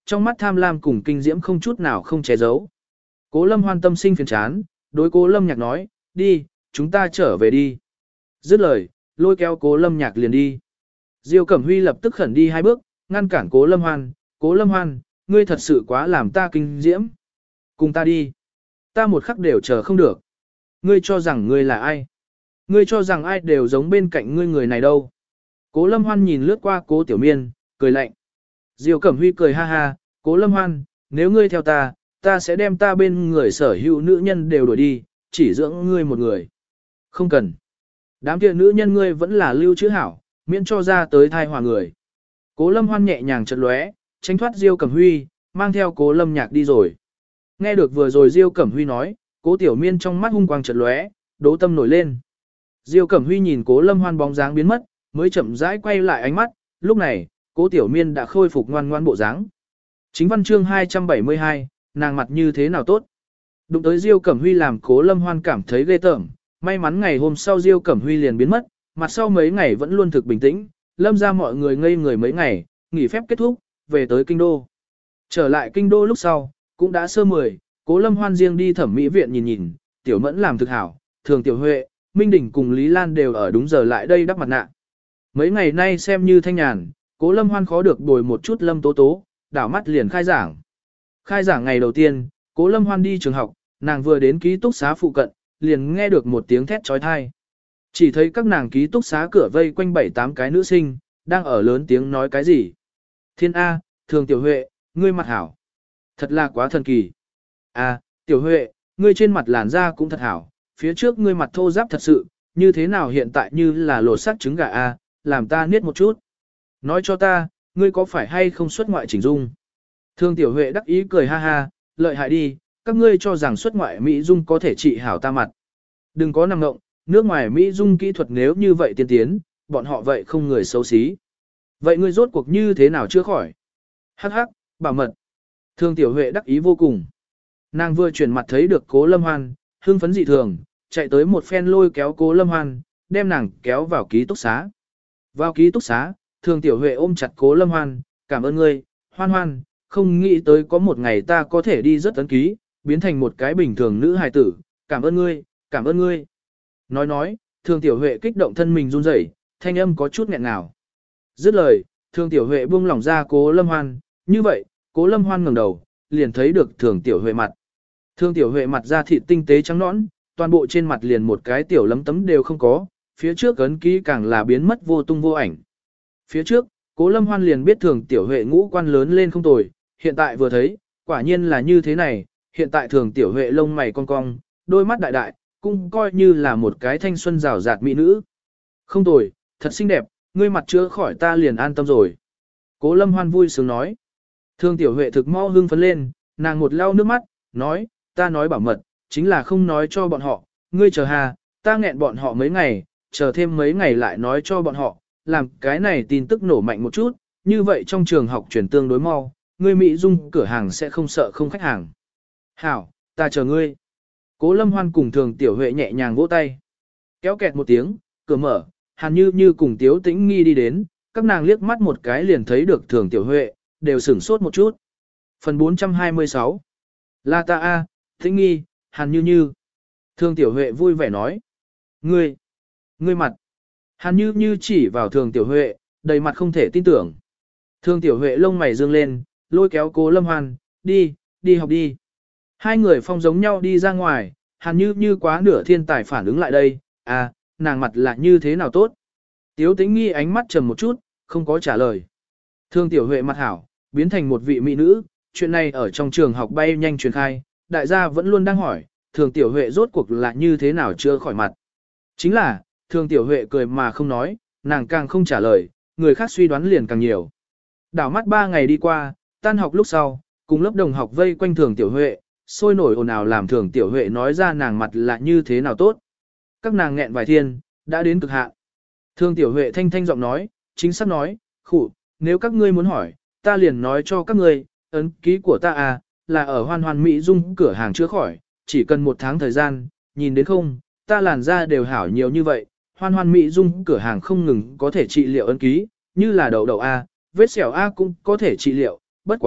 trong mắt tham lam cùng kinh diễm không chút nào không che giấu. Cố Lâm Hoan tâm sinh phiền chán, đối Cố Lâm Nhạc nói, đi, chúng ta trở về đi. Dứt lời, lôi kéo Cố Lâm Nhạc liền đi. Diêu Cẩm Huy lập tức khẩn đi hai bước, ngăn cản Cố Lâm Hoan, Cố Lâm Hoan, ngươi thật sự quá làm ta kinh diễm. Cùng ta đi. Ta một khắc đều chờ không được. Ngươi cho rằng ngươi là ai? Ngươi cho rằng ai đều giống bên cạnh ngươi người này đâu. Cố Lâm Hoan nhìn lướt qua Cố Tiểu Miên, cười lạnh. Diêu Cẩm Huy cười ha ha, Cố Lâm Hoan, nếu ngươi theo ta, ta sẽ đem ta bên người sở hữu nữ nhân đều đuổi đi, chỉ dưỡng ngươi một người. Không cần. Đám kia nữ nhân ngươi vẫn là lưu trữ hảo, miễn cho ra tới thai hòa người. Cố Lâm Hoan nhẹ nhàng chợt lóe, tránh thoát Diêu Cẩm Huy, mang theo Cố Lâm Nhạc đi rồi. Nghe được vừa rồi Diêu Cẩm Huy nói, Cố Tiểu Miên trong mắt hung quang chợt lóe, đố tâm nổi lên. Diêu Cẩm Huy nhìn Cố Lâm Hoan bóng dáng biến mất, mới chậm rãi quay lại ánh mắt, lúc này, Cố Tiểu Miên đã khôi phục ngoan ngoãn bộ dáng. Chính văn chương hai trăm bảy mươi hai, nàng mặt như thế nào tốt. Đụng tới Diêu Cẩm Huy làm Cố Lâm Hoan cảm thấy ghê tởm, may mắn ngày hôm sau Diêu Cẩm Huy liền biến mất, mặt sau mấy ngày vẫn luôn thực bình tĩnh, Lâm ra mọi người ngây người mấy ngày, nghỉ phép kết thúc, về tới kinh đô. Trở lại kinh đô lúc sau, cũng đã sơ mười, Cố Lâm Hoan riêng đi thẩm mỹ viện nhìn nhìn, Tiểu Mẫn làm thực hảo, Thường Tiểu Huệ, Minh Đình cùng Lý Lan đều ở đúng giờ lại đây đắp mặt nạ. Mấy ngày nay xem như thanh nhàn, Cố Lâm Hoan khó được bồi một chút Lâm Tố Tố, đảo mắt liền khai giảng. Khai giảng ngày đầu tiên, Cố Lâm Hoan đi trường học, nàng vừa đến ký túc xá phụ cận, liền nghe được một tiếng thét trói thai. Chỉ thấy các nàng ký túc xá cửa vây quanh bảy tám cái nữ sinh, đang ở lớn tiếng nói cái gì. Thiên A, Thường Tiểu Huệ, ngươi mặt hảo. Thật là quá thần kỳ. A, Tiểu Huệ, ngươi trên mặt làn da cũng thật hảo, phía trước ngươi mặt thô ráp thật sự, như thế nào hiện tại như là lột xác trứng gà A, làm ta niết một chút. Nói cho ta, ngươi có phải hay không xuất ngoại chỉnh dung? Thường Tiểu Huệ đắc ý cười ha ha, lợi hại đi, các ngươi cho rằng xuất ngoại Mỹ dung có thể trị hảo ta mặt. Đừng có nằm ngộng, nước ngoài Mỹ dung kỹ thuật nếu như vậy tiên tiến, bọn họ vậy không người xấu xí. Vậy ngươi rốt cuộc như thế nào chưa khỏi? Hắc hắc, bảo mật. Thường Tiểu Huệ đắc ý vô cùng. Nàng vừa chuyển mặt thấy được Cố Lâm Hoan, hưng phấn dị thường, chạy tới một phen lôi kéo Cố Lâm Hoan, đem nàng kéo vào ký túc xá. Vào ký túc xá, Thường Tiểu Huệ ôm chặt Cố Lâm Hoan, cảm ơn ngươi, Hoan Hoan, không nghĩ tới có một ngày ta có thể đi rất ấn ký, biến thành một cái bình thường nữ hài tử, cảm ơn ngươi, cảm ơn ngươi. Nói nói, Thường Tiểu Huệ kích động thân mình run rẩy, thanh âm có chút nghẹn ngào. Dứt lời, Thường Tiểu Huệ buông lỏng ra Cố Lâm Hoan, như vậy, Cố Lâm Hoan ngẩng đầu, liền thấy được Thường Tiểu Huệ mặt. Thường Tiểu Huệ mặt da thịt tinh tế trắng nõn, toàn bộ trên mặt liền một cái tiểu lấm tấm đều không có, phía trước ấn ký càng là biến mất vô tung vô ảnh. Phía trước, Cố Lâm Hoan liền biết Thường Tiểu Huệ ngũ quan lớn lên không tồi, hiện tại vừa thấy, quả nhiên là như thế này, hiện tại Thường Tiểu Huệ lông mày cong cong, đôi mắt đại đại, cũng coi như là một cái thanh xuân rào rạt mỹ nữ. Không tồi, thật xinh đẹp, ngươi mặt chữa khỏi ta liền an tâm rồi. Cố Lâm Hoan vui sướng nói. Thường Tiểu Huệ thực mau hưng phấn lên, nàng một lau nước mắt, nói, ta nói bảo mật, chính là không nói cho bọn họ, ngươi chờ hà, ta nghẹn bọn họ mấy ngày, chờ thêm mấy ngày lại nói cho bọn họ, làm cái này tin tức nổ mạnh một chút, như vậy trong trường học chuyển tương đối mau, ngươi Mỹ Dung cửa hàng sẽ không sợ không khách hàng. Hảo, ta chờ ngươi. Cố Lâm Hoan cùng Thường Tiểu Huệ nhẹ nhàng vỗ tay. Kéo kẹt một tiếng, cửa mở, Hàn Như Như cùng Tiếu Tĩnh Nghi đi đến, các nàng liếc mắt một cái liền thấy được Thường Tiểu Huệ, đều sửng sốt một chút. Phần bốn trăm hai mươi sáu. La ta a, Tĩnh Nghi, Hàn Như Như. Thường Tiểu Huệ vui vẻ nói. Ngươi, ngươi mặt. Hàn Như Như chỉ vào Thường Tiểu Huệ, đầy mặt không thể tin tưởng. Thường Tiểu Huệ lông mày dương lên, lôi kéo Cố Lâm Hoan, đi, đi học đi. Hai người phong giống nhau đi ra ngoài, Hàn Như Như quá nửa thiên tài phản ứng lại đây, à, nàng mặt là như thế nào tốt. Tiếu Tĩnh Nghi ánh mắt trầm một chút, không có trả lời. Thường Tiểu Huệ mặt hảo, biến thành một vị mỹ nữ, chuyện này ở trong trường học bay nhanh truyền khai, đại gia vẫn luôn đang hỏi, Thường Tiểu Huệ rốt cuộc là như thế nào chưa khỏi mặt. Chính là, Thường Tiểu Huệ cười mà không nói, nàng càng không trả lời, người khác suy đoán liền càng nhiều. Đảo mắt ba ngày đi qua, tan học lúc sau, cùng lớp đồng học vây quanh Thường Tiểu Huệ, sôi nổi ồn ào làm Thường Tiểu Huệ nói ra nàng mặt là như thế nào tốt. Các nàng nghẹn vài thiên, đã đến cực hạn. Thường Tiểu Huệ thanh thanh giọng nói, chính xác nói, khụ, nếu các ngươi muốn hỏi, ta liền nói cho các ngươi, ấn ký của ta à, là ở Hoan Hoan Mỹ Dung cửa hàng chữa khỏi, chỉ cần một tháng thời gian, nhìn đến không, ta làn da đều hảo nhiều như vậy, Hoan Hoan Mỹ Dung cửa hàng không ngừng có thể trị liệu ấn ký, như là đầu đầu A, vết sẹo A cũng có thể trị liệu, bất quá,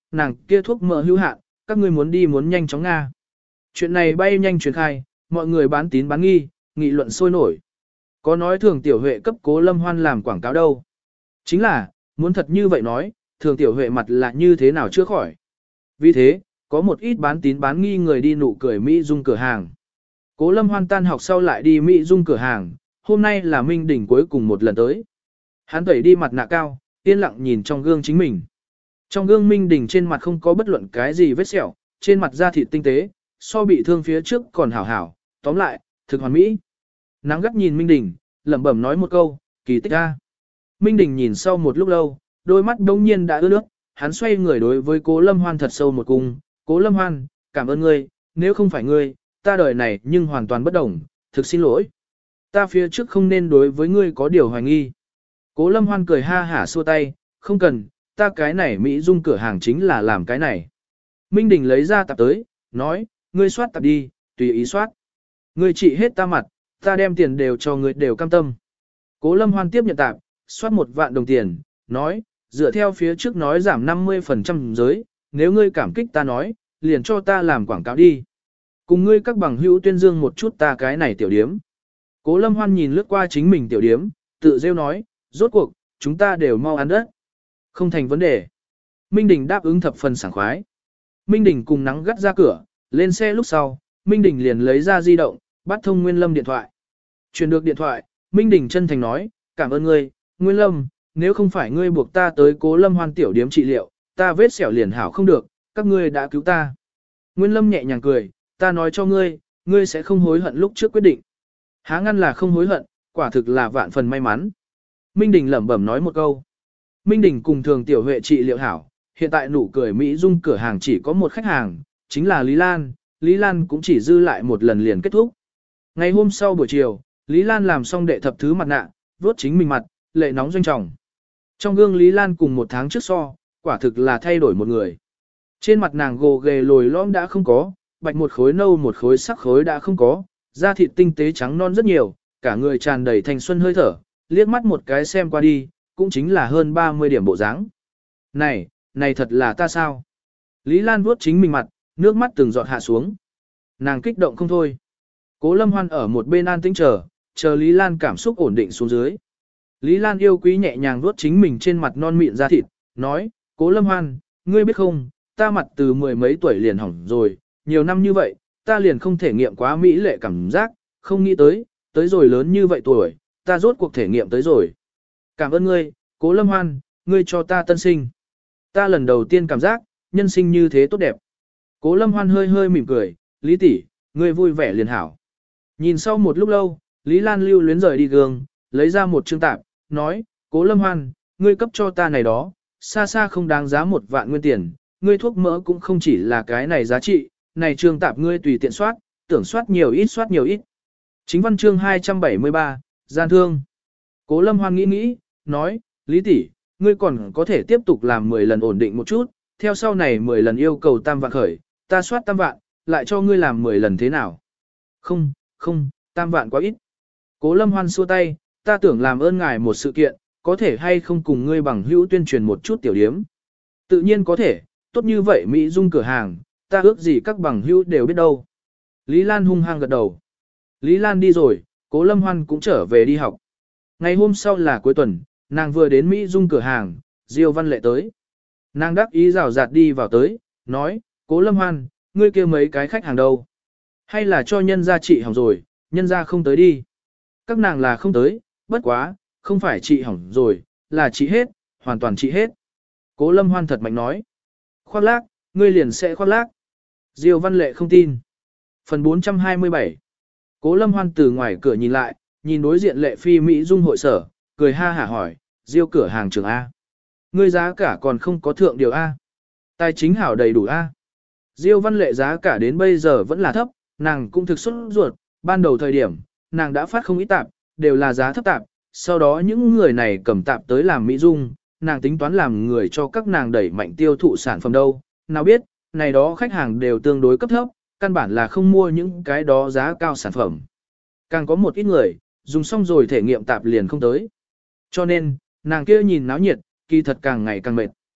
nàng kia thuốc mỡ hữu hạn, các ngươi muốn đi muốn nhanh chóng Nga. Chuyện này bay nhanh truyền khai, mọi người bán tín bán nghi, nghị luận sôi nổi. Có nói thường tiểu huệ cấp Cố Lâm Hoan làm quảng cáo đâu. Chính là, muốn thật như vậy nói, thường tiểu huệ mặt là như thế nào chưa khỏi. Vì thế, có một ít bán tín bán nghi người đi nụ cười Mỹ Dung cửa hàng. Cố Lâm Hoan tan học sau lại đi Mỹ Dung cửa hàng, hôm nay là Minh Đình cuối cùng một lần tới. Hắn tẩy đi mặt nạ cao, yên lặng nhìn trong gương chính mình. Trong gương Minh Đình trên mặt không có bất luận cái gì vết sẹo, trên mặt da thịt tinh tế, so bị thương phía trước còn hảo hảo, tóm lại, thực hoàn mỹ. Nắng gắt nhìn Minh Đình, lẩm bẩm nói một câu, kỳ tích a. Minh Đình nhìn sau một lúc lâu, đôi mắt đông nhiên đã ướt nước, hắn xoay người đối với Cố Lâm Hoan thật sâu một cung, Cố Lâm Hoan, cảm ơn ngươi, nếu không phải ngươi, ta đời này nhưng hoàn toàn bất đồng, thực xin lỗi. Ta phía trước không nên đối với ngươi có điều hoài nghi. Cố Lâm Hoan cười ha hả xua tay, không cần, ta cái này Mỹ Dung cửa hàng chính là làm cái này. Minh Đình lấy ra tạp tới, nói, ngươi soát tạp đi, tùy ý soát. Ngươi trị hết ta mặt, ta đem tiền đều cho ngươi đều cam tâm. Cố Lâm Hoan tiếp nhận tạp, soát một vạn đồng tiền, nói, dựa theo phía trước nói giảm năm mươi phần trăm giới, nếu ngươi cảm kích ta nói, liền cho ta làm quảng cáo đi. Cùng ngươi các bằng hữu tuyên dương một chút ta cái này tiểu điếm. Cố Lâm Hoan nhìn lướt qua chính mình tiểu điếm, tự rêu nói, rốt cuộc, chúng ta đều mau ăn đất. Không thành vấn đề. Minh Đình đáp ứng thập phần sảng khoái. Minh Đình cùng nắng gắt ra cửa, lên xe lúc sau, Minh Đình liền lấy ra di động, bắt thông Nguyên Lâm điện thoại. Truyền được điện thoại, Minh Đình chân thành nói, cảm ơn ngươi, Nguyên Lâm, nếu không phải ngươi buộc ta tới Cố Lâm Hoan tiểu điếm trị liệu, ta vết sẹo liền hảo không được, các ngươi đã cứu ta. Nguyên Lâm nhẹ nhàng cười, ta nói cho ngươi, ngươi sẽ không hối hận lúc trước quyết định. Há ngăn là không hối hận, quả thực là vạn phần may mắn. Minh Đình lẩm bẩm nói một câu. Minh Đình cùng thường tiểu huệ trị liệu hảo, hiện tại nụ cười Mỹ Dung cửa hàng chỉ có một khách hàng, chính là Lý Lan, Lý Lan cũng chỉ dư lại một lần liền kết thúc. Ngày hôm sau buổi chiều, Lý Lan làm xong đệ thập thứ mặt nạ, vuốt chính mình mặt, lệ nóng doanh trọng. Trong gương Lý Lan cùng một tháng trước so, quả thực là thay đổi một người. Trên mặt nàng gồ ghề lồi lõm đã không có, bạch một khối nâu một khối sắc khối đã không có, da thịt tinh tế trắng non rất nhiều, cả người tràn đầy thanh xuân hơi thở, liếc mắt một cái xem qua đi, cũng chính là hơn ba mươi điểm bộ dáng. Này, này thật là ta sao? Lý Lan vuốt chính mình mặt, nước mắt từng giọt hạ xuống. Nàng kích động không thôi. Cố Lâm Hoan ở một bên an tĩnh chờ, chờ Lý Lan cảm xúc ổn định xuống dưới. Lý Lan yêu quý nhẹ nhàng vuốt chính mình trên mặt non mịn da thịt, nói, Cố Lâm Hoan, ngươi biết không, ta mặt từ mười mấy tuổi liền hỏng rồi, nhiều năm như vậy, ta liền không thể nghiệm quá mỹ lệ cảm giác, không nghĩ tới, tới rồi lớn như vậy tuổi, ta rốt cuộc thể nghiệm tới rồi. Cảm ơn ngươi, Cố Lâm Hoan, ngươi cho ta tân sinh. Ta lần đầu tiên cảm giác, nhân sinh như thế tốt đẹp. Cố Lâm Hoan hơi hơi mỉm cười, Lý tỷ, ngươi vui vẻ liền hảo. Nhìn sau một lúc lâu, Lý Lan lưu luyến rời đi gương, lấy ra một chương tạp, nói, Cố Lâm Hoan, ngươi cấp cho ta này đó, xa xa không đáng giá một vạn nguyên tiền, ngươi thuốc mỡ cũng không chỉ là cái này giá trị, này chương tạp ngươi tùy tiện soát, tưởng soát nhiều ít soát nhiều ít. Chính văn chương hai trăm bảy mươi ba, gian thương. Cố Lâm Hoan nghĩ nghĩ, nói, Lý tỷ, ngươi còn có thể tiếp tục làm mười lần ổn định một chút, theo sau này mười lần yêu cầu tam vạn khởi, ta soát tam vạn, lại cho ngươi làm mười lần thế nào? Không, không, tam vạn quá ít. Cố Lâm Hoan xua tay, ta tưởng làm ơn ngài một sự kiện, có thể hay không cùng ngươi bằng hữu tuyên truyền một chút tiểu điếm? Tự nhiên có thể, tốt như vậy Mỹ Dung cửa hàng, ta ước gì các bằng hữu đều biết đâu. Lý Lan hung hăng gật đầu. Lý Lan đi rồi, Cố Lâm Hoan cũng trở về đi học. Ngày hôm sau là cuối tuần, nàng vừa đến Mỹ Dung cửa hàng, Diêu Văn Lệ tới. Nàng đắc ý rào rạt đi vào tới, nói, Cố Lâm Hoan, ngươi kêu mấy cái khách hàng đâu? Hay là cho nhân gia trị hỏng rồi, nhân gia không tới đi? Các nàng là không tới, bất quá, không phải trị hỏng rồi, là trị hết, hoàn toàn trị hết. Cố Lâm Hoan thật mạnh nói. Khoác lác, ngươi liền sẽ khoác lác. Diêu Văn Lệ không tin. Phần bốn trăm hai mươi bảy. Cố Lâm Hoan từ ngoài cửa nhìn lại, nhìn đối diện Lệ Phi Mỹ Dung hội sở, cười ha hả hỏi, Diêu cửa hàng trường A. Ngươi giá cả còn không có thượng điều A. Tài chính hảo đầy đủ A. Diêu Văn Lệ giá cả đến bây giờ vẫn là thấp, nàng cũng thực xuất ruột, ban đầu thời điểm, nàng đã phát không ít tạp, đều là giá thấp tạp, sau đó những người này cầm tạp tới làm Mỹ Dung, nàng tính toán làm người cho các nàng đẩy mạnh tiêu thụ sản phẩm đâu, nào biết, này đó khách hàng đều tương đối cấp thấp, căn bản là không mua những cái đó giá cao sản phẩm. Càng có một ít người, dùng xong rồi thể nghiệm tạp liền không tới. Cho nên, nàng kia nhìn náo nhiệt, kỳ thật càng ngày càng mệt.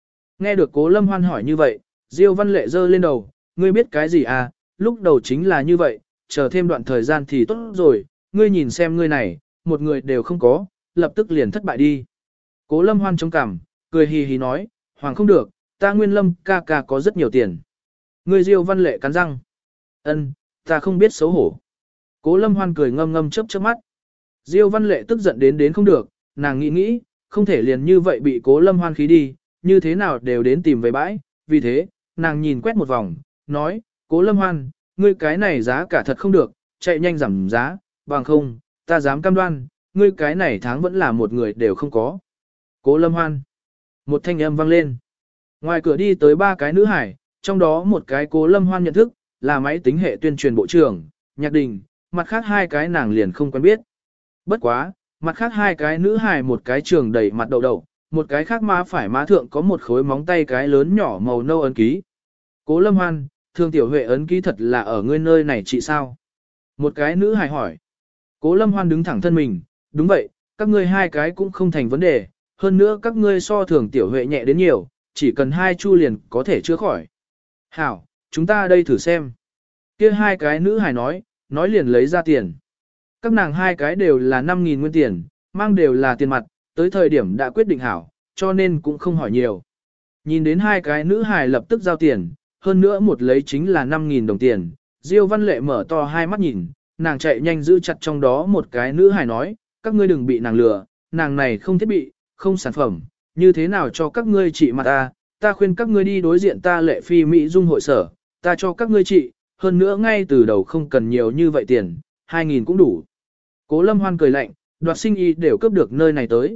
Nghe được Cố Lâm Hoan hỏi như vậy, Diêu Văn Lệ giơ lên đầu, ngươi biết cái gì à, lúc đầu chính là như vậy, chờ thêm đoạn thời gian thì tốt rồi, ngươi nhìn xem ngươi này, một người đều không có, lập tức liền thất bại đi. Cố Lâm Hoan chống cằm, cười hì hì nói, hoàng không được, ta Nguyên Lâm ca ca có rất nhiều tiền. Ngươi Diêu Văn Lệ cắn răng. Ân, ta không biết xấu hổ. Cố Lâm Hoan cười ngâm ngâm chớp chớp mắt. Diêu Văn Lệ tức giận đến đến không được, nàng nghĩ nghĩ, không thể liền như vậy bị Cố Lâm Hoan khí đi, như thế nào đều đến tìm về bãi, vì thế, nàng nhìn quét một vòng, nói, Cố Lâm Hoan, ngươi cái này giá cả thật không được, chạy nhanh giảm giá, bằng không, ta dám cam đoan, ngươi cái này tháng vẫn là một người đều không có. Cố Lâm Hoan. Một thanh âm vang lên. Ngoài cửa đi tới ba cái nữ hải, trong đó một cái Cố Lâm Hoan nhận thức, là máy tính hệ tuyên truyền bộ trưởng, Nhạc Đình, mặt khác hai cái nàng liền không quen biết. Bất quá, mặt khác hai cái nữ hài một cái trường đầy mặt đậu đậu, một cái khác má phải má thượng có một khối móng tay cái lớn nhỏ màu nâu ấn ký. Cố Lâm Hoan, Thương Tiểu Huệ ấn ký thật là ở ngươi nơi này chị sao? Một cái nữ hài hỏi. Cố Lâm Hoan đứng thẳng thân mình, đúng vậy, các ngươi hai cái cũng không thành vấn đề, hơn nữa các ngươi so Thường Tiểu Huệ nhẹ đến nhiều, chỉ cần hai chu liền có thể chữa khỏi. Hảo, chúng ta đây thử xem. Kia hai cái nữ hài nói, nói liền lấy ra tiền. Các nàng hai cái đều là năm nghìn nguyên tiền, mang đều là tiền mặt, tới thời điểm đã quyết định hảo, cho nên cũng không hỏi nhiều. Nhìn đến hai cái nữ hài lập tức giao tiền, hơn nữa một lấy chính là năm nghìn đồng tiền, Diêu Văn Lệ mở to hai mắt nhìn, nàng chạy nhanh giữ chặt trong đó một cái nữ hài nói, các ngươi đừng bị nàng lừa, nàng này không thiết bị, không sản phẩm, như thế nào cho các ngươi trị mặt ta, ta khuyên các ngươi đi đối diện ta Lệ Phi Mỹ Dung hội sở, ta cho các ngươi trị, hơn nữa ngay từ đầu không cần nhiều như vậy tiền, hai nghìn cũng đủ. Cố Lâm Hoan cười lạnh, đoạt sinh y đều cướp được nơi này tới.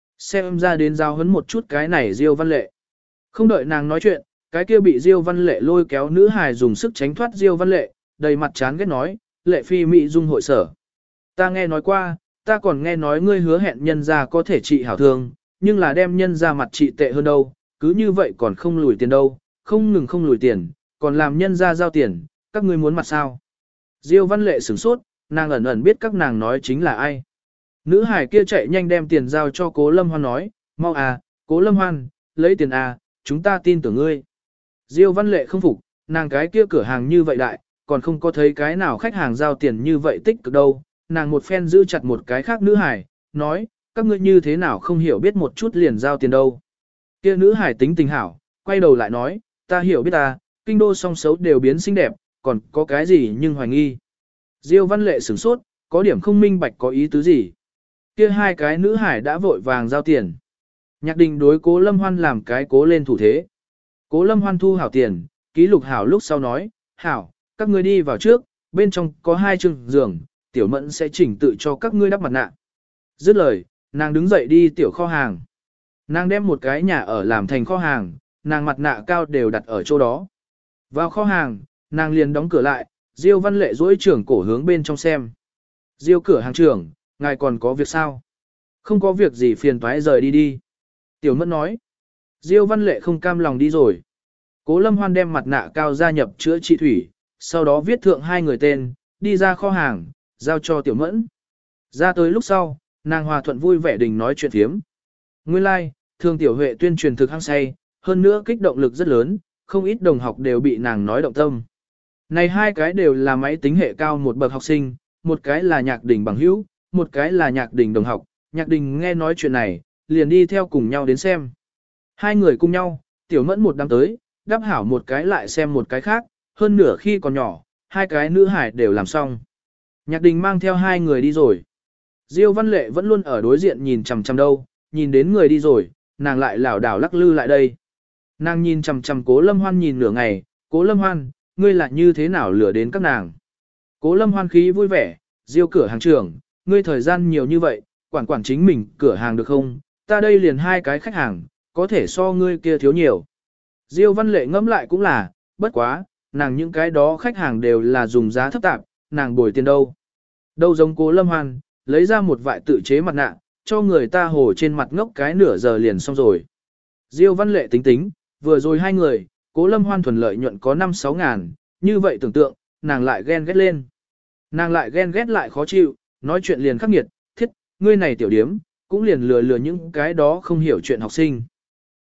Xem ra đến giao hấn một chút cái này Diêu Văn Lệ. Không đợi nàng nói chuyện, cái kia bị Diêu Văn Lệ lôi kéo nữ hài dùng sức tránh thoát Diêu Văn Lệ, đầy mặt chán ghét nói, Lệ Phi Mỹ Dung hội sở. Ta nghe nói qua, ta còn nghe nói ngươi hứa hẹn nhân ra có thể trị hảo thương, nhưng là đem nhân ra mặt trị tệ hơn đâu, cứ như vậy còn không lùi tiền đâu, không ngừng không lùi tiền, còn làm nhân ra giao tiền, các ngươi muốn mặt sao? Diêu Văn Lệ sửng sốt, nàng ẩn ẩn biết các nàng nói chính là ai. Nữ hải kia chạy nhanh đem tiền giao cho Cố Lâm Hoan nói, mau à, Cố Lâm Hoan, lấy tiền à, chúng ta tin tưởng ngươi. Diêu Văn Lệ không phục, nàng cái kia cửa hàng như vậy đại, còn không có thấy cái nào khách hàng giao tiền như vậy tích cực đâu. Nàng một phen giữ chặt một cái khác nữ hải, nói, các ngươi như thế nào không hiểu biết một chút liền giao tiền đâu. Kia nữ hải tính tình hảo, quay đầu lại nói, ta hiểu biết ta, kinh đô song xấu đều biến xinh đẹp, còn có cái gì nhưng hoài nghi. Diêu Văn Lệ sửng sốt, có điểm không minh bạch có ý tứ gì. Kia hai cái nữ hải đã vội vàng giao tiền. Nhạc Đình đối Cố Lâm Hoan làm cái cố lên thủ thế. Cố Lâm Hoan thu hảo tiền, ký lục hảo lúc sau nói, hảo, các ngươi đi vào trước, bên trong có hai chương giường, Tiểu Mẫn sẽ chỉnh tự cho các ngươi đắp mặt nạ. Dứt lời, nàng đứng dậy đi tiểu kho hàng. Nàng đem một cái nhà ở làm thành kho hàng, nàng mặt nạ cao đều đặt ở chỗ đó. Vào kho hàng, nàng liền đóng cửa lại, Diêu Văn Lệ duỗi trưởng cổ hướng bên trong xem. Diêu cửa hàng trưởng, ngài còn có việc sao? Không có việc gì phiền toái rời đi đi. Tiểu Mẫn nói. Diêu Văn Lệ không cam lòng đi rồi. Cố Lâm Hoan đem mặt nạ cao gia nhập chữa trị thủy, sau đó viết thượng hai người tên, đi ra kho hàng, giao cho Tiểu Mẫn. Ra tới lúc sau, nàng hòa thuận vui vẻ đình nói chuyện phiếm. Nguyên lai, like, Thường Tiểu Huệ tuyên truyền thực hăng say, hơn nữa kích động lực rất lớn, không ít đồng học đều bị nàng nói động tâm. Này hai cái đều là máy tính hệ cao một bậc học sinh, một cái là Nhạc Đình bằng hữu, một cái là Nhạc Đình đồng học. Nhạc Đình nghe nói chuyện này, liền đi theo cùng nhau đến xem. Hai người cùng nhau, Tiểu Mẫn một đám tới, đáp hảo một cái lại xem một cái khác, hơn nửa khi còn nhỏ, hai cái nữ hải đều làm xong. Nhạc Đình mang theo hai người đi rồi. Diêu Văn Lệ vẫn luôn ở đối diện nhìn chằm chằm đâu, nhìn đến người đi rồi, nàng lại lảo đảo lắc lư lại đây. Nàng nhìn chằm chằm Cố Lâm Hoan nhìn nửa ngày, Cố Lâm Hoan, ngươi lại như thế nào lừa đến các nàng. Cố Lâm Hoan khí vui vẻ, Diêu cửa hàng trưởng, ngươi thời gian nhiều như vậy, quản quản chính mình cửa hàng được không, ta đây liền hai cái khách hàng, có thể so ngươi kia thiếu nhiều. Diêu Văn Lệ ngẫm lại cũng là, bất quá, nàng những cái đó khách hàng đều là dùng giá thấp tạp, nàng bồi tiền đâu. Đâu giống Cố Lâm Hoan, lấy ra một vại tự chế mặt nạ, cho người ta hồ trên mặt ngốc cái nửa giờ liền xong rồi. Diêu Văn Lệ tính tính, vừa rồi hai người, Cố Lâm Hoan thuần lợi nhuận có năm sáu ngàn, như vậy tưởng tượng, nàng lại ghen ghét lên. Nàng lại ghen ghét lại khó chịu, nói chuyện liền khắc nghiệt, thiết, ngươi này tiểu điếm, cũng liền lừa lừa những cái đó không hiểu chuyện học sinh.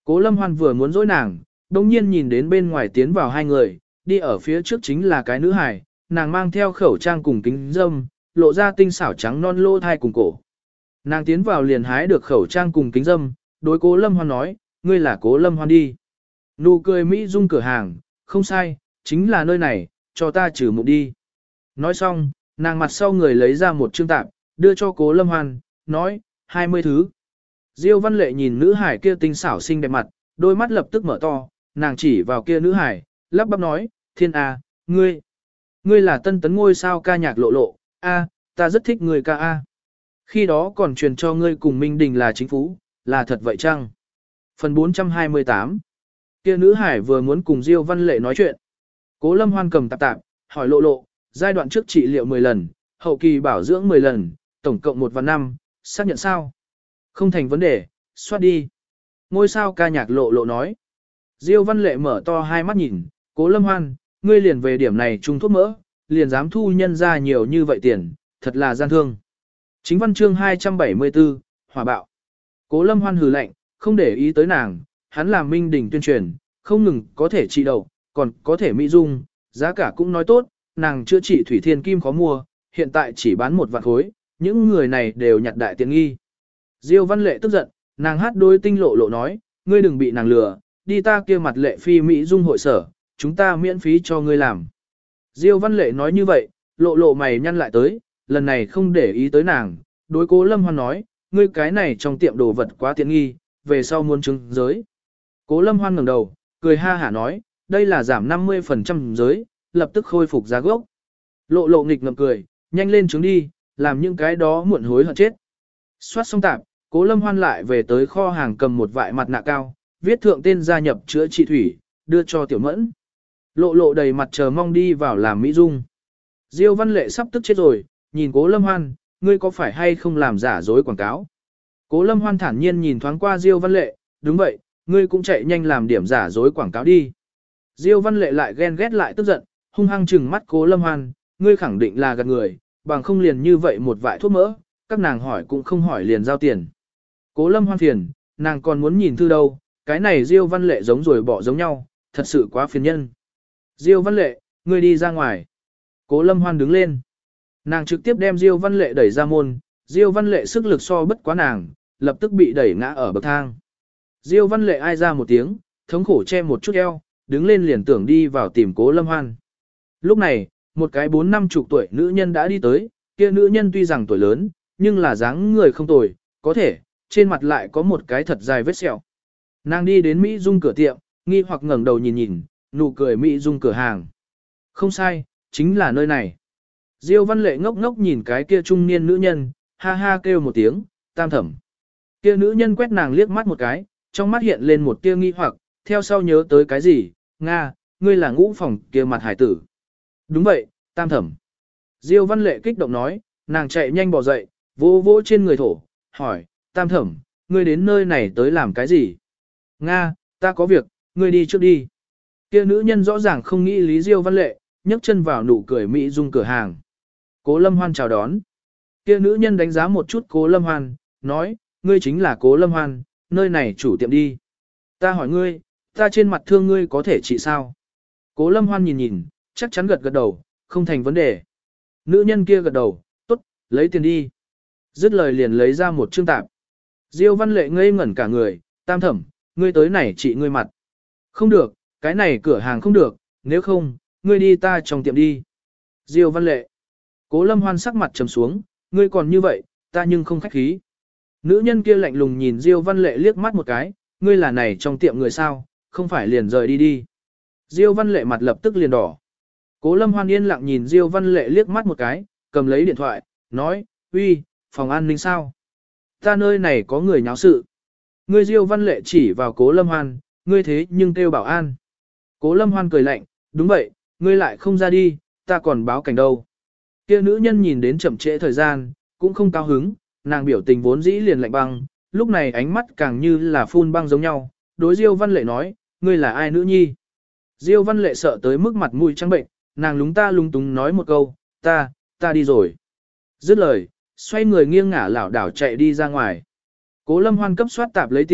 Cố Lâm Hoan vừa muốn dối nàng, đồng nhiên nhìn đến bên ngoài tiến vào hai người, đi ở phía trước chính là cái nữ hài, nàng mang theo khẩu trang cùng kính dâm, lộ ra tinh xảo trắng non lô thai cùng cổ. Nàng tiến vào liền hái được khẩu trang cùng kính dâm, đối Cố Lâm Hoan nói, ngươi là Cố Lâm Hoan đi. Nụ cười Mỹ Dung cửa hàng, không sai, chính là nơi này, cho ta trừ mụn đi. Nói xong, nàng mặt sau người lấy ra một trương tạp, đưa cho Cố Lâm Hoan, nói, hai mươi thứ. Diêu Văn Lệ nhìn nữ hải kia tinh xảo xinh đẹp mặt, đôi mắt lập tức mở to, nàng chỉ vào kia nữ hải, lắp bắp nói, thiên a, ngươi, ngươi là tân tấn ngôi sao ca nhạc Lộ Lộ, a, ta rất thích người ca a. Khi đó còn truyền cho ngươi cùng Minh Đình là chính phú, là thật vậy chăng? Phần bốn trăm hai mươi tám. Kia nữ hải vừa muốn cùng Diêu Văn Lệ nói chuyện. Cố Lâm Hoan cầm tạp tạp, hỏi Lộ Lộ, giai đoạn trước trị liệu mười lần, hậu kỳ bảo dưỡng mười lần, tổng cộng một và năm, xác nhận sao? Không thành vấn đề, soát đi. Ngôi sao ca nhạc Lộ Lộ nói. Diêu Văn Lệ mở to hai mắt nhìn, Cố Lâm Hoan, ngươi liền về điểm này trung thuốc mỡ, liền dám thu nhân ra nhiều như vậy tiền, thật là gian thương. Chính văn chương hai trăm bảy mươi tư, hỏa bạo. Cố Lâm Hoan hừ lạnh, không để ý tới nàng, hắn làm Minh Đình tuyên truyền, không ngừng có thể trị đậu, còn có thể mỹ dung, giá cả cũng nói tốt, nàng chữa trị thủy thiên kim khó mua, hiện tại chỉ bán một vạn khối, những người này đều nhặt đại tiện nghi. Diêu Văn Lệ tức giận, nàng hát đôi tinh Lộ Lộ nói, ngươi đừng bị nàng lừa, đi ta kia mặt lệ phi mỹ dung hội sở, chúng ta miễn phí cho ngươi làm. Diêu Văn Lệ nói như vậy, Lộ Lộ mày nhăn lại tới, lần này không để ý tới nàng, đối Cố Lâm Hoan nói, ngươi cái này trong tiệm đồ vật quá tiện nghi, về sau muốn chứng giới. Cố Lâm Hoan ngẩng đầu, cười ha hả nói, đây là giảm năm mươi phần trăm giới, lập tức khôi phục giá gốc. Lộ Lộ nghịch ngợm cười, nhanh lên chứng đi, làm những cái đó muộn hối hận chết. Soát xong tạp, Cố Lâm Hoan lại về tới kho hàng cầm một vại mặt nạ cao, viết thượng tên gia nhập chữa trị thủy, đưa cho Tiểu Mẫn. Lộ Lộ đầy mặt chờ mong đi vào làm mỹ dung. Diêu Văn Lệ sắp tức chết rồi, nhìn Cố Lâm Hoan, ngươi có phải hay không làm giả dối quảng cáo? Cố Lâm Hoan thản nhiên nhìn thoáng qua Diêu Văn Lệ, đúng vậy, ngươi cũng chạy nhanh làm điểm giả dối quảng cáo đi. Diêu Văn Lệ lại ghen ghét lại tức giận, hung hăng trừng mắt Cố Lâm Hoan, ngươi khẳng định là gạt người, bằng không liền như vậy một vại thuốc mỡ, các nàng hỏi cũng không hỏi liền giao tiền. Cố Lâm Hoan phiền, nàng còn muốn nhìn thư đâu, cái này Diêu Văn Lệ giống rồi bỏ giống nhau, thật sự quá phiền nhân. Diêu Văn Lệ, ngươi đi ra ngoài. Cố Lâm Hoan đứng lên. Nàng trực tiếp đem Diêu Văn Lệ đẩy ra môn, Diêu Văn Lệ sức lực so bất quá nàng, lập tức bị đẩy ngã ở bậc thang. Diêu Văn Lệ ai ra một tiếng, thống khổ che một chút eo, đứng lên liền tưởng đi vào tìm Cố Lâm Hoan. Lúc này, một cái bốn năm chục tuổi nữ nhân đã đi tới, kia nữ nhân tuy rằng tuổi lớn, nhưng là dáng người không tồi, có thể, trên mặt lại có một cái thật dài vết sẹo. Nàng đi đến Mỹ Dung cửa tiệm, nghi hoặc ngẩng đầu nhìn nhìn, nụ cười Mỹ Dung cửa hàng. Không sai, chính là nơi này. Diêu Văn Lệ ngốc ngốc nhìn cái kia trung niên nữ nhân, ha ha kêu một tiếng, tam thẩm. Kia nữ nhân quét nàng liếc mắt một cái, trong mắt hiện lên một tia nghi hoặc, theo sau nhớ tới cái gì, Nga, ngươi là ngũ phòng kia mặt hải tử. Đúng vậy, tam thẩm. Diêu Văn Lệ kích động nói, nàng chạy nhanh bỏ dậy, vỗ vỗ trên người thổ, hỏi, tam thẩm, ngươi đến nơi này tới làm cái gì? Nga, ta có việc, ngươi đi trước đi. Kia nữ nhân rõ ràng không nghĩ lý Diêu Văn Lệ, nhấc chân vào nụ cười Mỹ Dung cửa hàng. Cố Lâm Hoan chào đón. Kia nữ nhân đánh giá một chút Cố Lâm Hoan, nói, ngươi chính là Cố Lâm Hoan, nơi này chủ tiệm đi. Ta hỏi ngươi, ta trên mặt thương ngươi có thể trị sao? Cố Lâm Hoan nhìn nhìn, chắc chắn gật gật đầu, không thành vấn đề. Nữ nhân kia gật đầu, tốt, lấy tiền đi. Dứt lời liền lấy ra một trương tạp. Diêu Văn Lệ ngây ngẩn cả người, tam thẩm, ngươi tới này trị ngươi mặt. Không được, cái này cửa hàng không được, nếu không, ngươi đi ta trong tiệm đi. Diêu Văn Lệ. Cố Lâm Hoan sắc mặt trầm xuống, ngươi còn như vậy, ta nhưng không khách khí. Nữ nhân kia lạnh lùng nhìn Diêu Văn Lệ liếc mắt một cái, ngươi là này trong tiệm người sao, không phải liền rời đi đi. Diêu Văn Lệ mặt lập tức liền đỏ. Cố Lâm Hoan yên lặng nhìn Diêu Văn Lệ liếc mắt một cái, cầm lấy điện thoại, nói, uy, phòng an ninh sao? Ta nơi này có người nháo sự. Ngươi Diêu Văn Lệ chỉ vào Cố Lâm Hoan, ngươi thế nhưng kêu bảo an. Cố Lâm Hoan cười lạnh, đúng vậy, ngươi lại không ra đi, ta còn báo cảnh đâu. Kia nữ nhân nhìn đến chậm trễ thời gian, cũng không cao hứng, nàng biểu tình vốn dĩ liền lạnh băng, lúc này ánh mắt càng như là phun băng giống nhau, đối Diêu Văn Lệ nói, ngươi là ai nữ nhi? Diêu Văn Lệ sợ tới mức mặt mũi trắng bệnh, nàng lúng ta lung túng nói một câu, ta, ta đi rồi. Dứt lời, xoay người nghiêng ngả lảo đảo chạy đi ra ngoài. Cố Lâm Hoan cấp soát tạp lấy tiền,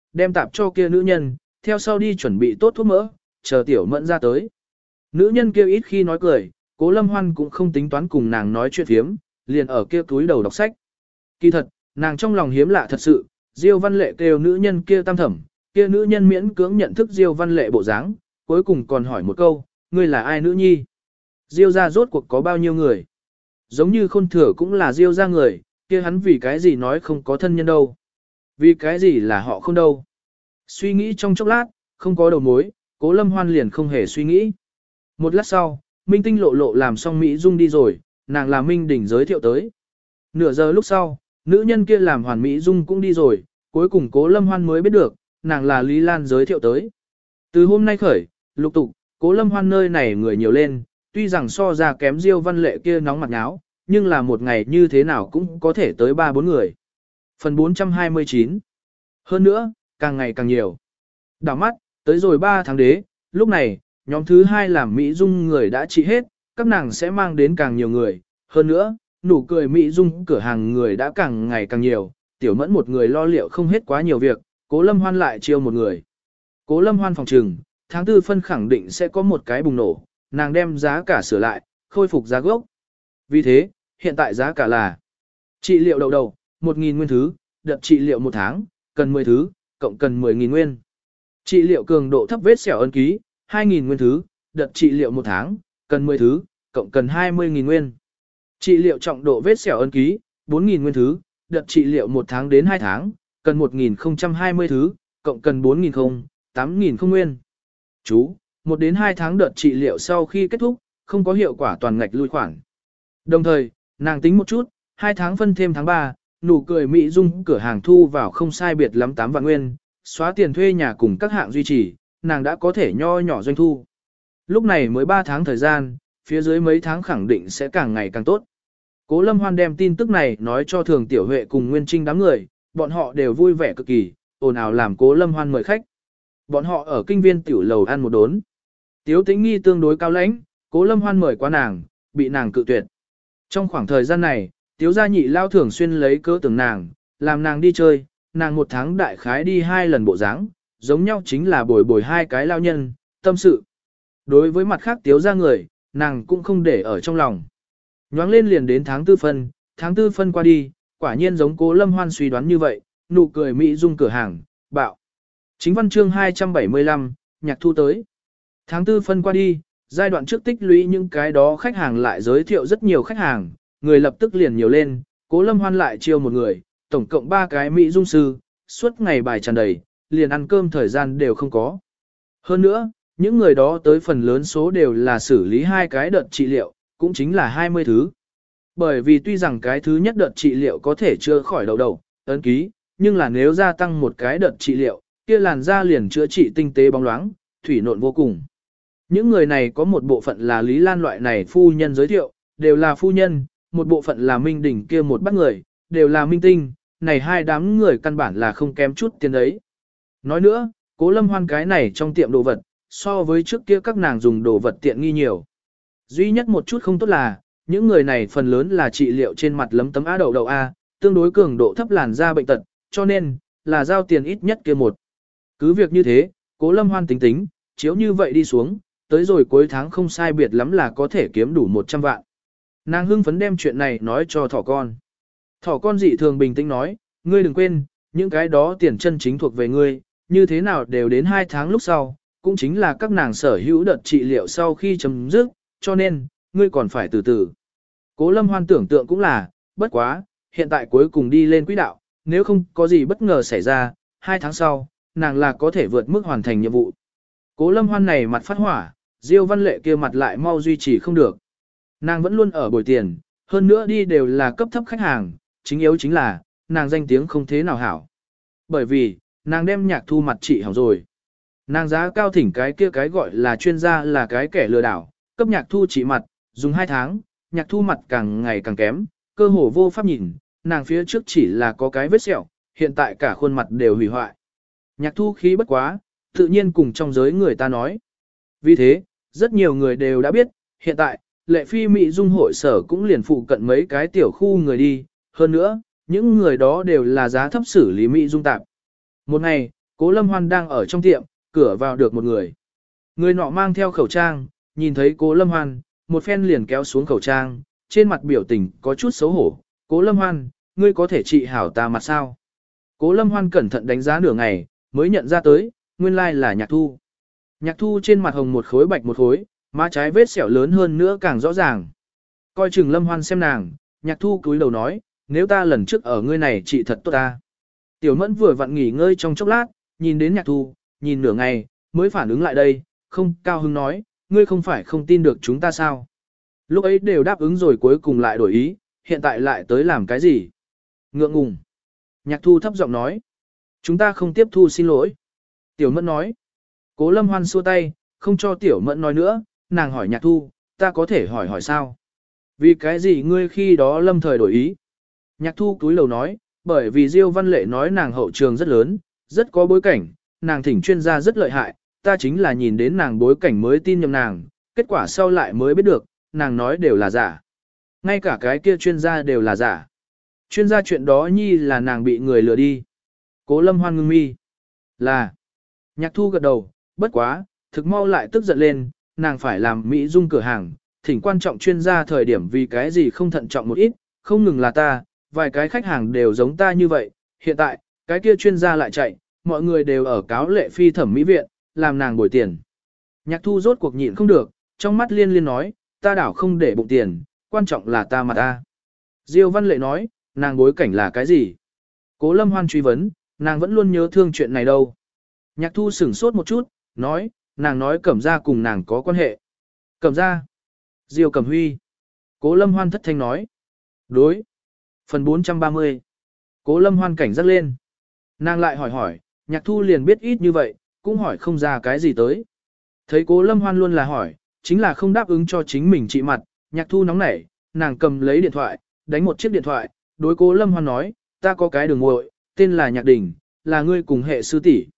đem tạp cho kia nữ nhân, theo sau đi chuẩn bị tốt thuốc mỡ, chờ tiểu mẫn ra tới. Nữ nhân kia ít khi nói cười, Cố Lâm Hoan cũng không tính toán cùng nàng nói chuyện phiếm, liền ở kia túi đầu đọc sách. Kỳ thật, nàng trong lòng hiếm lạ thật sự, Diêu Văn Lệ kêu nữ nhân kia tam thẩm, kia nữ nhân miễn cưỡng nhận thức Diêu Văn Lệ bộ dáng, cuối cùng còn hỏi một câu, ngươi là ai nữ nhi? Diêu gia rốt cuộc có bao nhiêu người? Giống như Khôn Thừa cũng là Diêu gia người, kia hắn vì cái gì nói không có thân nhân đâu? Vì cái gì là họ không đâu? Suy nghĩ trong chốc lát, không có đầu mối, Cố Lâm Hoan liền không hề suy nghĩ. Một lát sau, Minh Tinh lộ lộ làm xong Mỹ Dung đi rồi, nàng là Minh Đình giới thiệu tới. Nửa giờ lúc sau, nữ nhân kia làm Hoàn Mỹ Dung cũng đi rồi, cuối cùng Cố Lâm Hoan mới biết được, nàng là Lý Lan giới thiệu tới. Từ hôm nay khởi, lục tục, Cố Lâm Hoan nơi này người nhiều lên, tuy rằng so ra kém Diêu Văn Lệ kia nóng mặt nháo, nhưng là một ngày như thế nào cũng có thể tới ba bốn người. Phần bốn trăm hai mươi chín. Hơn nữa, càng ngày càng nhiều. Đảo mắt, tới rồi ba tháng đế, lúc này, nhóm thứ hai làm Mỹ Dung người đã trị hết, các nàng sẽ mang đến càng nhiều người. Hơn nữa, nụ cười Mỹ Dung cửa hàng người đã càng ngày càng nhiều, tiểu mẫn một người lo liệu không hết quá nhiều việc, Cố Lâm Hoan lại chiêu một người. Cố Lâm Hoan phòng trừng, tháng tư phân khẳng định sẽ có một cái bùng nổ, nàng đem giá cả sửa lại, khôi phục giá gốc. Vì thế, hiện tại giá cả là trị liệu đầu đầu, một nghìn nguyên thứ, đợt trị liệu một tháng, cần mười thứ, cộng cần mười nghìn nguyên. Trị liệu cường độ thấp vết sẹo ấn ký, hai nghìn nguyên thứ, đợt trị liệu một tháng, cần mười thứ, cộng cần hai mươi nghìn nguyên. Trị liệu trọng độ vết sẹo ấn ký, bốn nghìn nguyên thứ, đợt trị liệu một tháng đến hai tháng, cần một nghìn không trăm hai mươi thứ, cộng cần bốn nghìn không, tám nghìn không nguyên. Chú, một đến hai tháng đợt trị liệu sau khi kết thúc, không có hiệu quả toàn ngạch lui khoản. Đồng thời, nàng tính một chút, hai tháng phân thêm tháng ba, nụ cười Mỹ Dung cửa hàng thu vào không sai biệt lắm tám vạn nguyên, xóa tiền thuê nhà cùng các hạng duy trì, nàng đã có thể nho nhỏ doanh thu. Lúc này mới ba tháng thời gian, phía dưới mấy tháng khẳng định sẽ càng ngày càng tốt. Cố Lâm Hoan đem tin tức này nói cho Thường Tiểu Huệ cùng Nguyên Trinh đám người, bọn họ đều vui vẻ cực kỳ, ồn ào làm Cố Lâm Hoan mời khách. Bọn họ ở kinh viên tiểu lầu ăn một đốn. Tiếu Tĩnh Nghi tương đối cao lãnh, Cố Lâm Hoan mời qua nàng, bị nàng cự tuyệt. Trong khoảng thời gian này, Tiếu gia nhị lao thường xuyên lấy cớ tưởng nàng, làm nàng đi chơi, nàng một tháng đại khái đi hai lần bộ dáng, giống nhau chính là bồi bồi hai cái lao nhân, tâm sự. Đối với mặt khác Tiếu gia người, nàng cũng không để ở trong lòng. Nhoáng lên liền đến tháng tư phân, tháng tư phân qua đi, quả nhiên giống Cố Lâm Hoan suy đoán như vậy, nụ cười Mỹ Dung cửa hàng, bạo. Chính văn chương hai trăm bảy mươi lăm, nhạc thu tới. Tháng tư phân qua đi, giai đoạn trước tích lũy những cái đó khách hàng lại giới thiệu rất nhiều khách hàng, người lập tức liền nhiều lên, Cố Lâm Hoan lại chiêu một người, tổng cộng ba cái Mỹ Dung sư, suốt ngày bài tràn đầy, liền ăn cơm thời gian đều không có. Hơn nữa, những người đó tới phần lớn số đều là xử lý hai cái đợt trị liệu, cũng chính là hai mươi thứ. Bởi vì tuy rằng cái thứ nhất đợt trị liệu có thể chữa khỏi đầu đầu, ấn ký, nhưng là nếu gia tăng một cái đợt trị liệu, kia làn da liền chữa trị tinh tế bóng loáng, thủy nộn vô cùng. Những người này có một bộ phận là Lý Lan loại này phu nhân giới thiệu, đều là phu nhân, một bộ phận là Minh Đỉnh kia một bắt người, đều là minh tinh, này hai đám người căn bản là không kém chút tiền đấy. Nói nữa, Cố Lâm Hoan cái này trong tiệm đồ vật, so với trước kia các nàng dùng đồ vật tiện nghi nhiều. Duy nhất một chút không tốt là, những người này phần lớn là trị liệu trên mặt lấm tấm á đậu đậu A, tương đối cường độ thấp làn da bệnh tật, cho nên, là giao tiền ít nhất kia một. Cứ việc như thế, Cố Lâm Hoan tính tính, chiếu như vậy đi xuống, tới rồi cuối tháng không sai biệt lắm là có thể kiếm đủ một trăm vạn. Nàng hưng phấn đem chuyện này nói cho thỏ con. Thỏ con dị thường bình tĩnh nói, ngươi đừng quên, những cái đó tiền chân chính thuộc về ngươi, như thế nào đều đến hai tháng lúc sau, cũng chính là các nàng sở hữu đợt trị liệu sau khi chấm dứt, cho nên, ngươi còn phải từ từ. Cố Lâm Hoan tưởng tượng cũng là, bất quá, hiện tại cuối cùng đi lên quỹ đạo, nếu không có gì bất ngờ xảy ra, hai tháng sau, nàng là có thể vượt mức hoàn thành nhiệm vụ. Cố Lâm Hoan này mặt phát hỏa, Diêu Văn Lệ kia mặt lại mau duy trì không được. Nàng vẫn luôn ở bồi tiền, hơn nữa đi đều là cấp thấp khách hàng, chính yếu chính là, nàng danh tiếng không thế nào hảo. Bởi vì, nàng đem nhạc thu mặt trị hỏng rồi. Nàng giá cao thỉnh cái kia cái gọi là chuyên gia là cái kẻ lừa đảo, cấp nhạc thu trị mặt, dùng hai tháng, nhạc thu mặt càng ngày càng kém, cơ hồ vô pháp nhìn, nàng phía trước chỉ là có cái vết sẹo, hiện tại cả khuôn mặt đều hủy hoại. Nhạc thu khí bất quá, tự nhiên cùng trong giới người ta nói. Vì thế, rất nhiều người đều đã biết, hiện tại, lệ phi Mỹ Dung hội sở cũng liền phụ cận mấy cái tiểu khu người đi, hơn nữa, những người đó đều là giá thấp xử lý Mỹ Dung tạp. Một ngày, Cố Lâm Hoan đang ở trong tiệm, cửa vào được một người. Người nọ mang theo khẩu trang, nhìn thấy Cố Lâm Hoan, một phen liền kéo xuống khẩu trang, trên mặt biểu tình có chút xấu hổ. Cố Lâm Hoan, ngươi có thể trị hảo ta mặt sao? Cố Lâm Hoan cẩn thận đánh giá nửa ngày, mới nhận ra tới, nguyên lai là Nhạc Thu. Nhạc Thu trên mặt hồng một khối bạch một khối, má trái vết sẹo lớn hơn nữa càng rõ ràng. Coi chừng Lâm Hoan xem nàng, Nhạc Thu cúi đầu nói, nếu ta lần trước ở ngươi này trị thật tốt ta. Tiểu Mẫn vừa vặn nghỉ ngơi trong chốc lát, nhìn đến Nhạc Thu, nhìn nửa ngày, mới phản ứng lại đây, không cao hứng nói, ngươi không phải không tin được chúng ta sao? Lúc ấy đều đáp ứng rồi cuối cùng lại đổi ý, hiện tại lại tới làm cái gì? Ngượng ngùng. Nhạc Thu thấp giọng nói, chúng ta không tiếp thu xin lỗi. Tiểu Mẫn nói, Cố Lâm Hoan xua tay, không cho Tiểu Mẫn nói nữa, nàng hỏi Nhạc Thu, ta có thể hỏi hỏi sao? Vì cái gì ngươi khi đó lâm thời đổi ý? Nhạc Thu cúi đầu nói, bởi vì Diêu Văn Lệ nói nàng hậu trường rất lớn, rất có bối cảnh, nàng thỉnh chuyên gia rất lợi hại, ta chính là nhìn đến nàng bối cảnh mới tin nhầm nàng, kết quả sau lại mới biết được, nàng nói đều là giả. Ngay cả cái kia chuyên gia đều là giả. Chuyên gia chuyện đó nhi là nàng bị người lừa đi. Cố Lâm Hoan ngưng mi. Là. Nhạc Thu gật đầu, bất quá, thực mau lại tức giận lên, nàng phải làm Mỹ Dung cửa hàng, thỉnh quan trọng chuyên gia thời điểm vì cái gì không thận trọng một ít, không ngừng là ta, vài cái khách hàng đều giống ta như vậy, hiện tại, cái kia chuyên gia lại chạy, mọi người đều ở cáo lệ phi thẩm mỹ viện, làm nàng bồi tiền. Nhạc Thu rốt cuộc nhịn không được, trong mắt liên liên nói, ta đảo không để bụng tiền, quan trọng là ta mà ta. Diêu Văn Lệ nói, nàng bối cảnh là cái gì? Cố Lâm Hoan truy vấn, nàng vẫn luôn nhớ thương chuyện này đâu. Nhạc Thu sửng sốt một chút, nói, nàng nói Cẩm Gia cùng nàng có quan hệ. Cẩm Gia? Diêu Cẩm Huy. Cố Lâm Hoan thất thanh nói. Đối. Phần bốn trăm ba mươi. Cố Lâm Hoan cảnh giác lên. Nàng lại hỏi hỏi, Nhạc Thu liền biết ít như vậy, cũng hỏi không ra cái gì tới. Thấy Cố Lâm Hoan luôn là hỏi, chính là không đáp ứng cho chính mình trị mặt, Nhạc Thu nóng nảy, nàng cầm lấy điện thoại, đánh một chiếc điện thoại, đối Cố Lâm Hoan nói, ta có cái đường muội, tên là Nhạc Đình, là ngươi cùng hệ sư tỷ.